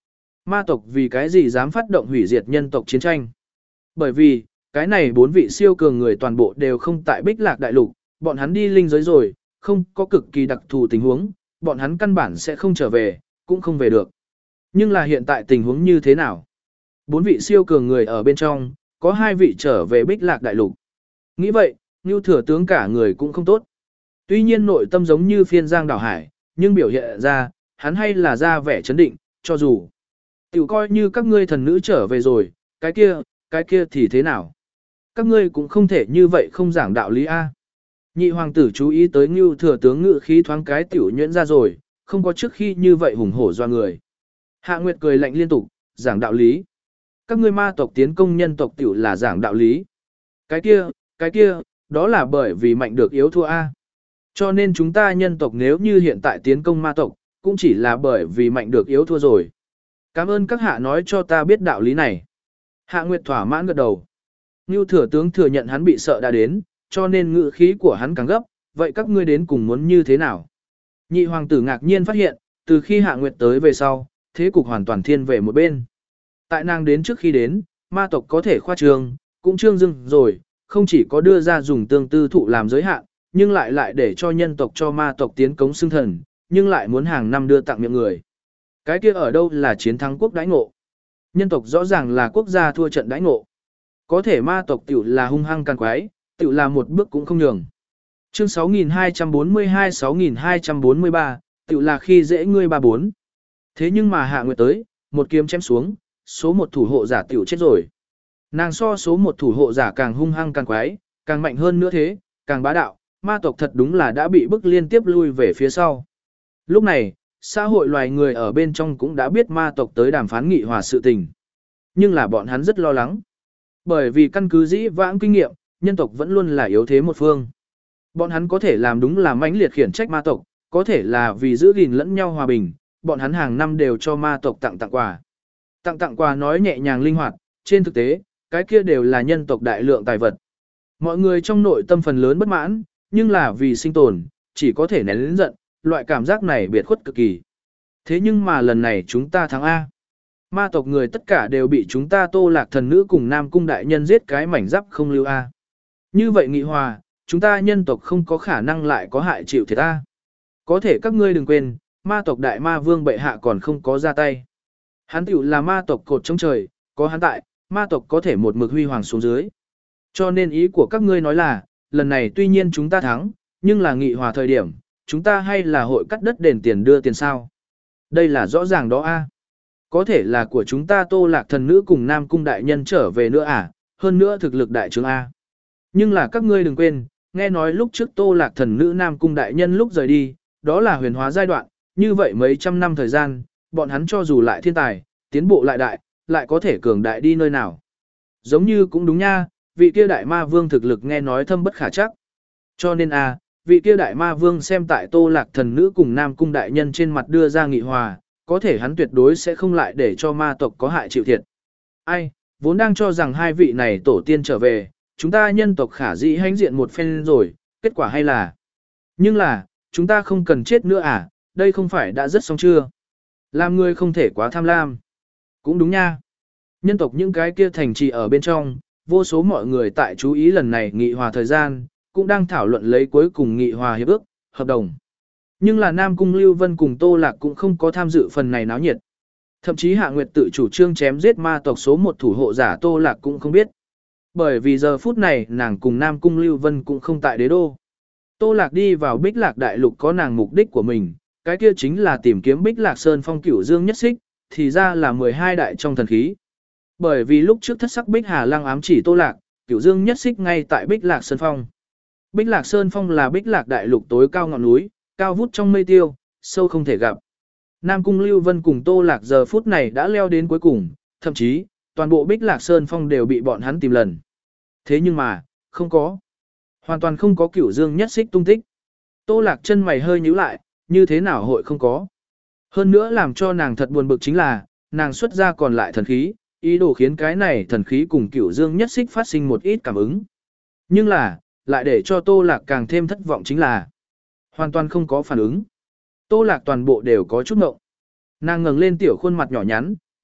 Ma tộc vì cái gì dám phát động hủy diệt nhân tộc chiến tranh? Bởi vì, cái này bốn vị siêu cường người toàn bộ đều không tại Bích Lạc Đại Lục, bọn hắn đi linh giới rồi, không có cực kỳ đặc thù tình huống, bọn hắn căn bản sẽ không trở về, cũng không về được. Nhưng là hiện tại tình huống như thế nào? Bốn vị siêu cường người ở bên trong, có hai vị trở về Bích Lạc Đại Lục. Nghĩ vậy, Ngưu Thừa Tướng cả người cũng không tốt. Tuy nhiên nội tâm giống như phiên giang đảo hải, nhưng biểu hiện ra, hắn hay là ra vẻ chấn định, cho dù tiểu coi như các ngươi thần nữ trở về rồi, cái kia, cái kia thì thế nào? Các ngươi cũng không thể như vậy không giảng đạo lý A. Nhị hoàng tử chú ý tới Ngưu Thừa Tướng ngự khí thoáng cái tiểu nhuyễn ra rồi, không có trước khi như vậy hùng hổ doa người. Hạ Nguyệt cười lạnh liên tục, giảng đạo lý. Các ngươi ma tộc tiến công nhân tộc tiểu là giảng đạo lý. Cái kia, cái kia, đó là bởi vì mạnh được yếu thua A. Cho nên chúng ta nhân tộc nếu như hiện tại tiến công ma tộc, cũng chỉ là bởi vì mạnh được yếu thua rồi. Cảm ơn các hạ nói cho ta biết đạo lý này. Hạ Nguyệt thỏa mãn gật đầu. Ngưu Thừa Tướng thừa nhận hắn bị sợ đã đến, cho nên ngữ khí của hắn càng gấp, vậy các ngươi đến cùng muốn như thế nào? Nhị hoàng tử ngạc nhiên phát hiện, từ khi Hạ Nguyệt tới về sau, thế cục hoàn toàn thiên về một bên. Tại nàng đến trước khi đến, ma tộc có thể khoa trương, cũng trương dưng rồi, không chỉ có đưa ra dùng tương tư thụ làm giới hạn, nhưng lại lại để cho nhân tộc cho ma tộc tiến cống xưng thần, nhưng lại muốn hàng năm đưa tặng miệng người. Cái kia ở đâu là chiến thắng quốc đãi ngộ? Nhân tộc rõ ràng là quốc gia thua trận đãi ngộ. Có thể ma tộc tiểu là hung hăng can quái, tiểu là một bước cũng không nhường. Chương sáu nghìn hai trăm bốn mươi hai sáu nghìn hai trăm bốn mươi ba, tiểu là khi dễ ngươi ba bốn. Thế nhưng mà Hạ Nguyệt tới, một kiếm chém xuống, số một thủ hộ giả tiểu chết rồi. Nàng so số một thủ hộ giả càng hung hăng càng quái, càng mạnh hơn nữa thế, càng bá đạo, ma tộc thật đúng là đã bị bức liên tiếp lui về phía sau. Lúc này, xã hội loài người ở bên trong cũng đã biết ma tộc tới đàm phán nghị hòa sự tình. Nhưng là bọn hắn rất lo lắng. Bởi vì căn cứ dĩ vãng kinh nghiệm, nhân tộc vẫn luôn là yếu thế một phương. Bọn hắn có thể làm đúng là mãnh liệt khiển trách ma tộc, có thể là vì giữ gìn lẫn nhau hòa bình, bọn hắn hàng năm đều cho ma tộc tặng tặng quà. Tặng tặng quà nói nhẹ nhàng linh hoạt, trên thực tế, cái kia đều là nhân tộc đại lượng tài vật. Mọi người trong nội tâm phần lớn bất mãn, nhưng là vì sinh tồn, chỉ có thể nén lớn giận, loại cảm giác này biệt khuất cực kỳ. Thế nhưng mà lần này chúng ta thắng A. Ma tộc người tất cả đều bị chúng ta Tô Lạc thần nữ cùng Nam Cung đại nhân giết cái mảnh giáp không lưu A. Như vậy nghị hòa, chúng ta nhân tộc không có khả năng lại có hại chịu thiệt A. Có thể các ngươi đừng quên, ma tộc đại ma vương bệ hạ còn không có ra tay. Hắn tiểu là ma tộc cột trong trời, có hắn tại, ma tộc có thể một mực huy hoàng xuống dưới. Cho nên ý của các ngươi nói là, lần này tuy nhiên chúng ta thắng, nhưng là nghị hòa thời điểm, chúng ta hay là hội cắt đất đền tiền đưa tiền sao. Đây là rõ ràng đó a. Có thể là của chúng ta Tô Lạc thần nữ cùng Nam Cung đại nhân trở về nữa à, hơn nữa thực lực đại trướng A. Nhưng là các ngươi đừng quên, nghe nói lúc trước Tô Lạc thần nữ Nam Cung đại nhân lúc rời đi, đó là huyền hóa giai đoạn, như vậy mấy trăm năm thời gian, bọn hắn cho dù lại thiên tài, tiến bộ lại đại, lại có thể cường đại đi nơi nào. Giống như cũng đúng nha, vị kia đại ma vương thực lực nghe nói thâm bất khả chắc. Cho nên a, vị kia đại ma vương xem tại Tô Lạc thần nữ cùng Nam Cung đại nhân trên mặt đưa ra nghị hòa, có thể hắn tuyệt đối sẽ không lại để cho ma tộc có hại chịu thiệt. Ai, vốn đang cho rằng hai vị này tổ tiên trở về, chúng ta nhân tộc khả dĩ hãnh diện một phen rồi, kết quả hay là. Nhưng là, chúng ta không cần chết nữa à, đây không phải đã rất xong chưa? Làm người không thể quá tham lam. Cũng đúng nha. Nhân tộc những cái kia thành trì ở bên trong, vô số mọi người tại chú ý lần này nghị hòa thời gian, cũng đang thảo luận lấy cuối cùng nghị hòa hiệp ước, hợp đồng. Nhưng là Nam Cung Lưu Vân cùng Tô Lạc cũng không có tham dự phần này náo nhiệt. Thậm chí Hạ Nguyệt tự chủ trương chém giết ma tộc số một thủ hộ giả Tô Lạc cũng không biết. Bởi vì giờ phút này nàng cùng Nam Cung Lưu Vân cũng không tại đế đô. Tô Lạc đi vào Bích Lạc Đại Lục có nàng mục đích của mình, cái kia chính là tìm kiếm Bích Lạc Sơn Phong Cửu Dương nhất xích, thì ra là mười hai đại trong thần khí. Bởi vì lúc trước thất sắc Bích Hà Lăng ám chỉ Tô Lạc, Cửu Dương nhất xích ngay tại Bích Lạc Sơn Phong. Bích Lạc Sơn Phong là Bích Lạc Đại Lục tối cao ngọn núi, cao vút trong mây tiêu, sâu không thể gặp. Nam Cung Lưu Vân cùng Tô Lạc giờ phút này đã leo đến cuối cùng, thậm chí, toàn bộ Bích Lạc Sơn Phong đều bị bọn hắn tìm lần. Thế nhưng mà, không có. Hoàn toàn không có Cửu Dương nhất xích tung tích. Tô Lạc chân mày hơi nhíu lại, như thế nào hội không có. Hơn nữa làm cho nàng thật buồn bực chính là, nàng xuất ra còn lại thần khí, ý đồ khiến cái này thần khí cùng Cửu Dương nhất xích phát sinh một ít cảm ứng. Nhưng là, lại để cho Tô Lạc càng thêm thất vọng chính là, hoàn toàn không có phản ứng. Tô Lạc toàn bộ đều có chút ngộng. Nàng ngẩng lên tiểu khuôn mặt nhỏ nhắn,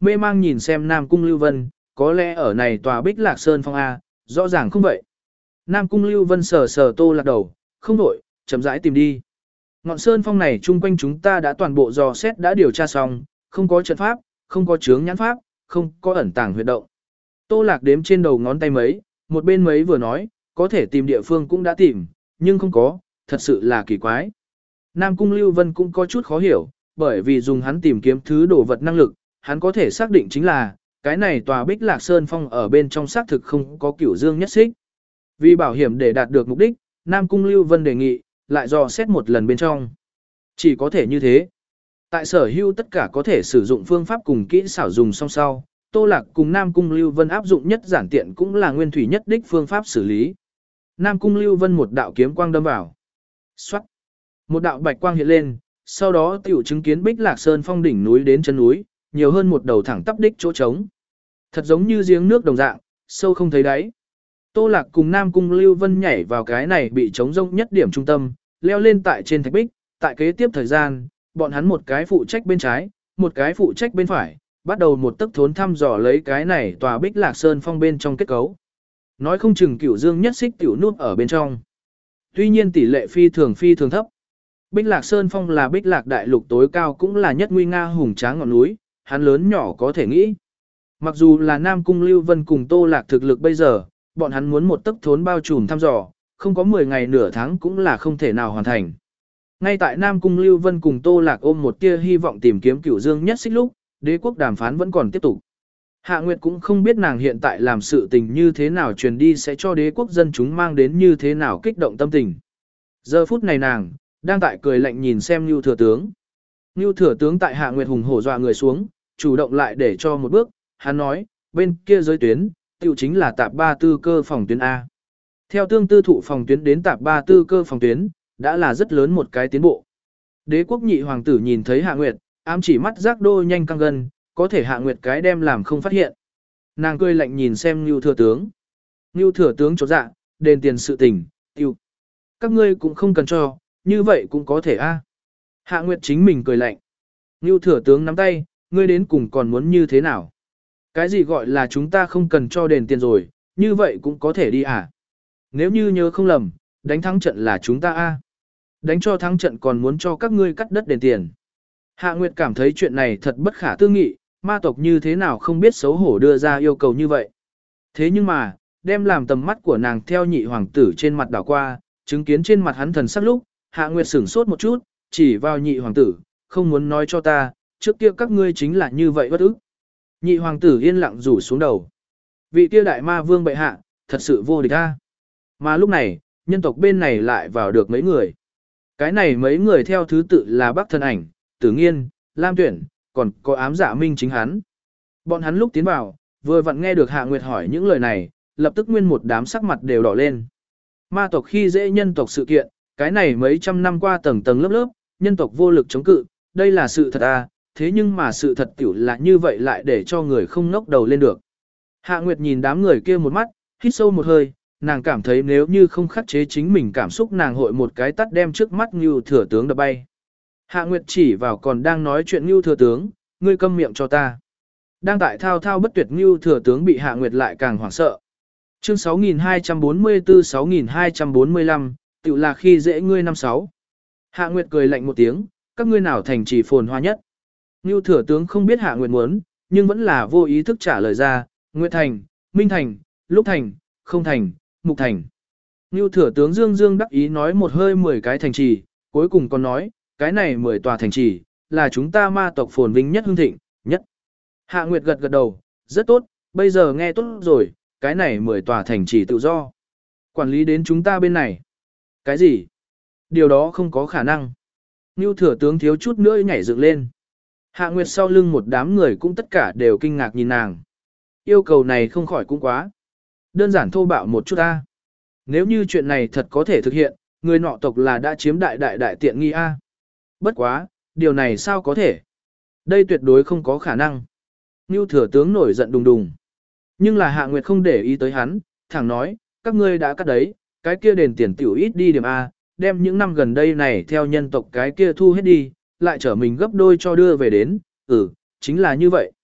Mê mang nhìn xem Nam Cung Lưu Vân, có lẽ ở này tòa Bích Lạc Sơn Phong A, rõ ràng không vậy. Nam Cung Lưu Vân sờ sờ Tô Lạc đầu, không đổi, chậm rãi tìm đi. Ngọn Sơn Phong này chung quanh chúng ta đã toàn bộ dò xét đã điều tra xong, không có trận pháp, không có chướng nhãn pháp, không có ẩn tàng huyệt động. Tô Lạc đếm trên đầu ngón tay mấy, một bên mấy vừa nói, có thể tìm địa phương cũng đã tìm, nhưng không có, thật sự là kỳ quái. Nam Cung Lưu Vân cũng có chút khó hiểu, bởi vì dùng hắn tìm kiếm thứ đồ vật năng lực, hắn có thể xác định chính là, cái này tòa Bích Lạc Sơn Phong ở bên trong xác thực không có Cửu Dương nhất xích. Vì bảo hiểm để đạt được mục đích, Nam Cung Lưu Vân đề nghị, lại dò xét một lần bên trong. Chỉ có thể như thế. Tại sở hữu tất cả có thể sử dụng phương pháp cùng kỹ xảo dùng song sau, Tô Lạc cùng Nam Cung Lưu Vân áp dụng nhất giản tiện cũng là nguyên thủy nhất đích phương pháp xử lý. Nam Cung Lưu Vân một đạo kiếm quang đâm vào. Xoát. Một đạo bạch quang hiện lên, sau đó tiểu chứng kiến Bích Lạc Sơn Phong đỉnh núi đến chân núi, nhiều hơn một đầu thẳng tắp đích chỗ trống. Thật giống như giếng nước đồng dạng, sâu không thấy đáy. Tô Lạc cùng Nam Cung Lưu Vân nhảy vào cái này bị trống rông nhất điểm trung tâm, leo lên tại trên thạch bích, tại kế tiếp thời gian, bọn hắn một cái phụ trách bên trái, một cái phụ trách bên phải, bắt đầu một tấc thốn thăm dò lấy cái này tòa Bích Lạc Sơn Phong bên trong kết cấu. Nói không chừng Cửu Dương nhất xích tiểu nút ở bên trong. Tuy nhiên tỷ lệ phi thường phi thường thấp. Bích Lạc Sơn Phong là Bích Lạc đại lục tối cao cũng là nhất nguy nga hùng tráng ngọn núi, hắn lớn nhỏ có thể nghĩ. Mặc dù là Nam Cung Lưu Vân cùng Tô Lạc thực lực bây giờ, bọn hắn muốn một tấc thốn bao trùm thăm dò, không có mười ngày nửa tháng cũng là không thể nào hoàn thành. Ngay tại Nam Cung Lưu Vân cùng Tô Lạc ôm một tia hy vọng tìm kiếm Cửu Dương nhất xích lúc, đế quốc đàm phán vẫn còn tiếp tục. Hạ Nguyệt cũng không biết nàng hiện tại làm sự tình như thế nào truyền đi sẽ cho đế quốc dân chúng mang đến như thế nào kích động tâm tình. Giờ phút này nàng, đang tại cười lạnh nhìn xem Nưu Thừa Tướng. Nưu Thừa Tướng tại Hạ Nguyệt hùng hổ dọa người xuống, chủ động lại để cho một bước, hắn nói, bên kia giới tuyến, tiểu chính là tạp ba tư cơ phòng tuyến A. Theo tương tư thụ phòng tuyến đến tạp ba tư cơ phòng tuyến, đã là rất lớn một cái tiến bộ. Đế quốc nhị hoàng tử nhìn thấy Hạ Nguyệt, ám chỉ mắt giác đô nhanh căng gần, có thể Hạ Nguyệt cái đem làm không phát hiện. Nàng cười lạnh nhìn xem Nưu Thừa Tướng. Nưu Thừa Tướng chột dạ, đền tiền sự tình, tiêu. Các ngươi cũng không cần cho, như vậy cũng có thể a. Hạ Nguyệt chính mình cười lạnh. Nưu Thừa Tướng nắm tay, ngươi đến cùng còn muốn như thế nào? Cái gì gọi là chúng ta không cần cho đền tiền rồi, như vậy cũng có thể đi à? Nếu như nhớ không lầm, đánh thắng trận là chúng ta a. Đánh cho thắng trận còn muốn cho các ngươi cắt đất đền tiền. Hạ Nguyệt cảm thấy chuyện này thật bất khả tư nghị, ma tộc như thế nào không biết xấu hổ đưa ra yêu cầu như vậy. Thế nhưng mà, đem làm tầm mắt của nàng theo nhị hoàng tử trên mặt đảo qua, chứng kiến trên mặt hắn thần sắc lúc, Hạ Nguyệt sửng sốt một chút, chỉ vào nhị hoàng tử, không muốn nói cho ta, trước kia các ngươi chính là như vậy bất ức. Nhị hoàng tử yên lặng rủ xuống đầu. Vị kia đại ma vương bệ hạ, thật sự vô địch a. Mà lúc này, nhân tộc bên này lại vào được mấy người. Cái này mấy người theo thứ tự là Bắc Thân Ảnh, Tử Nghiên, Lam Tuyển, còn có ám dạ minh chính hắn. Bọn hắn lúc tiến vào, vừa vặn nghe được Hạ Nguyệt hỏi những lời này, lập tức nguyên một đám sắc mặt đều đỏ lên. Ma tộc khi dễ nhân tộc sự kiện, cái này mấy trăm năm qua tầng tầng lớp lớp, nhân tộc vô lực chống cự, đây là sự thật à, thế nhưng mà sự thật tiểu là như vậy lại để cho người không ngóc đầu lên được. Hạ Nguyệt nhìn đám người kia một mắt, hít sâu một hơi, nàng cảm thấy nếu như không khắc chế chính mình cảm xúc nàng hội một cái tắt đem trước mắt Ngưu Thừa Tướng đập bay. Hạ Nguyệt chỉ vào còn đang nói chuyện Ngưu Thừa Tướng, ngươi câm miệng cho ta. Đang tại thao thao bất tuyệt Ngưu Thừa Tướng bị Hạ Nguyệt lại càng hoảng sợ. Chương sáu nghìn hai trăm bốn mươi tư sáu nghìn hai trăm bốn mươi lăm, tự là khi dễ ngươi năm sáu. Hạ Nguyệt cười lạnh một tiếng, các ngươi nào thành trì phồn hoa nhất. Ngưu Thừa Tướng không biết Hạ Nguyệt muốn, nhưng vẫn là vô ý thức trả lời ra, Nguyệt Thành, Minh Thành, Lúc Thành, Không Thành, Mục Thành. Ngưu Thừa Tướng Dương Dương đắc ý nói một hơi mười cái thành trì, cuối cùng còn nói, cái này mười tòa thành trì, là chúng ta ma tộc phồn vinh nhất hưng thịnh, nhất. Hạ Nguyệt gật gật đầu, rất tốt, bây giờ nghe tốt rồi, cái này mười tòa thành trì tự do. Quản lý đến chúng ta bên này. Cái gì? Điều đó không có khả năng. Ngưu Thừa Tướng thiếu chút nữa nhảy dựng lên. Hạ Nguyệt sau lưng một đám người cũng tất cả đều kinh ngạc nhìn nàng. Yêu cầu này không khỏi cũng quá. Đơn giản thô bạo một chút ta. Nếu như chuyện này thật có thể thực hiện, người nọ tộc là đã chiếm đại đại đại tiện nghi a. Bất quá, điều này sao có thể? Đây tuyệt đối không có khả năng. Ngưu Thừa Tướng nổi giận đùng đùng. Nhưng là Hạ Nguyệt không để ý tới hắn, thẳng nói, các ngươi đã cắt đấy, cái kia đền tiền tiểu ít đi điểm A, đem những năm gần đây này theo nhân tộc cái kia thu hết đi, lại trở mình gấp đôi cho đưa về đến, ừ, chính là như vậy.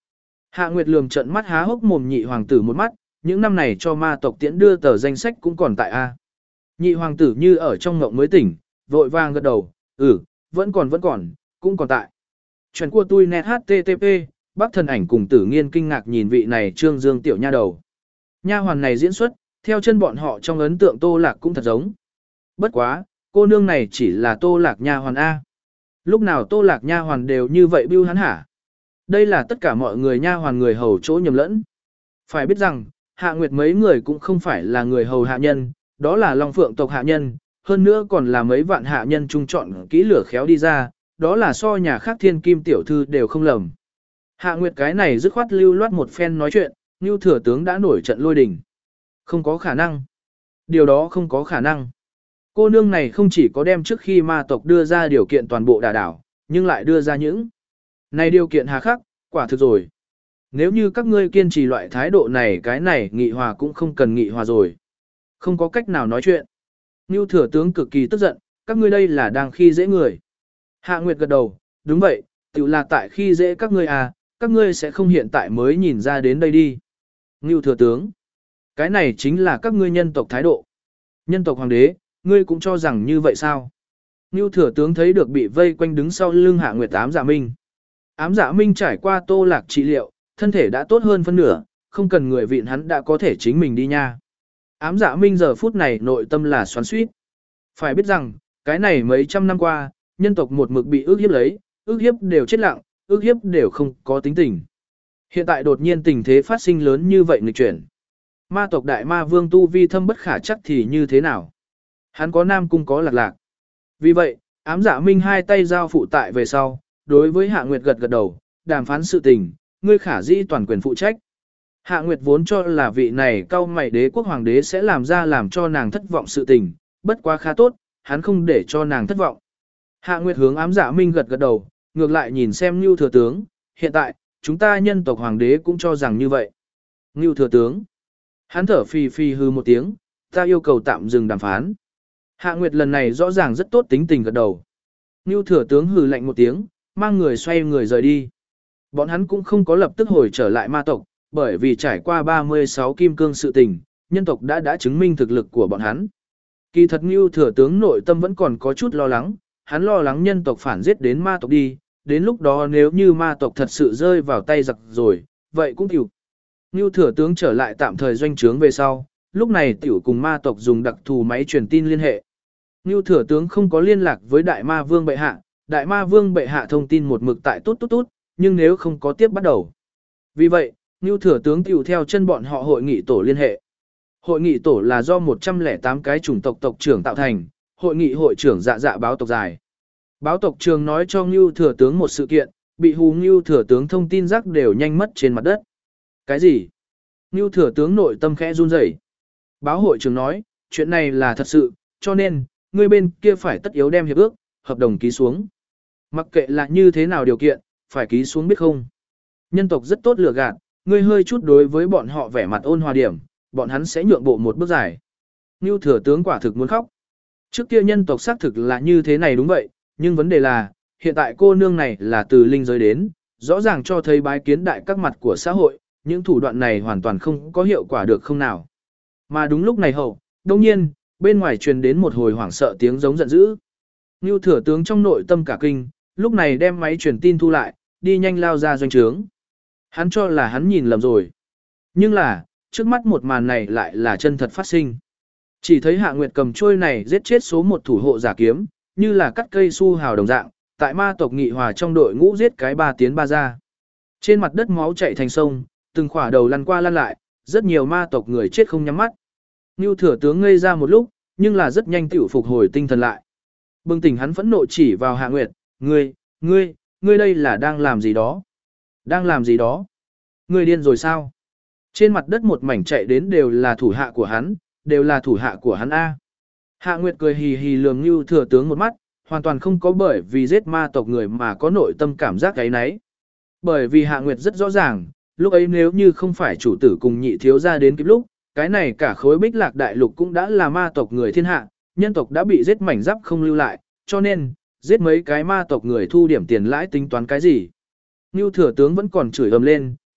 Hạ Nguyệt lườm trận mắt há hốc mồm nhị hoàng tử một mắt, những năm này cho ma tộc tiễn đưa tờ danh sách cũng còn tại A. Nhị hoàng tử như ở trong ngộng mới tỉnh, vội vàng gật đầu, ừ, vẫn còn vẫn còn, cũng còn tại. Chuyện của tôi net http, bác thần ảnh cùng tử nghiên kinh ngạc nhìn vị này trương dương tiểu nha đầu. Nha hoàn này diễn xuất, theo chân bọn họ trong ấn tượng Tô Lạc cũng thật giống. Bất quá, cô nương này chỉ là Tô Lạc nha hoàn A. Lúc nào Tô Lạc nha hoàn đều như vậy bưu hắn hả? Đây là tất cả mọi người nha hoàn người hầu chỗ nhầm lẫn. Phải biết rằng, Hạ Nguyệt mấy người cũng không phải là người hầu hạ nhân, đó là Long Phượng tộc hạ nhân, hơn nữa còn là mấy vạn hạ nhân trung chọn kỹ lửa khéo đi ra, đó là so nhà khác thiên kim tiểu thư đều không lầm. Hạ Nguyệt cái này dứt khoát lưu loát một phen nói chuyện, như thừa tướng đã nổi trận lôi đình. Không có khả năng. Điều đó không có khả năng. Cô nương này không chỉ có đem trước khi ma tộc đưa ra điều kiện toàn bộ đả đảo, nhưng lại đưa ra những này điều kiện hà khắc, quả thực rồi. Nếu như các ngươi kiên trì loại thái độ này cái này nghị hòa cũng không cần nghị hòa rồi. Không có cách nào nói chuyện. Ngưu thừa tướng cực kỳ tức giận, các ngươi đây là đang khi dễ người. Hạ Nguyệt gật đầu, đúng vậy, tự là tại khi dễ các ngươi à, các ngươi sẽ không hiện tại mới nhìn ra đến đây đi. Ngưu thừa tướng, cái này chính là các ngươi nhân tộc thái độ. Nhân tộc hoàng đế, ngươi cũng cho rằng như vậy sao? Ngưu thừa tướng thấy được bị vây quanh đứng sau lưng Hạ Nguyệt ám dạ minh. Ám dạ minh trải qua Tô Lạc trị liệu, thân thể đã tốt hơn phân nửa, không cần người vịn hắn đã có thể chính mình đi nha. Ám dạ minh giờ phút này nội tâm là xoắn xuýt. Phải biết rằng, cái này mấy trăm năm qua, nhân tộc một mực bị ước hiếp lấy, ước hiếp đều chết lặng, ước hiếp đều không có tính tình. Hiện tại đột nhiên tình thế phát sinh lớn như vậy nghịch chuyển. Ma tộc đại ma vương tu vi thâm bất khả chắc thì như thế nào? Hắn có nam cung có lạc lạc. Vì vậy, ám dạ minh hai tay giao phụ tại về sau, đối với Hạ Nguyệt gật gật đầu, đàm phán sự tình, ngươi khả dĩ toàn quyền phụ trách. Hạ Nguyệt vốn cho là vị này cao mày đế quốc hoàng đế sẽ làm ra làm cho nàng thất vọng sự tình, bất quá khá tốt, hắn không để cho nàng thất vọng. Hạ Nguyệt hướng ám dạ minh gật gật đầu, ngược lại nhìn xem Ngưu thừa tướng, hiện tại, chúng ta nhân tộc hoàng đế cũng cho rằng như vậy. Ngưu thừa tướng, hắn thở phì phì hư một tiếng, ta yêu cầu tạm dừng đàm phán. Hạ Nguyệt lần này rõ ràng rất tốt tính tình gật đầu. Ngưu thừa tướng hừ lạnh một tiếng, mang người xoay người rời đi. Bọn hắn cũng không có lập tức hồi trở lại ma tộc, bởi vì trải qua ba mươi sáu kim cương sự tình, nhân tộc đã đã chứng minh thực lực của bọn hắn. Kỳ thật Ngưu thừa tướng nội tâm vẫn còn có chút lo lắng, hắn lo lắng nhân tộc phản giết đến ma tộc đi, đến lúc đó nếu như ma tộc thật sự rơi vào tay giặc rồi, vậy cũng tiểu. Ngưu thừa tướng trở lại tạm thời doanh trướng về sau, lúc này tiểu cùng ma tộc dùng đặc thù máy truyền tin liên hệ. Ngưu thừa tướng không có liên lạc với đại ma vương bệ hạ, đại ma vương bệ hạ thông tin một mực tại tốt tốt tốt, nhưng nếu không có tiếp bắt đầu. Vì vậy, Ngưu thừa tướng tiểu theo chân bọn họ hội nghị tổ liên hệ. Hội nghị tổ là do một trăm lẻ tám cái chủng tộc tộc trưởng tạo thành, hội nghị hội trưởng dạ dạ báo tộc dài. Báo tộc trường nói cho Ngưu thừa tướng một sự kiện, bị hù Ngưu thừa tướng thông tin rắc đều nhanh mất trên mặt đất. Cái gì? Ngưu thừa tướng nội tâm khẽ run rẩy. Báo hội trưởng nói, chuyện này là thật sự, cho nên, người bên kia phải tất yếu đem hiệp ước, hợp đồng ký xuống. Mặc kệ là như thế nào điều kiện, phải ký xuống biết không? Nhân tộc rất tốt lừa gạt, ngươi hơi chút đối với bọn họ vẻ mặt ôn hòa điểm, bọn hắn sẽ nhượng bộ một bước dài. Ngưu thừa tướng quả thực muốn khóc. Trước kia nhân tộc xác thực là như thế này đúng vậy, nhưng vấn đề là, hiện tại cô nương này là từ linh giới đến, rõ ràng cho thấy bái kiến đại các mặt của xã hội, những thủ đoạn này hoàn toàn không có hiệu quả được không nào. Mà đúng lúc này hậu, đồng nhiên, bên ngoài truyền đến một hồi hoảng sợ tiếng giống giận dữ. Ngưu thừa tướng trong nội tâm cả kinh, lúc này đem máy truyền tin thu lại, đi nhanh lao ra doanh trướng. Hắn cho là hắn nhìn lầm rồi. Nhưng là, trước mắt một màn này lại là chân thật phát sinh. Chỉ thấy Hạ Nguyệt cầm trôi này giết chết số một thủ hộ giả kiếm, như là cắt cây su hào đồng dạng, tại ma tộc nghị hòa trong đội ngũ giết cái ba tiến ba ra. Trên mặt đất máu chảy thành sông, từng khỏa đầu lăn qua lăn lại, rất nhiều ma tộc người chết không nhắm mắt. Ngưu thừa tướng ngây ra một lúc, nhưng là rất nhanh tiểu phục hồi tinh thần lại. Bừng tỉnh hắn phẫn nộ chỉ vào Hạ Nguyệt, ngươi, ngươi, ngươi đây là đang làm gì đó? Đang làm gì đó? Ngươi điên rồi sao? Trên mặt đất một mảnh chạy đến đều là thủ hạ của hắn, đều là thủ hạ của hắn A. Hạ Nguyệt cười hì hì lườm Ngưu thừa tướng một mắt, hoàn toàn không có bởi vì giết ma tộc người mà có nội tâm cảm giác cái nấy. Bởi vì Hạ Nguyệt rất rõ ràng, lúc ấy nếu như không phải chủ tử cùng nhị thiếu gia đến kịp lúc, cái này cả khối bích lạc đại lục cũng đã là ma tộc người thiên hạ, nhân tộc đã bị giết mảnh giáp không lưu lại, cho nên, giết mấy cái ma tộc người thu điểm tiền lãi tính toán cái gì. Ngưu thừa tướng vẫn còn chửi ầm lên,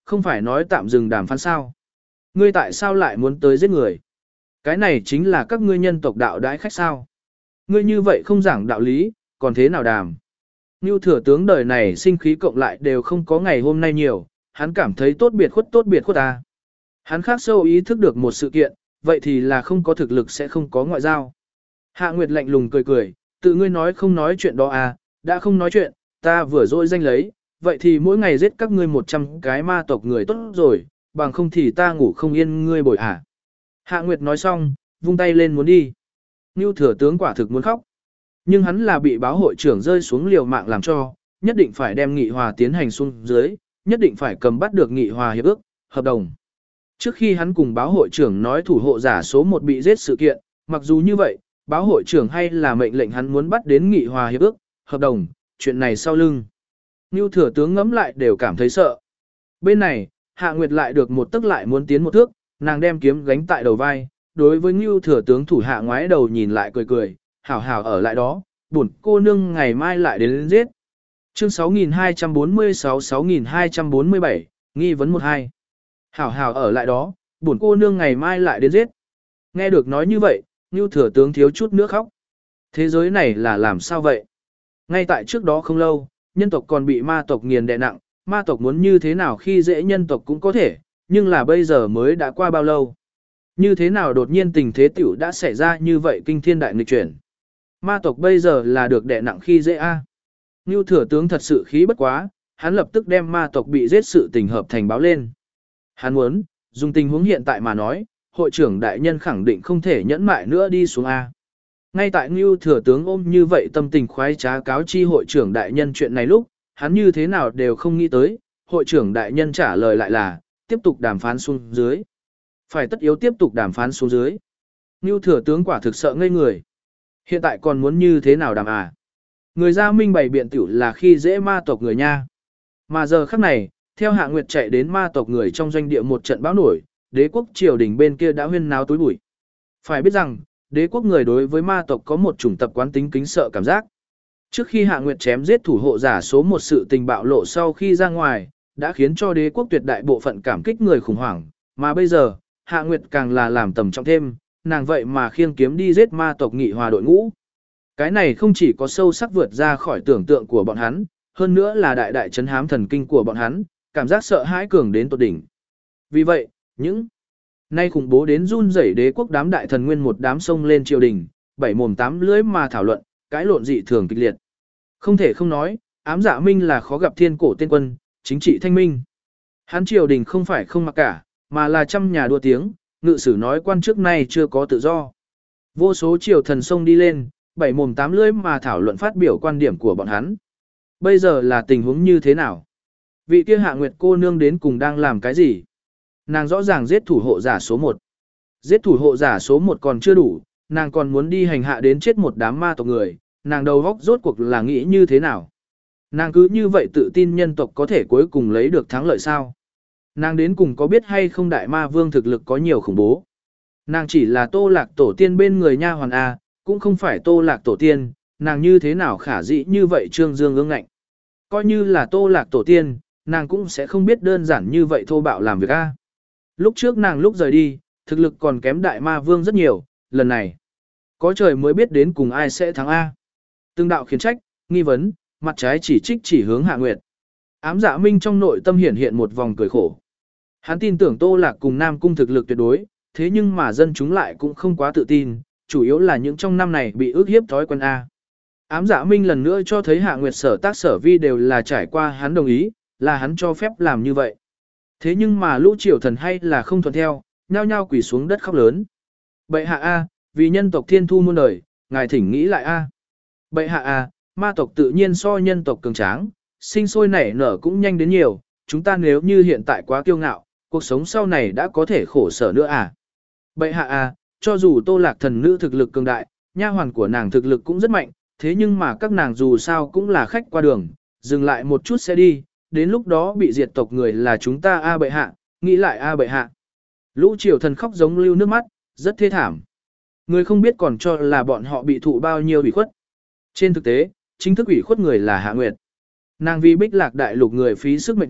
Không phải nói tạm dừng đàm phán sao? Ngươi tại sao lại muốn tới giết người? Cái này chính là các ngươi nhân tộc đạo đãi khách sao? Ngươi như vậy không giảng đạo lý, còn thế nào đàm? Ngưu thừa tướng đời này sinh khí cộng lại đều không có ngày hôm nay nhiều, hắn cảm thấy tốt biệt khuất tốt biệt khuất ta. Hắn khác sâu ý thức được một sự kiện, vậy thì là không có thực lực sẽ không có ngoại giao. Hạ Nguyệt lạnh lùng cười cười, tự ngươi nói không nói chuyện đó à, đã không nói chuyện, ta vừa dỗi danh lấy, vậy thì mỗi ngày giết các ngươi một trăm cái ma tộc người tốt rồi, bằng không thì ta ngủ không yên ngươi bồi à. Hạ Nguyệt nói xong, vung tay lên muốn đi. Ngưu thừa tướng quả thực muốn khóc. Nhưng hắn là bị báo hội trưởng rơi xuống liều mạng làm cho, nhất định phải đem nghị hòa tiến hành xuống dưới, nhất định phải cầm bắt được nghị hòa hiệp ước, hợp đồng. Trước khi hắn cùng báo hội trưởng nói thủ hộ giả số một bị giết sự kiện, mặc dù như vậy, báo hội trưởng hay là mệnh lệnh hắn muốn bắt đến nghị hòa hiệp ước, hợp đồng, chuyện này sau lưng. Ngưu thừa tướng ngẫm lại đều cảm thấy sợ. Bên này, Hạ Nguyệt lại được một tức lại muốn tiến một thước, nàng đem kiếm gánh tại đầu vai, đối với Ngưu thừa tướng thủ hạ ngoái đầu nhìn lại cười cười, hảo hảo ở lại đó, buồn cô nương ngày mai lại đến, đến giết. Chương sáu nghìn hai trăm bốn mươi sáu sáu nghìn hai trăm bốn mươi bảy, nghi vấn một hai. Hảo hảo ở lại đó, buồn cô nương ngày mai lại đến giết. Nghe được nói như vậy, Ngưu thừa tướng thiếu chút nữa khóc. Thế giới này là làm sao vậy? Ngay tại trước đó không lâu, nhân tộc còn bị ma tộc nghiền đè nặng, ma tộc muốn như thế nào khi dễ nhân tộc cũng có thể, nhưng là bây giờ mới đã qua bao lâu? Như thế nào đột nhiên tình thế tiểu đã xảy ra như vậy kinh thiên đại nghịch chuyển? Ma tộc bây giờ là được đè nặng khi dễ a. Ngưu thừa tướng thật sự khí bất quá, hắn lập tức đem ma tộc bị giết sự tình hợp thành báo lên. Hắn muốn, dùng tình huống hiện tại mà nói, hội trưởng đại nhân khẳng định không thể nhẫn mại nữa đi xuống A. Ngay tại Ngưu thừa tướng ôm như vậy tâm tình khoái trá cáo chi hội trưởng đại nhân chuyện này lúc, hắn như thế nào đều không nghĩ tới, hội trưởng đại nhân trả lời lại là, tiếp tục đàm phán xuống dưới. Phải tất yếu tiếp tục đàm phán xuống dưới. Ngưu thừa tướng quả thực sợ ngây người. Hiện tại còn muốn như thế nào đàm à? Người ra minh bày biện tiểu là khi dễ ma tộc người nha. Mà giờ khắc này, theo Hạ Nguyệt chạy đến ma tộc người trong doanh địa một trận bão nổi, đế quốc triều đình bên kia đã huyên náo túi bụi. Phải biết rằng, đế quốc người đối với ma tộc có một chủng tập quán tính kính sợ cảm giác. Trước khi Hạ Nguyệt chém giết thủ hộ giả số một sự tình bạo lộ sau khi ra ngoài, đã khiến cho đế quốc tuyệt đại bộ phận cảm kích người khủng hoảng, mà bây giờ, Hạ Nguyệt càng là làm tầm trọng thêm, nàng vậy mà khiêng kiếm đi giết ma tộc nghị hòa đội ngũ. Cái này không chỉ có sâu sắc vượt ra khỏi tưởng tượng của bọn hắn, hơn nữa là đại đại chấn hám thần kinh của bọn hắn, cảm giác sợ hãi cường đến tột đỉnh. Vì vậy, những nay khủng bố đến run rẩy đế quốc đám đại thần nguyên một đám sông lên triều đình, bảy mồm tám lưỡi mà thảo luận, cãi lộn dị thường kịch liệt. Không thể không nói, Ám Dạ Minh là khó gặp thiên cổ tên quân, chính trị thanh minh. Hắn triều đình không phải không mặc cả, mà là trăm nhà đua tiếng, ngự sử nói quan trước nay chưa có tự do. Vô số triều thần sông đi lên, bảy mồm tám lưỡi mà thảo luận phát biểu quan điểm của bọn hắn. Bây giờ là tình huống như thế nào? Vị kia Hạ Nguyệt cô nương đến cùng đang làm cái gì? Nàng rõ ràng giết thủ hộ giả số một. Giết thủ hộ giả số một còn chưa đủ, nàng còn muốn đi hành hạ đến chết một đám ma tộc người, nàng đầu góc rốt cuộc là nghĩ như thế nào? Nàng cứ như vậy tự tin nhân tộc có thể cuối cùng lấy được thắng lợi sao? Nàng đến cùng có biết hay không đại ma vương thực lực có nhiều khủng bố? Nàng chỉ là Tô Lạc tổ tiên bên người nha hoàn A, cũng không phải Tô Lạc tổ tiên, nàng như thế nào khả dĩ như vậy trương dương ương ngạnh. Coi như là Tô Lạc tổ tiên, nàng cũng sẽ không biết đơn giản như vậy thô bạo làm việc A. Lúc trước nàng lúc rời đi, thực lực còn kém đại ma vương rất nhiều, lần này, có trời mới biết đến cùng ai sẽ thắng A. Từng đạo khiển trách, nghi vấn, mặt trái chỉ trích chỉ hướng Hạ Nguyệt. Ám Dạ Minh trong nội tâm hiện hiện một vòng cười khổ. Hắn tin tưởng Tô Lạc cùng Nam Cung thực lực tuyệt đối, thế nhưng mà dân chúng lại cũng không quá tự tin, chủ yếu là những trong năm này bị ức hiếp thói quen A. Ám Dạ Minh lần nữa cho thấy Hạ Nguyệt sở tác sở vi đều là trải qua hắn đồng ý, là hắn cho phép làm như vậy. Thế nhưng mà lũ triều thần hay là không thuận theo, nhao nhao quỳ xuống đất khóc lớn. Bệ hạ A, vì nhân tộc thiên thu muôn đời, ngài thỉnh nghĩ lại A. Bệ hạ A, ma tộc tự nhiên so nhân tộc cường tráng, sinh sôi nảy nở cũng nhanh đến nhiều, chúng ta nếu như hiện tại quá kiêu ngạo, cuộc sống sau này đã có thể khổ sở nữa à. Bệ hạ A, cho dù Tô Lạc thần nữ thực lực cường đại, nha hoàn của nàng thực lực cũng rất mạnh, thế nhưng mà các nàng dù sao cũng là khách qua đường, dừng lại một chút sẽ đi, đến lúc đó bị diệt tộc người là chúng ta A bệ hạ, nghĩ lại A bệ hạ. Lũ triều thần khóc giống lưu nước mắt, rất thê thảm. Người không biết còn cho là bọn họ bị thụ bao nhiêu ủy khuất. Trên thực tế, chính thức ủy khuất người là Hạ Nguyệt. Nàng vì Bích Lạc đại lục người phí sức mệt nhọc,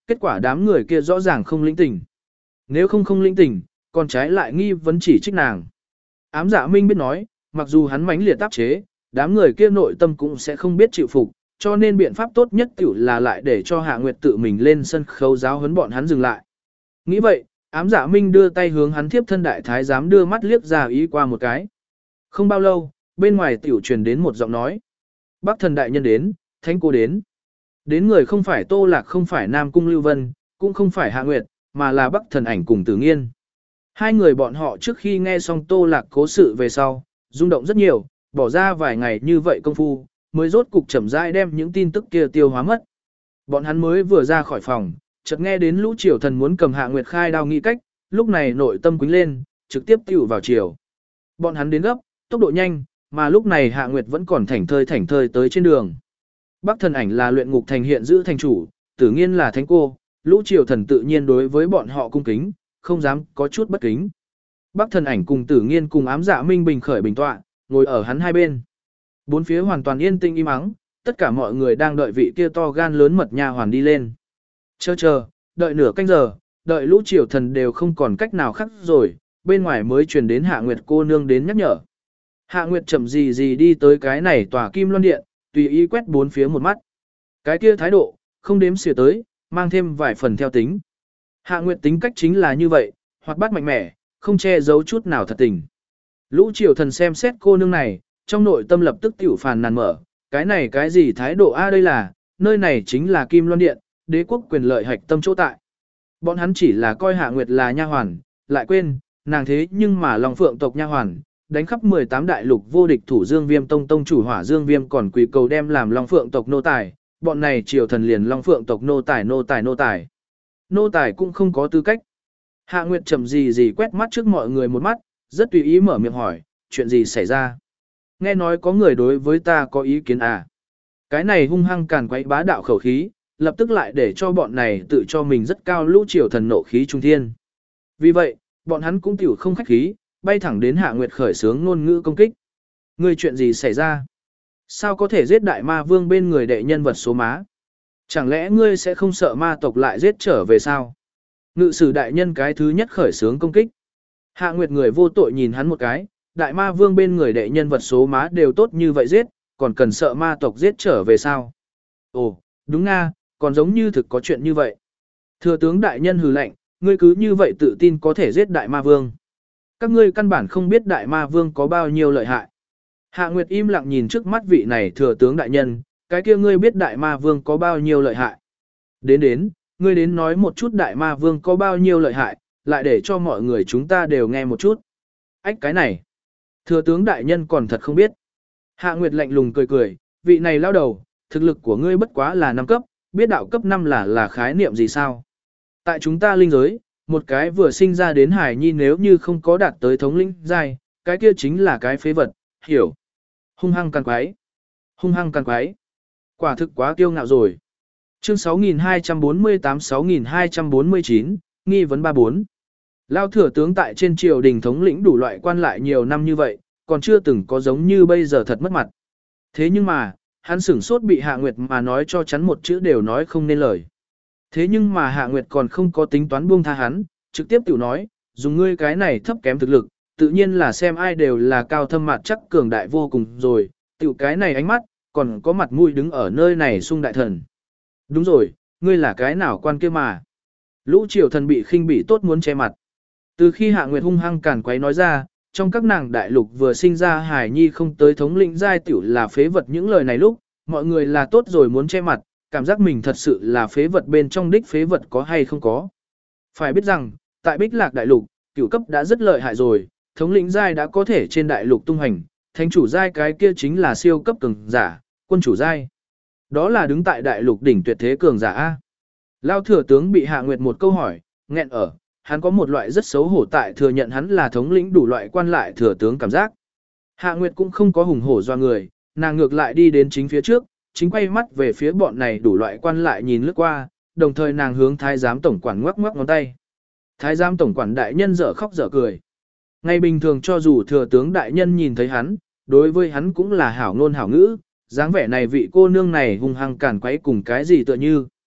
Kết quả đám người kia rõ ràng không lĩnh tình. Nếu không không lĩnh tình, còn trái lại nghi vấn chỉ trích nàng. Ám Dạ Minh biết nói, mặc dù hắn mãnh liệt áp chế, đám người kia nội tâm cũng sẽ không biết chịu phục, cho nên biện pháp tốt nhất tiểu là lại để cho Hạ Nguyệt tự mình lên sân khấu giáo huấn bọn hắn dừng lại. Nghĩ vậy, Ám Dạ Minh đưa tay hướng hắn thiếp thân đại thái giám đưa mắt liếc ra ý qua một cái. Không bao lâu, bên ngoài tiểu truyền đến một giọng nói. Bắc thần đại nhân đến, thánh cô đến. Đến người không phải Tô Lạc, không phải Nam Cung Lưu Vân, cũng không phải Hạ Nguyệt, mà là Bắc thần ảnh cùng Tử Nghiên. Hai người bọn họ trước khi nghe xong Tô Lạc cố sự về sau, rung động rất nhiều, bỏ ra vài ngày như vậy công phu, mới rốt cục chậm rãi đem những tin tức kia tiêu hóa mất. Bọn hắn mới vừa ra khỏi phòng, chợt nghe đến lũ triều thần muốn cầm Hạ Nguyệt khai đao nghị cách, lúc này nội tâm quính lên, trực tiếp tiểu vào triều. Bọn hắn đến gấp, tốc độ nhanh, mà lúc này Hạ Nguyệt vẫn còn thảnh thơi thảnh thơi tới trên đường. Bắc thần ảnh là luyện ngục thành hiện giữ thành chủ, Tử Nghiên là thánh cô, lũ triều thần tự nhiên đối với bọn họ cung kính, không dám có chút bất kính. Bắc thần ảnh cùng Tử Nghiên cùng Ám Dạ Minh bình khởi bình tọa, ngồi ở hắn hai bên. Bốn phía hoàn toàn yên tĩnh im ắng, tất cả mọi người đang đợi vị kia to gan lớn mật nha hoàn đi lên. Chờ chờ, đợi nửa canh giờ, đợi lũ triều thần đều không còn cách nào khác rồi, bên ngoài mới truyền đến Hạ Nguyệt cô nương đến nhắc nhở. Hạ Nguyệt chậm gì gì đi tới cái này tòa Kim Loan Điện, tùy ý quét bốn phía một mắt. Cái kia thái độ, không đếm xỉa tới, mang thêm vài phần theo tính. Hạ Nguyệt tính cách chính là như vậy, hoạt bát mạnh mẽ, không che giấu chút nào thật tình. Lũ triều thần xem xét cô nương này, trong nội tâm lập tức tiểu phàn nàn mở, cái này cái gì thái độ a đây là, nơi này chính là Kim Loan Điện, đế quốc quyền lợi hạch tâm chỗ tại. Bọn hắn chỉ là coi Hạ Nguyệt là nha hoàn, lại quên, nàng thế nhưng mà Long Phượng tộc nha hoàn, đánh khắp mười tám đại lục vô địch thủ Dương Viêm tông tông chủ Hỏa Dương Viêm còn quỳ cầu đem làm Long Phượng tộc nô tài, bọn này triều thần liền Long Phượng tộc nô tài nô tài nô tài. Nô tài cũng không có tư cách. Hạ Nguyệt chậm gì gì quét mắt trước mọi người một mắt, rất tùy ý mở miệng hỏi, chuyện gì xảy ra? Nghe nói có người đối với ta có ý kiến à? Cái này hung hăng càn quấy bá đạo khẩu khí, lập tức lại để cho bọn này tự cho mình rất cao lũ triều thần nộ khí trung thiên. Vì vậy, bọn hắn cũng tiểu không khách khí, bay thẳng đến Hạ Nguyệt khởi sướng ngôn ngữ công kích. Ngươi chuyện gì xảy ra? Sao có thể giết đại ma vương bên người đệ nhân vật số má? Chẳng lẽ ngươi sẽ không sợ ma tộc lại giết trở về sao? Ngự sử đại nhân cái thứ nhất khởi sướng công kích. Hạ Nguyệt người vô tội nhìn hắn một cái, đại ma vương bên người đệ nhân vật số má đều tốt như vậy giết, còn cần sợ ma tộc giết trở về sao? Ồ, đúng nga, còn giống như thực có chuyện như vậy. Thừa tướng đại nhân hừ lạnh, ngươi cứ như vậy tự tin có thể giết đại ma vương. Các ngươi căn bản không biết đại ma vương có bao nhiêu lợi hại. Hạ Nguyệt im lặng nhìn trước mắt vị này thừa tướng đại nhân, cái kia ngươi biết đại ma vương có bao nhiêu lợi hại. Đến đến, ngươi đến nói một chút đại ma vương có bao nhiêu lợi hại, lại để cho mọi người chúng ta đều nghe một chút. Ách cái này, thừa tướng đại nhân còn thật không biết. Hạ Nguyệt lạnh lùng cười cười, vị này lao đầu, thực lực của ngươi bất quá là năm cấp, biết đạo cấp năm là là khái niệm gì sao? Tại chúng ta linh giới, một cái vừa sinh ra đến hải nhi nếu như không có đạt tới thống lĩnh giai, cái kia chính là cái phế vật, hiểu. Hung hăng càng quái. Hung hăng càng quái. Quả thực quá kiêu ngạo rồi. Chương sáu nghìn hai trăm bốn mươi tám sáu nghìn hai trăm bốn mươi chín, nghi vấn ba bốn. Lao thừa tướng tại trên triều đình thống lĩnh đủ loại quan lại nhiều năm như vậy, còn chưa từng có giống như bây giờ thật mất mặt. Thế nhưng mà, hắn sửng sốt bị Hạ Nguyệt mà nói cho chắn một chữ đều nói không nên lời. Thế nhưng mà Hạ Nguyệt còn không có tính toán buông tha hắn, trực tiếp tiểu nói, dùng ngươi cái này thấp kém thực lực, tự nhiên là xem ai đều là cao thâm mặt chắc cường đại vô cùng rồi, tiểu cái này ánh mắt, còn có mặt mũi đứng ở nơi này sung đại thần. Đúng rồi, ngươi là cái nào quan kia mà. Lũ triều thần bị khinh bỉ tốt muốn che mặt. Từ khi Hạ Nguyệt hung hăng càn quấy nói ra, trong các nàng đại lục vừa sinh ra hải nhi không tới thống lĩnh giai tiểu là phế vật những lời này lúc, mọi người là tốt rồi muốn che mặt, cảm giác mình thật sự là phế vật bên trong đích phế vật có hay không có. Phải biết rằng, tại Bích Lạc đại lục, cửu cấp đã rất lợi hại rồi, thống lĩnh giai đã có thể trên đại lục tung hành, thánh chủ giai cái kia chính là siêu cấp cường giả, quân chủ giai. Đó là đứng tại đại lục đỉnh tuyệt thế cường giả A. Lao thừa tướng bị Hạ Nguyệt một câu hỏi, nghẹn ở, hắn có một loại rất xấu hổ tại thừa nhận hắn là thống lĩnh đủ loại quan lại thừa tướng cảm giác. Hạ Nguyệt cũng không có hùng hổ doa người, nàng ngược lại đi đến chính phía trước, chính quay mắt về phía bọn này đủ loại quan lại nhìn lướt qua, đồng thời nàng hướng thái giám tổng quản ngoắc ngoắc ngón tay. Thái giám tổng quản đại nhân dở khóc dở cười. Ngày bình thường cho dù thừa tướng đại nhân nhìn thấy hắn, đối với hắn cũng là hảo ngôn hảo ngữ, dáng vẻ này vị cô nương này hung hăng cản quấy cùng cái gì tựa như.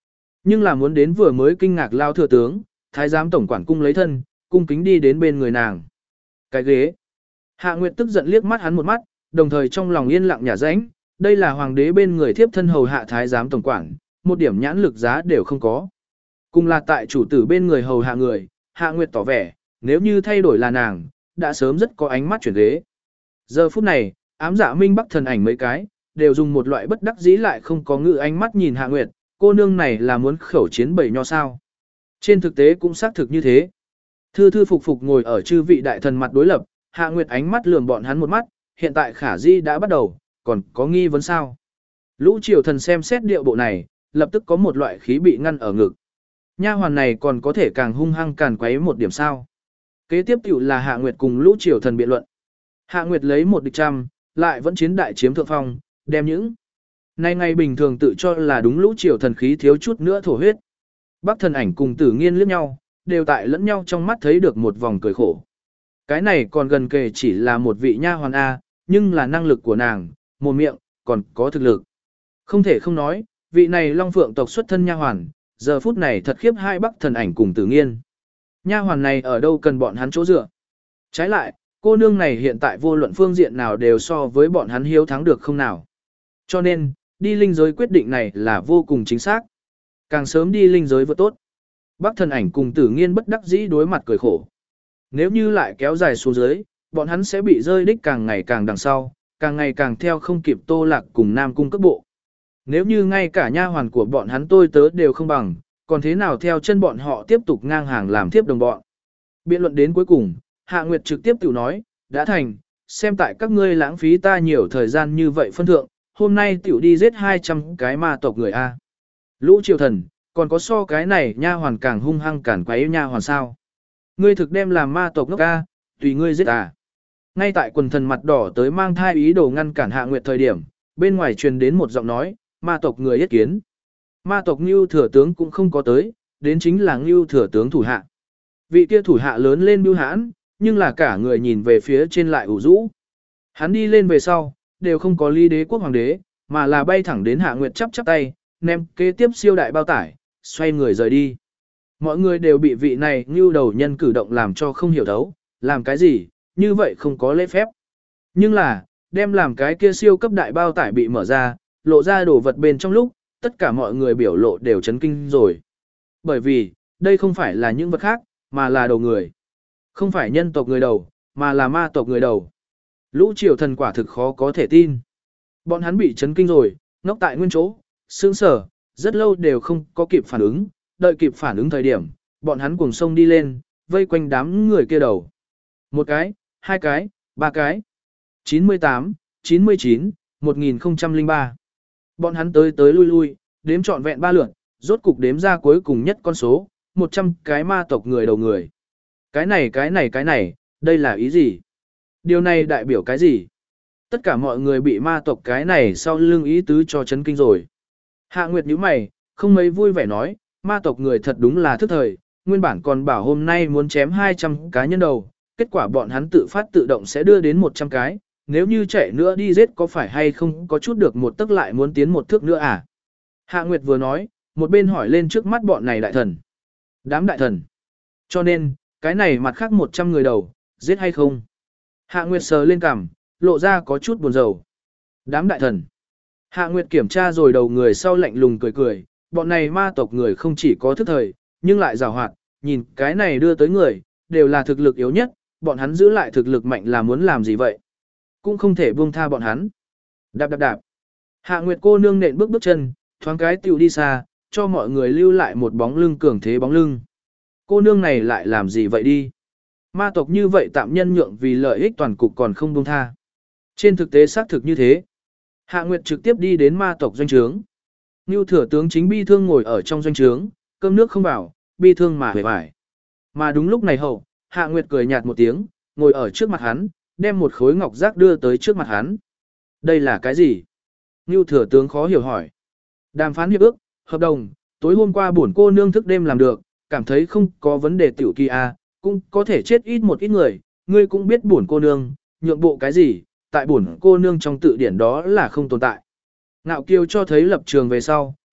Nhưng là muốn đến vừa mới kinh ngạc lao thừa tướng, thái giám tổng quản cung lấy thân, cung kính đi đến bên người nàng. Cái ghế. Hạ Nguyệt tức giận liếc mắt hắn một mắt, đồng thời trong lòng yên lặng nhả rãnh, đây là hoàng đế bên người thiếp thân hầu hạ thái giám tổng quản, một điểm nhãn lực giá đều không có. Cùng là tại chủ tử bên người hầu hạ người, Hạ Nguyệt tỏ vẻ, nếu như thay đổi là nàng, đã sớm rất có ánh mắt chuyển ghế. Giờ phút này, ám dạ minh bắc thần ảnh mấy cái, đều dùng một loại bất đắc dĩ lại không có ngự ánh mắt nhìn Hạ Nguyệt, cô nương này là muốn khẩu chiến bầy nho sao. Trên thực tế cũng xác thực như thế. Thư thư phục phục ngồi ở chư vị đại thần mặt đối lập, Hạ Nguyệt ánh mắt lườm bọn hắn một mắt, hiện tại khả di đã bắt đầu, còn có nghi vấn sao. Lũ triều thần xem xét điệu bộ này, lập tức có một loại khí bị ngăn ở ngực. Nha hoàn này còn có thể càng hung hăng càng quấy một điểm sao. Kế tiếp tiểu là Hạ Nguyệt cùng lũ triều thần biện luận. Hạ Nguyệt lấy một địch trăm, lại vẫn chiến đại chiếm thượng phong, đem những nay ngày bình thường tự cho là đúng lũ triều thần khí thiếu chút nữa thổ huyết. Bắc thần ảnh cùng Tử Nghiên liếc nhau, đều tại lẫn nhau trong mắt thấy được một vòng cười khổ. Cái này còn gần kề chỉ là một vị nha hoàn A, nhưng là năng lực của nàng, mồm miệng, còn có thực lực. Không thể không nói, vị này Long Phượng tộc xuất thân nha hoàn, giờ phút này thật khiếp hai Bắc thần ảnh cùng Tử Nghiên. Nha hoàn này ở đâu cần bọn hắn chỗ dựa. Trái lại, cô nương này hiện tại vô luận phương diện nào đều so với bọn hắn hiếu thắng được không nào. Cho nên, đi linh giới quyết định này là vô cùng chính xác. Càng sớm đi linh giới vừa tốt. Bắc thần ảnh cùng Tử Nghiên bất đắc dĩ đối mặt cười khổ. Nếu như lại kéo dài xuống dưới, bọn hắn sẽ bị rơi đích càng ngày càng đằng sau, càng ngày càng theo không kịp Tô Lạc cùng Nam Cung cấp bộ. Nếu như ngay cả nha hoàn của bọn hắn tôi tớ đều không bằng, còn thế nào theo chân bọn họ tiếp tục ngang hàng làm tiếp đồng bọn. Biện luận đến cuối cùng, Hạ Nguyệt trực tiếp tiểu nói, đã thành, xem tại các ngươi lãng phí ta nhiều thời gian như vậy phân thượng, hôm nay tiểu đi giết hai trăm cái ma tộc người A. Lũ triều thần, còn có so cái này nha hoàn càng hung hăng cản quấy nha hoàn sao. Ngươi thực đem làm ma tộc ngốc A, tùy ngươi giết à. Ngay tại quần thần mặt đỏ tới mang thai ý đồ ngăn cản Hạ Nguyệt thời điểm, bên ngoài truyền đến một giọng nói, ma tộc người yết kiến. Ma tộc Ngưu thừa tướng cũng không có tới, đến chính là Ngưu thừa tướng thủ hạ. Vị kia thủ hạ lớn lên bưu hãn, nhưng là cả người nhìn về phía trên lại ủ rũ. Hắn đi lên về sau, đều không có ly đế quốc hoàng đế, mà là bay thẳng đến Hạ Nguyệt chắp chắp tay, ném kế tiếp siêu đại bao tải, xoay người rời đi. Mọi người đều bị vị này Ngưu đầu nhân cử động làm cho không hiểu thấu, làm cái gì, như vậy không có lễ phép. Nhưng là, đem làm cái kia siêu cấp đại bao tải bị mở ra, lộ ra đồ vật bên trong lúc, tất cả mọi người biểu lộ đều chấn kinh rồi. Bởi vì, đây không phải là những vật khác, mà là đầu người. Không phải nhân tộc người đầu, mà là ma tộc người đầu. Lũ triều thần quả thực khó có thể tin. Bọn hắn bị chấn kinh rồi, ngốc tại nguyên chỗ, sững sờ, rất lâu đều không có kịp phản ứng, đợi kịp phản ứng thời điểm, bọn hắn cùng sông đi lên, vây quanh đám người kia đầu. Một cái, hai cái, ba cái. chín mươi tám, chín mươi chín, một nghìn không trăm lẻ ba. Bọn hắn tới tới lui lui, đếm trọn vẹn ba lượt, rốt cục đếm ra cuối cùng nhất con số, một trăm cái ma tộc người đầu người. Cái này cái này cái này, đây là ý gì? Điều này đại biểu cái gì? Tất cả mọi người bị ma tộc cái này sau lưng ý tứ cho chấn kinh rồi. Hạ Nguyệt nhíu mày, không mấy vui vẻ nói, ma tộc người thật đúng là thức thời, nguyên bản còn bảo hôm nay muốn chém hai trăm cá nhân đầu, kết quả bọn hắn tự phát tự động sẽ đưa đến một trăm cái, nếu như chạy nữa đi giết có phải hay không có chút được một tức lại muốn tiến một thước nữa à? Hạ Nguyệt vừa nói, một bên hỏi lên trước mắt bọn này đại thần. Đám đại thần. Cho nên, cái này mặt khác một trăm người đầu, giết hay không? Hạ Nguyệt sờ lên cằm, lộ ra có chút buồn rầu. Đám đại thần. Hạ Nguyệt kiểm tra rồi đầu người sau lạnh lùng cười cười, bọn này ma tộc người không chỉ có thức thời, nhưng lại giàu hoạt, nhìn cái này đưa tới người, đều là thực lực yếu nhất, bọn hắn giữ lại thực lực mạnh là muốn làm gì vậy? Cũng không thể buông tha bọn hắn. Đạp đạp đạp. Hạ Nguyệt cô nương nện bước bước chân, thoáng cái tiểu đi xa, cho mọi người lưu lại một bóng lưng cường thế bóng lưng. Cô nương này lại làm gì vậy đi? Ma tộc như vậy tạm nhân nhượng vì lợi ích toàn cục còn không buông tha. Trên thực tế xác thực như thế. Hạ Nguyệt trực tiếp đi đến ma tộc doanh trướng. Ngưu thừa tướng chính bi thương ngồi ở trong doanh trướng, cơm nước không vào, bi thương mà hề vải. Mà đúng lúc này hậu, Hạ Nguyệt cười nhạt một tiếng, ngồi ở trước mặt hắn, đem một khối ngọc giác đưa tới trước mặt hắn. Đây là cái gì? Ngưu thừa tướng khó hiểu hỏi. Đàm phán hiệp ước, hợp đồng, tối hôm qua bổn cô nương thức đêm làm được, cảm thấy không có vấn đề tiểu kỳ a, cũng có thể chết ít một ít người, ngươi cũng biết bổn cô nương, nhượng bộ cái gì, tại bổn cô nương trong tự điển đó là không tồn tại. Ngạo Kiều cho thấy lập trường về sau,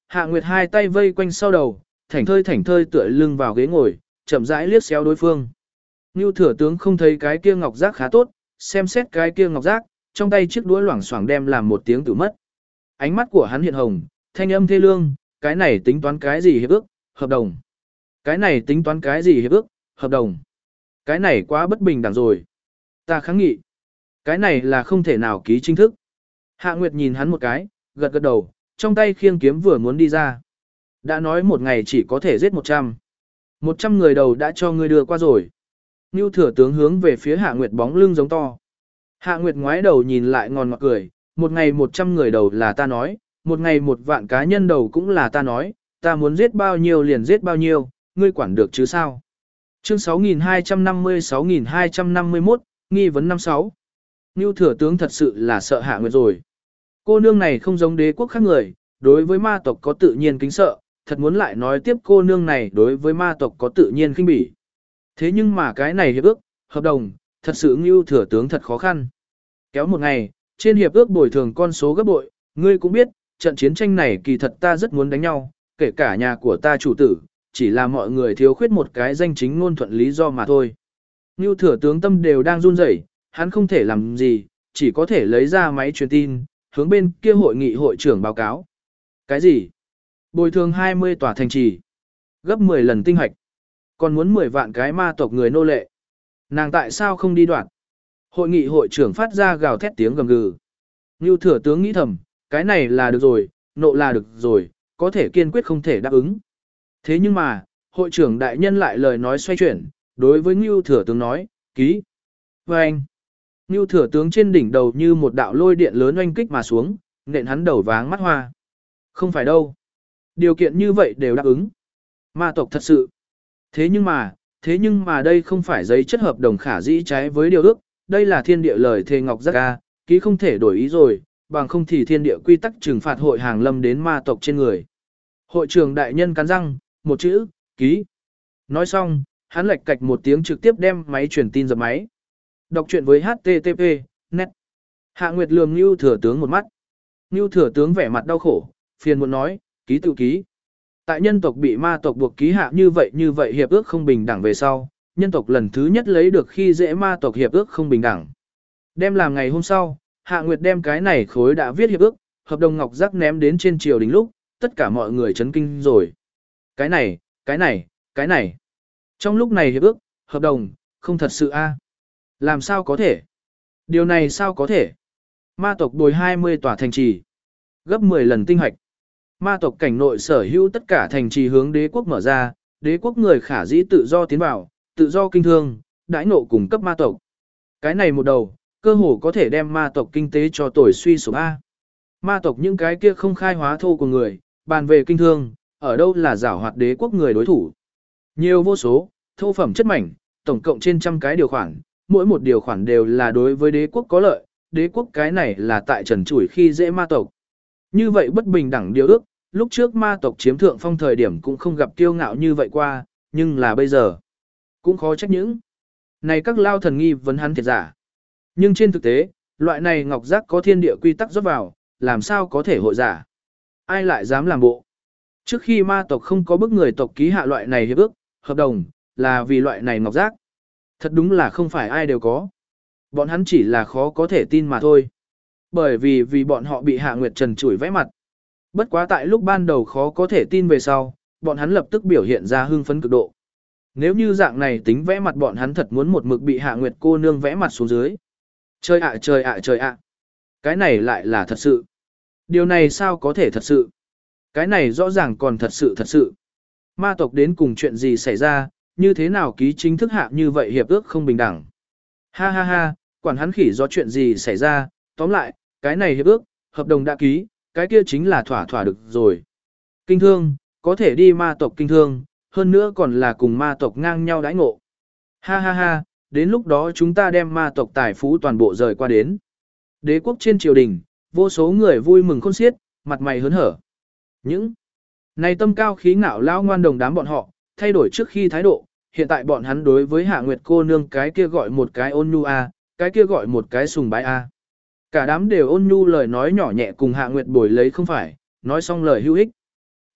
Hạ Nguyệt hai tay vây quanh sau đầu, thảnh thơi thảnh thơi tựa lưng vào ghế ngồi, chậm rãi liếc xéo đối phương. Ngưu thừa tướng không thấy cái kia ngọc giác khá tốt, xem xét cái kia ngọc giác, trong tay chiếc đũa loảng xoảng đem làm một tiếng tự mất. Ánh mắt của hắn hiện hồng, thanh âm thê lương, cái này tính toán cái gì hiệp ước, hợp đồng. Cái này tính toán cái gì hiệp ước, hợp đồng. Cái này quá bất bình đẳng rồi. Ta kháng nghị. Cái này là không thể nào ký chính thức. Hạ Nguyệt nhìn hắn một cái, gật gật đầu, trong tay khiêng kiếm vừa muốn đi ra. Đã nói một ngày chỉ có thể giết một trăm. Một trăm người đầu đã cho ngươi đưa qua rồi. Ngưu thừa tướng hướng về phía Hạ Nguyệt bóng lưng giống to. Hạ Nguyệt ngoái đầu nhìn lại ngon ngọt cười, một ngày một trăm người đầu là ta nói, một ngày một vạn cá nhân đầu cũng là ta nói, ta muốn giết bao nhiêu liền giết bao nhiêu, ngươi quản được chứ sao? Chương sáu nghìn hai trăm năm mươi sáu nghìn hai trăm năm mươi mốt, nghi vấn năm sáu. Ngưu thừa tướng thật sự là sợ Hạ Nguyệt rồi. Cô nương này không giống đế quốc khác người, đối với ma tộc có tự nhiên kính sợ, thật muốn lại nói tiếp cô nương này đối với ma tộc có tự nhiên khinh bỉ. Thế nhưng mà cái này hiệp ước, hợp đồng, thật sự Ngưu thừa tướng thật khó khăn. Kéo một ngày, trên hiệp ước bồi thường con số gấp bội, ngươi cũng biết, trận chiến tranh này kỳ thật ta rất muốn đánh nhau, kể cả nhà của ta chủ tử, chỉ là mọi người thiếu khuyết một cái danh chính ngôn thuận lý do mà thôi. Ngưu thừa tướng tâm đều đang run rẩy, hắn không thể làm gì, chỉ có thể lấy ra máy truyền tin, hướng bên kia hội nghị hội trưởng báo cáo. Cái gì? Bồi thường hai mươi tòa thành trì, gấp mười lần tinh hạch, còn muốn mười vạn cái ma tộc người nô lệ. Nàng tại sao không đi đoạn? Hội nghị hội trưởng phát ra gào thét tiếng gầm gừ. Ngưu thừa tướng nghĩ thầm, cái này là được rồi, nộ là được rồi, có thể kiên quyết không thể đáp ứng. Thế nhưng mà, hội trưởng đại nhân lại lời nói xoay chuyển, đối với Ngưu thừa tướng nói, ký. Và anh, Ngưu thừa tướng trên đỉnh đầu như một đạo lôi điện lớn oanh kích mà xuống, nện hắn đầu váng mắt hoa. Không phải đâu. Điều kiện như vậy đều đáp ứng. Ma tộc thật sự. Thế nhưng mà, thế nhưng mà đây không phải giấy chất hợp đồng khả dĩ trái với điều ước, đây là thiên địa lời thề ngọc giác ca, ký không thể đổi ý rồi, bằng không thì thiên địa quy tắc trừng phạt hội hàng lâm đến ma tộc trên người. Hội trưởng đại nhân cắn răng, một chữ, ký. Nói xong, hắn lệch cạch một tiếng trực tiếp đem máy truyền tin dập máy. Đọc truyện với hát tê tê pê, net. Hạ Nguyệt lườm Ngưu thừa tướng một mắt. Ngưu thừa tướng vẻ mặt đau khổ, phiền muốn nói, ký tự ký. Tại nhân tộc bị ma tộc buộc ký hạ như vậy như vậy hiệp ước không bình đẳng về sau, nhân tộc lần thứ nhất lấy được khi dễ ma tộc hiệp ước không bình đẳng. Đem làm ngày hôm sau, Hạ Nguyệt đem cái này khối đã viết hiệp ước, hợp đồng ngọc giác ném đến trên triều đình lúc, tất cả mọi người chấn kinh rồi. Cái này, cái này, cái này. Trong lúc này hiệp ước, hợp đồng, không thật sự a. Làm sao có thể? Điều này sao có thể? Ma tộc bồi hai mươi tòa thành trì, gấp mười lần tinh hạch. Ma tộc cảnh nội sở hữu tất cả thành trì hướng đế quốc mở ra, đế quốc người khả dĩ tự do tiến vào, tự do kinh thương, đãi nộ cung cấp ma tộc. Cái này một đầu, cơ hồ có thể đem ma tộc kinh tế cho tồi suy sụp A. Ma tộc những cái kia không khai hóa thô của người, bàn về kinh thương, ở đâu là giảo hoạt đế quốc người đối thủ. Nhiều vô số, thô phẩm chất mảnh, tổng cộng trên trăm cái điều khoản, mỗi một điều khoản đều là đối với đế quốc có lợi, đế quốc cái này là tại trần chủi khi dễ ma tộc. Như vậy bất bình đẳng điều ước, lúc trước ma tộc chiếm thượng phong thời điểm cũng không gặp kiêu ngạo như vậy qua, nhưng là bây giờ, cũng khó trách những. Này các lao thần nghi vấn hắn thiệt giả. Nhưng trên thực tế, loại này ngọc giác có thiên địa quy tắc rót vào, làm sao có thể hội giả. Ai lại dám làm bộ. Trước khi ma tộc không có bức người tộc ký hạ loại này hiệp ước, hợp đồng, là vì loại này ngọc giác. Thật đúng là không phải ai đều có. Bọn hắn chỉ là khó có thể tin mà thôi. Bởi vì vì bọn họ bị Hạ Nguyệt Trần chửi vẽ mặt. Bất quá tại lúc ban đầu khó có thể tin về sau, bọn hắn lập tức biểu hiện ra hưng phấn cực độ. Nếu như dạng này tính vẽ mặt bọn hắn thật muốn một mực bị Hạ Nguyệt cô nương vẽ mặt xuống dưới. Trời ạ trời ạ trời ạ. Cái này lại là thật sự. Điều này sao có thể thật sự? Cái này rõ ràng còn thật sự thật sự. Ma tộc đến cùng chuyện gì xảy ra, như thế nào ký chính thức hạ như vậy hiệp ước không bình đẳng. Ha ha ha, quản hắn khỉ do chuyện gì xảy ra, tóm lại, cái này hiệp ước, hợp đồng đã ký, cái kia chính là thỏa thỏa được rồi. Kinh thương, có thể đi ma tộc kinh thương, hơn nữa còn là cùng ma tộc ngang nhau đãi ngộ. Ha ha ha, đến lúc đó chúng ta đem ma tộc tài phú toàn bộ rời qua đến. Đế quốc trên triều đình, vô số người vui mừng khôn xiết, mặt mày hớn hở. Những này tâm cao khí ngạo lao ngoan đồng đám bọn họ, thay đổi trước khi thái độ, hiện tại bọn hắn đối với Hạ Nguyệt cô nương cái kia gọi một cái ôn nhu a, cái kia gọi một cái sùng bái a. Cả đám đều ôn nhu lời nói nhỏ nhẹ cùng Hạ Nguyệt bồi lấy không phải, nói xong lời hữu ích.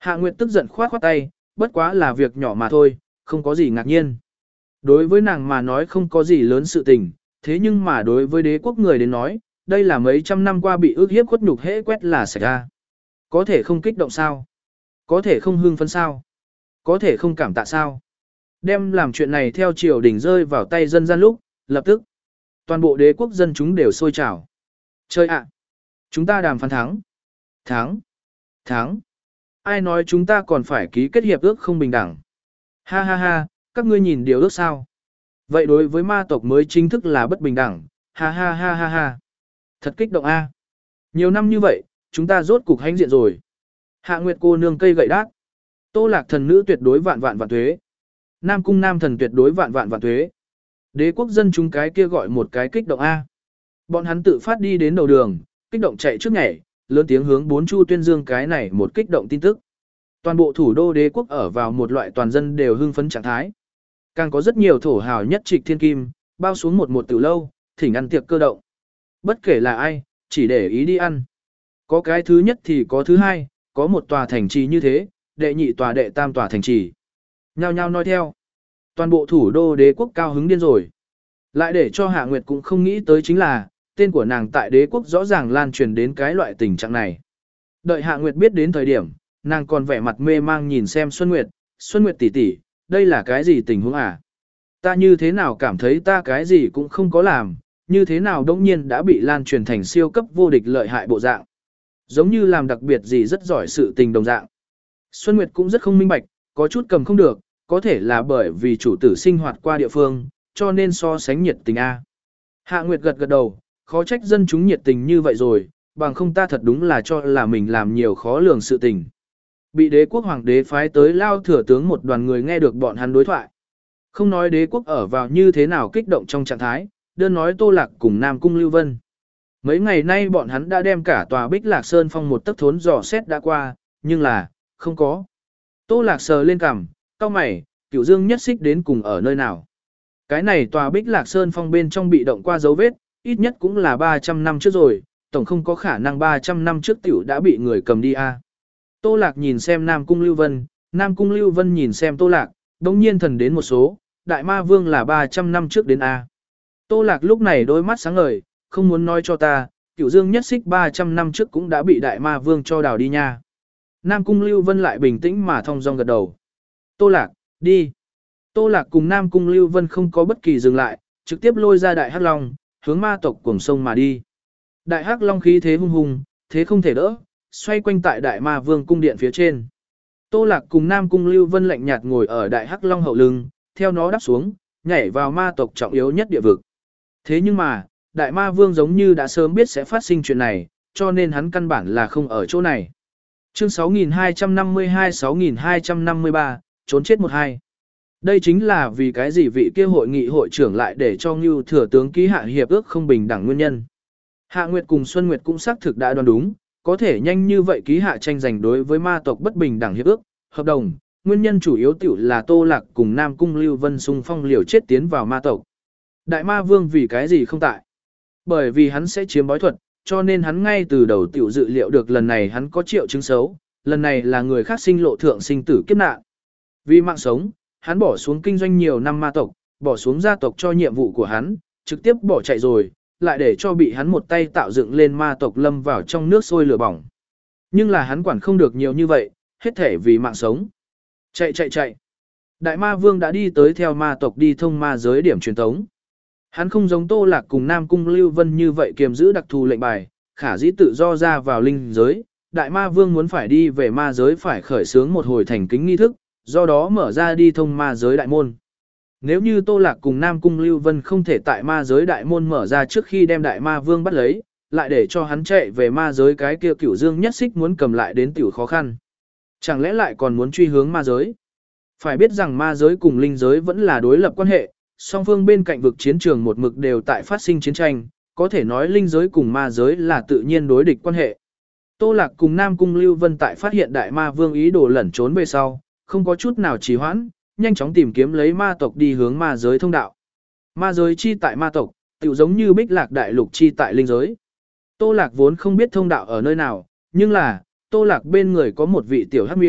Hạ Nguyệt tức giận khoát khoát tay, bất quá là việc nhỏ mà thôi, không có gì ngạc nhiên. Đối với nàng mà nói không có gì lớn sự tình, thế nhưng mà đối với đế quốc người đến nói, đây là mấy trăm năm qua bị ức hiếp khuất nhục hễ quét là xảy ra. Có thể không kích động sao? Có thể không hưng phấn sao? Có thể không cảm tạ sao? Đem làm chuyện này theo triều đình rơi vào tay dân gian lúc, lập tức. Toàn bộ đế quốc dân chúng đều sôi trào. Chơi ạ! Chúng ta đàm phán thắng. Thắng! Thắng! Ai nói chúng ta còn phải ký kết hiệp ước không bình đẳng? Ha ha ha, các ngươi nhìn điều ước sao? Vậy đối với ma tộc mới chính thức là bất bình đẳng. Ha ha ha ha ha. Thật kích động a. Nhiều năm như vậy, chúng ta rốt cục hãnh diện rồi. Hạ Nguyệt cô nương cây gậy đát. Tô Lạc thần nữ tuyệt đối vạn vạn vạn tuế. Nam cung nam thần tuyệt đối vạn vạn vạn tuế. Đế quốc dân chúng cái kia gọi một cái kích động a. Bọn hắn tự phát đi đến đầu đường, kích động chạy trước nhảy, lớn tiếng hướng bốn chu tuyên dương cái này một kích động tin tức. Toàn bộ thủ đô đế quốc ở vào một loại toàn dân đều hưng phấn trạng thái. Càng có rất nhiều thổ hào nhất trịch thiên kim, bao xuống một một tiểu lâu, thỉnh ăn tiệc cơ động. Bất kể là ai, chỉ để ý đi ăn. Có cái thứ nhất thì có thứ hai, có một tòa thành trì như thế, đệ nhị tòa đệ tam tòa thành trì. Nhao nhao nói theo. Toàn bộ thủ đô đế quốc cao hứng điên rồi. Lại để cho Hạ Nguyệt cũng không nghĩ tới chính là, tên của nàng tại đế quốc rõ ràng lan truyền đến cái loại tình trạng này. Đợi Hạ Nguyệt biết đến thời điểm, nàng còn vẻ mặt mê mang nhìn xem Xuân Nguyệt, Xuân Nguyệt tỷ tỷ, đây là cái gì tình huống à? Ta như thế nào cảm thấy ta cái gì cũng không có làm, như thế nào đống nhiên đã bị lan truyền thành siêu cấp vô địch lợi hại bộ dạng. Giống như làm đặc biệt gì rất giỏi sự tình đồng dạng. Xuân Nguyệt cũng rất không minh bạch, có chút cầm không được, có thể là bởi vì chủ tử sinh hoạt qua địa phương, cho nên so sánh nhiệt tình A. Hạ Nguyệt gật gật đầu, khó trách dân chúng nhiệt tình như vậy rồi, bằng không ta thật đúng là cho là mình làm nhiều khó lường sự tình. Bị đế quốc hoàng đế phái tới lao thừa tướng một đoàn người nghe được bọn hắn đối thoại. Không nói đế quốc ở vào như thế nào kích động trong trạng thái, đơn nói Tô Lạc cùng Nam Cung Lưu Vân. Mấy ngày nay bọn hắn đã đem cả tòa Bích Lạc Sơn Phong một tấc thốn dò xét đã qua, nhưng là, không có. Tô Lạc sờ lên cằm, cau mày, Cửu Dương nhất xích đến cùng ở nơi nào. Cái này tòa Bích Lạc Sơn Phong bên trong bị động qua dấu vết, ít nhất cũng là ba trăm năm trước rồi, tổng không có khả năng ba trăm năm trước tiểu đã bị người cầm đi a. Tô Lạc nhìn xem Nam Cung Lưu Vân, Nam Cung Lưu Vân nhìn xem Tô Lạc, đống nhiên thần đến một số, Đại Ma Vương là ba trăm năm trước đến a. Tô Lạc lúc này đôi mắt sáng ngời, không muốn nói cho ta, Cửu Dương nhất xích ba trăm năm trước cũng đã bị Đại Ma Vương cho đào đi nha. Nam Cung Lưu Vân lại bình tĩnh mà thong dong gật đầu. Tô Lạc, đi. Tô Lạc cùng Nam Cung Lưu Vân không có bất kỳ dừng lại, trực tiếp lôi ra Đại Hắc Long, hướng ma tộc cuồng sông mà đi. Đại Hắc Long khí thế hung hùng, thế không thể đỡ, xoay quanh tại Đại Ma Vương cung điện phía trên. Tô Lạc cùng Nam Cung Lưu Vân lạnh nhạt ngồi ở Đại Hắc Long hậu lưng, theo nó đáp xuống, nhảy vào ma tộc trọng yếu nhất địa vực. Thế nhưng mà, Đại Ma Vương giống như đã sớm biết sẽ phát sinh chuyện này, cho nên hắn căn bản là không ở chỗ này. Chương sáu nghìn hai trăm năm mươi hai sáu nghìn hai trăm năm mươi ba, trốn chết một hai. Đây chính là vì cái gì vị kia hội nghị hội trưởng lại để cho Ngưu thừa tướng ký hạ hiệp ước không bình đẳng nguyên nhân. Hạ Nguyệt cùng Xuân Nguyệt cũng xác thực đã đoán đúng, có thể nhanh như vậy ký hạ tranh giành đối với ma tộc bất bình đẳng hiệp ước, hợp đồng, nguyên nhân chủ yếu tiểu là Tô Lạc cùng Nam Cung Lưu Vân xung phong liều chết tiến vào ma tộc. Đại Ma Vương vì cái gì không tại? Bởi vì hắn sẽ chiếm bói thuật, cho nên hắn ngay từ đầu tiểu dự liệu được lần này hắn có triệu chứng xấu, lần này là người khác sinh lộ thượng sinh tử kiếp nạn. Vì mạng sống, hắn bỏ xuống kinh doanh nhiều năm ma tộc, bỏ xuống gia tộc cho nhiệm vụ của hắn, trực tiếp bỏ chạy rồi, lại để cho bị hắn một tay tạo dựng lên ma tộc lâm vào trong nước sôi lửa bỏng. Nhưng là hắn quản không được nhiều như vậy, hết thể vì mạng sống. Chạy chạy chạy. Đại Ma Vương đã đi tới theo ma tộc đi thông ma giới điểm truyền tống. Hắn không giống Tô Lạc cùng Nam Cung Lưu Vân như vậy kiềm giữ đặc thù lệnh bài, khả dĩ tự do ra vào linh giới. Đại Ma Vương muốn phải đi về ma giới phải khởi xướng một hồi thành kính nghi thức, do đó mở ra đi thông ma giới đại môn. Nếu như Tô Lạc cùng Nam Cung Lưu Vân không thể tại ma giới đại môn mở ra trước khi đem Đại Ma Vương bắt lấy, lại để cho hắn chạy về ma giới cái kia Cửu Dương nhất xích muốn cầm lại đến tiểu khó khăn. Chẳng lẽ lại còn muốn truy hướng ma giới? Phải biết rằng ma giới cùng linh giới vẫn là đối lập quan hệ, song phương bên cạnh vực chiến trường một mực đều tại phát sinh chiến tranh, có thể nói linh giới cùng ma giới là tự nhiên đối địch quan hệ. Tô Lạc cùng Nam Cung Lưu Vân tại phát hiện Đại Ma Vương ý đồ lẩn trốn về sau, không có chút nào trì hoãn, nhanh chóng tìm kiếm lấy ma tộc đi hướng ma giới thông đạo. Ma giới chi tại ma tộc, tựu giống như Bích Lạc đại lục chi tại linh giới. Tô Lạc vốn không biết thông đạo ở nơi nào, nhưng là, Tô Lạc bên người có một vị tiểu hắc miêu,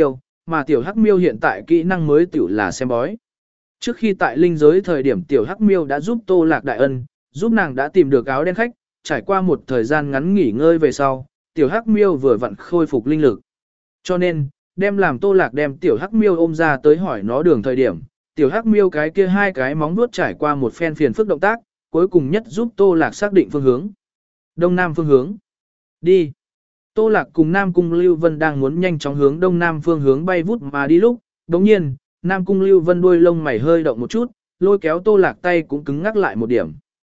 mà tiểu hắc miêu hiện tại kỹ năng mới tiểu là xem bói. Trước khi tại linh giới thời điểm tiểu hắc miêu đã giúp Tô Lạc đại ân, giúp nàng đã tìm được áo đen khách, trải qua một thời gian ngắn nghỉ ngơi về sau, tiểu hắc miêu vừa vặn khôi phục linh lực. Cho nên, đem làm Tô Lạc đem tiểu hắc miêu ôm ra tới hỏi nó đường thời điểm, tiểu hắc miêu cái kia hai cái móng vuốt trải qua một phen phiền phức động tác, cuối cùng nhất giúp Tô Lạc xác định phương hướng. Đông nam phương hướng. Đi. Tô Lạc cùng Nam Cung Lưu Vân đang muốn nhanh chóng hướng đông nam phương hướng bay vút mà đi lúc, đồng nhiên, Nam Cung Lưu Vân đuôi lông mày hơi động một chút, lôi kéo Tô Lạc tay cũng cứng ngắc lại một điểm.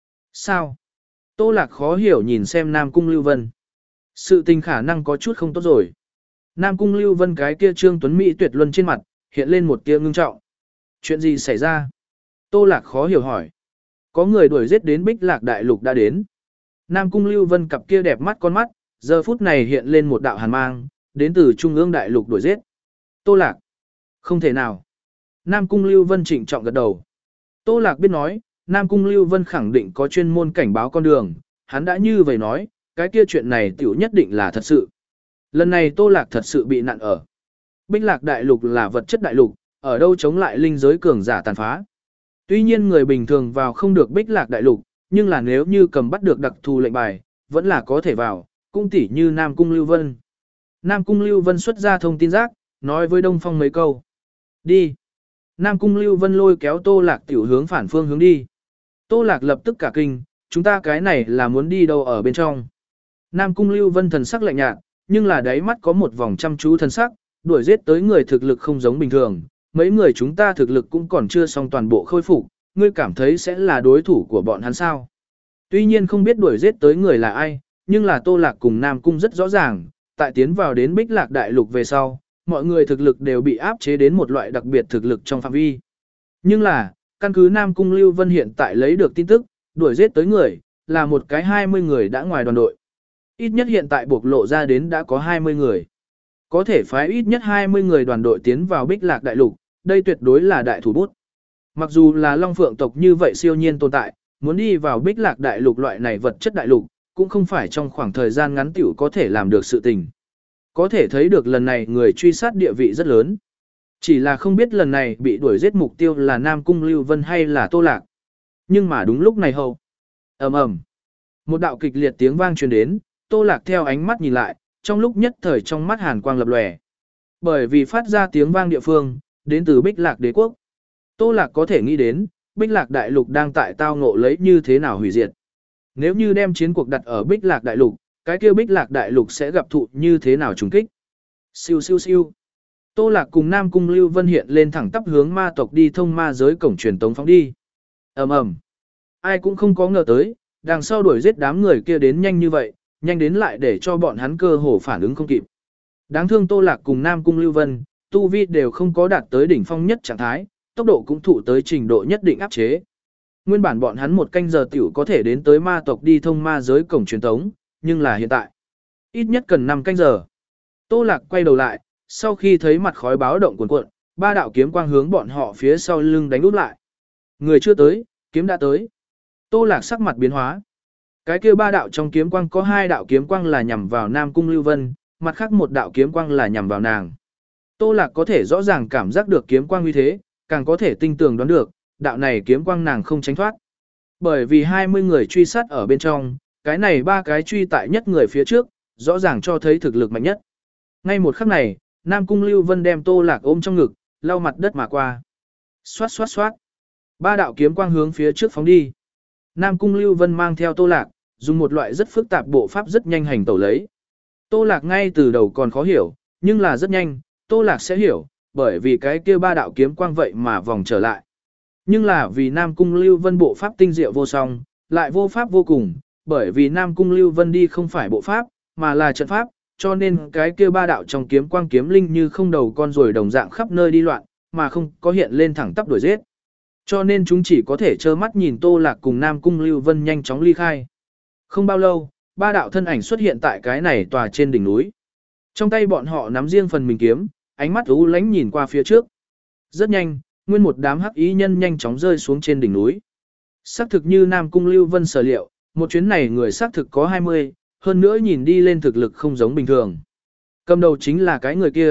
Sao? Tô Lạc khó hiểu nhìn xem Nam Cung Lưu Vân. Sự tình khả năng có chút không tốt rồi. Nam Cung Lưu Vân cái kia trương tuấn mỹ tuyệt luân trên mặt, hiện lên một tia ngưng trọng. Chuyện gì xảy ra? Tô Lạc khó hiểu hỏi. Có người đuổi giết đến Bích Lạc Đại Lục đã đến. Nam Cung Lưu Vân cặp kia đẹp mắt con mắt, giờ phút này hiện lên một đạo hàn mang, đến từ Trung ương Đại Lục đuổi giết. Tô Lạc. Không thể nào. Nam Cung Lưu Vân trịnh trọng gật đầu. Tô Lạc biết nói, Nam Cung Lưu Vân khẳng định có chuyên môn cảnh báo con đường, hắn đã như vậy nói, cái kia chuyện này tiểu nhất định là thật sự. Lần này Tô Lạc thật sự bị nạn ở. Bích Lạc Đại Lục là vật chất đại lục, ở đâu chống lại linh giới cường giả tàn phá. Tuy nhiên người bình thường vào không được Bích Lạc Đại Lục, nhưng là nếu như cầm bắt được đặc thù lệnh bài, vẫn là có thể vào, cũng tỉ như Nam Cung Lưu Vân. Nam Cung Lưu Vân xuất ra thông tin rác, nói với Đông Phong mấy câu. Đi. Nam Cung Lưu Vân lôi kéo Tô Lạc tiểu hướng phản phương hướng đi. Tô Lạc lập tức cả kinh, chúng ta cái này là muốn đi đâu ở bên trong. Nam Cung Lưu Vân thần sắc lạnh nhạt, nhưng là đáy mắt có một vòng chăm chú thần sắc, đuổi giết tới người thực lực không giống bình thường. Mấy người chúng ta thực lực cũng còn chưa xong toàn bộ khôi phục, ngươi cảm thấy sẽ là đối thủ của bọn hắn sao. Tuy nhiên không biết đuổi giết tới người là ai, nhưng là Tô Lạc cùng Nam Cung rất rõ ràng, tại tiến vào đến Bích Lạc Đại Lục về sau, mọi người thực lực đều bị áp chế đến một loại đặc biệt thực lực trong phạm vi. Nhưng là, căn cứ Nam Cung Lưu Vân hiện tại lấy được tin tức, đuổi giết tới người, là một cái hai mươi người đã ngoài đoàn đội. Ít nhất hiện tại bộc lộ ra đến đã có hai mươi người. Có thể phái ít nhất hai mươi người đoàn đội tiến vào Bích Lạc Đại Lục, đây tuyệt đối là đại thủ bút. Mặc dù là Long Phượng tộc như vậy siêu nhiên tồn tại, muốn đi vào Bích Lạc Đại Lục loại này vật chất đại lục, cũng không phải trong khoảng thời gian ngắn tiểu có thể làm được sự tình. Có thể thấy được lần này người truy sát địa vị rất lớn. Chỉ là không biết lần này bị đuổi giết mục tiêu là Nam Cung Lưu Vân hay là Tô Lạc. Nhưng mà đúng lúc này hầu. ầm ầm, một đạo kịch liệt tiếng vang truyền đến, Tô Lạc theo ánh mắt nhìn lại, trong lúc nhất thời trong mắt hàn quang lập lòe. Bởi vì phát ra tiếng vang địa phương, đến từ Bích Lạc Đế quốc. Tô Lạc có thể nghĩ đến, Bích Lạc Đại Lục đang tại tao ngộ lấy như thế nào hủy diệt. Nếu như đem chiến cuộc đặt ở Bích Lạc Đại Lục, cái kia Bích Lạc Đại Lục sẽ gặp thụ như thế nào trùng kích. Siêu siêu siêu. Tô Lạc cùng Nam Cung Lưu Vân hiện lên thẳng tắp hướng ma tộc đi thông ma giới cổng truyền tống phóng đi. Ầm ầm. Ai cũng không có ngờ tới, đằng sau đuổi giết đám người kia đến nhanh như vậy, nhanh đến lại để cho bọn hắn cơ hồ phản ứng không kịp. Đáng thương Tô Lạc cùng Nam Cung Lưu Vân, tu vi đều không có đạt tới đỉnh phong nhất trạng thái, tốc độ cũng thụ tới trình độ nhất định áp chế. Nguyên bản bọn hắn một canh giờ tiểu có thể đến tới ma tộc đi thông ma giới cổng truyền tống, nhưng là hiện tại, ít nhất cần năm canh giờ. Tô Lạc quay đầu lại, sau khi thấy mặt khói báo động cuồn cuộn, ba đạo kiếm quang hướng bọn họ phía sau lưng đánh úp lại. Người chưa tới, kiếm đã tới. Tô Lạc sắc mặt biến hóa. Cái kia ba đạo trong kiếm quang có hai đạo kiếm quang là nhằm vào Nam Cung Lưu Vân, mặt khác một đạo kiếm quang là nhằm vào nàng. Tô Lạc có thể rõ ràng cảm giác được kiếm quang uy thế, càng có thể tinh tường đoán được, đạo này kiếm quang nàng không tránh thoát. Bởi vì hai mươi người truy sát ở bên trong, cái này ba cái truy tại nhất người phía trước, rõ ràng cho thấy thực lực mạnh nhất. Ngay một khắc này, Nam Cung Lưu Vân đem Tô Lạc ôm trong ngực, lau mặt đất mà qua. Xoát xoát xoát. Ba đạo kiếm quang hướng phía trước phóng đi. Nam Cung Lưu Vân mang theo Tô Lạc, dùng một loại rất phức tạp bộ pháp rất nhanh hành tẩu lấy. Tô Lạc ngay từ đầu còn khó hiểu, nhưng là rất nhanh, Tô Lạc sẽ hiểu, bởi vì cái kia ba đạo kiếm quang vậy mà vòng trở lại. Nhưng là vì Nam Cung Lưu Vân bộ pháp tinh diệu vô song, lại vô pháp vô cùng, bởi vì Nam Cung Lưu Vân đi không phải bộ pháp, mà là trận pháp, cho nên cái kia ba đạo trong kiếm quang kiếm linh như không đầu con ruồi đồng dạng khắp nơi đi loạn, mà không có hiện lên thẳng tắp đuổi giết. Cho nên chúng chỉ có thể trơ mắt nhìn Tô Lạc cùng Nam Cung Lưu Vân nhanh chóng ly khai. Không bao lâu, ba đạo thân ảnh xuất hiện tại cái này tòa trên đỉnh núi. Trong tay bọn họ nắm riêng phần mình kiếm, ánh mắt u lánh nhìn qua phía trước. Rất nhanh, nguyên một đám hắc ý nhân nhanh chóng rơi xuống trên đỉnh núi. Xác thực như Nam Cung Lưu Vân sở liệu, một chuyến này người xác thực có hai mươi, hơn nữa nhìn đi lên thực lực không giống bình thường. Cầm đầu chính là cái người kia,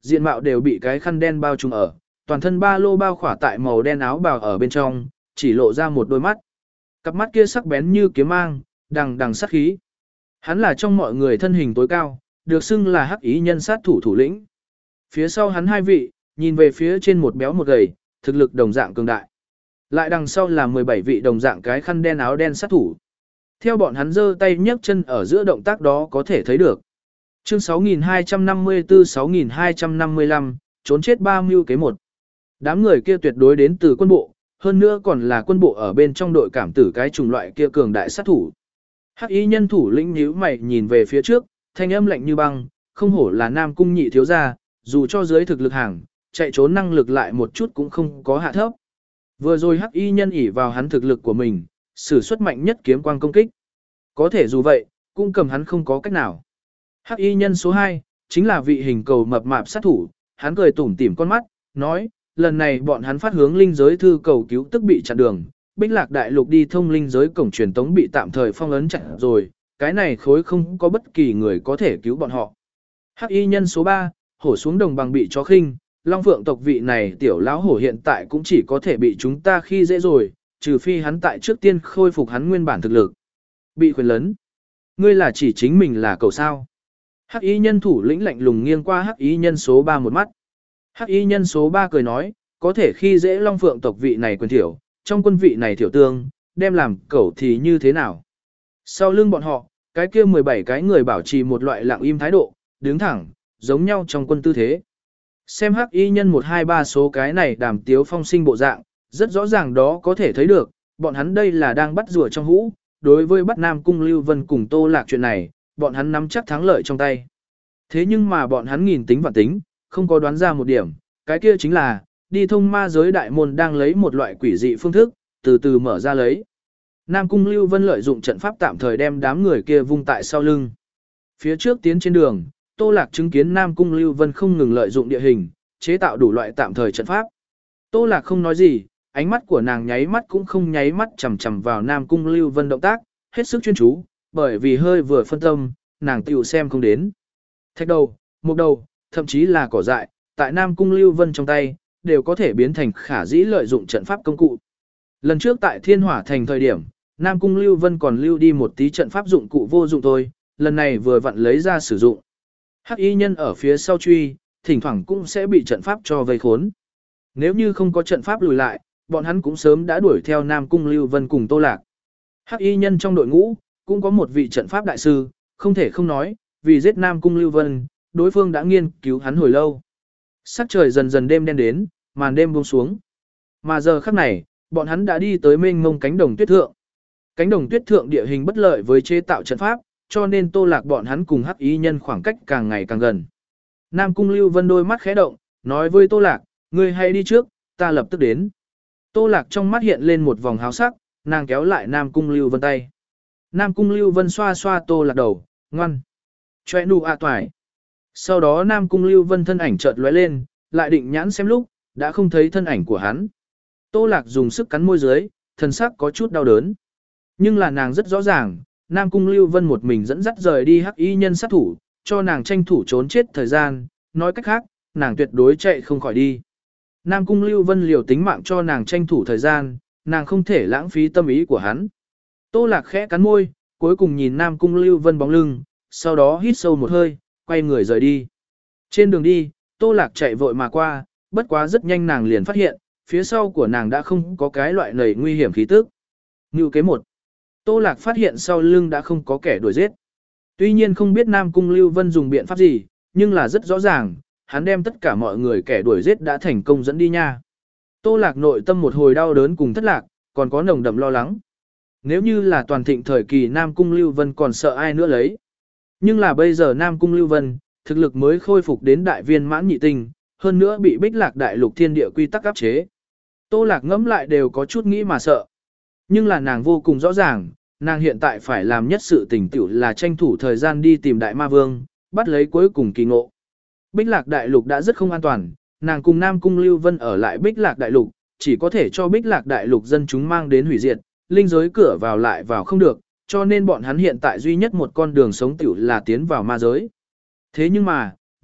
diện mạo đều bị cái khăn đen bao trùm ở, toàn thân ba lô bao khỏa tại màu đen áo bào ở bên trong, chỉ lộ ra một đôi mắt. Cặp mắt kia sắc bén như kiếm mang, đằng đằng sát khí. Hắn là trong mọi người thân hình tối cao, được xưng là hắc ý nhân sát thủ thủ lĩnh. Phía sau hắn hai vị, nhìn về phía trên một béo một gầy, thực lực đồng dạng cường đại. Lại đằng sau là mười bảy vị đồng dạng cái khăn đen áo đen sát thủ. Theo bọn hắn giơ tay nhấc chân ở giữa động tác đó có thể thấy được. Chương sáu nghìn hai trăm năm mươi tư sáu nghìn hai trăm năm mươi lăm, trốn chết ba mưu kế một. Đám người kia tuyệt đối đến từ quân bộ, hơn nữa còn là quân bộ ở bên trong đội cảm tử cái chủng loại kia cường đại sát thủ. Hắc y nhân thủ lĩnh nhíu mày nhìn về phía trước, thanh âm lạnh như băng, không hổ là Nam Cung nhị thiếu gia, dù cho dưới thực lực hàng, chạy trốn năng lực lại một chút cũng không có hạ thấp. Vừa rồi hắc y nhân ỷ vào hắn thực lực của mình, sử xuất mạnh nhất kiếm quang công kích. Có thể dù vậy, cũng cầm hắn không có cách nào. Hắc y nhân số hai, chính là vị hình cầu mập mạp sát thủ, hắn cười tủm tỉm con mắt, nói, lần này bọn hắn phát hướng linh giới thư cầu cứu tức bị chặn đường, Bích Lạc Đại Lục đi thông linh giới cổng truyền tống bị tạm thời phong ấn chặn rồi, cái này khối không có bất kỳ người có thể cứu bọn họ. Hắc y nhân số ba, hổ xuống đồng bằng bị chó khinh, Long Phượng tộc vị này tiểu lão hổ hiện tại cũng chỉ có thể bị chúng ta khi dễ rồi, trừ phi hắn tại trước tiên khôi phục hắn nguyên bản thực lực. Bị quyền lấn. Ngươi là chỉ chính mình là cầu sao. Hắc y nhân thủ lĩnh lạnh lùng nghiêng qua hắc y nhân số ba một mắt. Hắc y nhân số ba cười nói, có thể khi dễ Long Phượng tộc vị này quyền thiểu, trong quân vị này thiểu tương, đem làm cẩu thì như thế nào. Sau lưng bọn họ, cái kia mười bảy cái người bảo trì một loại lặng im thái độ, đứng thẳng, giống nhau trong quân tư thế. Xem hắc y nhân một hai ba số cái này đàm tiếu phong sinh bộ dạng, rất rõ ràng đó có thể thấy được, bọn hắn đây là đang bắt rùa trong hũ, đối với bắt Nam Cung Lưu Vân cùng Tô Lạc chuyện này, bọn hắn nắm chắc thắng lợi trong tay. Thế nhưng mà bọn hắn nghìn tính và tính, không có đoán ra một điểm, cái kia chính là, đi thông ma giới đại môn đang lấy một loại quỷ dị phương thức, từ từ mở ra lấy. Nam Cung Lưu Vân lợi dụng trận pháp tạm thời đem đám người kia vung tại sau lưng. Phía trước tiến trên đường, Tô Lạc chứng kiến Nam Cung Lưu Vân không ngừng lợi dụng địa hình, chế tạo đủ loại tạm thời trận pháp. Tô Lạc không nói gì, ánh mắt của nàng nháy mắt cũng không nháy mắt chằm chằm vào Nam Cung Lưu Vân động tác, hết sức chuyên chú, bởi vì hơi vừa phân tâm, nàng tiểu xem không đến. Thạch đầu, mục đầu, thậm chí là cỏ dại, tại Nam Cung Lưu Vân trong tay, đều có thể biến thành khả dĩ lợi dụng trận pháp công cụ. Lần trước tại Thiên Hỏa Thành thời điểm, Nam Cung Lưu Vân còn lưu đi một tí trận pháp dụng cụ vô dụng thôi, lần này vừa vặn lấy ra sử dụng. Hắc y nhân ở phía sau truy, thỉnh thoảng cũng sẽ bị trận pháp cho vây khốn. Nếu như không có trận pháp lùi lại, bọn hắn cũng sớm đã đuổi theo Nam Cung Lưu Vân cùng Tô Lạc. Hắc y nhân trong đội ngũ, cũng có một vị trận pháp đại sư, không thể không nói, vì giết Nam Cung Lưu Vân, đối phương đã nghiên cứu hắn hồi lâu. Sắc trời dần dần đêm đen đến, màn đêm buông xuống. Mà giờ khắc này, bọn hắn đã đi tới mênh mông cánh đồng tuyết thượng. Cánh đồng tuyết thượng địa hình bất lợi với chế tạo trận pháp, cho nên Tô Lạc bọn hắn cùng hắc y nhân khoảng cách càng ngày càng gần. Nam Cung Lưu Vân đôi mắt khẽ động, nói với Tô Lạc, ngươi hãy đi trước, ta lập tức đến. Tô Lạc trong mắt hiện lên một vòng háo sắc, nàng kéo lại Nam Cung Lưu Vân tay. Nam Cung Lưu Vân xoa xoa Tô Lạc đầu, ngoan. Choe nụ a toài. Sau đó Nam Cung Lưu Vân thân ảnh chợt lóe lên, lại định nhãn xem lúc, đã không thấy thân ảnh của hắn. Tô Lạc dùng sức cắn môi dưới, thần sắc có chút đau đớn. Nhưng là nàng rất rõ ràng, Nam Cung Lưu Vân một mình dẫn dắt rời đi hắc y nhân sát thủ, cho nàng tranh thủ trốn chết thời gian, nói cách khác, nàng tuyệt đối chạy không khỏi đi. Nam Cung Lưu Vân liều tính mạng cho nàng tranh thủ thời gian, nàng không thể lãng phí tâm ý của hắn. Tô Lạc khẽ cắn môi, cuối cùng nhìn Nam Cung Lưu Vân bóng lưng, sau đó hít sâu một hơi, quay người rời đi. Trên đường đi, Tô Lạc chạy vội mà qua, bất quá rất nhanh nàng liền phát hiện, phía sau của nàng đã không có cái loại nầy nguy hiểm khí tức. Ngưu kế một. Tô Lạc phát hiện sau lưng đã không có kẻ đuổi giết. Tuy nhiên không biết Nam Cung Lưu Vân dùng biện pháp gì, nhưng là rất rõ ràng, hắn đem tất cả mọi người kẻ đuổi giết đã thành công dẫn đi nha. Tô Lạc nội tâm một hồi đau đớn cùng thất lạc, còn có nồng đậm lo lắng. Nếu như là toàn thịnh thời kỳ Nam Cung Lưu Vân còn sợ ai nữa lấy. Nhưng là bây giờ Nam Cung Lưu Vân, thực lực mới khôi phục đến đại viên mãn nhị tinh, hơn nữa bị Bích Lạc Đại Lục thiên địa quy tắc áp chế. Tô Lạc ngẫm lại đều có chút nghĩ mà sợ. Nhưng là nàng vô cùng rõ ràng, nàng hiện tại phải làm nhất sự tình tiểu là tranh thủ thời gian đi tìm Đại Ma Vương, bắt lấy cuối cùng kỳ ngộ. Bích Lạc Đại Lục đã rất không an toàn, nàng cùng Nam Cung Lưu Vân ở lại Bích Lạc Đại Lục, chỉ có thể cho Bích Lạc Đại Lục dân chúng mang đến hủy diệt, linh giới cửa vào lại vào không được, cho nên bọn hắn hiện tại duy nhất một con đường sống tiểu là tiến vào ma giới. Thế nhưng mà,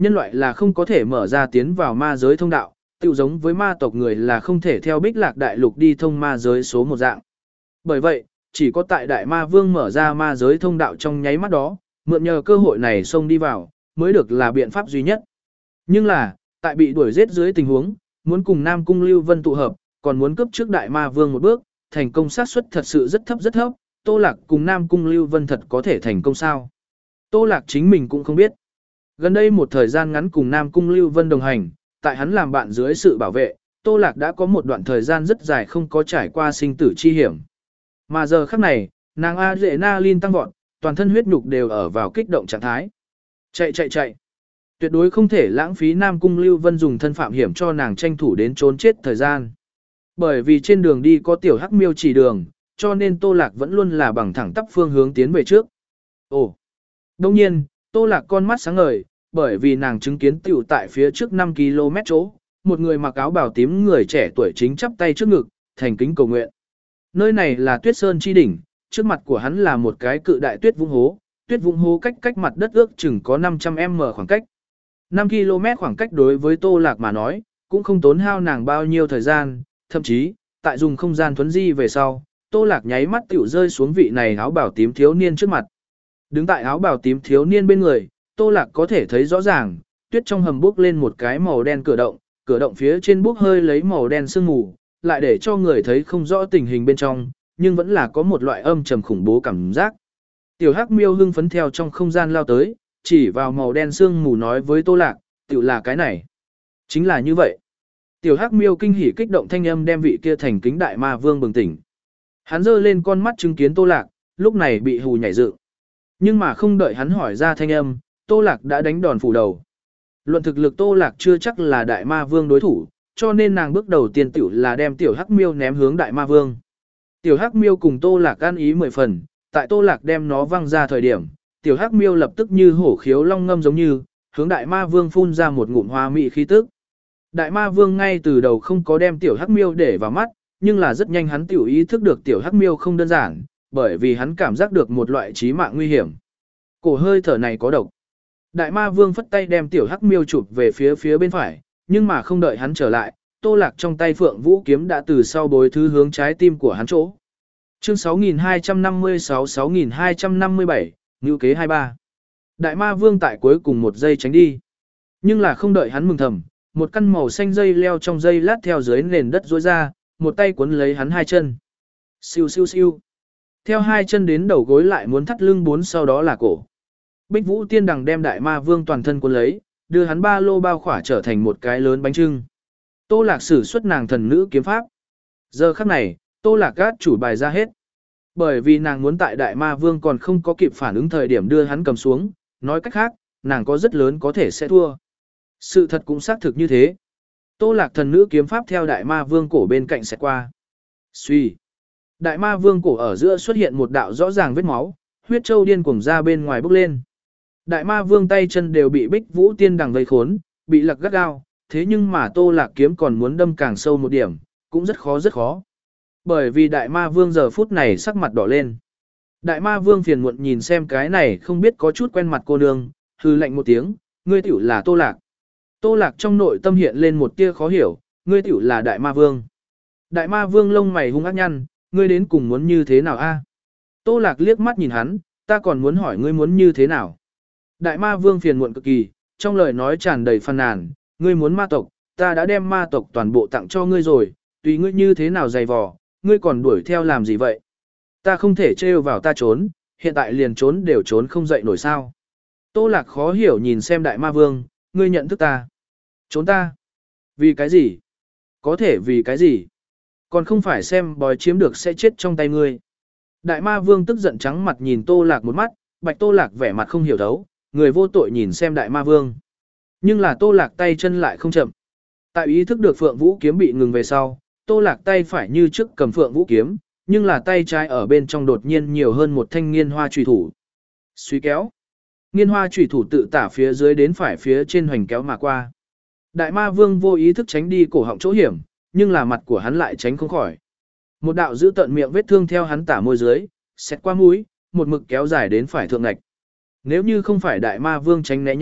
Nhân loại là không có thể mở ra tiến vào ma giới thông đạo, tựu giống với ma tộc người là không thể theo Bích Lạc Đại Lục đi thông ma giới số một dạng. Bởi vậy, chỉ có tại Đại Ma Vương mở ra ma giới thông đạo trong nháy mắt đó, mượn nhờ cơ hội này xông đi vào, mới được là biện pháp duy nhất. Nhưng là, tại bị đuổi giết dưới tình huống, muốn cùng Nam Cung Lưu Vân tụ hợp, còn muốn cướp trước Đại Ma Vương một bước, thành công xác suất thật sự rất thấp rất thấp, Tô Lạc cùng Nam Cung Lưu Vân thật có thể thành công sao? Tô Lạc chính mình cũng không biết. Gần đây một thời gian ngắn cùng Nam Cung Lưu Vân đồng hành, tại hắn làm bạn dưới sự bảo vệ, Tô Lạc đã có một đoạn thời gian rất dài không có trải qua sinh tử chi hiểm. Mà giờ khắc này, nàng Adrenaline tăng vọt, toàn thân huyết nhục đều ở vào kích động trạng thái. Chạy chạy chạy. Tuyệt đối không thể lãng phí Nam Cung Lưu Vân dùng thân phạm hiểm cho nàng tranh thủ đến trốn chết thời gian. Bởi vì trên đường đi có tiểu hắc miêu chỉ đường, cho nên Tô Lạc vẫn luôn là bằng thẳng tắp phương hướng tiến về trước. Ồ! Đông nhiên, Tô Lạc con mắt sáng ngời, bởi vì nàng chứng kiến tiểu tại phía trước năm ki lô mét chỗ, một người mặc áo bào tím người trẻ tuổi chính chắp tay trước ngực, thành kính cầu nguyện. Nơi này là Tuyết Sơn chi đỉnh, trước mặt của hắn là một cái cự đại tuyết vũng hố, tuyết vũng hố cách cách mặt đất ước chừng có năm trăm mét khoảng cách. năm ki lô mét khoảng cách đối với Tô Lạc mà nói, cũng không tốn hao nàng bao nhiêu thời gian, thậm chí, tại dùng không gian thuấn di về sau, Tô Lạc nháy mắt tiểu rơi xuống vị này áo bào tím thiếu niên trước mặt. Đứng tại áo bào tím thiếu niên bên người, Tô Lạc có thể thấy rõ ràng, tuyết trong hầm bốc lên một cái màu đen cửa động, cửa động phía trên bốc hơi lấy màu đen sương mù, lại để cho người thấy không rõ tình hình bên trong, nhưng vẫn là có một loại âm trầm khủng bố cảm giác. Tiểu Hắc Miêu hưng phấn theo trong không gian lao tới, chỉ vào màu đen sương mù nói với Tô Lạc, tiểu là cái này. Chính là như vậy. Tiểu Hắc Miêu kinh hỉ kích động thanh âm đem vị kia thành kính đại ma vương bừng tỉnh. Hắn giơ lên con mắt chứng kiến Tô Lạc, lúc này bị hù nhảy dựng. Nhưng mà không đợi hắn hỏi ra thanh âm, Tô Lạc đã đánh đòn phủ đầu. Luận thực lực Tô Lạc chưa chắc là đại ma vương đối thủ, cho nên nàng bước đầu tiên tiểu là đem tiểu Hắc Miêu ném hướng đại ma vương. Tiểu Hắc Miêu cùng Tô Lạc ăn ý mười phần, tại Tô Lạc đem nó văng ra thời điểm, tiểu Hắc Miêu lập tức như hổ khiếu long ngâm giống như, hướng đại ma vương phun ra một ngụm hoa mị khí tức. Đại ma vương ngay từ đầu không có đem tiểu Hắc Miêu để vào mắt, nhưng là rất nhanh hắn tiểu ý thức được tiểu Hắc Miêu không đơn giản, bởi vì hắn cảm giác được một loại chí mạng nguy hiểm. Cổ hơi thở này có độc. Đại ma vương phất tay đem tiểu Hắc Miêu chụp về phía phía bên phải, nhưng mà không đợi hắn trở lại, Tô Lạc trong tay Phượng Vũ kiếm đã từ sau bối thứ hướng trái tim của hắn chỗ. Chương sáu nghìn hai trăm năm mươi sáu sáu nghìn hai trăm năm mươi bảy, ngữ kế hai mươi ba. Đại ma vương tại cuối cùng một giây tránh đi. Nhưng là không đợi hắn mừng thầm, một căn màu xanh dây leo trong dây lát theo dưới nền đất rối ra, một tay cuốn lấy hắn hai chân. Siêu siêu siêu. Theo hai chân đến đầu gối lại muốn thắt lưng bốn sau đó là cổ. Bích Vũ Tiên Đằng đem đại ma vương toàn thân cuốn lấy, đưa hắn ba lô bao khỏa trở thành một cái lớn bánh trưng. Tô Lạc sử xuất nàng thần nữ kiếm pháp. Giờ khắc này, Tô Lạc gát chủ bài ra hết. Bởi vì nàng muốn tại đại ma vương còn không có kịp phản ứng thời điểm đưa hắn cầm xuống, nói cách khác, nàng có rất lớn có thể sẽ thua. Sự thật cũng xác thực như thế. Tô Lạc thần nữ kiếm pháp theo đại ma vương cổ bên cạnh sẽ qua. Xuy. Đại ma vương cổ ở giữa xuất hiện một đạo rõ ràng vết máu, huyết châu điên cuồng ra bên ngoài bốc lên. Đại ma vương tay chân đều bị Bích Vũ Tiên Đằng vây khốn, bị lật gắt gao, thế nhưng mà Tô Lạc kiếm còn muốn đâm càng sâu một điểm, cũng rất khó rất khó. Bởi vì đại ma vương giờ phút này sắc mặt đỏ lên. Đại ma vương phiền muộn nhìn xem cái này không biết có chút quen mặt cô nương, hư lạnh một tiếng, ngươi tiểu là Tô Lạc. Tô Lạc trong nội tâm hiện lên một tia khó hiểu, ngươi tiểu là đại ma vương. Đại ma vương lông mày hung ác nhăn, ngươi đến cùng muốn như thế nào a? Tô Lạc liếc mắt nhìn hắn, ta còn muốn hỏi ngươi muốn như thế nào. Đại ma vương phiền muộn cực kỳ, trong lời nói tràn đầy phàn nàn, ngươi muốn ma tộc, ta đã đem ma tộc toàn bộ tặng cho ngươi rồi, tùy ngươi như thế nào dày vò, ngươi còn đuổi theo làm gì vậy? Ta không thể trêu vào ta trốn, hiện tại liền trốn đều trốn không dậy nổi sao. Tô Lạc khó hiểu nhìn xem đại ma vương, ngươi nhận thức ta. Trốn ta? Vì cái gì? Có thể vì cái gì? Còn không phải xem bói chiếm được sẽ chết trong tay ngươi. Đại ma vương tức giận trắng mặt nhìn Tô Lạc một mắt, bạch Tô Lạc vẻ mặt không hiểu thấu, người vô tội nhìn xem đại ma vương. Nhưng là Tô Lạc tay chân lại không chậm. Tại ý thức được Phượng Vũ kiếm bị ngừng về sau, Tô Lạc tay phải như trước cầm Phượng Vũ kiếm, nhưng là tay trái ở bên trong đột nhiên nhiều hơn một thanh nghiên hoa chủy thủ. Suy kéo. Nghiên hoa chủy thủ tự tả phía dưới đến phải phía trên hoành kéo mà qua. Đại ma vương vô ý thức tránh đi cổ họng chỗ hiểm, nhưng là mặt của hắn lại tránh không khỏi. Một đạo giữ tận miệng vết thương theo hắn tả môi dưới, xét qua mũi, một mực kéo dài đến phải thượng ngạch. Nếu như không phải đại ma vương tránh né nhanh,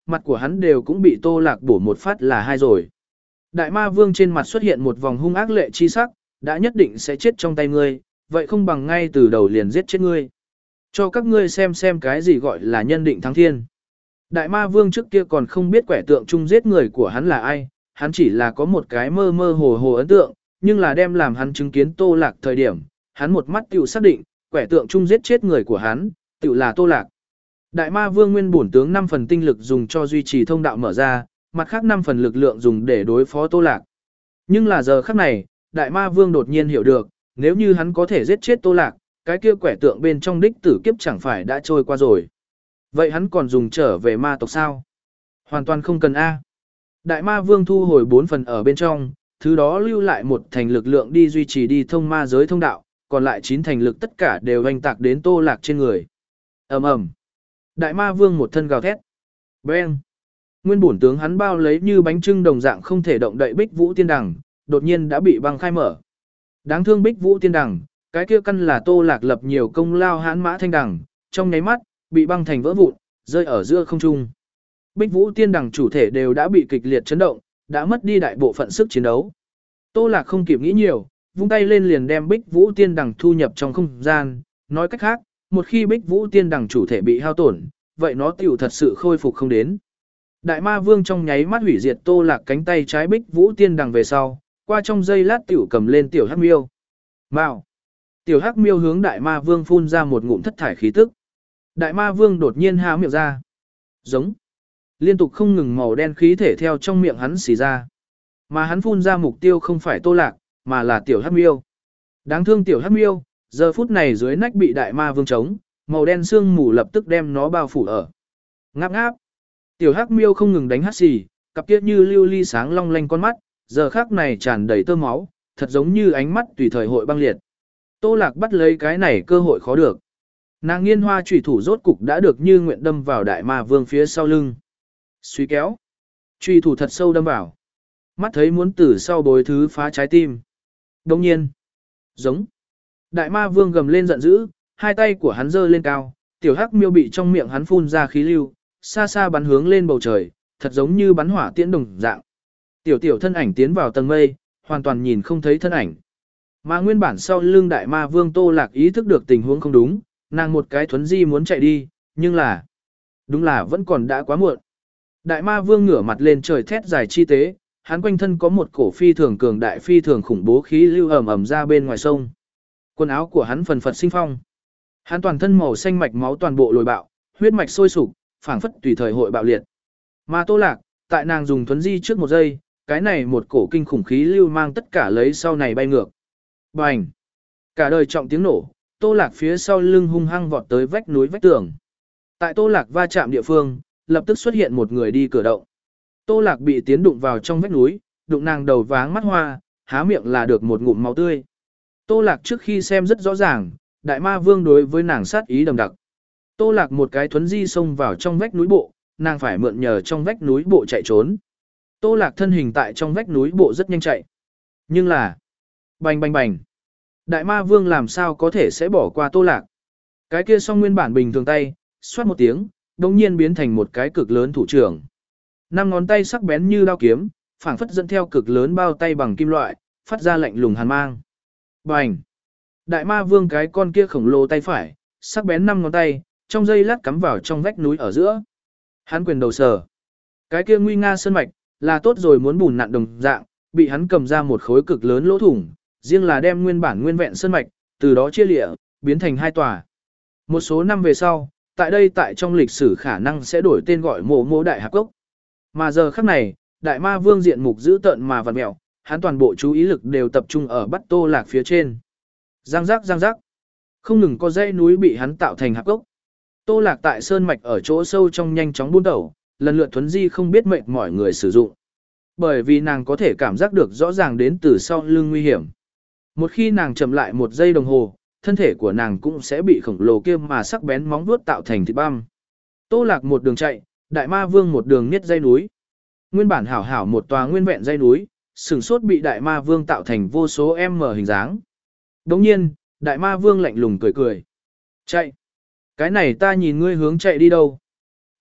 mặt của hắn đều cũng bị Tô Lạc bổ một phát là hai rồi. Đại ma vương trên mặt xuất hiện một vòng hung ác lệ chi sắc, đã nhất định sẽ chết trong tay ngươi, vậy không bằng ngay từ đầu liền giết chết ngươi. Cho các ngươi xem xem cái gì gọi là nhân định thắng thiên. Đại ma vương trước kia còn không biết quẻ tượng chung giết người của hắn là ai, hắn chỉ là có một cái mơ mơ hồ hồ ấn tượng, nhưng là đem làm hắn chứng kiến Tô Lạc thời điểm, hắn một mắt tiểu xác định, quẻ tượng chung giết chết người của hắn, tiểu là Tô Lạc. Đại ma vương nguyên bổn tướng năm phần tinh lực dùng cho duy trì thông đạo mở ra, mặt khác năm phần lực lượng dùng để đối phó Tô Lạc. Nhưng là giờ khắc này, đại ma vương đột nhiên hiểu được, nếu như hắn có thể giết chết Tô Lạc, cái kia quẻ tượng bên trong đích tử kiếp chẳng phải đã trôi qua rồi. Vậy hắn còn dùng trở về ma tộc sao? Hoàn toàn không cần A. Đại ma vương thu hồi bốn phần ở bên trong, thứ đó lưu lại một thành lực lượng đi duy trì đi thông ma giới thông đạo, còn lại chín thành lực tất cả đều hoành tạc đến Tô Lạc trên người. ầm ầm. Đại ma vương một thân gào thét. Beng. Nguyên bổn tướng hắn bao lấy như bánh trưng đồng dạng không thể động đậy Bích Vũ Tiên Đằng, đột nhiên đã bị băng khai mở. Đáng thương Bích Vũ Tiên Đằng, cái kia căn là Tô Lạc lập nhiều công lao hãn mã thanh đằng, trong nháy mắt bị băng thành vỡ vụn, rơi ở giữa không trung. Bích Vũ Tiên Đằng chủ thể đều đã bị kịch liệt chấn động, đã mất đi đại bộ phận sức chiến đấu. Tô Lạc không kịp nghĩ nhiều, vung tay lên liền đem Bích Vũ Tiên Đằng thu nhập trong không gian, nói cách khác, một khi Bích Vũ Tiên Đằng chủ thể bị hao tổn, vậy nó tiểu thật sự khôi phục không đến. Đại ma vương trong nháy mắt hủy diệt Tô Lạc cánh tay trái Bích Vũ Tiên Đằng về sau, qua trong giây lát tiểu cầm lên tiểu hắc miêu. Mao. Tiểu hắc miêu hướng đại ma vương phun ra một ngụm thất thải khí tức. Đại ma vương đột nhiên há miệng ra. Giống. Liên tục không ngừng màu đen khí thể theo trong miệng hắn xì ra. Mà hắn phun ra mục tiêu không phải Tô Lạc, mà là tiểu hắc miêu. Đáng thương tiểu hắc miêu, giờ phút này dưới nách bị đại ma vương chống, màu đen xương mù lập tức đem nó bao phủ ở. Ngáp ngáp. Tiểu hắc miêu không ngừng đánh hắt xì, cặp kia như lưu ly sáng long lanh con mắt, giờ khắc này tràn đầy tơ máu, thật giống như ánh mắt tùy thời hội băng liệt. Tô Lạc bắt lấy cái này cơ hội khó được. Nàng nghiên hoa chủy thủ rốt cục đã được như nguyện đâm vào đại ma vương phía sau lưng. Suy kéo. Chủy thủ thật sâu đâm vào. Mắt thấy muốn từ sau bối thứ phá trái tim. Đồng nhiên. Giống. Đại ma vương gầm lên giận dữ, hai tay của hắn giơ lên cao, tiểu hắc miêu bị trong miệng hắn phun ra khí lưu, xa xa bắn hướng lên bầu trời, thật giống như bắn hỏa tiễn đồng dạng. Tiểu tiểu thân ảnh tiến vào tầng mây, hoàn toàn nhìn không thấy thân ảnh. Mà nguyên bản sau lưng đại ma vương Tô Lạc ý thức được tình huống không đúng, nàng một cái thuấn di muốn chạy đi, nhưng là, đúng là vẫn còn đã quá muộn. Đại ma vương ngửa mặt lên trời thét dài chi tế, hắn quanh thân có một cổ phi thường cường đại phi thường khủng bố khí lưu ầm ầm ra bên ngoài sông. Quần áo của hắn phần phật sinh phong. Hắn toàn thân màu xanh mạch máu toàn bộ lồi bạo, huyết mạch sôi sục, phảng phất tùy thời hội bạo liệt. Mà Tô Lạc, tại nàng dùng thuấn di trước một giây, cái này một cổ kinh khủng khí lưu mang tất cả lấy sau này bay ngược. Bành! Cả đời trọng tiếng nổ, Tô Lạc phía sau lưng hung hăng vọt tới vách núi vách tường. Tại Tô Lạc va chạm địa phương, lập tức xuất hiện một người đi cửa động. Tô Lạc bị tiến đụng vào trong vách núi, đụng nàng đầu váng mắt hoa, há miệng là được một ngụm máu tươi. Tô Lạc trước khi xem rất rõ ràng, đại ma vương đối với nàng sát ý đầm đặc. Tô Lạc một cái thuấn di xông vào trong vách núi bộ, nàng phải mượn nhờ trong vách núi bộ chạy trốn. Tô Lạc thân hình tại trong vách núi bộ rất nhanh chạy. Nhưng là, bành bành bành, đại ma vương làm sao có thể sẽ bỏ qua Tô Lạc. Cái kia song nguyên bản bình thường tay, xoát một tiếng, đồng nhiên biến thành một cái cực lớn thủ trưởng. Năm ngón tay sắc bén như đao kiếm, phảng phất dẫn theo cực lớn bao tay bằng kim loại, phát ra lạnh lùng hàn mang. Bành! Đại ma vương cái con kia khổng lồ tay phải, sắc bén năm ngón tay, trong dây lát cắm vào trong vách núi ở giữa. Hắn quyền đầu sở. Cái kia nguy nga sơn mạch, là tốt rồi muốn bùn nặn đồng dạng, bị hắn cầm ra một khối cực lớn lỗ thủng, riêng là đem nguyên bản nguyên vẹn sơn mạch, từ đó chia lịa, biến thành hai tòa. Một số năm về sau, tại đây tại trong lịch sử khả năng sẽ đổi tên gọi mộ mộ đại hạp cốc. Mà giờ khắc này, đại ma vương diện mục dữ tợn mà vặn mẹo, hắn toàn bộ chú ý lực đều tập trung ở bắt Tô Lạc phía trên. Giang giác giang giác. Không ngừng có dãy núi bị hắn tạo thành hạp cốc. Tô Lạc tại sơn mạch ở chỗ sâu trong nhanh chóng buôn tẩu, lần lượt thuấn di không biết mệt mỏi người sử dụng. Bởi vì nàng có thể cảm giác được rõ ràng đến từ sau lưng nguy hiểm. Một khi nàng chậm lại một giây đồng hồ, thân thể của nàng cũng sẽ bị khổng lồ kia mà sắc bén móng vuốt tạo thành thịt băm. Tô Lạc một đường chạy, đại ma vương một đường niết dây núi. Nguyên bản hảo hảo một tòa nguyên vẹn dây núi, sừng sốt bị đại ma vương tạo thành vô số em mở hình dáng. Đồng nhiên, đại ma vương lạnh lùng cười cười. Chạy! Cái này ta nhìn ngươi hướng chạy đi đâu?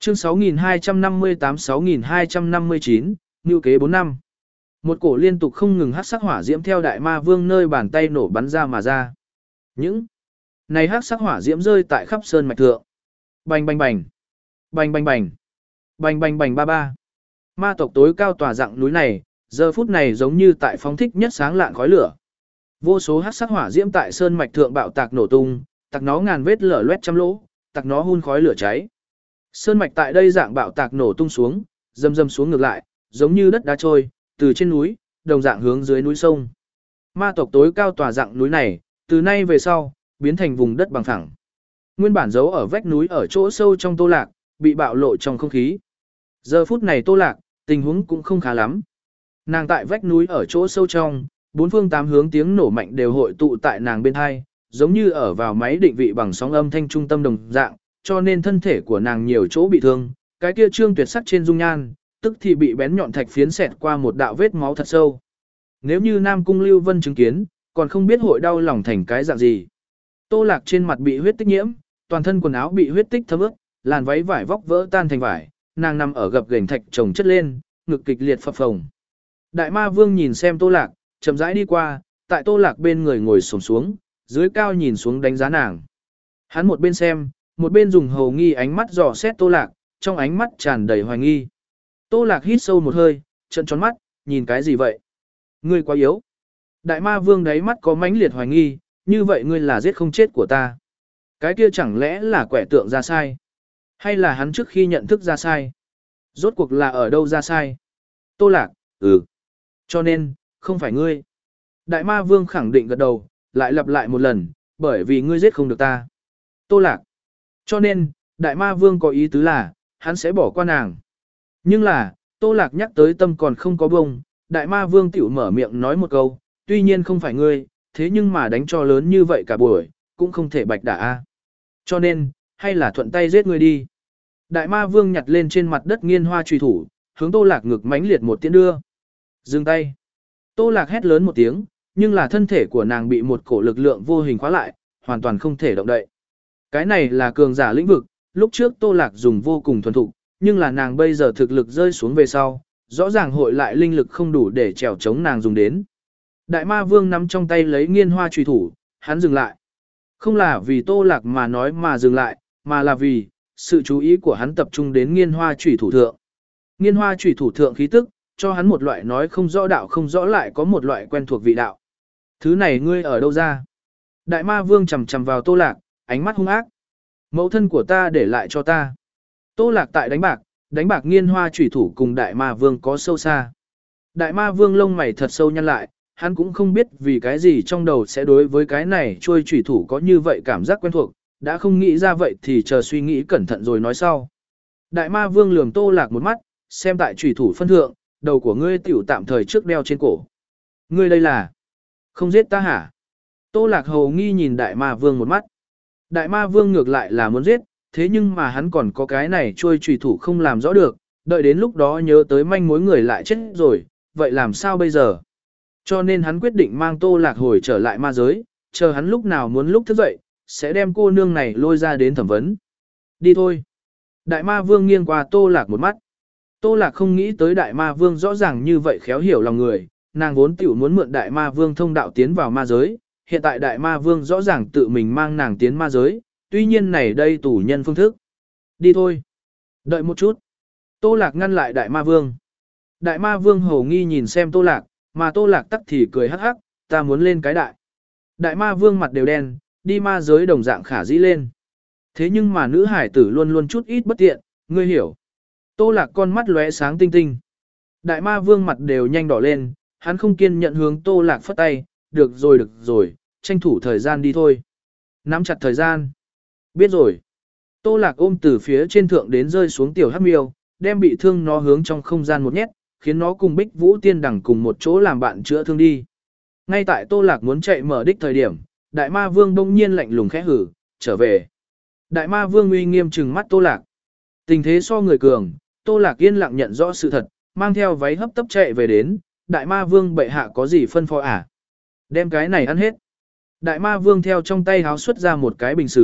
Chương sáu nghìn hai trăm năm mươi tám sáu nghìn hai trăm năm mươi chín, Ngưu kế bốn năm. Một cổ liên tục không ngừng hắc sắc hỏa diễm theo đại ma vương nơi bàn tay nổ bắn ra mà ra. Những này hắc sắc hỏa diễm rơi tại khắp sơn mạch thượng. Bành bành bành, bành bành bành, bành bành bành ba ba. Ma tộc tối cao tòa dạng núi này, giờ phút này giống như tại phóng thích nhất sáng lạn khói lửa. Vô số hắc sắc hỏa diễm tại sơn mạch thượng bạo tạc nổ tung, tạc nó ngàn vết lở loét trăm lỗ, tạc nó hun khói lửa cháy. Sơn mạch tại đây dạng bạo tạc nổ tung xuống, dầm dầm xuống ngược lại, giống như đất đá trôi, từ trên núi, đồng dạng hướng dưới núi sông. Ma tộc tối cao tòa dạng núi này, từ nay về sau, biến thành vùng đất bằng phẳng. Nguyên bản giấu ở vách núi ở chỗ sâu trong Tô Lạc, bị bạo lộ trong không khí. Giờ phút này Tô Lạc, tình huống cũng không khá lắm. Nàng tại vách núi ở chỗ sâu trong, bốn phương tám hướng tiếng nổ mạnh đều hội tụ tại nàng bên hai, giống như ở vào máy định vị bằng sóng âm thanh trung tâm đồng dạng, cho nên thân thể của nàng nhiều chỗ bị thương, cái kia trương tuyệt sắc trên dung nhan, tức thì bị bén nhọn thạch phiến xẹt qua một đạo vết máu thật sâu. Nếu như Nam Cung Lưu Vân chứng kiến, còn không biết hội đau lòng thành cái dạng gì. Tô Lạc trên mặt bị huyết tích nhiễm, toàn thân quần áo bị huyết tích thấm ướt, làn váy vải vóc vỡ tan thành vải, nàng nằm ở gập ghềnh thạch chồng chất lên, ngực kịch liệt phập phồng. Đại Ma Vương nhìn xem Tô Lạc, chậm rãi đi qua, tại Tô Lạc bên người ngồi xổm xuống, dưới cao nhìn xuống đánh giá nàng. Hắn một bên xem, một bên dùng hầu nghi ánh mắt dò xét Tô Lạc, trong ánh mắt tràn đầy hoài nghi. Tô Lạc hít sâu một hơi, trợn tròn mắt, nhìn cái gì vậy? Ngươi quá yếu. Đại Ma Vương đáy mắt có mãnh liệt hoài nghi, như vậy ngươi là giết không chết của ta. Cái kia chẳng lẽ là quẻ tượng ra sai? Hay là hắn trước khi nhận thức ra sai? Rốt cuộc là ở đâu ra sai? Tô Lạc, ừ. Cho nên, không phải ngươi. Đại Ma Vương khẳng định gật đầu, lại lặp lại một lần, bởi vì ngươi giết không được ta. Tô Lạc. Cho nên, Đại Ma Vương có ý tứ là, hắn sẽ bỏ qua nàng. Nhưng là, Tô Lạc nhắc tới tâm còn không có bông, Đại Ma Vương tiểu mở miệng nói một câu, tuy nhiên không phải ngươi, thế nhưng mà đánh cho lớn như vậy cả buổi, cũng không thể bạch đả a. Cho nên, hay là thuận tay giết ngươi đi. Đại Ma Vương nhặt lên trên mặt đất nghiên hoa truy thủ, hướng Tô Lạc ngực mãnh liệt một tiễn đưa. Dừng tay. Tô Lạc hét lớn một tiếng, nhưng là thân thể của nàng bị một cổ lực lượng vô hình khóa lại, hoàn toàn không thể động đậy. Cái này là cường giả lĩnh vực, lúc trước Tô Lạc dùng vô cùng thuần thục, nhưng là nàng bây giờ thực lực rơi xuống về sau, rõ ràng hội lại linh lực không đủ để trèo chống nàng dùng đến. Đại Ma Vương nắm trong tay lấy nghiên hoa truy thủ, hắn dừng lại. Không là vì Tô Lạc mà nói mà dừng lại, mà là vì, sự chú ý của hắn tập trung đến nghiên hoa truy thủ thượng. Nghiên hoa truy thủ thượng khí tức, cho hắn một loại nói không rõ đạo không rõ lại có một loại quen thuộc vị đạo. Thứ này ngươi ở đâu ra? Đại Ma Vương chầm chầm vào Tô Lạc, ánh mắt hung ác. Mẫu thân của ta để lại cho ta. Tô Lạc tại đánh bạc, đánh bạc nghiên hoa chủy thủ cùng Đại Ma Vương có sâu xa. Đại Ma Vương lông mày thật sâu nhăn lại, hắn cũng không biết vì cái gì trong đầu sẽ đối với cái này trôi chủy thủ có như vậy cảm giác quen thuộc, đã không nghĩ ra vậy thì chờ suy nghĩ cẩn thận rồi nói sau. Đại Ma Vương lườm Tô Lạc một mắt, xem tại chủy thủ phân thượng, đầu của ngươi tiểu tạm thời trước đeo trên cổ. Ngươi đây là không giết ta hả? Tô Lạc hầu nghi nhìn Đại Ma Vương một mắt. Đại Ma Vương ngược lại là muốn giết, thế nhưng mà hắn còn có cái này trôi trùy thủ không làm rõ được, đợi đến lúc đó nhớ tới manh mối người lại chết rồi, vậy làm sao bây giờ? Cho nên hắn quyết định mang Tô Lạc hồi trở lại ma giới, chờ hắn lúc nào muốn lúc thức dậy, sẽ đem cô nương này lôi ra đến thẩm vấn. Đi thôi. Đại Ma Vương nghiêng qua Tô Lạc một mắt. Tô Lạc không nghĩ tới Đại Ma Vương rõ ràng như vậy khéo hiểu lòng người, nàng vốn tiểu muốn mượn Đại Ma Vương thông đạo tiến vào ma giới, hiện tại Đại Ma Vương rõ ràng tự mình mang nàng tiến ma giới, tuy nhiên này đây tù nhân phương thức. Đi thôi. Đợi một chút. Tô Lạc ngăn lại Đại Ma Vương. Đại Ma Vương hầu nghi nhìn xem Tô Lạc, mà Tô Lạc tắc thì cười hắc hắc, ta muốn lên cái đại. Đại Ma Vương mặt đều đen, đi ma giới đồng dạng khả dĩ lên. Thế nhưng mà nữ hải tử luôn luôn chút ít bất tiện, ngươi hiểu. Tô Lạc con mắt lóe sáng tinh tinh. Đại Ma Vương mặt đều nhanh đỏ lên, hắn không kiên nhận hướng Tô Lạc phất tay, được rồi được rồi, tranh thủ thời gian đi thôi. Nắm chặt thời gian. Biết rồi. Tô Lạc ôm từ phía trên thượng đến rơi xuống tiểu hắc miêu, đem bị thương nó hướng trong không gian một nhét, khiến nó cùng Bích Vũ Tiên Đằng cùng một chỗ làm bạn chữa thương đi. Ngay tại Tô Lạc muốn chạy mở đích thời điểm, Đại Ma Vương đông nhiên lạnh lùng khẽ hử, trở về. Đại Ma Vương uy nghiêm trừng mắt Tô Lạc. Tình thế so người cường, Tô Lạc yên lặng nhận rõ sự thật, mang theo váy hấp tấp chạy về đến, Đại Ma Vương bệ hạ có gì phân phó à? Đem cái này ăn hết. Đại Ma Vương theo trong tay háo xuất ra một cái bình sứ,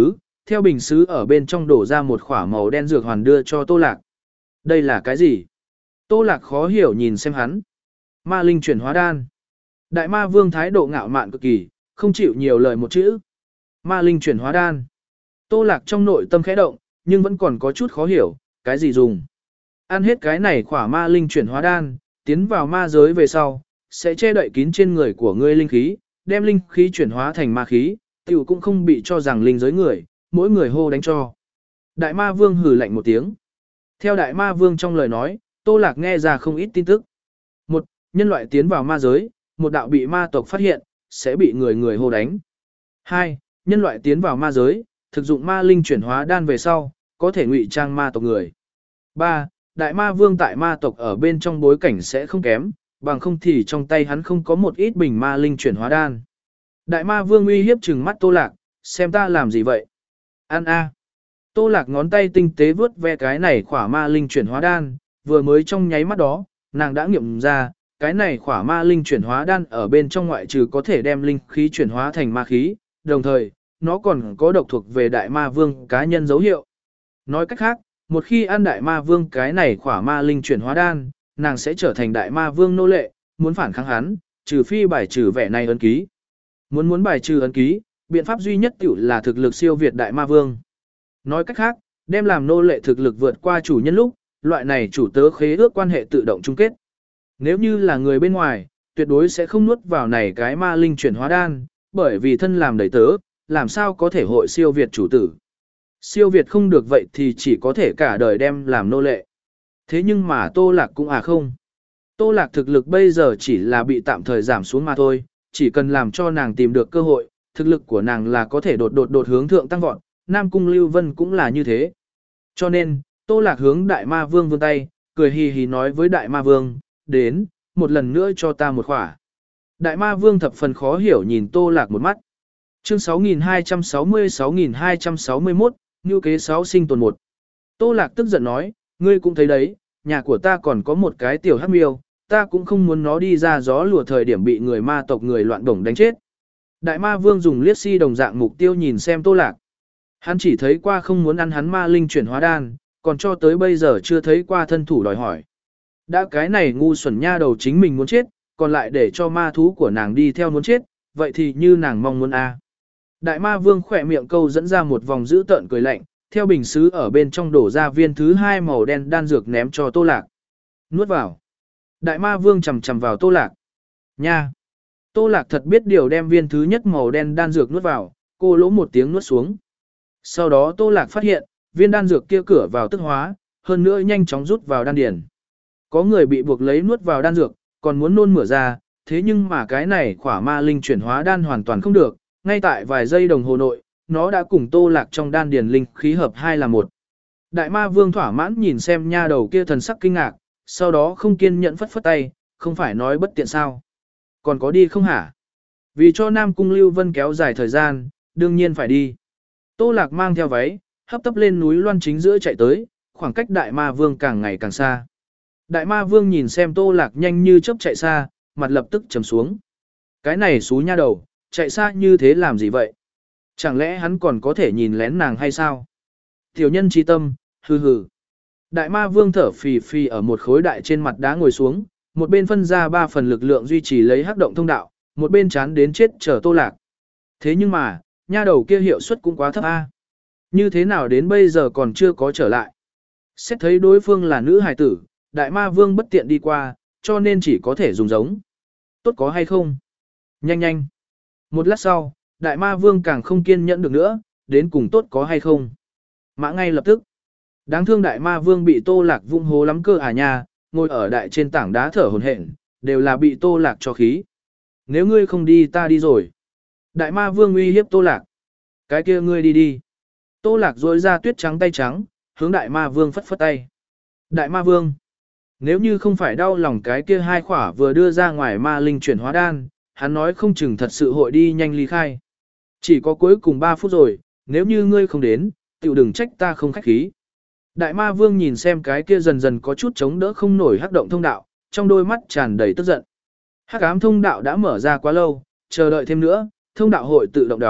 theo bình sứ ở bên trong đổ ra một khỏa màu đen dược hoàn đưa cho Tô Lạc. Đây là cái gì? Tô Lạc khó hiểu nhìn xem hắn. Ma linh chuyển hóa đan. Đại ma vương thái độ ngạo mạn cực kỳ, không chịu nhiều lời một chữ. Ma linh chuyển hóa đan. Tô Lạc trong nội tâm khẽ động, nhưng vẫn còn có chút khó hiểu, cái gì dùng. Ăn hết cái này khỏa ma linh chuyển hóa đan, tiến vào ma giới về sau, sẽ che đậy kín trên người của ngươi linh khí, đem linh khí chuyển hóa thành ma khí, tiểu cũng không bị cho rằng linh giới người, mỗi người hô đánh cho. Đại ma vương hừ lạnh một tiếng. Theo đại ma vương trong lời nói, Tô Lạc nghe ra không ít tin tức. Một, nhân loại tiến vào ma giới, một đạo bị ma tộc phát hiện, sẽ bị người người hô đánh. Hai, nhân loại tiến vào ma giới, thực dụng ma linh chuyển hóa đan về sau, có thể ngụy trang ma tộc người. Ba, đại ma vương tại ma tộc ở bên trong bối cảnh sẽ không kém, bằng không thì trong tay hắn không có một ít bình ma linh chuyển hóa đan. Đại ma vương uy hiếp trừng mắt Tô Lạc, xem ta làm gì vậy? Ăn a. Tô Lạc ngón tay tinh tế vướt ve cái này khỏa ma linh chuyển hóa đan, vừa mới trong nháy mắt đó, nàng đã nghiệm ra, cái này khỏa ma linh chuyển hóa đan ở bên trong ngoại trừ có thể đem linh khí chuyển hóa thành ma khí, đồng thời, nó còn có độc thuộc về đại ma vương cá nhân dấu hiệu. Nói cách khác, một khi ăn đại ma vương cái này khỏa ma linh chuyển hóa đan, nàng sẽ trở thành đại ma vương nô lệ, muốn phản kháng hắn, trừ phi bài trừ vẻ này ấn ký. Muốn muốn bài trừ ấn ký, biện pháp duy nhất tiểu là thực lực siêu việt đại ma vương. Nói cách khác, đem làm nô lệ thực lực vượt qua chủ nhân lúc, loại này chủ tớ khế ước quan hệ tự động chung kết. Nếu như là người bên ngoài, tuyệt đối sẽ không nuốt vào này cái ma linh chuyển hóa đan, bởi vì thân làm đầy tớ, làm sao có thể hội siêu việt chủ tử. Siêu việt không được vậy thì chỉ có thể cả đời đem làm nô lệ. Thế nhưng mà Tô Lạc cũng à không. Tô Lạc thực lực bây giờ chỉ là bị tạm thời giảm xuống mà thôi, chỉ cần làm cho nàng tìm được cơ hội, thực lực của nàng là có thể đột đột đột hướng thượng tăng vọt, Nam Cung Lưu Vân cũng là như thế. Cho nên, Tô Lạc hướng Đại Ma Vương vươn tay, cười hì hì nói với Đại Ma Vương, đến, một lần nữa cho ta một khỏa. Đại Ma Vương thập phần khó hiểu nhìn Tô Lạc một mắt. Chương sáu nghìn hai trăm sáu mươi sáu nghìn hai trăm sáu mươi mốt, Ngưu kế sáu sinh tồn một. Tô Lạc tức giận nói, ngươi cũng thấy đấy, nhà của ta còn có một cái tiểu hắc miêu, ta cũng không muốn nó đi ra gió lùa thời điểm bị người ma tộc người loạn đồng đánh chết. Đại Ma Vương dùng liếc si đồng dạng mục tiêu nhìn xem Tô Lạc. Hắn chỉ thấy qua không muốn ăn hắn ma linh chuyển hóa đan, còn cho tới bây giờ chưa thấy qua thân thủ đòi hỏi. Đã cái này ngu xuẩn nha đầu chính mình muốn chết, còn lại để cho ma thú của nàng đi theo muốn chết, vậy thì như nàng mong muốn a. Đại Ma Vương khỏe miệng câu dẫn ra một vòng dữ tợn cười lạnh, theo bình sứ ở bên trong đổ ra viên thứ hai màu đen đan dược ném cho Tô Lạc. Nuốt vào. Đại Ma Vương chầm chầm vào Tô Lạc. Nha. Tô Lạc thật biết điều đem viên thứ nhất màu đen đan dược nuốt vào, cô lỗ một tiếng nuốt xuống. Sau đó Tô Lạc phát hiện, viên đan dược kia cửa vào tức hóa, hơn nữa nhanh chóng rút vào đan điền. Có người bị buộc lấy nuốt vào đan dược, còn muốn nôn mửa ra, thế nhưng mà cái này khỏa ma linh chuyển hóa đan hoàn toàn không được, ngay tại vài giây đồng hồ nội, nó đã cùng Tô Lạc trong đan điền linh khí hợp hai là một. Đại Ma Vương thỏa mãn nhìn xem nha đầu kia thần sắc kinh ngạc, sau đó không kiên nhẫn phất phất tay, không phải nói bất tiện sao. Còn có đi không hả? Vì cho Nam Cung Lưu Vân kéo dài thời gian, đương nhiên phải đi. Tô Lạc mang theo váy, hấp tấp lên núi Loan chính giữa chạy tới, khoảng cách Đại Ma Vương càng ngày càng xa. Đại Ma Vương nhìn xem Tô Lạc nhanh như chớp chạy xa, mặt lập tức trầm xuống. Cái này xú nha đầu, chạy xa như thế làm gì vậy? Chẳng lẽ hắn còn có thể nhìn lén nàng hay sao? Tiểu nhân trí tâm, hừ hừ. Đại Ma Vương thở phì phì ở một khối đại trên mặt đá ngồi xuống, một bên phân ra ba phần lực lượng duy trì lấy hắc động thông đạo, một bên chán đến chết chờ Tô Lạc. Thế nhưng mà, nha đầu kia hiệu suất cũng quá thấp a. Như thế nào đến bây giờ còn chưa có trở lại? Xét thấy đối phương là nữ hài tử, Đại Ma Vương bất tiện đi qua, cho nên chỉ có thể dùng giống. Tốt có hay không? Nhanh nhanh. Một lát sau, Đại Ma Vương càng không kiên nhẫn được nữa, đến cùng tốt có hay không? Mã ngay lập tức. Đáng thương Đại Ma Vương bị Tô Lạc vung hố lắm cơ à nha, ngồi ở đại trên tảng đá thở hổn hển, đều là bị Tô Lạc cho khí. Nếu ngươi không đi ta đi rồi. Đại Ma Vương uy hiếp Tô Lạc. Cái kia ngươi đi đi. Tô Lạc rối ra tuyết trắng tay trắng, hướng Đại Ma Vương phất phất tay. Đại Ma Vương. Nếu như không phải đau lòng cái kia hai khỏa vừa đưa ra ngoài ma linh chuyển hóa đan, hắn nói không chừng thật sự hội đi nhanh ly khai. Chỉ có cuối cùng ba phút rồi, nếu như ngươi không đến, tiểu đừng trách ta không khách khí. Đại Ma Vương nhìn xem cái kia dần dần có chút chống đỡ không nổi hắc động thông đạo, trong đôi mắt tràn đầy tức giận. Hắc ám thông đạo đã mở ra quá lâu, chờ đợi thêm nữa, thông đạo hội tự động đóng,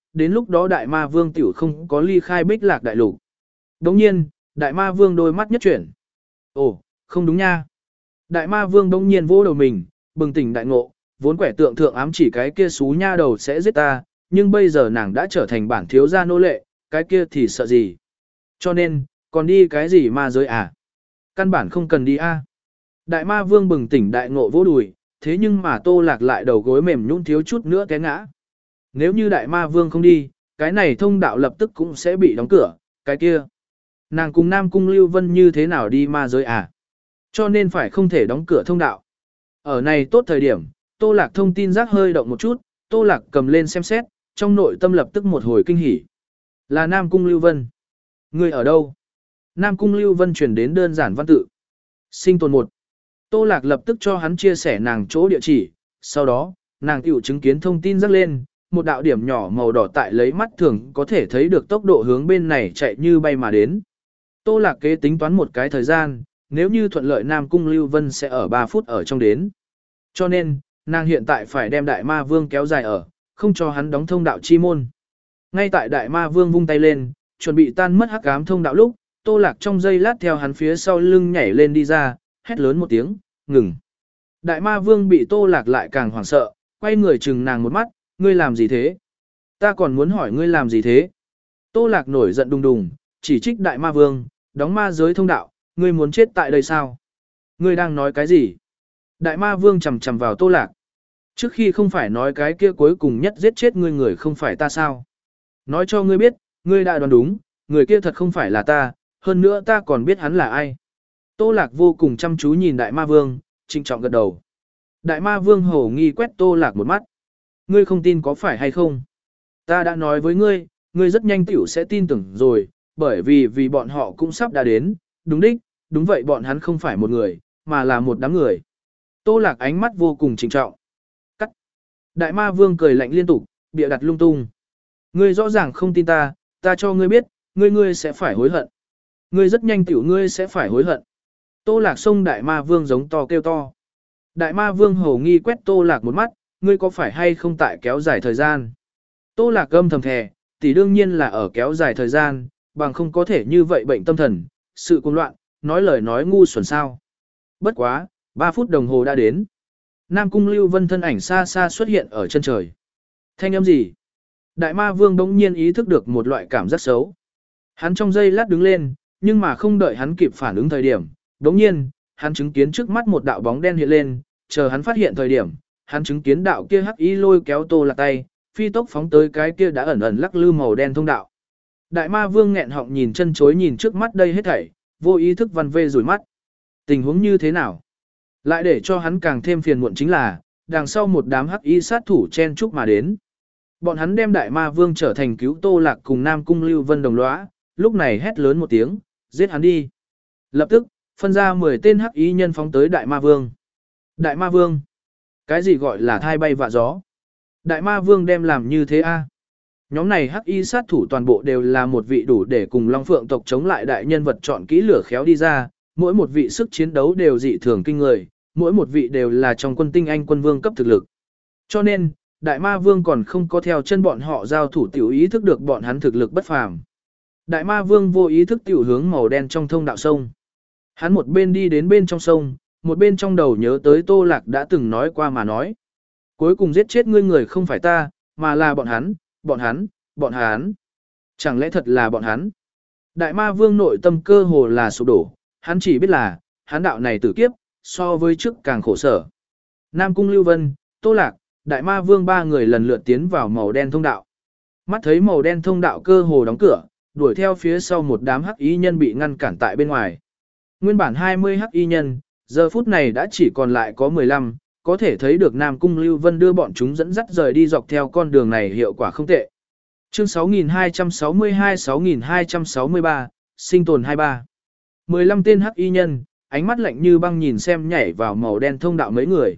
đến lúc đó đại ma vương tiểu không có ly khai Bích Lạc đại lục. Đồng nhiên, đại ma vương đôi mắt nhất chuyển. Ồ, không đúng nha. Đại ma vương đông nhiên vỗ đầu mình, bừng tỉnh đại ngộ, vốn quẻ tượng thượng ám chỉ cái kia xú nha đầu sẽ giết ta, nhưng bây giờ nàng đã trở thành bản thiếu gia nô lệ, cái kia thì sợ gì. Cho nên, còn đi cái gì ma giới à? Căn bản không cần đi a. Đại ma vương bừng tỉnh đại ngộ vỗ đùi, thế nhưng mà Tô Lạc lại đầu gối mềm nhũn thiếu chút nữa té ngã. Nếu như đại ma vương không đi, cái này thông đạo lập tức cũng sẽ bị đóng cửa, cái kia. Nàng cùng Nam Cung Lưu Vân như thế nào đi ma giới à? Cho nên phải không thể đóng cửa thông đạo. Ở này tốt thời điểm, Tô Lạc thông tin giác hơi động một chút, Tô Lạc cầm lên xem xét, trong nội tâm lập tức một hồi kinh hỉ. Là Nam Cung Lưu Vân. Người ở đâu? Nam Cung Lưu Vân truyền đến đơn giản văn tự. Sinh tồn một. Tô Lạc lập tức cho hắn chia sẻ nàng chỗ địa chỉ, sau đó, nàng tiểu chứng kiến thông tin rắc lên, một đạo điểm nhỏ màu đỏ tại lấy mắt thường có thể thấy được tốc độ hướng bên này chạy như bay mà đến. Tô Lạc kế tính toán một cái thời gian, nếu như thuận lợi Nam Cung Lưu Vân sẽ ở ba phút ở trong đến. Cho nên, nàng hiện tại phải đem Đại Ma Vương kéo dài ở, không cho hắn đóng thông đạo chi môn. Ngay tại Đại Ma Vương vung tay lên, chuẩn bị tan mất hắc ám thông đạo lúc, Tô Lạc trong giây lát theo hắn phía sau lưng nhảy lên đi ra, hét lớn một tiếng, ngừng. Đại Ma Vương bị Tô Lạc lại càng hoảng sợ, quay người chừng nàng một mắt, ngươi làm gì thế? Ta còn muốn hỏi ngươi làm gì thế? Tô Lạc nổi giận đùng đùng, chỉ trích Đại Ma Vương, đóng ma giới thông đạo, ngươi muốn chết tại đây sao? Ngươi đang nói cái gì? Đại Ma Vương chầm chầm vào Tô Lạc. Trước khi không phải nói cái kia cuối cùng nhất giết chết ngươi người không phải ta sao? Nói cho ngươi biết, ngươi đã đoán đúng, người kia thật không phải là ta, hơn nữa ta còn biết hắn là ai. Tô Lạc vô cùng chăm chú nhìn Đại Ma Vương, trịnh trọng gật đầu. Đại Ma Vương hổ nghi quét Tô Lạc một mắt. Ngươi không tin có phải hay không? Ta đã nói với ngươi, ngươi rất nhanh tiểu sẽ tin tưởng rồi, bởi vì vì bọn họ cũng sắp đã đến, đúng đích, đúng vậy bọn hắn không phải một người, mà là một đám người. Tô Lạc ánh mắt vô cùng trịnh trọng. Cắt. Đại Ma Vương cười lạnh liên tục, bịa đặt lung tung. Ngươi rõ ràng không tin ta, ta cho ngươi biết, ngươi ngươi sẽ phải hối hận. Ngươi rất nhanh tiểu ngươi sẽ phải hối hận. Tô Lạc xông Đại Ma Vương giống to kêu to. Đại Ma Vương hổ nghi quét Tô Lạc một mắt, ngươi có phải hay không tại kéo dài thời gian. Tô Lạc gâm thầm thè, tỷ đương nhiên là ở kéo dài thời gian, bằng không có thể như vậy bệnh tâm thần, sự cuồng loạn, nói lời nói ngu xuẩn sao. Bất quá, ba phút đồng hồ đã đến. Nam Cung Lưu Vân thân ảnh xa xa xuất hiện ở chân trời. Thanh âm gì? Đại Ma Vương đống nhiên ý thức được một loại cảm giác xấu. Hắn trong giây lát đứng lên, nhưng mà không đợi hắn kịp phản ứng thời điểm. Đống nhiên, hắn chứng kiến trước mắt một đạo bóng đen hiện lên, chờ hắn phát hiện thời điểm, hắn chứng kiến đạo kia hắc y lôi kéo Tô Lạc tay, phi tốc phóng tới cái kia đã ẩn ẩn lắc lư màu đen thông đạo. Đại Ma Vương nghẹn họng nhìn chân chối nhìn trước mắt đây hết thảy, vô ý thức văn vê rủi mắt. Tình huống như thế nào? Lại để cho hắn càng thêm phiền muộn chính là, đằng sau một đám hắc y sát thủ chen chúc mà đến. Bọn hắn đem Đại Ma Vương trở thành cứu Tô Lạc cùng Nam Cung Lưu Vân đồng lõa, lúc này hét lớn một tiếng, giết hắn đi. Lập tức, phân ra mười tên hắc y nhân phóng tới Đại Ma Vương. Đại Ma Vương? Cái gì gọi là thai bay vạ gió? Đại Ma Vương đem làm như thế a? Nhóm này hắc y sát thủ toàn bộ đều là một vị đủ để cùng Long Phượng tộc chống lại đại nhân vật chọn kỹ lửa khéo đi ra, mỗi một vị sức chiến đấu đều dị thường kinh người, mỗi một vị đều là trong quân tinh anh quân vương cấp thực lực. Cho nên, Đại Ma Vương còn không có theo chân bọn họ giao thủ tiểu ý thức được bọn hắn thực lực bất phàm. Đại Ma Vương vô ý thức tiểu hướng màu đen trong thông đạo sông. Hắn một bên đi đến bên trong sông, một bên trong đầu nhớ tới Tô Lạc đã từng nói qua mà nói. Cuối cùng giết chết ngươi người không phải ta, mà là bọn hắn, bọn hắn, bọn hắn. Chẳng lẽ thật là bọn hắn? Đại Ma Vương nội tâm cơ hồ là sụp đổ, hắn chỉ biết là, hắn đạo này tử kiếp, so với trước càng khổ sở. Nam Cung Lưu Vân, Tô Lạc, Đại Ma Vương ba người lần lượt tiến vào màu đen thông đạo. Mắt thấy màu đen thông đạo cơ hồ đóng cửa, đuổi theo phía sau một đám hắc y nhân bị ngăn cản tại bên ngoài. Nguyên bản hai mươi hắc y nhân, giờ phút này đã chỉ còn lại có mười lăm, có thể thấy được Nam Cung Lưu Vân đưa bọn chúng dẫn dắt rời đi dọc theo con đường này hiệu quả không tệ. Chương sáu nghìn hai trăm sáu mươi hai sáu nghìn hai trăm sáu mươi ba, sinh tồn hai mươi ba. mười lăm tên hắc y nhân, ánh mắt lạnh như băng nhìn xem nhảy vào màu đen thông đạo mấy người.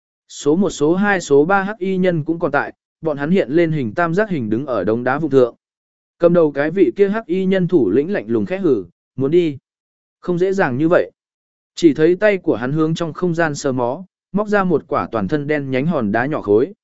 Số một số hai số ba hắc y nhân cũng còn tại, bọn hắn hiện lên hình tam giác hình đứng ở đống đá vùng thượng. Cầm đầu cái vị kia hắc y nhân thủ lĩnh lạnh lùng khẽ hử, muốn đi. Không dễ dàng như vậy. Chỉ thấy tay của hắn hướng trong không gian sờ mó, móc ra một quả toàn thân đen nhánh hòn đá nhỏ khối.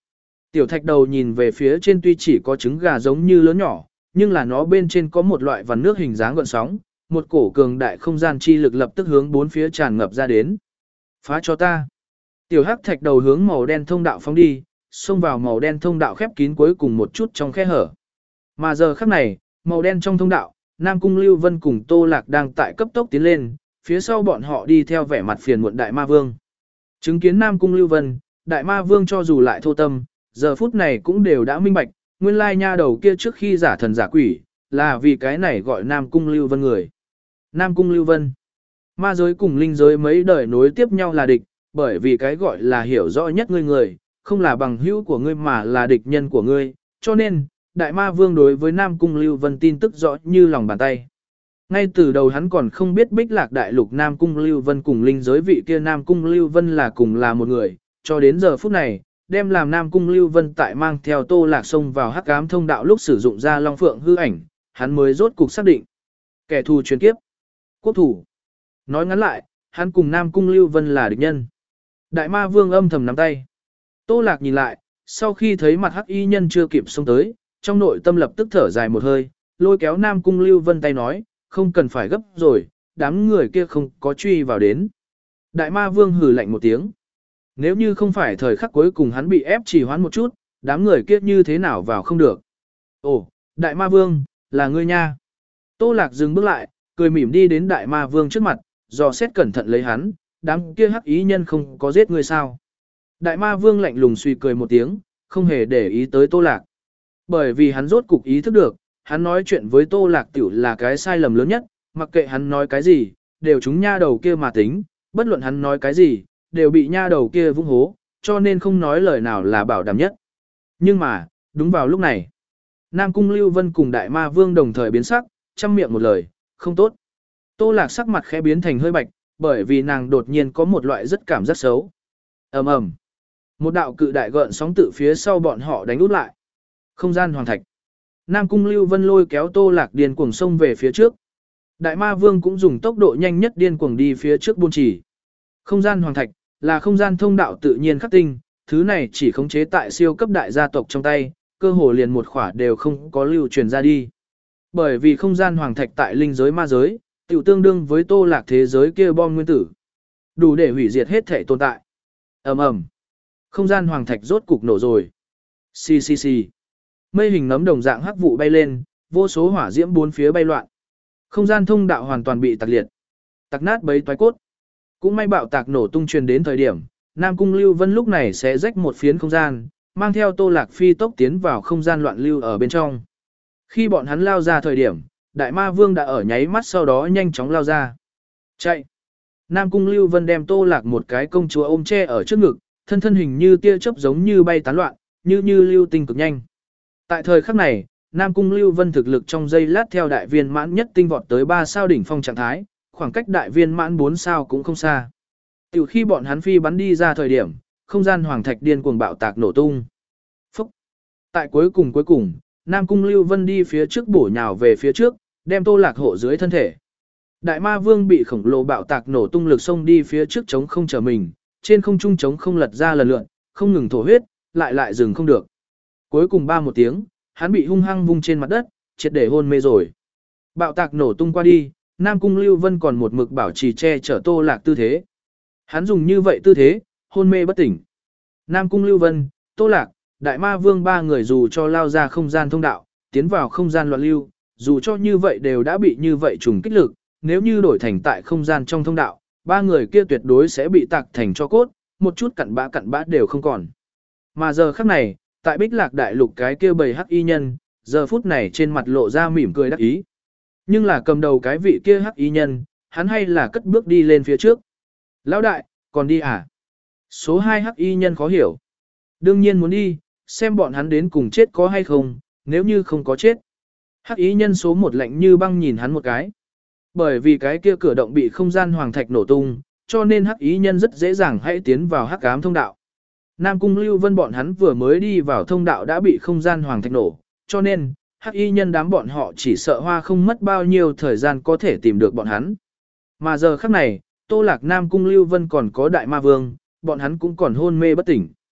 Tiểu thạch đầu nhìn về phía trên tuy chỉ có trứng gà giống như lớn nhỏ, nhưng là nó bên trên có một loại vằn nước hình dáng gợn sóng, một cổ cường đại không gian chi lực lập tức hướng bốn phía tràn ngập ra đến. Phá cho ta. Tiểu hắc thạch đầu hướng màu đen thông đạo phóng đi, xông vào màu đen thông đạo khép kín cuối cùng một chút trong khe hở. Mà giờ khắc này, màu đen trong thông đạo, Nam Cung Lưu Vân cùng Tô Lạc đang tại cấp tốc tiến lên, phía sau bọn họ đi theo vẻ mặt phiền muộn Đại Ma Vương. Chứng kiến Nam Cung Lưu Vân, Đại Ma Vương cho dù lại thô tâm, giờ phút này cũng đều đã minh bạch, nguyên lai nha đầu kia trước khi giả thần giả quỷ, là vì cái này gọi Nam Cung Lưu Vân người. Nam Cung Lưu Vân. Ma giới cùng linh giới mấy đời nối tiếp nhau là địch, bởi vì cái gọi là hiểu rõ nhất ngươi người, không là bằng hữu của ngươi mà là địch nhân của ngươi, cho nên, Đại Ma Vương đối với Nam Cung Lưu Vân tin tức rõ như lòng bàn tay. Ngay từ đầu hắn còn không biết Bích Lạc Đại Lục Nam Cung Lưu Vân cùng linh giới vị kia Nam Cung Lưu Vân là cùng là một người, cho đến giờ phút này, đem làm Nam Cung Lưu Vân tại mang theo Tô Lạc xông vào hắc ám thông đạo lúc sử dụng ra Long Phượng hư ảnh, hắn mới rốt cục xác định. Kẻ thù truyền kiếp, quốc thủ. Nói ngắn lại, hắn cùng Nam Cung Lưu Vân là địch nhân. Đại Ma Vương âm thầm nắm tay. Tô Lạc nhìn lại, sau khi thấy mặt hắc y nhân chưa kịp xông tới, trong nội tâm lập tức thở dài một hơi, lôi kéo Nam Cung Lưu Vân tay nói, không cần phải gấp rồi, đám người kia không có truy vào đến. Đại Ma Vương hừ lạnh một tiếng. Nếu như không phải thời khắc cuối cùng hắn bị ép trì hoãn một chút, đám người kia như thế nào vào không được. Ồ, Đại Ma Vương, là ngươi nha. Tô Lạc dừng bước lại, cười mỉm đi đến Đại Ma Vương trước mặt, dò xét cẩn thận lấy hắn, đám kia hắc ý nhân không có giết ngươi sao. Đại Ma Vương lạnh lùng suy cười một tiếng, không hề để ý tới Tô Lạc. Bởi vì hắn rốt cục ý thức được, hắn nói chuyện với Tô Lạc tiểu là cái sai lầm lớn nhất, mặc kệ hắn nói cái gì, đều chúng nha đầu kia mà tính, bất luận hắn nói cái gì, đều bị nha đầu kia vung hố, cho nên không nói lời nào là bảo đảm nhất. Nhưng mà, đúng vào lúc này, Nam Cung Lưu Vân cùng Đại Ma Vương đồng thời biến sắc, chăm miệng một lời, không tốt. Tô Lạc sắc mặt khẽ biến thành hơi bạch, bởi vì nàng đột nhiên có một loại rất cảm giác xấu. Ầm ầm. Một đạo cự đại gợn sóng tự phía sau bọn họ đánh út lại. Không gian hoàng thạch. Nam Cung Lưu Vân lôi kéo Tô Lạc điên cuồng xông về phía trước. Đại Ma Vương cũng dùng tốc độ nhanh nhất điên cuồng đi phía trước buôn chỉ. Không gian hoàng thạch là không gian thông đạo tự nhiên khắc tinh, thứ này chỉ khống chế tại siêu cấp đại gia tộc trong tay, cơ hồ liền một khỏa đều không có lưu truyền ra đi. Bởi vì không gian hoàng thạch tại linh giới ma giới, tiểu tương đương với Tô Lạc thế giới kia bom nguyên tử, đủ để hủy diệt hết thể tồn tại. Ầm ầm. Không gian hoàng thạch rốt cục nổ rồi. Xì xì xì. Mây hình nấm đồng dạng hắc vụ bay lên, vô số hỏa diễm bốn phía bay loạn. Không gian thông đạo hoàn toàn bị tạc liệt, tạc nát bấy toái cốt. Cũng may bạo tạc nổ tung truyền đến thời điểm, Nam Cung Lưu Vân lúc này sẽ rách một phiến không gian, mang theo Tô Lạc phi tốc tiến vào không gian loạn lưu ở bên trong. Khi bọn hắn lao ra thời điểm, Đại Ma Vương đã ở nháy mắt sau đó nhanh chóng lao ra. Chạy! Nam Cung Lưu Vân đem Tô Lạc một cái công chúa ôm che ở trước ngực, thân thân hình như tia chớp giống như bay tán loạn, như như lưu tinh cực nhanh. Tại thời khắc này, Nam Cung Lưu Vân thực lực trong giây lát theo đại viên mãn nhất tinh vọt tới ba sao đỉnh phong trạng thái, khoảng cách đại viên mãn bốn sao cũng không xa. Tiểu khi bọn hắn phi bắn đi ra thời điểm, không gian hoàng thạch điên cuồng bạo tạc nổ tung. Phúc! Tại cuối cùng cuối cùng, Nam Cung Lưu Vân đi phía trước bổ nhào về phía trước, đem Tô Lạc hộ dưới thân thể. Đại Ma Vương bị khổng lồ bạo tạc nổ tung lực xông đi phía trước chống không trở mình, trên không trung chống không lật ra lần lượn, không ngừng thổ huyết, lại lại dừng không được. Cuối cùng ba một tiếng, hắn bị hung hăng vung trên mặt đất, triệt để hôn mê rồi. Bạo tạc nổ tung qua đi, Nam Cung Lưu Vân còn một mực bảo trì che chở Tô Lạc tư thế. Hắn dùng như vậy tư thế, hôn mê bất tỉnh. Nam Cung Lưu Vân, Tô Lạc, Đại Ma Vương ba người dù cho lao ra không gian thông đạo, tiến vào không gian loạn lưu, dù cho như vậy đều đã bị như vậy trùng kích lực, nếu như đổi thành tại không gian trong thông đạo, ba người kia tuyệt đối sẽ bị tạc thành cho cốt, một chút cặn bã cặn bã đều không còn. Mà giờ khắc này, tại Bích Lạc Đại Lục cái kia bầy hắc y nhân, giờ phút này trên mặt lộ ra mỉm cười đắc ý. Nhưng là cầm đầu cái vị kia hắc y nhân, hắn hay là cất bước đi lên phía trước. Lão đại, còn đi à? Số hai hắc y nhân khó hiểu. Đương nhiên muốn đi, xem bọn hắn đến cùng chết có hay không, nếu như không có chết. Hắc y nhân số một lạnh như băng nhìn hắn một cái. Bởi vì cái kia cửa động bị không gian hoàng thạch nổ tung, cho nên hắc y nhân rất dễ dàng hãy tiến vào hắc ám thông đạo. Nam Cung Lưu Vân bọn hắn vừa mới đi vào thông đạo đã bị không gian hoàng thạch nổ, cho nên hắc y nhân đám bọn họ chỉ sợ hoa không mất bao nhiêu thời gian có thể tìm được bọn hắn. Mà giờ khắc này, Tô Lạc, Nam Cung Lưu Vân còn có Đại Ma Vương, bọn hắn cũng còn hôn mê bất tỉnh.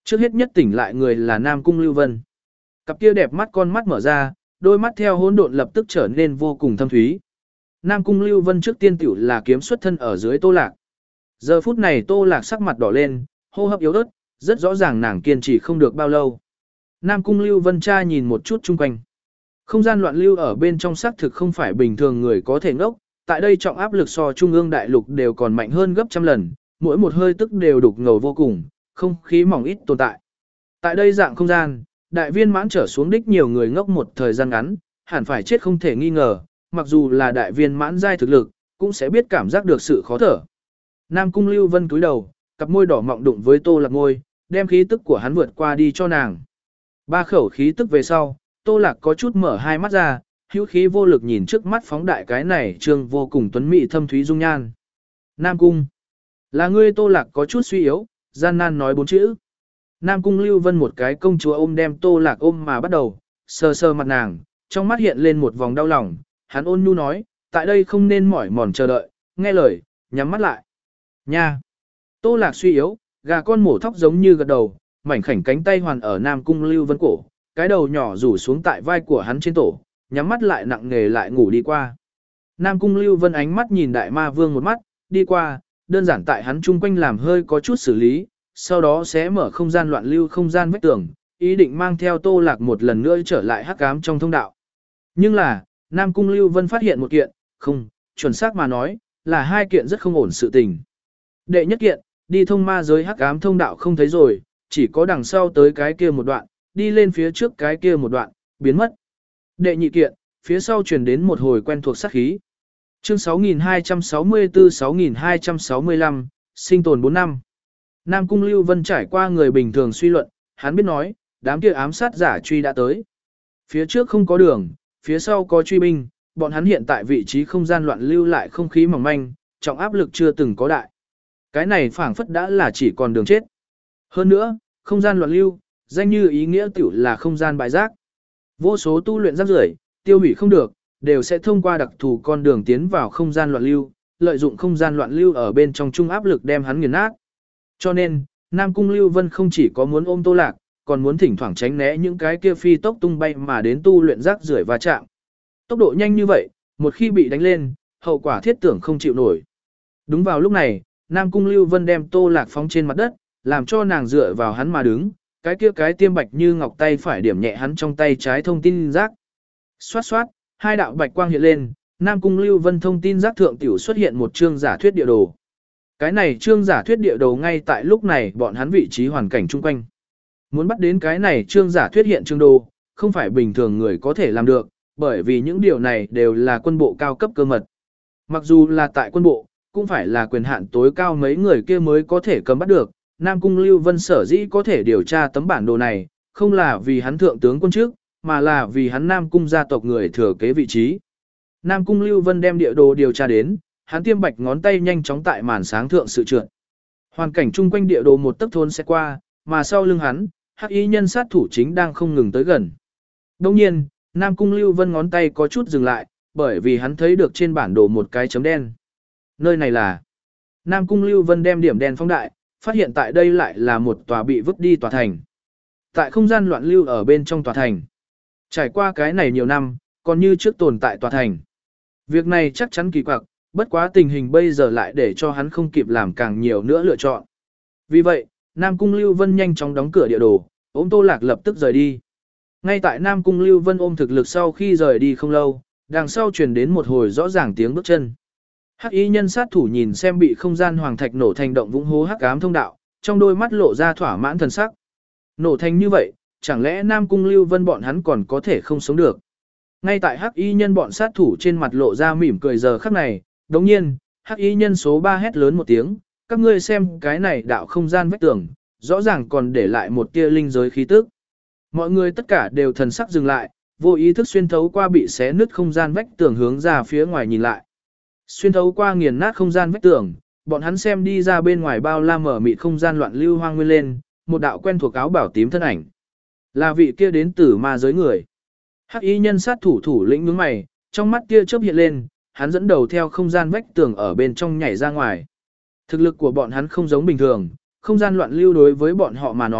Trước hết nhất tỉnh lại người là Nam Cung Lưu Vân. Cặp kia đẹp mắt con mắt mở ra, đôi mắt theo hỗn độn lập tức trở nên vô cùng thâm thúy. Nam Cung Lưu Vân trước tiên tiểu là kiếm xuất thân ở dưới Tô Lạc. Giờ phút này Tô Lạc sắc mặt đỏ lên, hô hấp yếu ớt, rất rõ ràng nàng kiên trì không được bao lâu. Nam Cung Lưu Vân tra nhìn một chút chung quanh. Không gian loạn lưu ở bên trong xác thực không phải bình thường người có thể ngốc, tại đây trọng áp lực so trung ương đại lục đều còn mạnh hơn gấp trăm lần, mỗi một hơi tức đều đục ngầu vô cùng, không khí mỏng ít tồn tại. Tại đây dạng không gian, đại viên mãn trở xuống đích nhiều người ngốc một thời gian ngắn, hẳn phải chết không thể nghi ngờ, mặc dù là đại viên mãn giai thực lực, cũng sẽ biết cảm giác được sự khó thở. Nam Cung Lưu Vân cúi đầu, cặp môi đỏ mọng đụng với Tô Lạc môi, đem khí tức của hắn vượt qua đi cho nàng. Ba khẩu khí tức về sau, Tô Lạc có chút mở hai mắt ra, hữu khí vô lực nhìn trước mắt phóng đại cái này trương vô cùng tuấn mỹ thâm thúy dung nhan. Nam Cung, là ngươi. Tô Lạc có chút suy yếu, gian nan nói bốn chữ. Nam Cung Lưu Vân một cái công chúa ôm đem Tô Lạc ôm mà bắt đầu, sờ sờ mặt nàng, trong mắt hiện lên một vòng đau lòng, hắn ôn nhu nói, tại đây không nên mỏi mòn chờ đợi, nghe lời, nhắm mắt lại. Nha! Tô Lạc suy yếu, gà con mổ thóc giống như gật đầu, mảnh khảnh cánh tay hoàn ở Nam Cung Lưu Vân cổ, cái đầu nhỏ rủ xuống tại vai của hắn trên tổ, nhắm mắt lại nặng nề lại ngủ đi qua. Nam Cung Lưu Vân ánh mắt nhìn Đại Ma Vương một mắt, đi qua, đơn giản tại hắn chung quanh làm hơi có chút xử lý, sau đó sẽ mở không gian loạn lưu không gian vách tường, ý định mang theo Tô Lạc một lần nữa trở lại hắc ám trong thông đạo. Nhưng là, Nam Cung Lưu Vân phát hiện một kiện, không, chuẩn xác mà nói, là hai kiện rất không ổn sự tình. Đệ nhất kiện, đi thông ma giới hắc ám thông đạo không thấy rồi, chỉ có đằng sau tới cái kia một đoạn, đi lên phía trước cái kia một đoạn, biến mất. Đệ nhị kiện, phía sau truyền đến một hồi quen thuộc sát khí. Chương sáu nghìn hai trăm sáu mươi tư sáu nghìn hai trăm sáu mươi lăm, sinh tồn bốn năm. Nam Cung Lưu Vân trải qua người bình thường suy luận, hắn biết nói, đám kia ám sát giả truy đã tới. Phía trước không có đường, phía sau có truy binh, bọn hắn hiện tại vị trí không gian loạn lưu lại không khí mỏng manh, trọng áp lực chưa từng có đại. Cái này phảng phất đã là chỉ còn đường chết. Hơn nữa, không gian loạn lưu, danh như ý nghĩa tiểu là không gian bại giác. Vô số tu luyện rác rưởi, tiêu hủy không được, đều sẽ thông qua đặc thù con đường tiến vào không gian loạn lưu, lợi dụng không gian loạn lưu ở bên trong trung áp lực đem hắn nghiền nát. Cho nên, Nam Cung Lưu Vân không chỉ có muốn ôm Tô Lạc, còn muốn thỉnh thoảng tránh né những cái kia phi tốc tung bay mà đến tu luyện rác rưởi va chạm. Tốc độ nhanh như vậy, một khi bị đánh lên, hậu quả thiết tưởng không chịu nổi. Đúng vào lúc này, Nam Cung Lưu Vân đem Tô Lạc phóng trên mặt đất, làm cho nàng dựa vào hắn mà đứng, cái kia cái tiêm bạch như ngọc tay phải điểm nhẹ hắn trong tay trái thông tin giác. Xoát xoát, hai đạo bạch quang hiện lên, Nam Cung Lưu Vân thông tin giác thượng tiểu xuất hiện một chương giả thuyết địa đồ. Cái này chương giả thuyết địa đồ ngay tại lúc này bọn hắn vị trí hoàn cảnh chung quanh. Muốn bắt đến cái này chương giả thuyết hiện chương đồ, không phải bình thường người có thể làm được, bởi vì những điều này đều là quân bộ cao cấp cơ mật. Mặc dù là tại quân bộ, cũng phải là quyền hạn tối cao mấy người kia mới có thể cầm bắt được. Nam Cung Lưu Vân sở dĩ có thể điều tra tấm bản đồ này, không là vì hắn thượng tướng quân trước, mà là vì hắn Nam Cung gia tộc người thừa kế vị trí. Nam Cung Lưu Vân đem địa đồ điều tra đến, hắn tiêm bạch ngón tay nhanh chóng tại màn sáng thượng sự trượt. Hoàn cảnh chung quanh địa đồ một tấc thôn sẽ qua, mà sau lưng hắn, hắc y nhân sát thủ chính đang không ngừng tới gần. Đồng nhiên, Nam Cung Lưu Vân ngón tay có chút dừng lại, bởi vì hắn thấy được trên bản đồ một cái chấm đen. Nơi này là... Nam Cung Lưu Vân đem điểm đen phóng đại, phát hiện tại đây lại là một tòa bị vứt đi tòa thành. Tại không gian loạn lưu ở bên trong tòa thành. Trải qua cái này nhiều năm, còn như trước tồn tại tòa thành. Việc này chắc chắn kỳ quặc, bất quá tình hình bây giờ lại để cho hắn không kịp làm càng nhiều nữa lựa chọn. Vì vậy, Nam Cung Lưu Vân nhanh chóng đóng cửa địa đồ, ôm Tô Lạc lập tức rời đi. Ngay tại Nam Cung Lưu Vân ôm thực lực sau khi rời đi không lâu, đằng sau truyền đến một hồi rõ ràng tiếng bước chân. Hắc y nhân sát thủ nhìn xem bị không gian hoàng thạch nổ thành động vũng hố hắc ám thông đạo, trong đôi mắt lộ ra thỏa mãn thần sắc. Nổ thành như vậy, chẳng lẽ Nam Cung Lưu Vân bọn hắn còn có thể không sống được? Ngay tại hắc y nhân bọn sát thủ trên mặt lộ ra mỉm cười giờ khắc này, đồng nhiên, hắc y nhân số ba hét lớn một tiếng, các ngươi xem cái này đạo không gian vách tường, rõ ràng còn để lại một tia linh giới khí tức. Mọi người tất cả đều thần sắc dừng lại, vô ý thức xuyên thấu qua bị xé nứt không gian vách tường hướng ra phía ngoài nhìn lại. Xuyên thấu qua nghiền nát không gian vách tường, bọn hắn xem đi ra bên ngoài bao la mở mịt không gian loạn lưu hoang nguyên lên, một đạo quen thuộc áo bảo tím thân ảnh. Là vị kia đến từ ma giới người. Hắc y nhân sát thủ thủ lĩnh nhướng mày, trong mắt kia chớp hiện lên, hắn dẫn đầu theo không gian vách tường ở bên trong nhảy ra ngoài. Thực lực của bọn hắn không giống bình thường, không gian loạn lưu đối với bọn họ mà nói,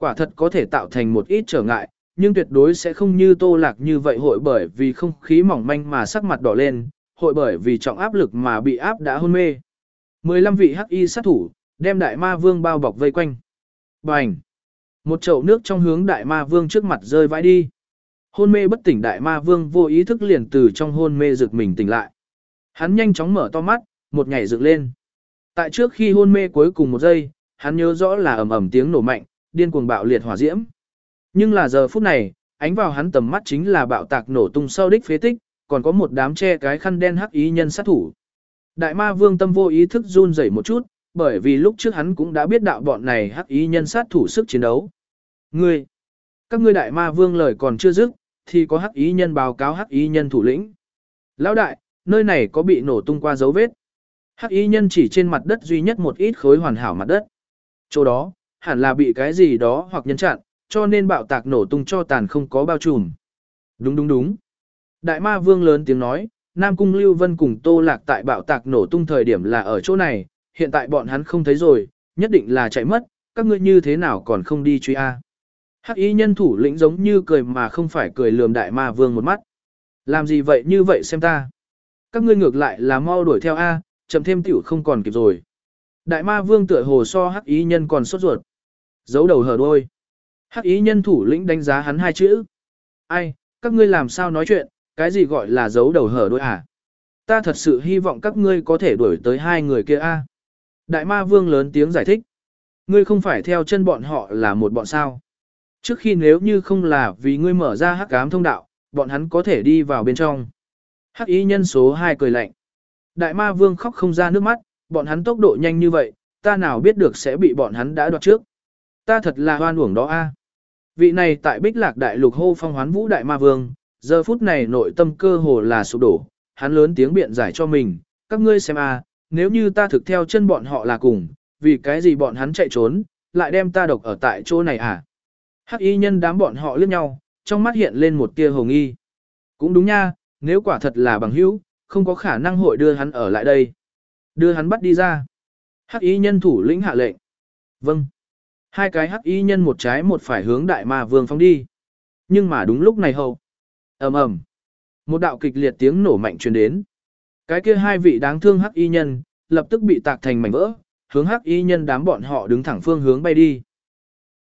Quả thật có thể tạo thành một ít trở ngại, nhưng tuyệt đối sẽ không như Tô Lạc như vậy hội bởi vì không khí mỏng manh mà sắc mặt đỏ lên, hội bởi vì trọng áp lực mà bị áp đã hôn mê. mười lăm vị hắc y sát thủ, đem đại ma vương bao bọc vây quanh. Bành! Một chậu nước trong hướng đại ma vương trước mặt rơi vãi đi. Hôn mê bất tỉnh đại ma vương vô ý thức liền từ trong hôn mê giật mình tỉnh lại. Hắn nhanh chóng mở to mắt, một nhảy dựng lên. Tại trước khi hôn mê cuối cùng một giây, hắn nhớ rõ là ầm ầm tiếng nổ mạnh, điên cuồng bạo liệt hỏa diễm. Nhưng là giờ phút này, ánh vào hắn tầm mắt chính là bạo tạc nổ tung sau đích phế tích, còn có một đám che cái khăn đen hắc ý nhân sát thủ. Đại ma vương tâm vô ý thức run rẩy một chút, bởi vì lúc trước hắn cũng đã biết đạo bọn này hắc ý nhân sát thủ sức chiến đấu. Ngươi, các ngươi đại ma vương lời còn chưa dứt, thì có hắc ý nhân báo cáo hắc ý nhân thủ lĩnh. Lão đại, nơi này có bị nổ tung qua dấu vết. Hắc ý nhân chỉ trên mặt đất duy nhất một ít khối hoàn hảo mặt đất. Chỗ đó, hẳn là bị cái gì đó hoặc nhân chặn, cho nên bạo tạc nổ tung cho tàn không có bao trùm. Đúng đúng đúng. Đại ma vương lớn tiếng nói, Nam Cung Lưu Vân cùng Tô Lạc tại bạo tạc nổ tung thời điểm là ở chỗ này, hiện tại bọn hắn không thấy rồi, nhất định là chạy mất, các ngươi như thế nào còn không đi truy a? Hắc y nhân thủ lĩnh giống như cười mà không phải cười lườm đại ma vương một mắt. Làm gì vậy như vậy xem ta? Các ngươi ngược lại là mau đuổi theo a, chậm thêm tiểu không còn kịp rồi. Đại ma vương tựa hồ so hắc y nhân còn sốt ruột. Giấu đầu hở đuôi. Hắc y nhân thủ lĩnh đánh giá hắn hai chữ. Ai, các ngươi làm sao nói chuyện, cái gì gọi là giấu đầu hở đuôi à? Ta thật sự hy vọng các ngươi có thể đuổi tới hai người kia a. Đại ma vương lớn tiếng giải thích. Ngươi không phải theo chân bọn họ là một bọn sao. Trước khi nếu như không là vì ngươi mở ra hắc ám thông đạo, bọn hắn có thể đi vào bên trong. Hắc y nhân số hai cười lạnh. Đại ma vương khóc không ra nước mắt, bọn hắn tốc độ nhanh như vậy, ta nào biết được sẽ bị bọn hắn đã đoạt trước. Ta thật là hoan uổng đó a. Vị này tại Bích Lạc Đại Lục hô phong hoán vũ đại ma vương, giờ phút này nội tâm cơ hồ là sụp đổ, hắn lớn tiếng biện giải cho mình, các ngươi xem a, nếu như ta thực theo chân bọn họ là cùng, vì cái gì bọn hắn chạy trốn, lại đem ta độc ở tại chỗ này à? Hắc y nhân đám bọn họ liếc nhau, trong mắt hiện lên một tia hồ nghi. Cũng đúng nha, nếu quả thật là bằng hữu, không có khả năng hội đưa hắn ở lại đây. Đưa hắn bắt đi ra. Hắc y nhân thủ lĩnh hạ lệnh. Vâng. Hai cái hắc y nhân một trái một phải hướng đại ma vương phóng đi. Nhưng mà đúng lúc này hầu. ầm ầm, một đạo kịch liệt tiếng nổ mạnh truyền đến. Cái kia hai vị đáng thương hắc y nhân lập tức bị tạc thành mảnh vỡ, hướng hắc y nhân đám bọn họ đứng thẳng phương hướng bay đi.